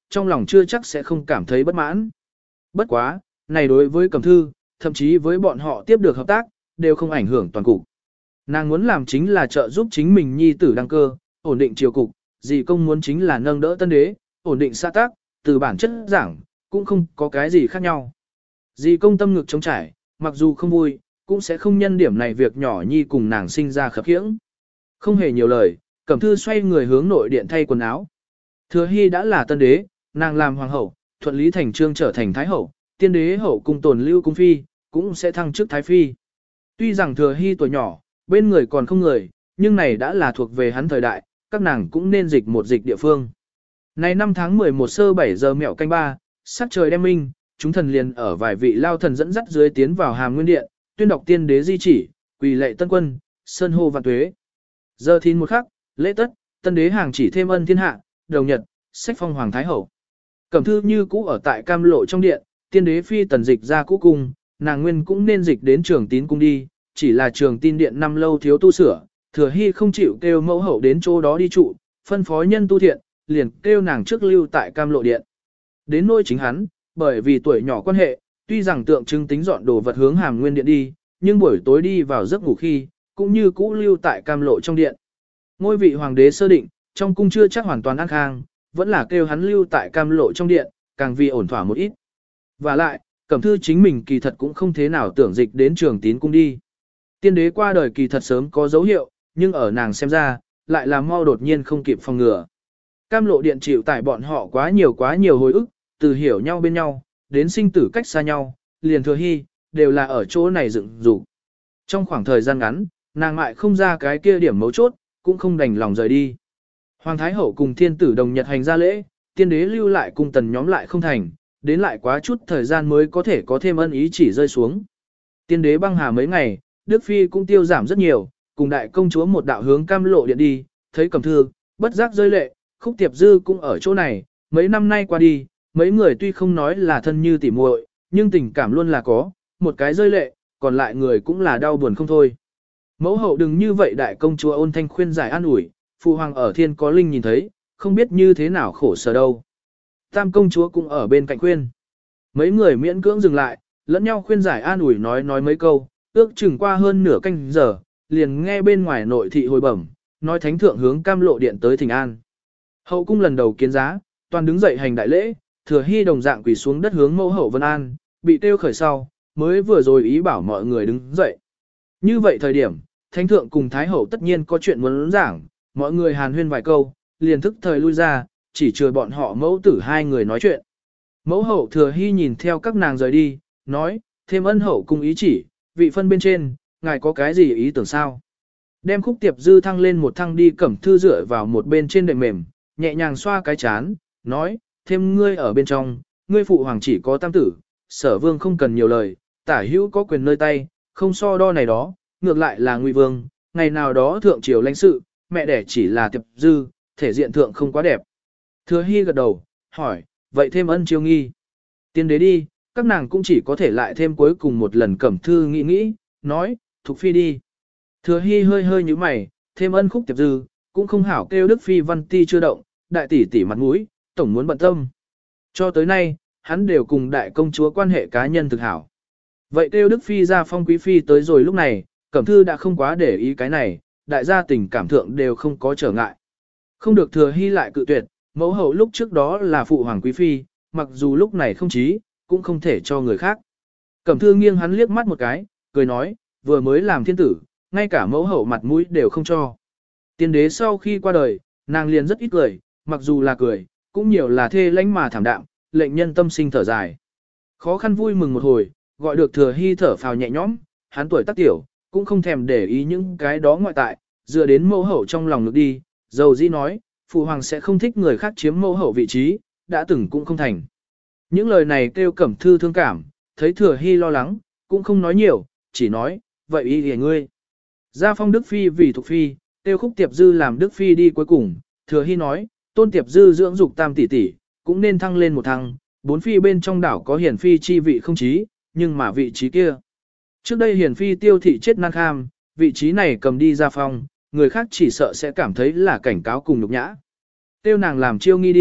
[SPEAKER 1] trong lòng chưa chắc sẽ không cảm thấy bất mãn. Bất quá, này đối với Cẩm Thư, thậm chí với bọn họ tiếp được hợp tác, đều không ảnh hưởng toàn cục. Nàng muốn làm chính là trợ giúp chính mình nhi tử đăng cơ, ổn định triều cục, dì công muốn chính là nâng đỡ tân đế, ổn định xã tác, từ bản chất giảng, cũng không có cái gì khác nhau. Dì công tâm ngực chống trải, mặc dù không vui, cũng sẽ không nhân điểm này việc nhỏ nhi cùng nàng sinh ra khập khiễng. Không hề nhiều lời, Cẩm Thư xoay người hướng nội điện thay quần áo. Thừa Hy đã là tân đế, nàng làm hoàng hậu, thuận lý thành trương trở thành thái hậu, tiên đế hậu cung tồn lưu cung phi, cũng sẽ thăng chức thái phi. Tuy rằng Thừa Hy tuổi nhỏ, bên người còn không người, nhưng này đã là thuộc về hắn thời đại, các nàng cũng nên dịch một dịch địa phương. Này năm tháng mười một sơ bảy giờ mẹo canh ba, sắc trời đem minh, chúng thần liền ở vài vị lao thần dẫn dắt dưới tiến vào Hàm Nguyên Điện, tuyên đọc tiên đế di chỉ, quỳ lệ tân quân, sơn hô vạn tuế. Giờ thìn một khắc, lễ tất, tân đế hàng chỉ thêm ân thiên hạ, đầu nhật, sách phong hoàng thái hậu. Cẩm Thư như cũ ở tại Cam Lộ trong điện, tiên đế phi tần dịch ra cũ cung, nàng nguyên cũng nên dịch đến Trường Tín cung đi, chỉ là Trường Tin điện năm lâu thiếu tu sửa, Thừa Hy không chịu kêu mẫu hậu đến chỗ đó đi trụ, phân phó nhân tu thiện, liền kêu nàng trước lưu tại Cam Lộ điện. Đến nỗi chính hắn, bởi vì tuổi nhỏ quan hệ, tuy rằng tượng trưng tính dọn đồ vật hướng Hàm Nguyên điện đi, nhưng buổi tối đi vào giấc ngủ khi, cũng như cũ lưu tại Cam Lộ trong điện. Ngôi vị hoàng đế sơ định, trong cung chưa chắc hoàn toàn an khang, vẫn là kêu hắn lưu tại Cam Lộ trong điện, càng vì ổn thỏa một ít. Và lại, Cẩm Thư chính mình kỳ thật cũng không thế nào tưởng dịch đến Trường Tín cung đi. Tiên đế qua đời kỳ thật sớm có dấu hiệu, nhưng ở nàng xem ra, lại là mau đột nhiên không kịp phòng ngừa. Cam Lộ điện chịu tải bọn họ quá nhiều quá nhiều hồi ức, từ hiểu nhau bên nhau, đến sinh tử cách xa nhau, liền Thừa Hy, đều là ở chỗ này dựng dục. Trong khoảng thời gian ngắn, nàng mại không ra cái kia điểm mấu chốt, cũng không đành lòng rời đi. Hoàng Thái Hậu cùng thiên tử đồng nhật hành ra lễ, tiên đế lưu lại cùng tần nhóm lại không thành, đến lại quá chút thời gian mới có thể có thêm ân ý chỉ rơi xuống. Tiên đế băng hà mấy ngày, Đức Phi cũng tiêu giảm rất nhiều, cùng đại công chúa một đạo hướng Cam Lộ điện đi, thấy Cẩm Thư, bất giác rơi lệ, Khúc Tiệp Dư cũng ở chỗ này, mấy năm nay qua đi, mấy người tuy không nói là thân như tỉ muội, nhưng tình cảm luôn là có, một cái rơi lệ, còn lại người cũng là đau buồn không thôi. Mẫu hậu đừng như vậy, đại công chúa ôn thanh khuyên giải an ủi, phụ hoàng ở thiên có linh nhìn thấy, không biết như thế nào khổ sở đâu. Tam công chúa cũng ở bên cạnh khuyên. Mấy người miễn cưỡng dừng lại, lẫn nhau khuyên giải an ủi nói nói mấy câu, ước chừng qua hơn nửa canh giờ, liền nghe bên ngoài nội thị hồi bẩm, nói thánh thượng hướng Cam Lộ điện tới thỉnh an. Hậu cung lần đầu kiến giá, toàn đứng dậy hành đại lễ, Thừa Hy đồng dạng quỳ xuống đất hướng mẫu hậu vân an, bị tiêu khởi sau, mới vừa rồi ý bảo mọi người đứng dậy. Như vậy thời điểm, thánh thượng cùng thái hậu tất nhiên có chuyện muốn giảng, mọi người hàn huyên vài câu, liền thức thời lui ra, chỉ chừa bọn họ mẫu tử hai người nói chuyện. Mẫu hậu Thừa Hy nhìn theo các nàng rời đi, nói, thêm ân hậu cung ý chỉ, vị phân bên trên, ngài có cái gì ý tưởng sao? Đem Khúc Tiệp Dư thăng lên một thăng đi, Cẩm Thư dựa vào một bên trên đệm mềm, nhẹ nhàng xoa cái chán, nói, thêm ngươi ở bên trong, ngươi phụ hoàng chỉ có tam tử, Sở Vương không cần nhiều lời, tả hữu có quyền nơi tay, không so đo này đó, ngược lại là Ngụy Vương, ngày nào đó thượng triều lãnh sự, mẹ đẻ chỉ là Tiệp Dư, thể diện thượng không quá đẹp. Thừa Hy gật đầu, hỏi, vậy thêm ân chiêu nghi. Tiên đế đi, các nàng cũng chỉ có thể lại thêm cuối cùng một lần. Cẩm Thư nghĩ nghĩ, nói, Thục Phi đi. Thừa Hy hơi hơi như mày, thêm ân Khúc Tiệp Dư, cũng không hảo kêu Đức Phi Văn Ti chưa động, đại tỷ tỷ mặt mũi, tổng muốn bận tâm. Cho tới nay, hắn đều cùng đại công chúa quan hệ cá nhân thực hảo. Vậy kêu Đức Phi ra phong quý phi tới rồi lúc này, Cẩm Thư đã không quá để ý cái này, đại gia tình cảm thượng đều không có trở ngại. Không được Thừa Hy lại cự tuyệt, mẫu hậu lúc trước đó là phụ hoàng quý phi, mặc dù lúc này không chí, cũng không thể cho người khác. Cẩm Thư nghiêng hắn liếc mắt một cái, cười nói, vừa mới làm thiên tử, ngay cả mẫu hậu mặt mũi đều không cho. Tiên đế sau khi qua đời, nàng liền rất ít cười, mặc dù là cười, cũng nhiều là thê lánh mà thảm đạm, lệnh nhân tâm sinh thở dài. Khó khăn vui mừng một hồi, gọi được Thừa Hy thở phào nhẹ nhõm, hắn tuổi tác tiểu, cũng không thèm để ý những cái đó ngoại tại, dựa đến mẫu hậu trong lòng ngực đi, dầu dĩ nói, phụ hoàng sẽ không thích người khác chiếm mẫu hậu vị trí, đã từng cũng không thành. Những lời này kêu Cẩm Thư thương cảm, thấy Thừa Hy lo lắng, cũng không nói nhiều, chỉ nói, vậy ý thì ngươi. Gia phong Đức Phi vì Thục Phi, kêu Khúc Tiệp Dư làm Đức Phi đi cuối cùng, Thừa Hy nói, Tôn Tiệp Dư dưỡng dục tam tỷ tỷ, cũng nên thăng lên một thăng, bốn phi bên trong đảo có hiển phi chi vị không chí, nhưng mà vị trí kia. Trước đây hiển phi tiêu thị chết nan kham, vị trí này cầm đi Gia phong, người khác chỉ sợ sẽ cảm thấy là cảnh cáo cùng nhục nhã. Tiêu nàng làm chiêu nghi đi,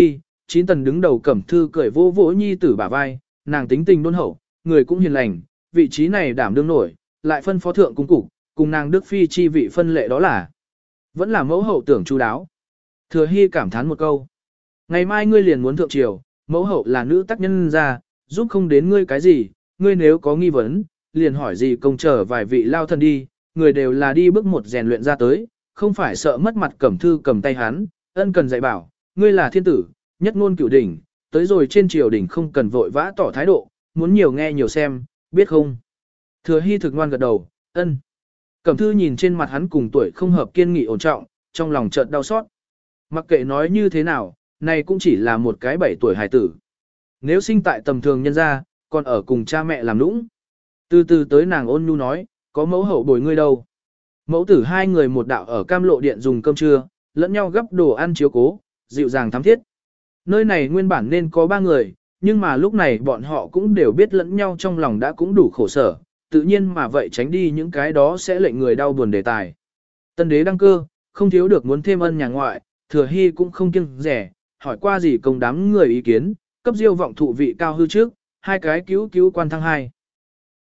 [SPEAKER 1] chín tần đứng đầu cẩm thư cười vô vỗ nhi tử bả vai, nàng tính tình đôn hậu, người cũng hiền lành, vị trí này đảm đương nổi, lại phân phó thượng cung cục, cùng nàng Đức Phi chi vị phân lệ đó là. Vẫn là mẫu hậu tưởng chu đáo. Thừa Hy cảm thán một câu. Ngày mai ngươi liền muốn thượng triều, mẫu hậu là nữ tác nhân ra, giúp không đến ngươi cái gì, ngươi nếu có nghi vấn, liền hỏi gì công chờ vài vị lao thần đi, người đều là đi bước một rèn luyện ra tới, không phải sợ mất mặt cẩm thư cầm tay hắn, ân cần dạy bảo, ngươi là thiên tử, nhất ngôn cửu đỉnh, tới rồi trên triều đỉnh không cần vội vã tỏ thái độ, muốn nhiều nghe nhiều xem, biết không? Thừa Hy thực ngoan gật đầu, ân. Cẩm thư nhìn trên mặt hắn cùng tuổi không hợp kiên nghị ổn trọng, trong lòng chợt đau xót. Mặc kệ nói như thế nào, này cũng chỉ là một cái bảy tuổi hài tử. Nếu sinh tại tầm thường nhân gia, còn ở cùng cha mẹ làm nũng. Từ từ tới nàng ôn nhu nói, có mẫu hậu bồi ngươi đâu. Mẫu tử hai người một đạo ở cam lộ điện dùng cơm trưa, lẫn nhau gấp đồ ăn chiếu cố, dịu dàng thắm thiết. Nơi này nguyên bản nên có ba người, nhưng mà lúc này bọn họ cũng đều biết lẫn nhau trong lòng đã cũng đủ khổ sở, tự nhiên mà vậy tránh đi những cái đó sẽ lệnh người đau buồn đề tài. Tân đế đăng cơ, không thiếu được muốn thêm ân nhà ngoại, Thừa Hy cũng không kiêng rẻ, hỏi qua gì công đám người ý kiến, cấp diêu vọng thụ vị cao hư trước, hai cái cứu cứu quan thăng hai.